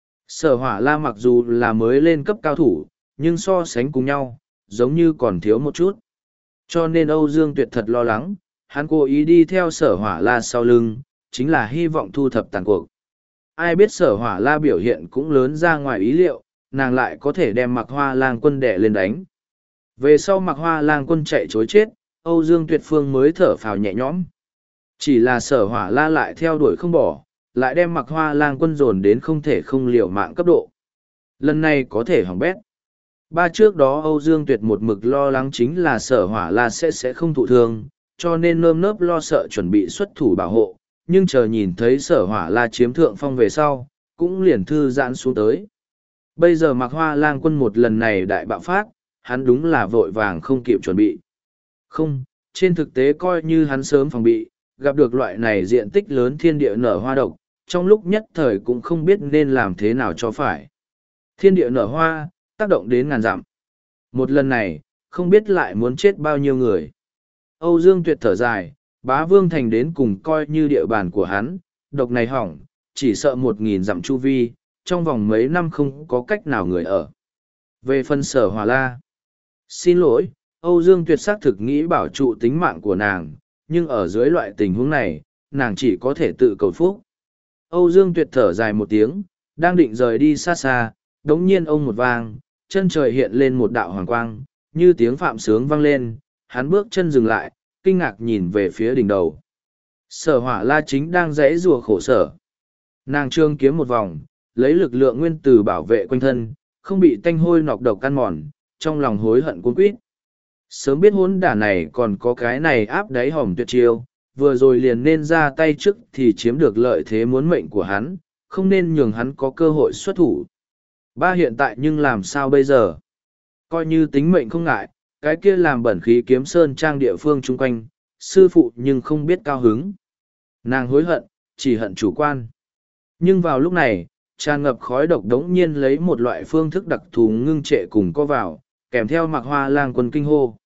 Sở Hỏa La mặc dù là mới lên cấp cao thủ, nhưng so sánh cùng nhau, giống như còn thiếu một chút. Cho nên Âu Dương Tuyệt thật lo lắng, hắn cố ý đi theo Sở Hỏa La sau lưng, chính là hy vọng thu thập tàn cuộc. Ai biết Sở Hỏa La biểu hiện cũng lớn ra ngoài ý liệu, nàng lại có thể đem Mặc Hoa Lang Quân đè lên đánh. Về sau Mặc Hoa Lang Quân chạy chối chết, Âu Dương Tuyệt Phương mới thở phào nhẹ nhõm. Chỉ là Sở Hỏa La lại theo đuổi không bỏ, lại đem Mặc Hoa Lang Quân dồn đến không thể không liều mạng cấp độ. Lần này có thể hỏng bét. Trước đó Âu Dương Tuyệt một mực lo lắng chính là Sở Hỏa La sẽ không thụ thương, cho nên nơm nớp lo sợ chuẩn bị xuất thủ bảo hộ, nhưng chờ nhìn thấy Sở Hỏa La chiếm thượng phong về sau, cũng liền thư giãn xuống tới. Bây giờ Mặc Hoa Lang Quân một lần này đại bạo phát, hắn đúng là vội vàng không kịp chuẩn bị. Không, trên thực tế coi như hắn sớm phòng bị, gặp được loại này diện tích lớn thiên địa nở hoa độc, trong lúc nhất thời cũng không biết nên làm thế nào cho phải. Thiên địa nở hoa, tác động đến ngàn dặm. Một lần này, không biết lại muốn chết bao nhiêu người. Âu Dương Tuyệt thở dài, Bá Vương Thành đến cùng coi như địa bàn của hắn, độc này hỏng, chỉ sợ 1.000 dặm chu vi, trong vòng mấy năm không có cách nào người ở. Về phần Sở Hỏa La, xin lỗi, Âu Dương Tuyệt xác thực nghĩ bảo trụ tính mạng của nàng, nhưng ở dưới loại tình huống này, nàng chỉ có thể tự cầu phúc. Âu Dương Tuyệt thở dài một tiếng, đang định rời đi xa xa, đống nhiên ông một vang, chân trời hiện lên một đạo hoàng quang, như tiếng phạm sướng vang lên, hắn bước chân dừng lại, kinh ngạc nhìn về phía đỉnh đầu. Sở Hỏa La chính đang giãy giụa khổ sở. Nàng trương kiếm một vòng, lấy lực lượng nguyên tử bảo vệ quanh thân, không bị tanh hôi nọc độc căn mòn, trong lòng hối hận cuốn quýt. Sớm biết hỗn đả này còn có cái này áp đáy hòm tuyệt chiêu, vừa rồi liền nên ra tay trước thì chiếm được lợi thế muốn mệnh của hắn, không nên nhường hắn có cơ hội xuất thủ. Hiện tại nhưng làm sao bây giờ? Coi như tính mệnh không ngại, cái kia làm bẩn khí kiếm sơn trang địa phương chung quanh, sư phụ nhưng không biết cao hứng. Nàng hối hận, chỉ hận chủ quan. Nhưng vào lúc này, tràn ngập khói độc đống nhiên lấy một loại phương thức đặc thù ngưng trệ cùng co vào, kèm theo Mặc Hoa Lang Quân kinh hô.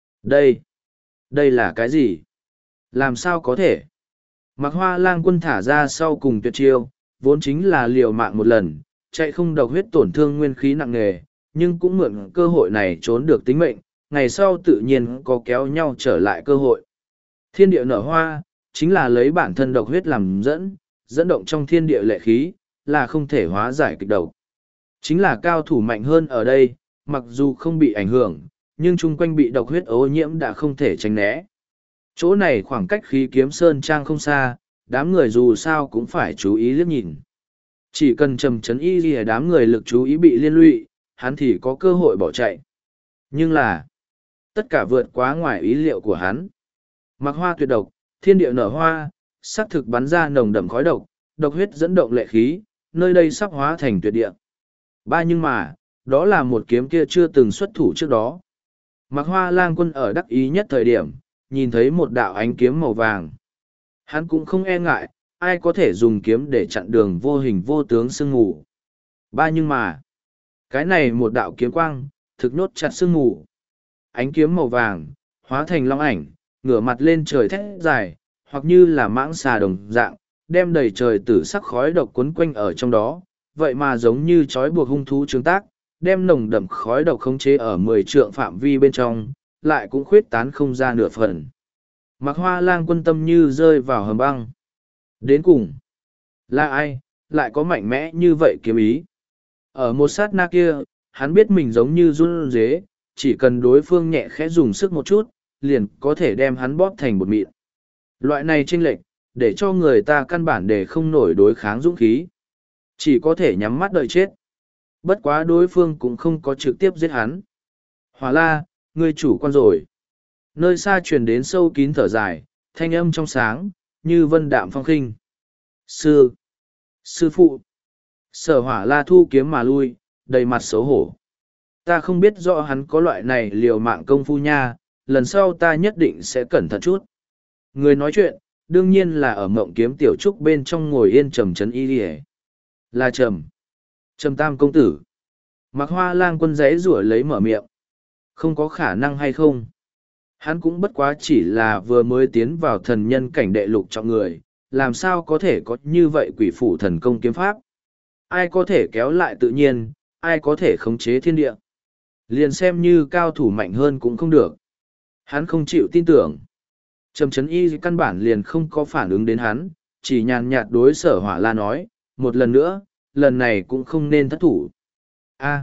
Đây là cái gì? Làm sao có thể? Mặc Hoa Lang Quân thả ra sau cùng tuyệt chiêu, vốn chính là liều mạng một lần, chạy không độc huyết tổn thương nguyên khí nặng nề, nhưng cũng mượn cơ hội này trốn được tính mệnh, ngày sau tự nhiên có kéo nhau trở lại cơ hội. Thiên địa nở hoa, chính là lấy bản thân độc huyết làm dẫn động trong thiên địa lệ khí, là không thể hóa giải kịch độc. Chính là cao thủ mạnh hơn ở đây, mặc dù không bị ảnh hưởng, nhưng chung quanh bị độc huyết ô nhiễm đã không thể tránh né. Chỗ này khoảng cách khí kiếm sơn trang không xa, đám người dù sao cũng phải chú ý liếc nhìn. Chỉ cần Trầm Trấn Y gì đám người lực chú ý bị liên lụy, hắn thì có cơ hội bỏ chạy. Nhưng là, tất cả vượt quá ngoài ý liệu của hắn. Mặc hoa tuyệt độc, thiên địa nở hoa, sắc thực bắn ra nồng đậm khói độc, độc huyết dẫn động lệ khí, nơi đây sắp hóa thành tuyệt địa. Nhưng mà, đó là một kiếm kia chưa từng xuất thủ trước đó. Mặc Hoa Lang Quân ở đắc ý nhất thời điểm, nhìn thấy một đạo ánh kiếm màu vàng. Hắn cũng không e ngại, ai có thể dùng kiếm để chặn đường vô hình vô tướng sương mù. Nhưng mà, cái này một đạo kiếm quang, thực nốt chặt sương mù. Ánh kiếm màu vàng, hóa thành long ảnh, ngửa mặt lên trời thét dài, hoặc như là mãng xà đồng dạng, đem đầy trời tử sắc khói độc quấn quanh ở trong đó, vậy mà giống như trói buộc hung thú trướng tác, đem nồng đậm khói độc khống chế ở 10 trượng phạm vi bên trong, lại cũng khuyết tán không ra nửa phần. Mặc Hoa Lang Quân tâm như rơi vào hầm băng. Đến cùng, là ai, lại có mạnh mẽ như vậy kiếm ý? Ở một sát na kia, hắn biết mình giống như run rế, chỉ cần đối phương nhẹ khẽ dùng sức một chút, liền có thể đem hắn bóp thành bột mịn. Loại này chênh lệch, để cho người ta căn bản để không nổi đối kháng dũng khí. Chỉ có thể nhắm mắt đợi chết. Bất quá đối phương cũng không có trực tiếp giết hắn. Hỏa La, ngươi chủ quan rồi. Nơi xa truyền đến sâu kín thở dài, thanh âm trong sáng, như vân đạm phong khinh. Sư phụ. Sở Hỏa La thu kiếm mà lui, đầy mặt xấu hổ. Ta không biết rõ hắn có loại này liều mạng công phu nha, lần sau ta nhất định sẽ cẩn thận chút. Người nói chuyện, đương nhiên là ở Mộng Kiếm Tiểu Trúc bên trong ngồi yên Trầm Trấn Y Lìa. Là Trầm Tam công tử. Mạc Hoa Lang Quân giấy rủa lấy mở miệng. Không có khả năng hay không? Hắn cũng bất quá chỉ là vừa mới tiến vào thần nhân cảnh đệ lục trọng người, làm sao có thể có như vậy quỷ phủ thần công kiếm pháp? Ai có thể kéo lại tự nhiên, ai có thể khống chế thiên địa? Liền xem như cao thủ mạnh hơn cũng không được. Hắn không chịu tin tưởng. Trầm Trấn Y căn bản liền không có phản ứng đến hắn, chỉ nhàn nhạt đối Sở Hỏa La nói, một lần nữa, lần này cũng không nên thất thủ. A.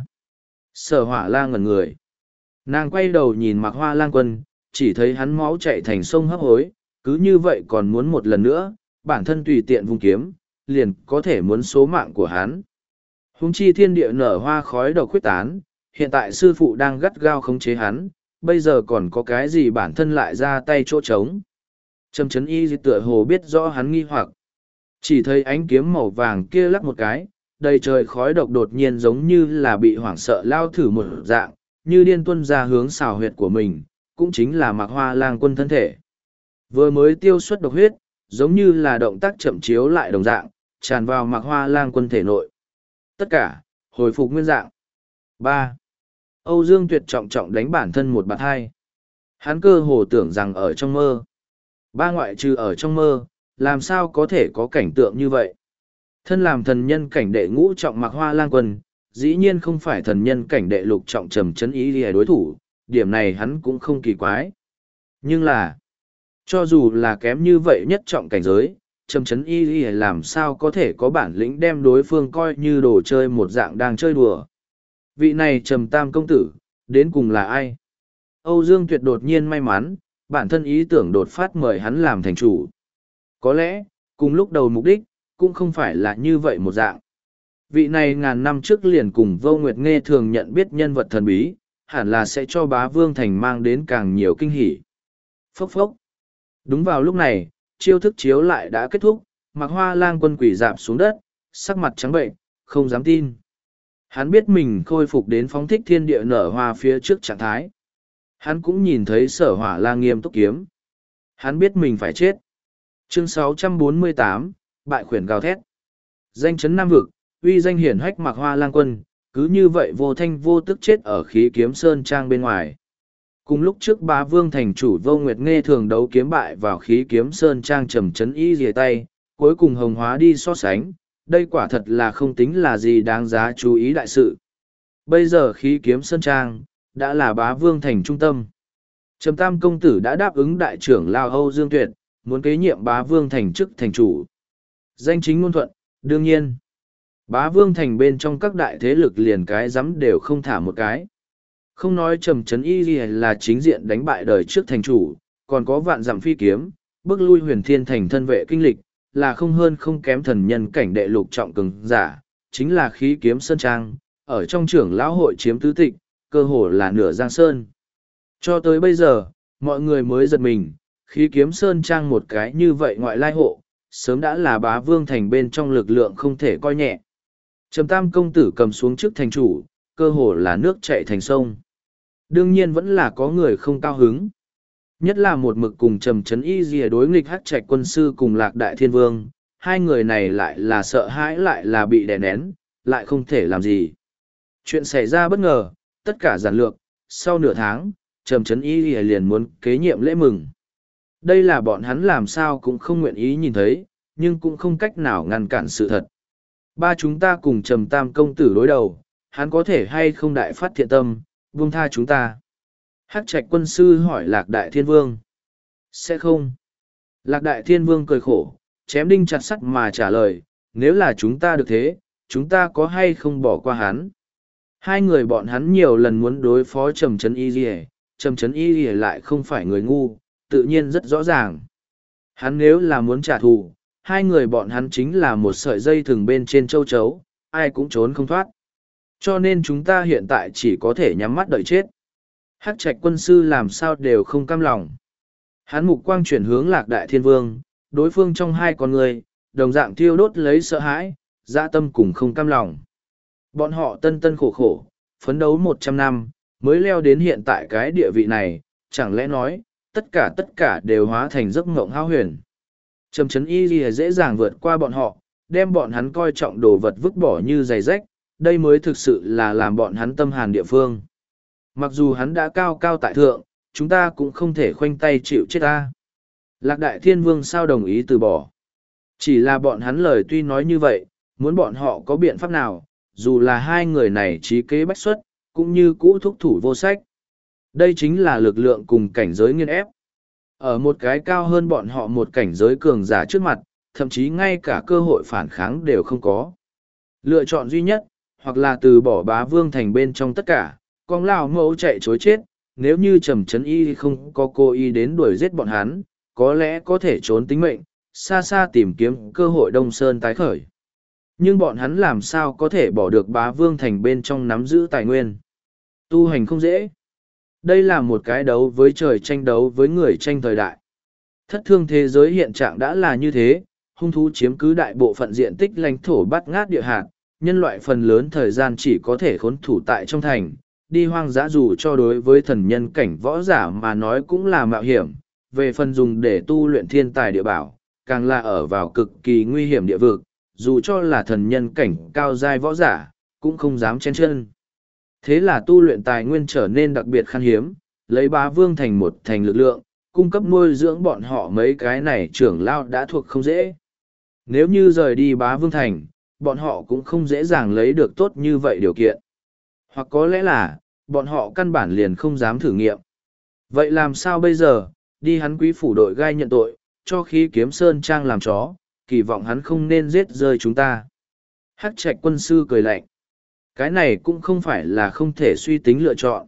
Sở Hỏa La ngẩn người. Nàng quay đầu nhìn Mạc Hoa Lang Quân, chỉ thấy hắn máu chạy thành sông hấp hối, cứ như vậy còn muốn một lần nữa, bản thân tùy tiện vung kiếm, liền có thể muốn số mạng của hắn. Huống chi thiên địa nở hoa khói độc khuyết tán, hiện tại sư phụ đang gắt gao khống chế hắn, bây giờ còn có cái gì bản thân lại ra tay chỗ trống. Trầm Trấn Y tựa hồ biết rõ hắn nghi hoặc. Chỉ thấy ánh kiếm màu vàng kia lắc một cái, đầy trời khói độc đột nhiên giống như là bị hoảng sợ lao thử một dạng, như điên tuân ra hướng xào huyệt của mình, cũng chính là Mạc Hoa Lang Quân thân thể. Vừa mới tiêu xuất độc huyết, giống như là động tác chậm chiếu lại đồng dạng, tràn vào Mạc Hoa Lang Quân thể nội. Tất cả, hồi phục nguyên dạng. 3. Âu Dương Tuyệt trọng trọng đánh bản thân một bạt hai. Hắn cơ hồ tưởng rằng ở trong mơ. Ba ngoại trừ ở trong mơ, làm sao có thể có cảnh tượng như vậy? Thân làm thần nhân cảnh đệ ngũ trọng Mạc Hoa Lang Quân, dĩ nhiên không phải thần nhân cảnh đệ lục trọng Trầm Trấn Y Lìa đối thủ, điểm này hắn cũng không kỳ quái. Nhưng là, cho dù là kém như vậy nhất trọng cảnh giới, Trầm Trấn Y Lìa làm sao có thể có bản lĩnh đem đối phương coi như đồ chơi một dạng đang chơi đùa. Vị này Trầm Tam công tử, đến cùng là ai? Âu Dương Tuyệt đột nhiên may mắn, bản thân ý tưởng đột phát mời hắn làm thành chủ. Có lẽ, cùng lúc đầu mục đích, cũng không phải là như vậy một dạng. Vị này ngàn năm trước liền cùng Vô Nguyệt Nghe thường nhận biết nhân vật thần bí, hẳn là sẽ cho Bá Vương Thành mang đến càng nhiều kinh hỉ. Phốc phốc. Đúng vào lúc này, chiêu thức chiếu lại đã kết thúc, Mạc Hoa Lang Quân quỳ rạp xuống đất, sắc mặt trắng bệnh, không dám tin. Hắn biết mình khôi phục đến phóng thích thiên địa nở hoa phía trước trạng thái. Hắn cũng nhìn thấy Sở Hỏa La nghiêm túc kiếm. Hắn biết mình phải chết. Chương 648, bại khuyển gào thét. Danh chấn Nam Vực, uy danh hiển hách Mạc Hoa Lang Quân, cứ như vậy vô thanh vô tức chết ở khí kiếm sơn trang bên ngoài. Cùng lúc trước Bá Vương thành chủ Vô Nguyệt Nghe thường đấu kiếm bại vào khí kiếm sơn trang Trầm Trấn Y rìa tay, cuối cùng hồng hóa đi so sánh, đây quả thật là không tính là gì đáng giá chú ý đại sự. Bây giờ khí kiếm sơn trang, đã là Bá Vương thành trung tâm. Trầm Tam công tử đã đáp ứng đại trưởng Lao Âu Dương Tuyệt, muốn kế nhiệm Bá Vương thành chức thành chủ. Danh chính ngôn thuận, đương nhiên. Bá Vương thành bên trong các đại thế lực liền cái rắm đều không thả một cái. Không nói Trầm Trấn Y là chính diện đánh bại đời trước thành chủ, còn có vạn dặm phi kiếm, bước lui Huyền Thiên thành thân vệ kinh lịch, là không hơn không kém thần nhân cảnh đệ lục trọng cường giả, chính là khí kiếm sơn trang, ở trong trưởng lão hội chiếm tứ tịch, cơ hồ là nửa giang sơn. Cho tới bây giờ, mọi người mới giật mình, khí kiếm sơn trang một cái như vậy ngoại lai hộ, sớm đã là Bá Vương thành bên trong lực lượng không thể coi nhẹ. Trầm Tam công tử cầm xuống chức thành chủ, cơ hồ là nước chảy thành sông. Đương nhiên vẫn là có người không cao hứng. Nhất là một mực cùng Trầm Trấn Y rìa đối nghịch Hắc Trạch quân sư cùng Lạc Đại Thiên Vương, hai người này lại là sợ hãi lại là bị đè nén, lại không thể làm gì. Chuyện xảy ra bất ngờ, tất cả giản lược, sau nửa tháng, Trầm Trấn Y rìa liền muốn kế nhiệm lễ mừng. Đây là bọn hắn làm sao cũng không nguyện ý nhìn thấy, nhưng cũng không cách nào ngăn cản sự thật. Ba chúng ta cùng Trầm Tam công tử đối đầu, hắn có thể hay không đại phát thiện tâm, buông tha chúng ta. Hắc Trạch quân sư hỏi Lạc Đại Thiên Vương. Sẽ không. Lạc Đại Thiên Vương cười khổ, chém đinh chặt sắt mà trả lời, nếu là chúng ta được thế, chúng ta có hay không bỏ qua hắn. Hai người bọn hắn nhiều lần muốn đối phó Trầm Trấn Y Lìa, Trầm Trấn Y Lìa lại không phải người ngu, tự nhiên rất rõ ràng. Hắn nếu là muốn trả thù, hai người bọn hắn chính là một sợi dây thừng bên trên châu chấu, ai cũng trốn không thoát. Cho nên chúng ta hiện tại chỉ có thể nhắm mắt đợi chết. Hắc Trạch quân sư làm sao đều không cam lòng. Hắn mục quang chuyển hướng Lạc Đại Thiên Vương, đối phương trong hai con người, đồng dạng thiêu đốt lấy sợ hãi, dã tâm cùng không cam lòng. Bọn họ tân tân khổ khổ, phấn đấu 100 năm, mới leo đến hiện tại cái địa vị này, chẳng lẽ nói, tất cả đều hóa thành giấc mộng hão huyền. Trầm Trấn Y Lìa dễ dàng vượt qua bọn họ, đem bọn hắn coi trọng đồ vật vứt bỏ như giày rách, đây mới thực sự là làm bọn hắn tâm hàn địa phương. Mặc dù hắn đã cao cao tại thượng, chúng ta cũng không thể khoanh tay chịu chết ta. Lạc Đại Thiên Vương sao đồng ý từ bỏ. Chỉ là bọn hắn lời tuy nói như vậy, muốn bọn họ có biện pháp nào, dù là hai người này trí kế bách xuất, cũng như cũ thúc thủ vô sách. Đây chính là lực lượng cùng cảnh giới nghiên ép. Ở một cái cao hơn bọn họ một cảnh giới cường giả trước mặt, thậm chí ngay cả cơ hội phản kháng đều không có. Lựa chọn duy nhất, hoặc là từ bỏ Bá Vương Thành bên trong tất cả, con lão mẫu chạy chối chết, nếu như Trầm Trấn Y không có cố ý đến đuổi giết bọn hắn, có lẽ có thể trốn tính mệnh, xa xa tìm kiếm cơ hội Đông Sơn tái khởi. Nhưng bọn hắn làm sao có thể bỏ được Bá Vương Thành bên trong nắm giữ tài nguyên. Tu hành không dễ. Đây là một cái đấu với trời tranh đấu với người tranh thời đại. Thất thương thế giới hiện trạng đã là như thế, hung thú chiếm cứ đại bộ phận diện tích lãnh thổ bát ngát địa hạt, nhân loại phần lớn thời gian chỉ có thể khốn thủ tại trong thành, đi hoang dã dù cho đối với thần nhân cảnh võ giả mà nói cũng là mạo hiểm, về phần dùng để tu luyện thiên tài địa bảo, càng là ở vào cực kỳ nguy hiểm địa vực, dù cho là thần nhân cảnh cao giai võ giả, cũng không dám chen chân. Thế là tu luyện tài nguyên trở nên đặc biệt khan hiếm, lấy Bá Vương Thành một thành lực lượng, cung cấp nuôi dưỡng bọn họ mấy cái này trưởng lao đã thuộc không dễ. Nếu như rời đi Bá Vương Thành, bọn họ cũng không dễ dàng lấy được tốt như vậy điều kiện. Hoặc có lẽ là, bọn họ căn bản liền không dám thử nghiệm. Vậy làm sao bây giờ, đi hắn quý phủ đội gai nhận tội, cho khí kiếm sơn trang làm chó, kỳ vọng hắn không nên giết rơi chúng ta. Hắc Trạch quân sư cười lạnh. Cái này cũng không phải là không thể suy tính lựa chọn.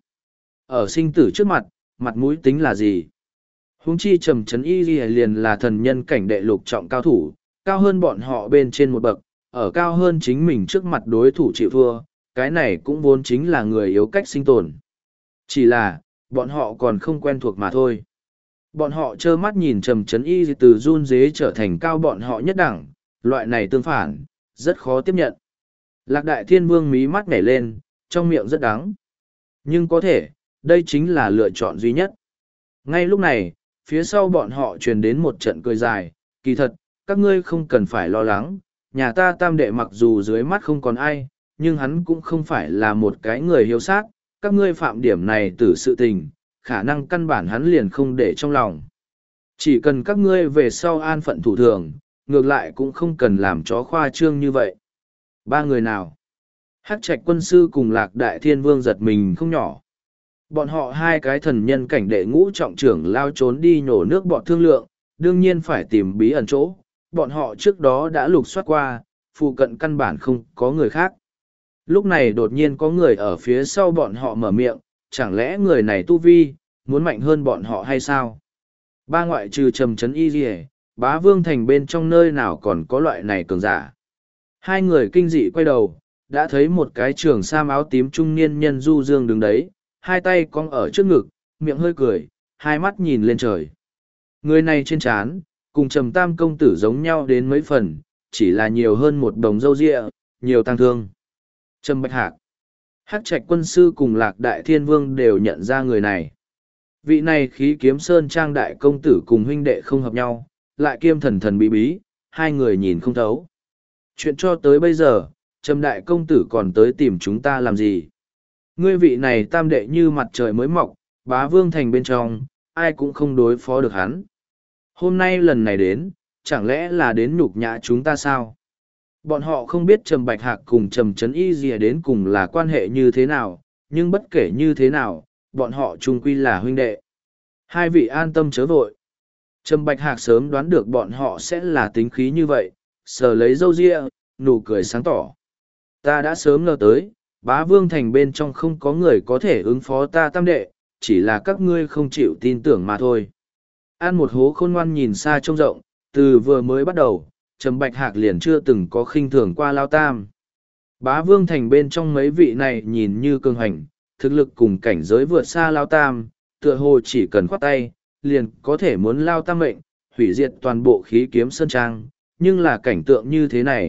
Ở sinh tử trước mặt, mặt mũi tính là gì? Huống chi Trầm Trấn Y liền là thần nhân cảnh đệ lục trọng cao thủ, cao hơn bọn họ bên trên một bậc, ở cao hơn chính mình trước mặt đối thủ chịu thua, cái này cũng vốn chính là người yếu cách sinh tồn. Chỉ là, bọn họ còn không quen thuộc mà thôi. Bọn họ trơ mắt nhìn Trầm Trấn Y từ run dế trở thành cao bọn họ nhất đẳng, loại này tương phản, rất khó tiếp nhận. Lạc Đại Thiên Vương mí mắt nhảy lên, trong miệng rất đắng. Nhưng có thể, đây chính là lựa chọn duy nhất. Ngay lúc này, phía sau bọn họ truyền đến một trận cười dài, kỳ thật, các ngươi không cần phải lo lắng, nhà ta tam đệ mặc dù dưới mắt không còn ai, nhưng hắn cũng không phải là một cái người hiếu sát, các ngươi phạm điểm này từ sự tình, khả năng căn bản hắn liền không để trong lòng. Chỉ cần các ngươi về sau an phận thủ thường, ngược lại cũng không cần làm chó khoa trương như vậy. Ba người nào? Hắc Trạch quân sư cùng Lạc Đại Thiên Vương giật mình không nhỏ. Bọn họ hai cái thần nhân cảnh đệ ngũ trọng trưởng lao trốn đi nhổ nước bọt thương lượng, đương nhiên phải tìm bí ẩn chỗ. Bọn họ trước đó đã lục soát qua, phụ cận căn bản không có người khác. Lúc này đột nhiên có người ở phía sau bọn họ mở miệng, chẳng lẽ người này tu vi, muốn mạnh hơn bọn họ hay sao? Ba ngoại trừ Trầm Trấn Y Lìa, Bá Vương Thành bên trong nơi nào còn có loại này cường giả. Hai người kinh dị quay đầu, đã thấy một cái trường sam áo tím trung niên nhân du dương đứng đấy, hai tay cong ở trước ngực, miệng hơi cười, hai mắt nhìn lên trời. Người này trên trán, cùng Trầm Tam công tử giống nhau đến mấy phần, chỉ là nhiều hơn một đồng râu ria, nhiều tăng thương. Trầm Bạch Hạc, Hắc Trạch quân sư cùng Lạc Đại Thiên Vương đều nhận ra người này. Vị này khí kiếm sơn trang đại công tử cùng huynh đệ không hợp nhau, lại kiêm thần thần bí bí, hai người nhìn không thấu. Chuyện cho tới bây giờ, Trầm đại công tử còn tới tìm chúng ta làm gì? Ngươi vị này tam đệ như mặt trời mới mọc, Bá Vương Thành bên trong, ai cũng không đối phó được hắn. Hôm nay lần này đến, chẳng lẽ là đến nhục nhã chúng ta sao? Bọn họ không biết Trầm Bạch Hạc cùng Trầm Trấn Y gì đến cùng là quan hệ như thế nào, nhưng bất kể như thế nào, bọn họ chung quy là huynh đệ. Hai vị an tâm chớ vội. Trầm Bạch Hạc sớm đoán được bọn họ sẽ là tính khí như vậy, sờ lấy râu ria, nụ cười sáng tỏ. Ta đã sớm ngờ tới, Bá Vương Thành bên trong không có người có thể ứng phó ta tam đệ, chỉ là các ngươi không chịu tin tưởng mà thôi. An một hố khôn ngoan nhìn xa trông rộng, từ vừa mới bắt đầu, Trầm Bạch Hạc liền chưa từng có khinh thường qua Lao Tam. Bá Vương Thành bên trong mấy vị này nhìn như cường hành, thực lực cùng cảnh giới vượt xa Lao Tam, tựa hồ chỉ cần khoát tay, liền có thể muốn Lao Tam mệnh, hủy diệt toàn bộ khí kiếm sơn trang, nhưng là cảnh tượng như thế này,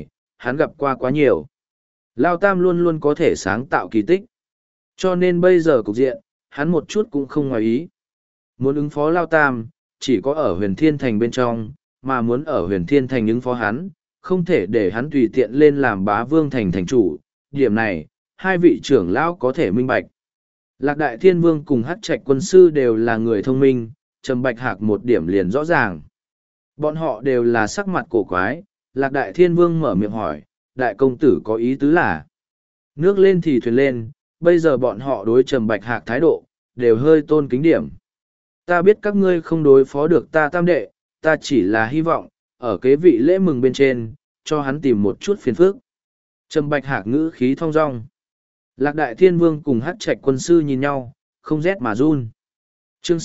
hắn gặp qua quá nhiều. Lao Tam luôn luôn có thể sáng tạo kỳ tích. Cho nên bây giờ cục diện, hắn một chút cũng không ngoài ý. Muốn ứng phó Lao Tam, chỉ có ở huyền thiên thành bên trong, mà muốn ở huyền thiên thành ứng phó hắn, không thể để hắn tùy tiện lên làm bá vương thành thành chủ. Điểm này, hai vị trưởng lão có thể minh bạch. Lạc Đại Thiên Vương cùng Hắc Trạch quân sư đều là người thông minh, Trầm Bạch Hạc một điểm liền rõ ràng. Bọn họ đều là sắc mặt cổ quái, Lạc Đại Thiên Vương mở miệng hỏi, Đại công tử có ý tứ là nước lên thì thuyền lên, bây giờ bọn họ đối Trầm Bạch Hạc thái độ, đều hơi tôn kính điểm. Ta biết các ngươi không đối phó được ta Tam đệ, ta chỉ là hy vọng, ở kế vị lễ mừng bên trên, cho hắn tìm một chút phiền phức. Trầm Bạch Hạc ngữ khí thong dong. Lạc Đại Thiên Vương cùng Hắc Trạch quân sư nhìn nhau, không rét mà run. Chương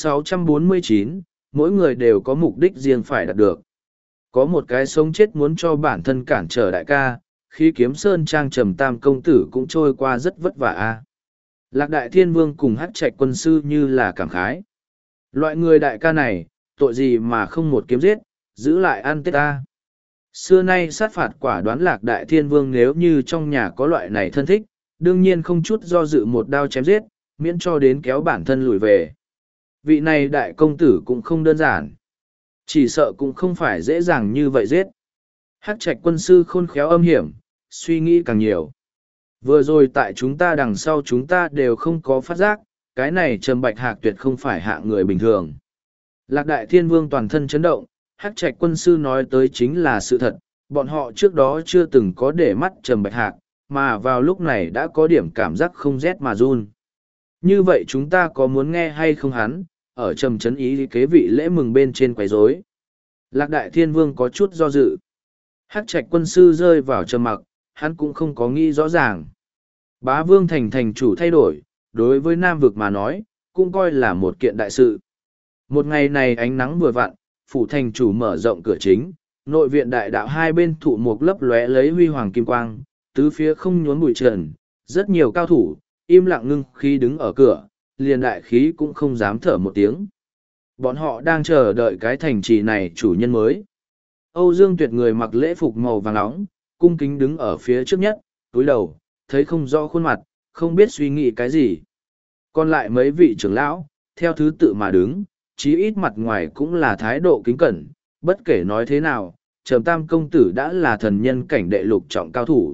649, mỗi người đều có mục đích riêng phải đạt được. Có một cái sống chết muốn cho bản thân cản trở đại ca, khi kiếm sơn trang Trầm Tam công tử cũng trôi qua rất vất vả a. Lạc Đại Thiên Vương cùng Hắc Trạch quân sư như là cảm khái. Loại người đại ca này, tội gì mà không một kiếm giết, giữ lại ăn tết ta. Xưa nay sát phạt quả đoán Lạc Đại Thiên Vương nếu như trong nhà có loại này thân thích, đương nhiên không chút do dự một đao chém giết, miễn cho đến kéo bản thân lùi về. Vị này đại công tử cũng không đơn giản. Chỉ sợ cũng không phải dễ dàng như vậy giết. Hắc Trạch quân sư khôn khéo âm hiểm, suy nghĩ càng nhiều. Vừa rồi tại chúng ta đằng sau chúng ta đều không có phát giác, cái này Trầm Bạch Hạc tuyệt không phải hạ người bình thường. Lạc Đại Thiên Vương toàn thân chấn động, Hắc Trạch quân sư nói tới chính là sự thật, bọn họ trước đó chưa từng có để mắt Trầm Bạch Hạc, mà vào lúc này đã có điểm cảm giác không rét mà run. Như vậy chúng ta có muốn nghe hay không hắn, ở Trầm Trấn Ý kế vị lễ mừng bên trên quấy rối. Lạc Đại Thiên Vương có chút do dự. Hắc Trạch quân sư rơi vào trầm mặc, hắn cũng không có nghĩ rõ ràng. Bá Vương thành thành chủ thay đổi, đối với Nam Vực mà nói, cũng coi là một kiện đại sự. Một ngày này ánh nắng vừa vặn, phủ thành chủ mở rộng cửa chính, nội viện đại đạo hai bên thụ mục lấp lóe lấy huy hoàng kim quang, tứ phía không nhốn bụi trần, rất nhiều cao thủ, im lặng ngưng khi đứng ở cửa, liền đại khí cũng không dám thở một tiếng. Bọn họ đang chờ đợi cái thành trì này chủ nhân mới. Âu Dương Tuyệt người mặc lễ phục màu vàng nóng, cung kính đứng ở phía trước nhất, túi đầu, thấy không rõ khuôn mặt, không biết suy nghĩ cái gì. Còn lại mấy vị trưởng lão, theo thứ tự mà đứng, chí ít mặt ngoài cũng là thái độ kính cẩn, bất kể nói thế nào, Trầm Tam công tử đã là thần nhân cảnh đệ lục trọng cao thủ.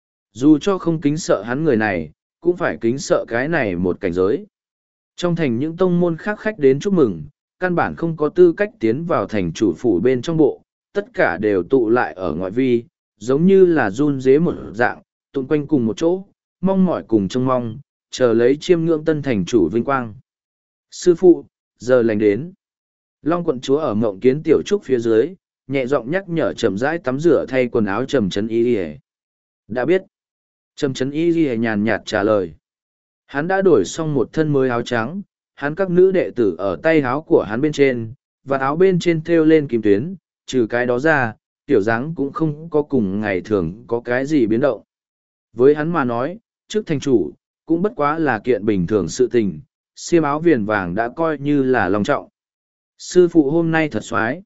Dù cho không kính sợ hắn người này, cũng phải kính sợ cái này một cảnh giới. Trong thành những tông môn khác khách đến chúc mừng, căn bản không có tư cách tiến vào thành chủ phủ bên trong bộ, tất cả đều tụ lại ở ngoại vi, giống như là run dế một dạng, tụn quanh cùng một chỗ, mong mỏi cùng trông mong, chờ lấy chiêm ngưỡng tân thành chủ vinh quang. Sư phụ, giờ lành đến. Long quận chúa ở Mộng Kiến tiểu trúc phía dưới, nhẹ giọng nhắc nhở chậm rãi tắm rửa thay quần áo Trầm Trấn Y. Đã biết. Trầm Trấn Y nhàn nhạt trả lời. Hắn đã đổi xong một thân mới áo trắng, hắn các nữ đệ tử ở tay áo của hắn bên trên, và áo bên trên thêu lên kim tuyến, trừ cái đó ra, tiểu dáng cũng không có cùng ngày thường có cái gì biến động. Với hắn mà nói, trước thành chủ, cũng bất quá là kiện bình thường sự tình, xiêm áo viền vàng đã coi như là long trọng. Sư phụ hôm nay thật xoái.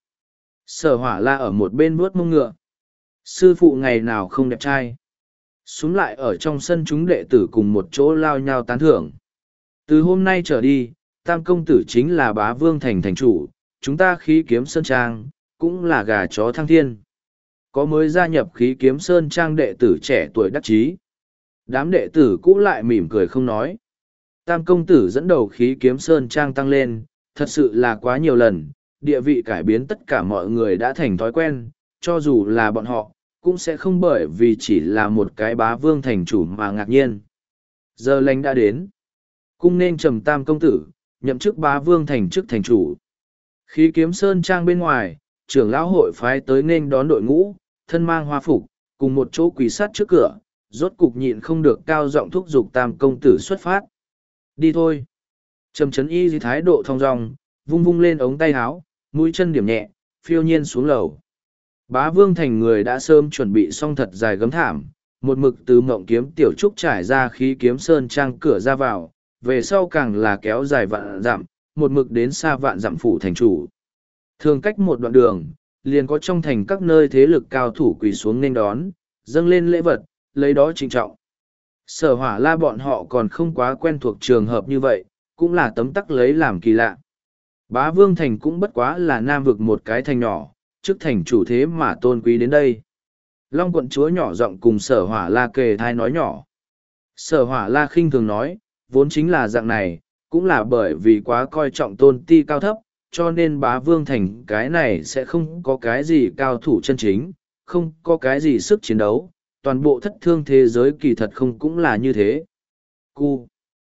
Sở Hỏa La ở một bên vuốt mông ngựa. Sư phụ ngày nào không đẹp trai. Xuống lại ở trong sân chúng đệ tử cùng một chỗ lao nhau tán thưởng. Từ hôm nay trở đi, Tam công tử chính là Bá Vương thành thành chủ, chúng ta khí kiếm sơn trang, cũng là gà chó thăng thiên. Có mới gia nhập khí kiếm sơn trang đệ tử trẻ tuổi đắc chí. Đám đệ tử cũ lại mỉm cười không nói. Tam công tử dẫn đầu khí kiếm sơn trang tăng lên, thật sự là quá nhiều lần, địa vị cải biến tất cả mọi người đã thành thói quen, cho dù là bọn họ, cũng sẽ không bởi vì chỉ là một cái Bá Vương thành chủ mà ngạc nhiên. Giờ lành đã đến. Cung nên Trầm Tam công tử, nhậm chức Bá Vương thành chức thành chủ. Khí kiếm sơn trang bên ngoài, trưởng lão hội phái tới nên đón đội ngũ, thân mang hoa phục, cùng một chỗ quỳ sát trước cửa, rốt cục nhịn không được cao giọng thúc giục Tam công tử xuất phát. Đi thôi. Trầm Trấn Y dưới thái độ thong dong, vung vung lên ống tay áo, mũi chân điểm nhẹ, phiêu nhiên xuống lầu. Bá Vương thành người đã sớm chuẩn bị xong thật dài gấm thảm, một mực từ Mộng Kiếm tiểu trúc trải ra khí kiếm sơn trang cửa ra vào, về sau càng là kéo dài vạn dặm, một mực đến xa vạn dặm phủ thành chủ. Thường cách một đoạn đường, liền có trong thành các nơi thế lực cao thủ quỳ xuống nên đón, dâng lên lễ vật, lấy đó trịnh trọng. Sở Hỏa La bọn họ còn không quá quen thuộc trường hợp như vậy, cũng là tấm tắc lấy làm kỳ lạ. Bá Vương Thành cũng bất quá là Nam vực một cái thành nhỏ, trước thành chủ thế mà tôn quý đến đây. Long quận chúa nhỏ giọng cùng Sở Hỏa La kề thai nói nhỏ. Sở Hỏa La khinh thường nói, vốn chính là dạng này, cũng là bởi vì quá coi trọng tôn ti cao thấp, cho nên Bá Vương Thành cái này sẽ không có cái gì cao thủ chân chính, không có cái gì sức chiến đấu, toàn bộ thất thương thế giới kỳ thật không cũng là như thế. Cu.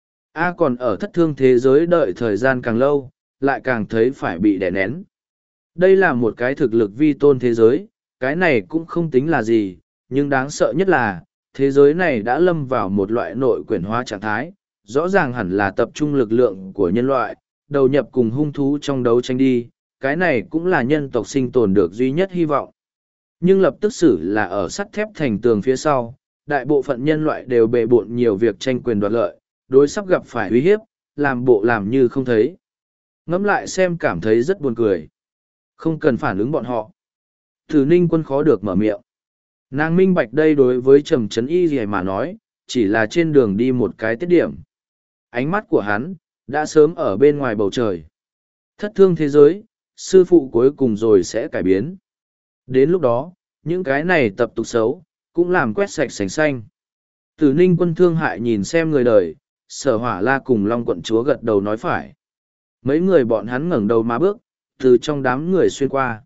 A còn ở thất thương thế giới đợi thời gian càng lâu, lại càng thấy phải bị đè nén. Đây là một cái thực lực vi tôn thế giới, cái này cũng không tính là gì, nhưng đáng sợ nhất là, thế giới này đã lâm vào một loại nội quyển hóa trạng thái, rõ ràng hẳn là tập trung lực lượng của nhân loại, đầu nhập cùng hung thú trong đấu tranh đi, cái này cũng là nhân tộc sinh tồn được duy nhất hy vọng. Nhưng lập tức xử là ở sắt thép thành tường phía sau, đại bộ phận nhân loại đều bề bộn nhiều việc tranh quyền đoạt lợi, đối sắp gặp phải uy hiếp, làm bộ làm như không thấy. Ngẫm lại xem cảm thấy rất buồn cười. Không cần phản ứng bọn họ. Thử Ninh Quân khó được mở miệng. Nàng minh bạch đây đối với Trầm Trấn Y gì mà nói, chỉ là trên đường đi một cái tiết điểm. Ánh mắt của hắn, đã sớm ở bên ngoài bầu trời. Thất thương thế giới, sư phụ cuối cùng rồi sẽ cải biến. Đến lúc đó, những cái này tập tục xấu, cũng làm quét sạch sành xanh. Tử Ninh Quân thương hại nhìn xem người đời, Sở Hỏa La cùng Long quận chúa gật đầu nói phải. Mấy người bọn hắn ngẩng đầu mà bước, từ trong đám người xuyên qua.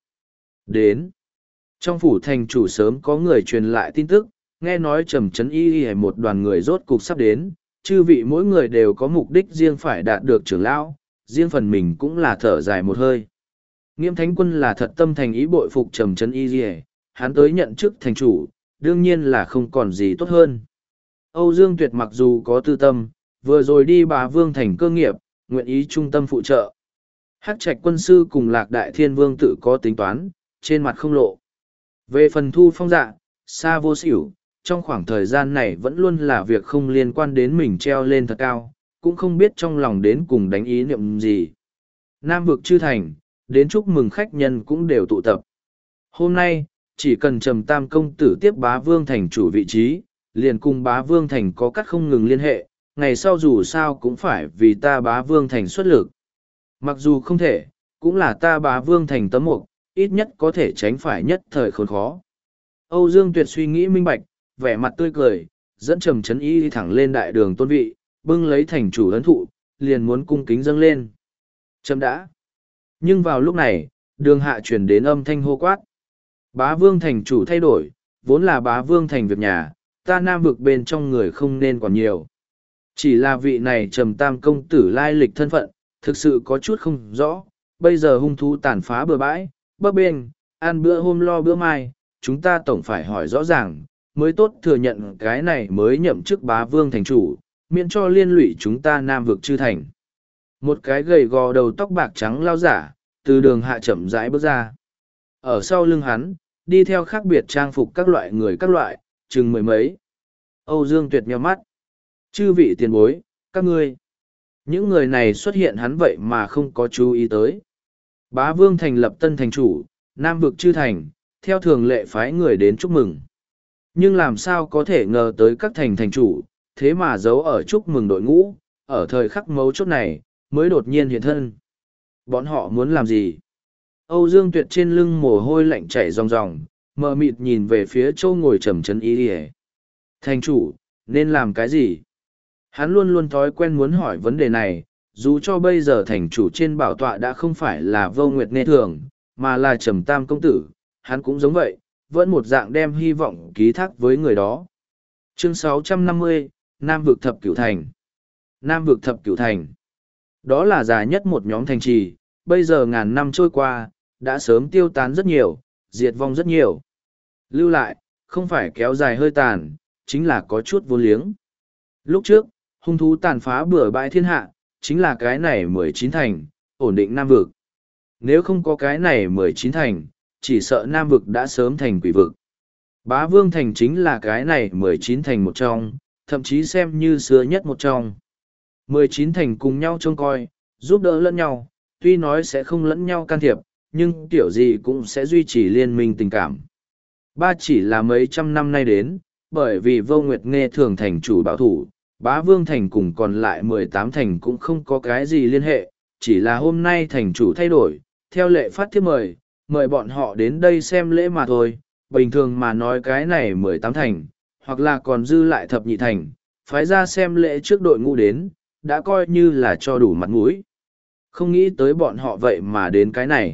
Đến. Trong phủ thành chủ sớm có người truyền lại tin tức, nghe nói Trầm Trấn Y một đoàn người rốt cục sắp đến, chư vị mỗi người đều có mục đích riêng phải đạt được trưởng lão, riêng phần mình cũng là thở dài một hơi. Nghiêm Thánh Quân là thật tâm thành ý bội phục Trầm Trấn Y, hắn tới nhận chức thành chủ, đương nhiên là không còn gì tốt hơn. Âu Dương Tuyệt mặc dù có tư tâm, vừa rồi đi Bá Vương thành cơ nghiệp, nguyện ý trung tâm phụ trợ. Hắc Trạch Quân sư cùng Lạc Đại Thiên Vương tự có tính toán, trên mặt không lộ. Về phần Thu Phong Dạ, Sa Vô Xỉu, trong khoảng thời gian này vẫn luôn là việc không liên quan đến mình treo lên thật cao, cũng không biết trong lòng đến cùng đánh ý niệm gì. Nam vực chư thành, đến chúc mừng khách nhân cũng đều tụ tập. Hôm nay, chỉ cần Trầm Tam công tử tiếp Bá Vương thành chủ vị trí, liền cùng Bá Vương thành có cắt không ngừng liên hệ, ngày sau dù sao cũng phải vì ta Bá Vương thành xuất lực. Mặc dù không thể, cũng là ta Bá Vương thành tấm mục, ít nhất có thể tránh phải nhất thời khốn khó. Âu Dương Tuyệt suy nghĩ minh bạch, vẻ mặt tươi cười, dẫn Trầm Trấn Y đi thẳng lên đại đường tôn vị, bưng lấy thành chủ ấn thụ, liền muốn cung kính dâng lên. Trầm đã. Nhưng vào lúc này, đường hạ chuyển đến âm thanh hô quát. Bá Vương thành chủ thay đổi, vốn là Bá Vương thành việc nhà, ta Nam vực bên trong người không nên còn nhiều. Chỉ là vị này Trầm Tam công tử lai lịch thân phận, thực sự có chút không rõ, bây giờ hung thú tàn phá bừa bãi, bấp bênh, ăn bữa hôm lo bữa mai, chúng ta tổng phải hỏi rõ ràng, mới tốt thừa nhận cái này mới nhậm chức Bá Vương thành chủ, miễn cho liên lụy chúng ta Nam vực chư thành. Một cái gầy gò đầu tóc bạc trắng lao giả, từ đường hạ chậm rãi bước ra. Ở sau lưng hắn, đi theo khác biệt trang phục các loại người các loại, chừng mười mấy. Âu Dương Tuyệt nheo mắt. Chư vị tiền bối, các ngươi. Những người này xuất hiện hắn vậy mà không có chú ý tới. Bá Vương thành lập tân thành chủ, Nam vực chư thành, theo thường lệ phái người đến chúc mừng. Nhưng làm sao có thể ngờ tới các thành chủ, thế mà giấu ở chúc mừng đội ngũ, ở thời khắc mấu chốt này, mới đột nhiên hiện thân. Bọn họ muốn làm gì? Âu Dương Tuyệt trên lưng mồ hôi lạnh chảy ròng ròng, mờ mịt nhìn về phía Châu ngồi Trầm Trấn Y. Thành chủ, nên làm cái gì? Hắn luôn luôn thói quen muốn hỏi vấn đề này, dù cho bây giờ thành chủ trên bảo tọa đã không phải là Vô Nguyệt Nghe Thường, mà là Trầm Tam công tử, hắn cũng giống vậy, vẫn một dạng đem hy vọng ký thác với người đó. Chương 650, Nam vực thập cửu thành. Nam vực thập cửu thành. Đó là già nhất một nhóm thành trì, bây giờ ngàn năm trôi qua, đã sớm tiêu tán rất nhiều, diệt vong rất nhiều. Lưu lại, không phải kéo dài hơi tàn, chính là có chút vô liếng. Lúc trước, hung thú tàn phá bừa bãi thiên hạ, chính là cái này 19 thành, ổn định Nam vực. Nếu không có cái này 19 thành, chỉ sợ Nam vực đã sớm thành quỷ vực. Bá Vương thành chính là cái này 19 thành một trong, thậm chí xem như xưa nhất một trong. 19 thành cùng nhau trông coi, giúp đỡ lẫn nhau, tuy nói sẽ không lẫn nhau can thiệp, nhưng kiểu gì cũng sẽ duy trì liên minh tình cảm. Ba chỉ là mấy trăm năm nay đến, bởi vì Vô Nguyệt Nghe thường thành chủ bảo thủ, Bá Vương Thành cùng còn lại 18 thành cũng không có cái gì liên hệ, chỉ là hôm nay thành chủ thay đổi, theo lệ phát thiếp mời bọn họ đến đây xem lễ mà thôi. Bình thường mà nói cái này 18 thành, hoặc là còn dư lại thập nhị thành, phái ra xem lễ trước đội ngũ đến, đã coi như là cho đủ mặt mũi. Không nghĩ tới bọn họ vậy mà đến cái này.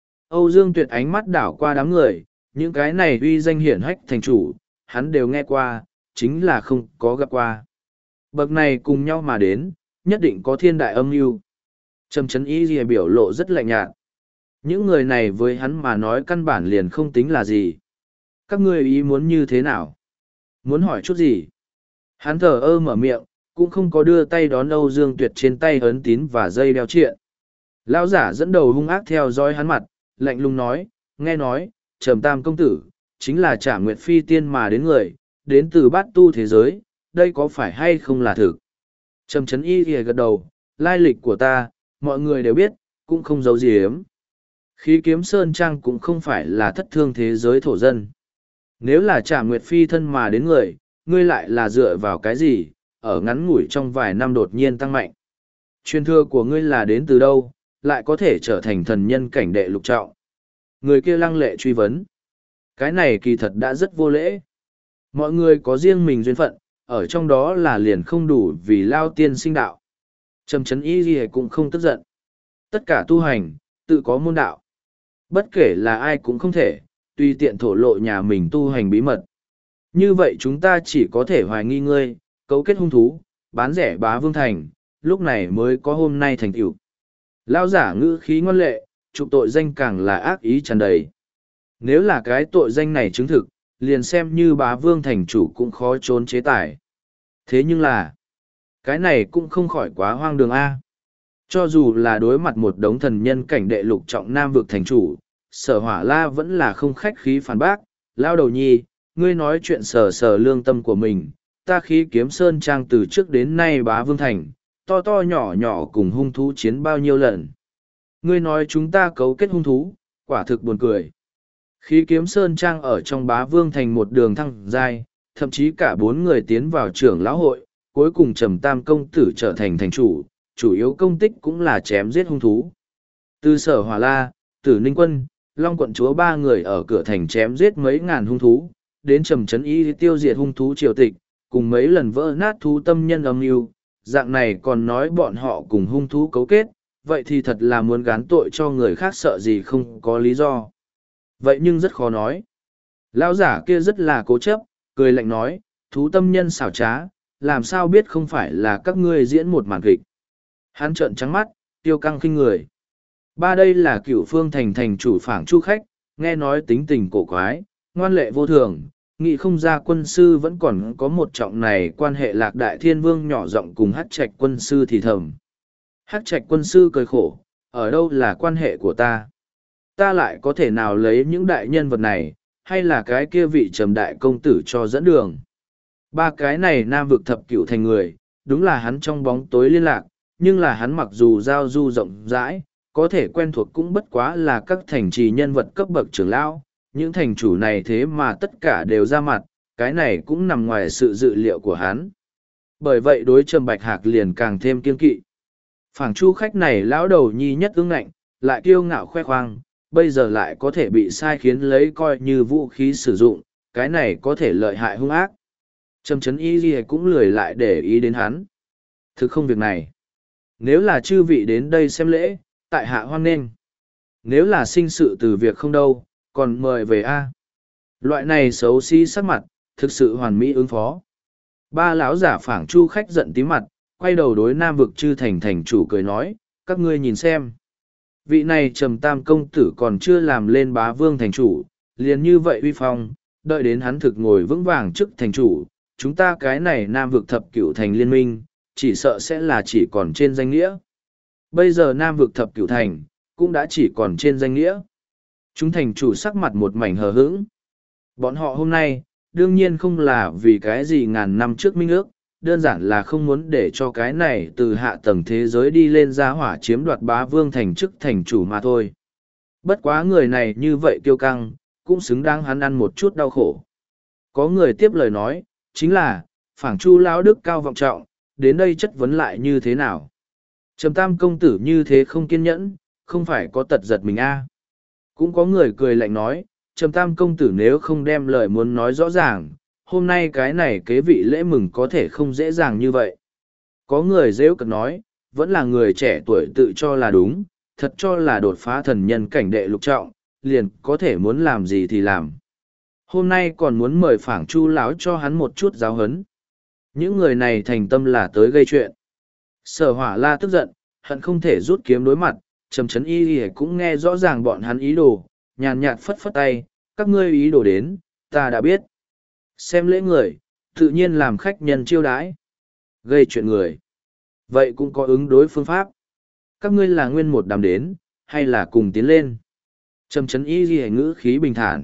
Âu Dương Tuyệt ánh mắt đảo qua đám người, những cái này uy danh hiển hách thành chủ, hắn đều nghe qua, chính là không có gặp qua. Bậc này cùng nhau mà đến, nhất định có thiên đại âm mưu. Trầm Chấn Y Lìa biểu lộ rất lạnh nhạt. Những người này với hắn mà nói căn bản liền không tính là gì. Các ngươi ý muốn như thế nào? Muốn hỏi chút gì? Hắn thờ ơ mở miệng, cũng không có đưa tay đón Âu Dương Tuyệt trên tay ấn tín và dây đeo triện. Lão giả dẫn đầu hung ác theo dõi hắn mặt, lạnh lùng nói, nghe nói, Trầm Tam công tử, chính là Trả Nguyệt Phi tiên mà đến người, đến từ bát tu thế giới, đây có phải hay không là thực? Trầm Chấn Y ghề gật đầu, lai lịch của ta, mọi người đều biết, cũng không giấu gì ếm. Khí Kiếm Sơn Trang cũng không phải là thất thương thế giới thổ dân. Nếu là Trả Nguyệt Phi thân mà đến người, ngươi lại là dựa vào cái gì, ở ngắn ngủi trong vài năm đột nhiên tăng mạnh. Truyền thừa của ngươi là đến từ đâu, lại có thể trở thành thần nhân cảnh đệ lục trọng. Người kia lăng lệ truy vấn. Cái này kỳ thật đã rất vô lễ. Mọi người có riêng mình duyên phận, ở trong đó là liền không đủ vì lao tiên sinh đạo. Trầm Chấn Y gì cũng không tức giận. Tất cả tu hành, tự có môn đạo. Bất kể là ai cũng không thể, tùy tiện thổ lộ nhà mình tu hành bí mật. Như vậy chúng ta chỉ có thể hoài nghi ngươi, cấu kết hung thú, bán rẻ Bá Vương Thành, lúc này mới có hôm nay thành tựu. Lao giả ngữ khí ngoan lệ, trục tội danh càng là ác ý tràn đầy. Nếu là cái tội danh này chứng thực, liền xem như Bá Vương Thành chủ cũng khó trốn chế tài. Thế nhưng là, cái này cũng không khỏi quá hoang đường A. Cho dù là đối mặt một đống thần nhân cảnh đệ lục trọng nam vực thành chủ, Sở Hỏa La vẫn là không khách khí phản bác. Lao đầu nhi, ngươi nói chuyện sờ lương tâm của mình, ta Khí Kiếm Sơn Trang từ trước đến nay Bá Vương Thành, to to nhỏ nhỏ cùng hung thú chiến bao nhiêu lần. Ngươi nói chúng ta cấu kết hung thú, quả thực buồn cười. Khí Kiếm Sơn Trang ở trong Bá Vương Thành một đường thăng giai, thậm chí cả 4 người tiến vào trưởng lão hội, cuối cùng Trầm Tam công tử trở thành thành chủ, chủ yếu công tích cũng là chém giết hung thú. Từ Sở Hỏa La, Tử Ninh Quân, Long quận chúa 3 người ở cửa thành chém giết mấy ngàn hung thú, đến Trầm Chấn Y tiêu diệt hung thú triều tịch, cùng mấy lần vỡ nát thú tâm nhân âm mưu, dạng này còn nói bọn họ cùng hung thú cấu kết, vậy thì thật là muốn gán tội cho người khác sợ gì không có lý do. Vậy nhưng rất khó nói. Lão giả kia rất là cố chấp, cười lạnh nói, thú tâm nhân xảo trá, làm sao biết không phải là các ngươi diễn một màn kịch. Hắn trợn trắng mắt, tiêu căng khinh người. Ba đây là Cửu Phương thành thành chủ Phảng Chu khách, nghe nói tính tình cổ quái, ngoan lệ vô thường, nghĩ không ra quân sư vẫn còn có một trọng này quan hệ Lạc Đại Thiên Vương nhỏ giọng cùng Hắc Trạch quân sư thì thầm. Hắc Trạch quân sư cười khổ, ở đâu là quan hệ của ta? Ta lại có thể nào lấy những đại nhân vật này, hay là cái kia vị Trầm đại công tử cho dẫn đường? Ba cái này nam vực thập cửu thành người, đúng là hắn trong bóng tối liên lạc, nhưng là hắn mặc dù giao du rộng rãi, có thể quen thuộc cũng bất quá là các thành trì nhân vật cấp bậc trưởng lão, những thành chủ này thế mà tất cả đều ra mặt, cái này cũng nằm ngoài sự dự liệu của hắn. Bởi vậy đối Trầm Bạch Hạc liền càng thêm kiên kỵ. Phảng Chu khách này lão đầu nhi nhất ương ngạnh, lại kiêu ngạo khoe khoang, bây giờ lại có thể bị sai khiến lấy coi như vũ khí sử dụng, cái này có thể lợi hại hung ác. Trầm Chấn Y gì cũng lười lại để ý đến hắn. Thực không việc này. Nếu là chư vị đến đây xem lễ, tại hạ hoan nghênh. Nếu là sinh sự từ việc không đâu, còn mời về A. Loại này xấu xí sắc mặt, thực sự hoàn mỹ ứng phó. Ba lão giả Phảng Chu khách giận tí mặt, quay đầu đối nam vực chư thành thành chủ cười nói, các ngươi nhìn xem. Vị này Trầm Tam công tử còn chưa làm lên Bá Vương thành chủ, liền như vậy uy phong, đợi đến hắn thực ngồi vững vàng trước thành chủ, chúng ta cái này nam vực thập cửu thành liên minh, chỉ sợ sẽ là chỉ còn trên danh nghĩa. Bây giờ nam vực thập cửu thành, cũng đã chỉ còn trên danh nghĩa. Chúng thành chủ sắc mặt một mảnh hờ hững. Bọn họ hôm nay, đương nhiên không là vì cái gì ngàn năm trước minh ước, đơn giản là không muốn để cho cái này từ hạ tầng thế giới đi lên ra hỏa chiếm đoạt Bá Vương thành chức thành chủ mà thôi. Bất quá người này như vậy kiêu căng, cũng xứng đáng hắn ăn một chút đau khổ. Có người tiếp lời nói, chính là, Phảng Chu lão đức cao vọng trọng, đến đây chất vấn lại như thế nào. Trầm Tam công tử như thế không kiên nhẫn, không phải có tật giật mình a. Cũng có người cười lạnh nói, Trầm Tam công tử nếu không đem lời muốn nói rõ ràng, hôm nay cái này kế vị lễ mừng có thể không dễ dàng như vậy. Có người rêu cực nói, vẫn là người trẻ tuổi tự cho là đúng, thật cho là đột phá thần nhân cảnh đệ lục trọng, liền có thể muốn làm gì thì làm. Hôm nay còn muốn mời Phảng Chu lão cho hắn một chút giáo huấn. Những người này thành tâm là tới gây chuyện. Sở Hỏa La tức giận, hận không thể rút kiếm đối mặt, Trầm Chấn Y cũng nghe rõ ràng bọn hắn ý đồ, nhàn nhạt phất phất tay, các ngươi ý đồ đến, ta đã biết. Xem lễ người, tự nhiên làm khách nhân chiêu đãi. Gây chuyện người. Vậy cũng có ứng đối phương pháp. Các ngươi là nguyên một đám đến, hay là cùng tiến lên. Trầm Chấn Y ngữ khí bình thản.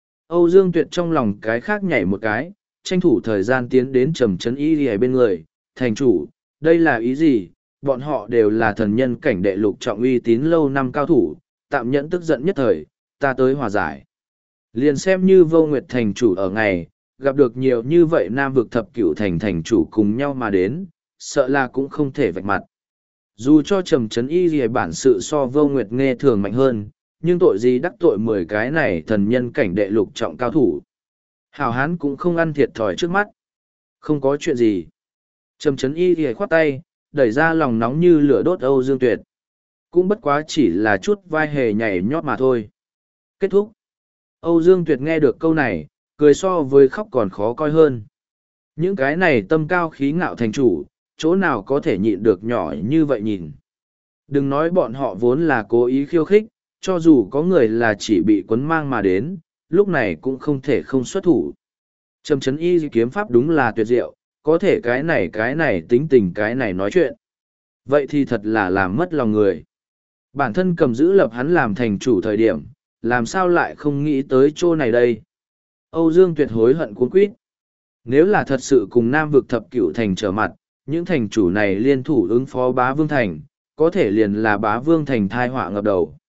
Âu Dương Tuyệt trong lòng cái khác nhảy một cái, tranh thủ thời gian tiến đến Trầm Chấn Y bên người. Thành chủ, đây là ý gì? Bọn họ đều là thần nhân cảnh đệ lục trọng uy tín lâu năm cao thủ, tạm nhẫn tức giận nhất thời, ta tới hòa giải. Liền xem như Vô Nguyệt thành chủ ở ngày, gặp được nhiều như vậy nam vực thập cửu thành thành chủ cùng nhau mà đến, sợ là cũng không thể vạch mặt. Dù cho Trầm Chấn Y gì bản sự so Vô Nguyệt nghe thường mạnh hơn, nhưng tội gì đắc tội 10 cái này thần nhân cảnh đệ lục trọng cao thủ. Hảo hán cũng không ăn thiệt thòi trước mắt. Không có chuyện gì. Trầm Chấn Y gì khoát tay, đẩy ra lòng nóng như lửa đốt Âu Dương Tuyệt. Cũng bất quá chỉ là chút vai hề nhảy nhót mà thôi. Kết thúc. Âu Dương Tuyệt nghe được câu này, cười so với khóc còn khó coi hơn. Những cái này tâm cao khí ngạo thành chủ, chỗ nào có thể nhịn được nhỏ như vậy nhìn. Đừng nói bọn họ vốn là cố ý khiêu khích, cho dù có người là chỉ bị quấn mang mà đến, lúc này cũng không thể không xuất thủ. Trầm Chấn Y kiếm pháp đúng là tuyệt diệu, có thể cái này tính tình cái này nói chuyện. Vậy thì thật là làm mất lòng người. Bản thân cầm giữ lập hắn làm thành chủ thời điểm, làm sao lại không nghĩ tới chỗ này đây. Âu Dương Tuyệt hối hận cuống quýt. Nếu là thật sự cùng Nam vực thập cửu thành trở mặt, những thành chủ này liên thủ ứng phó Bá Vương thành, có thể liền là Bá Vương thành thai họa ngập đầu.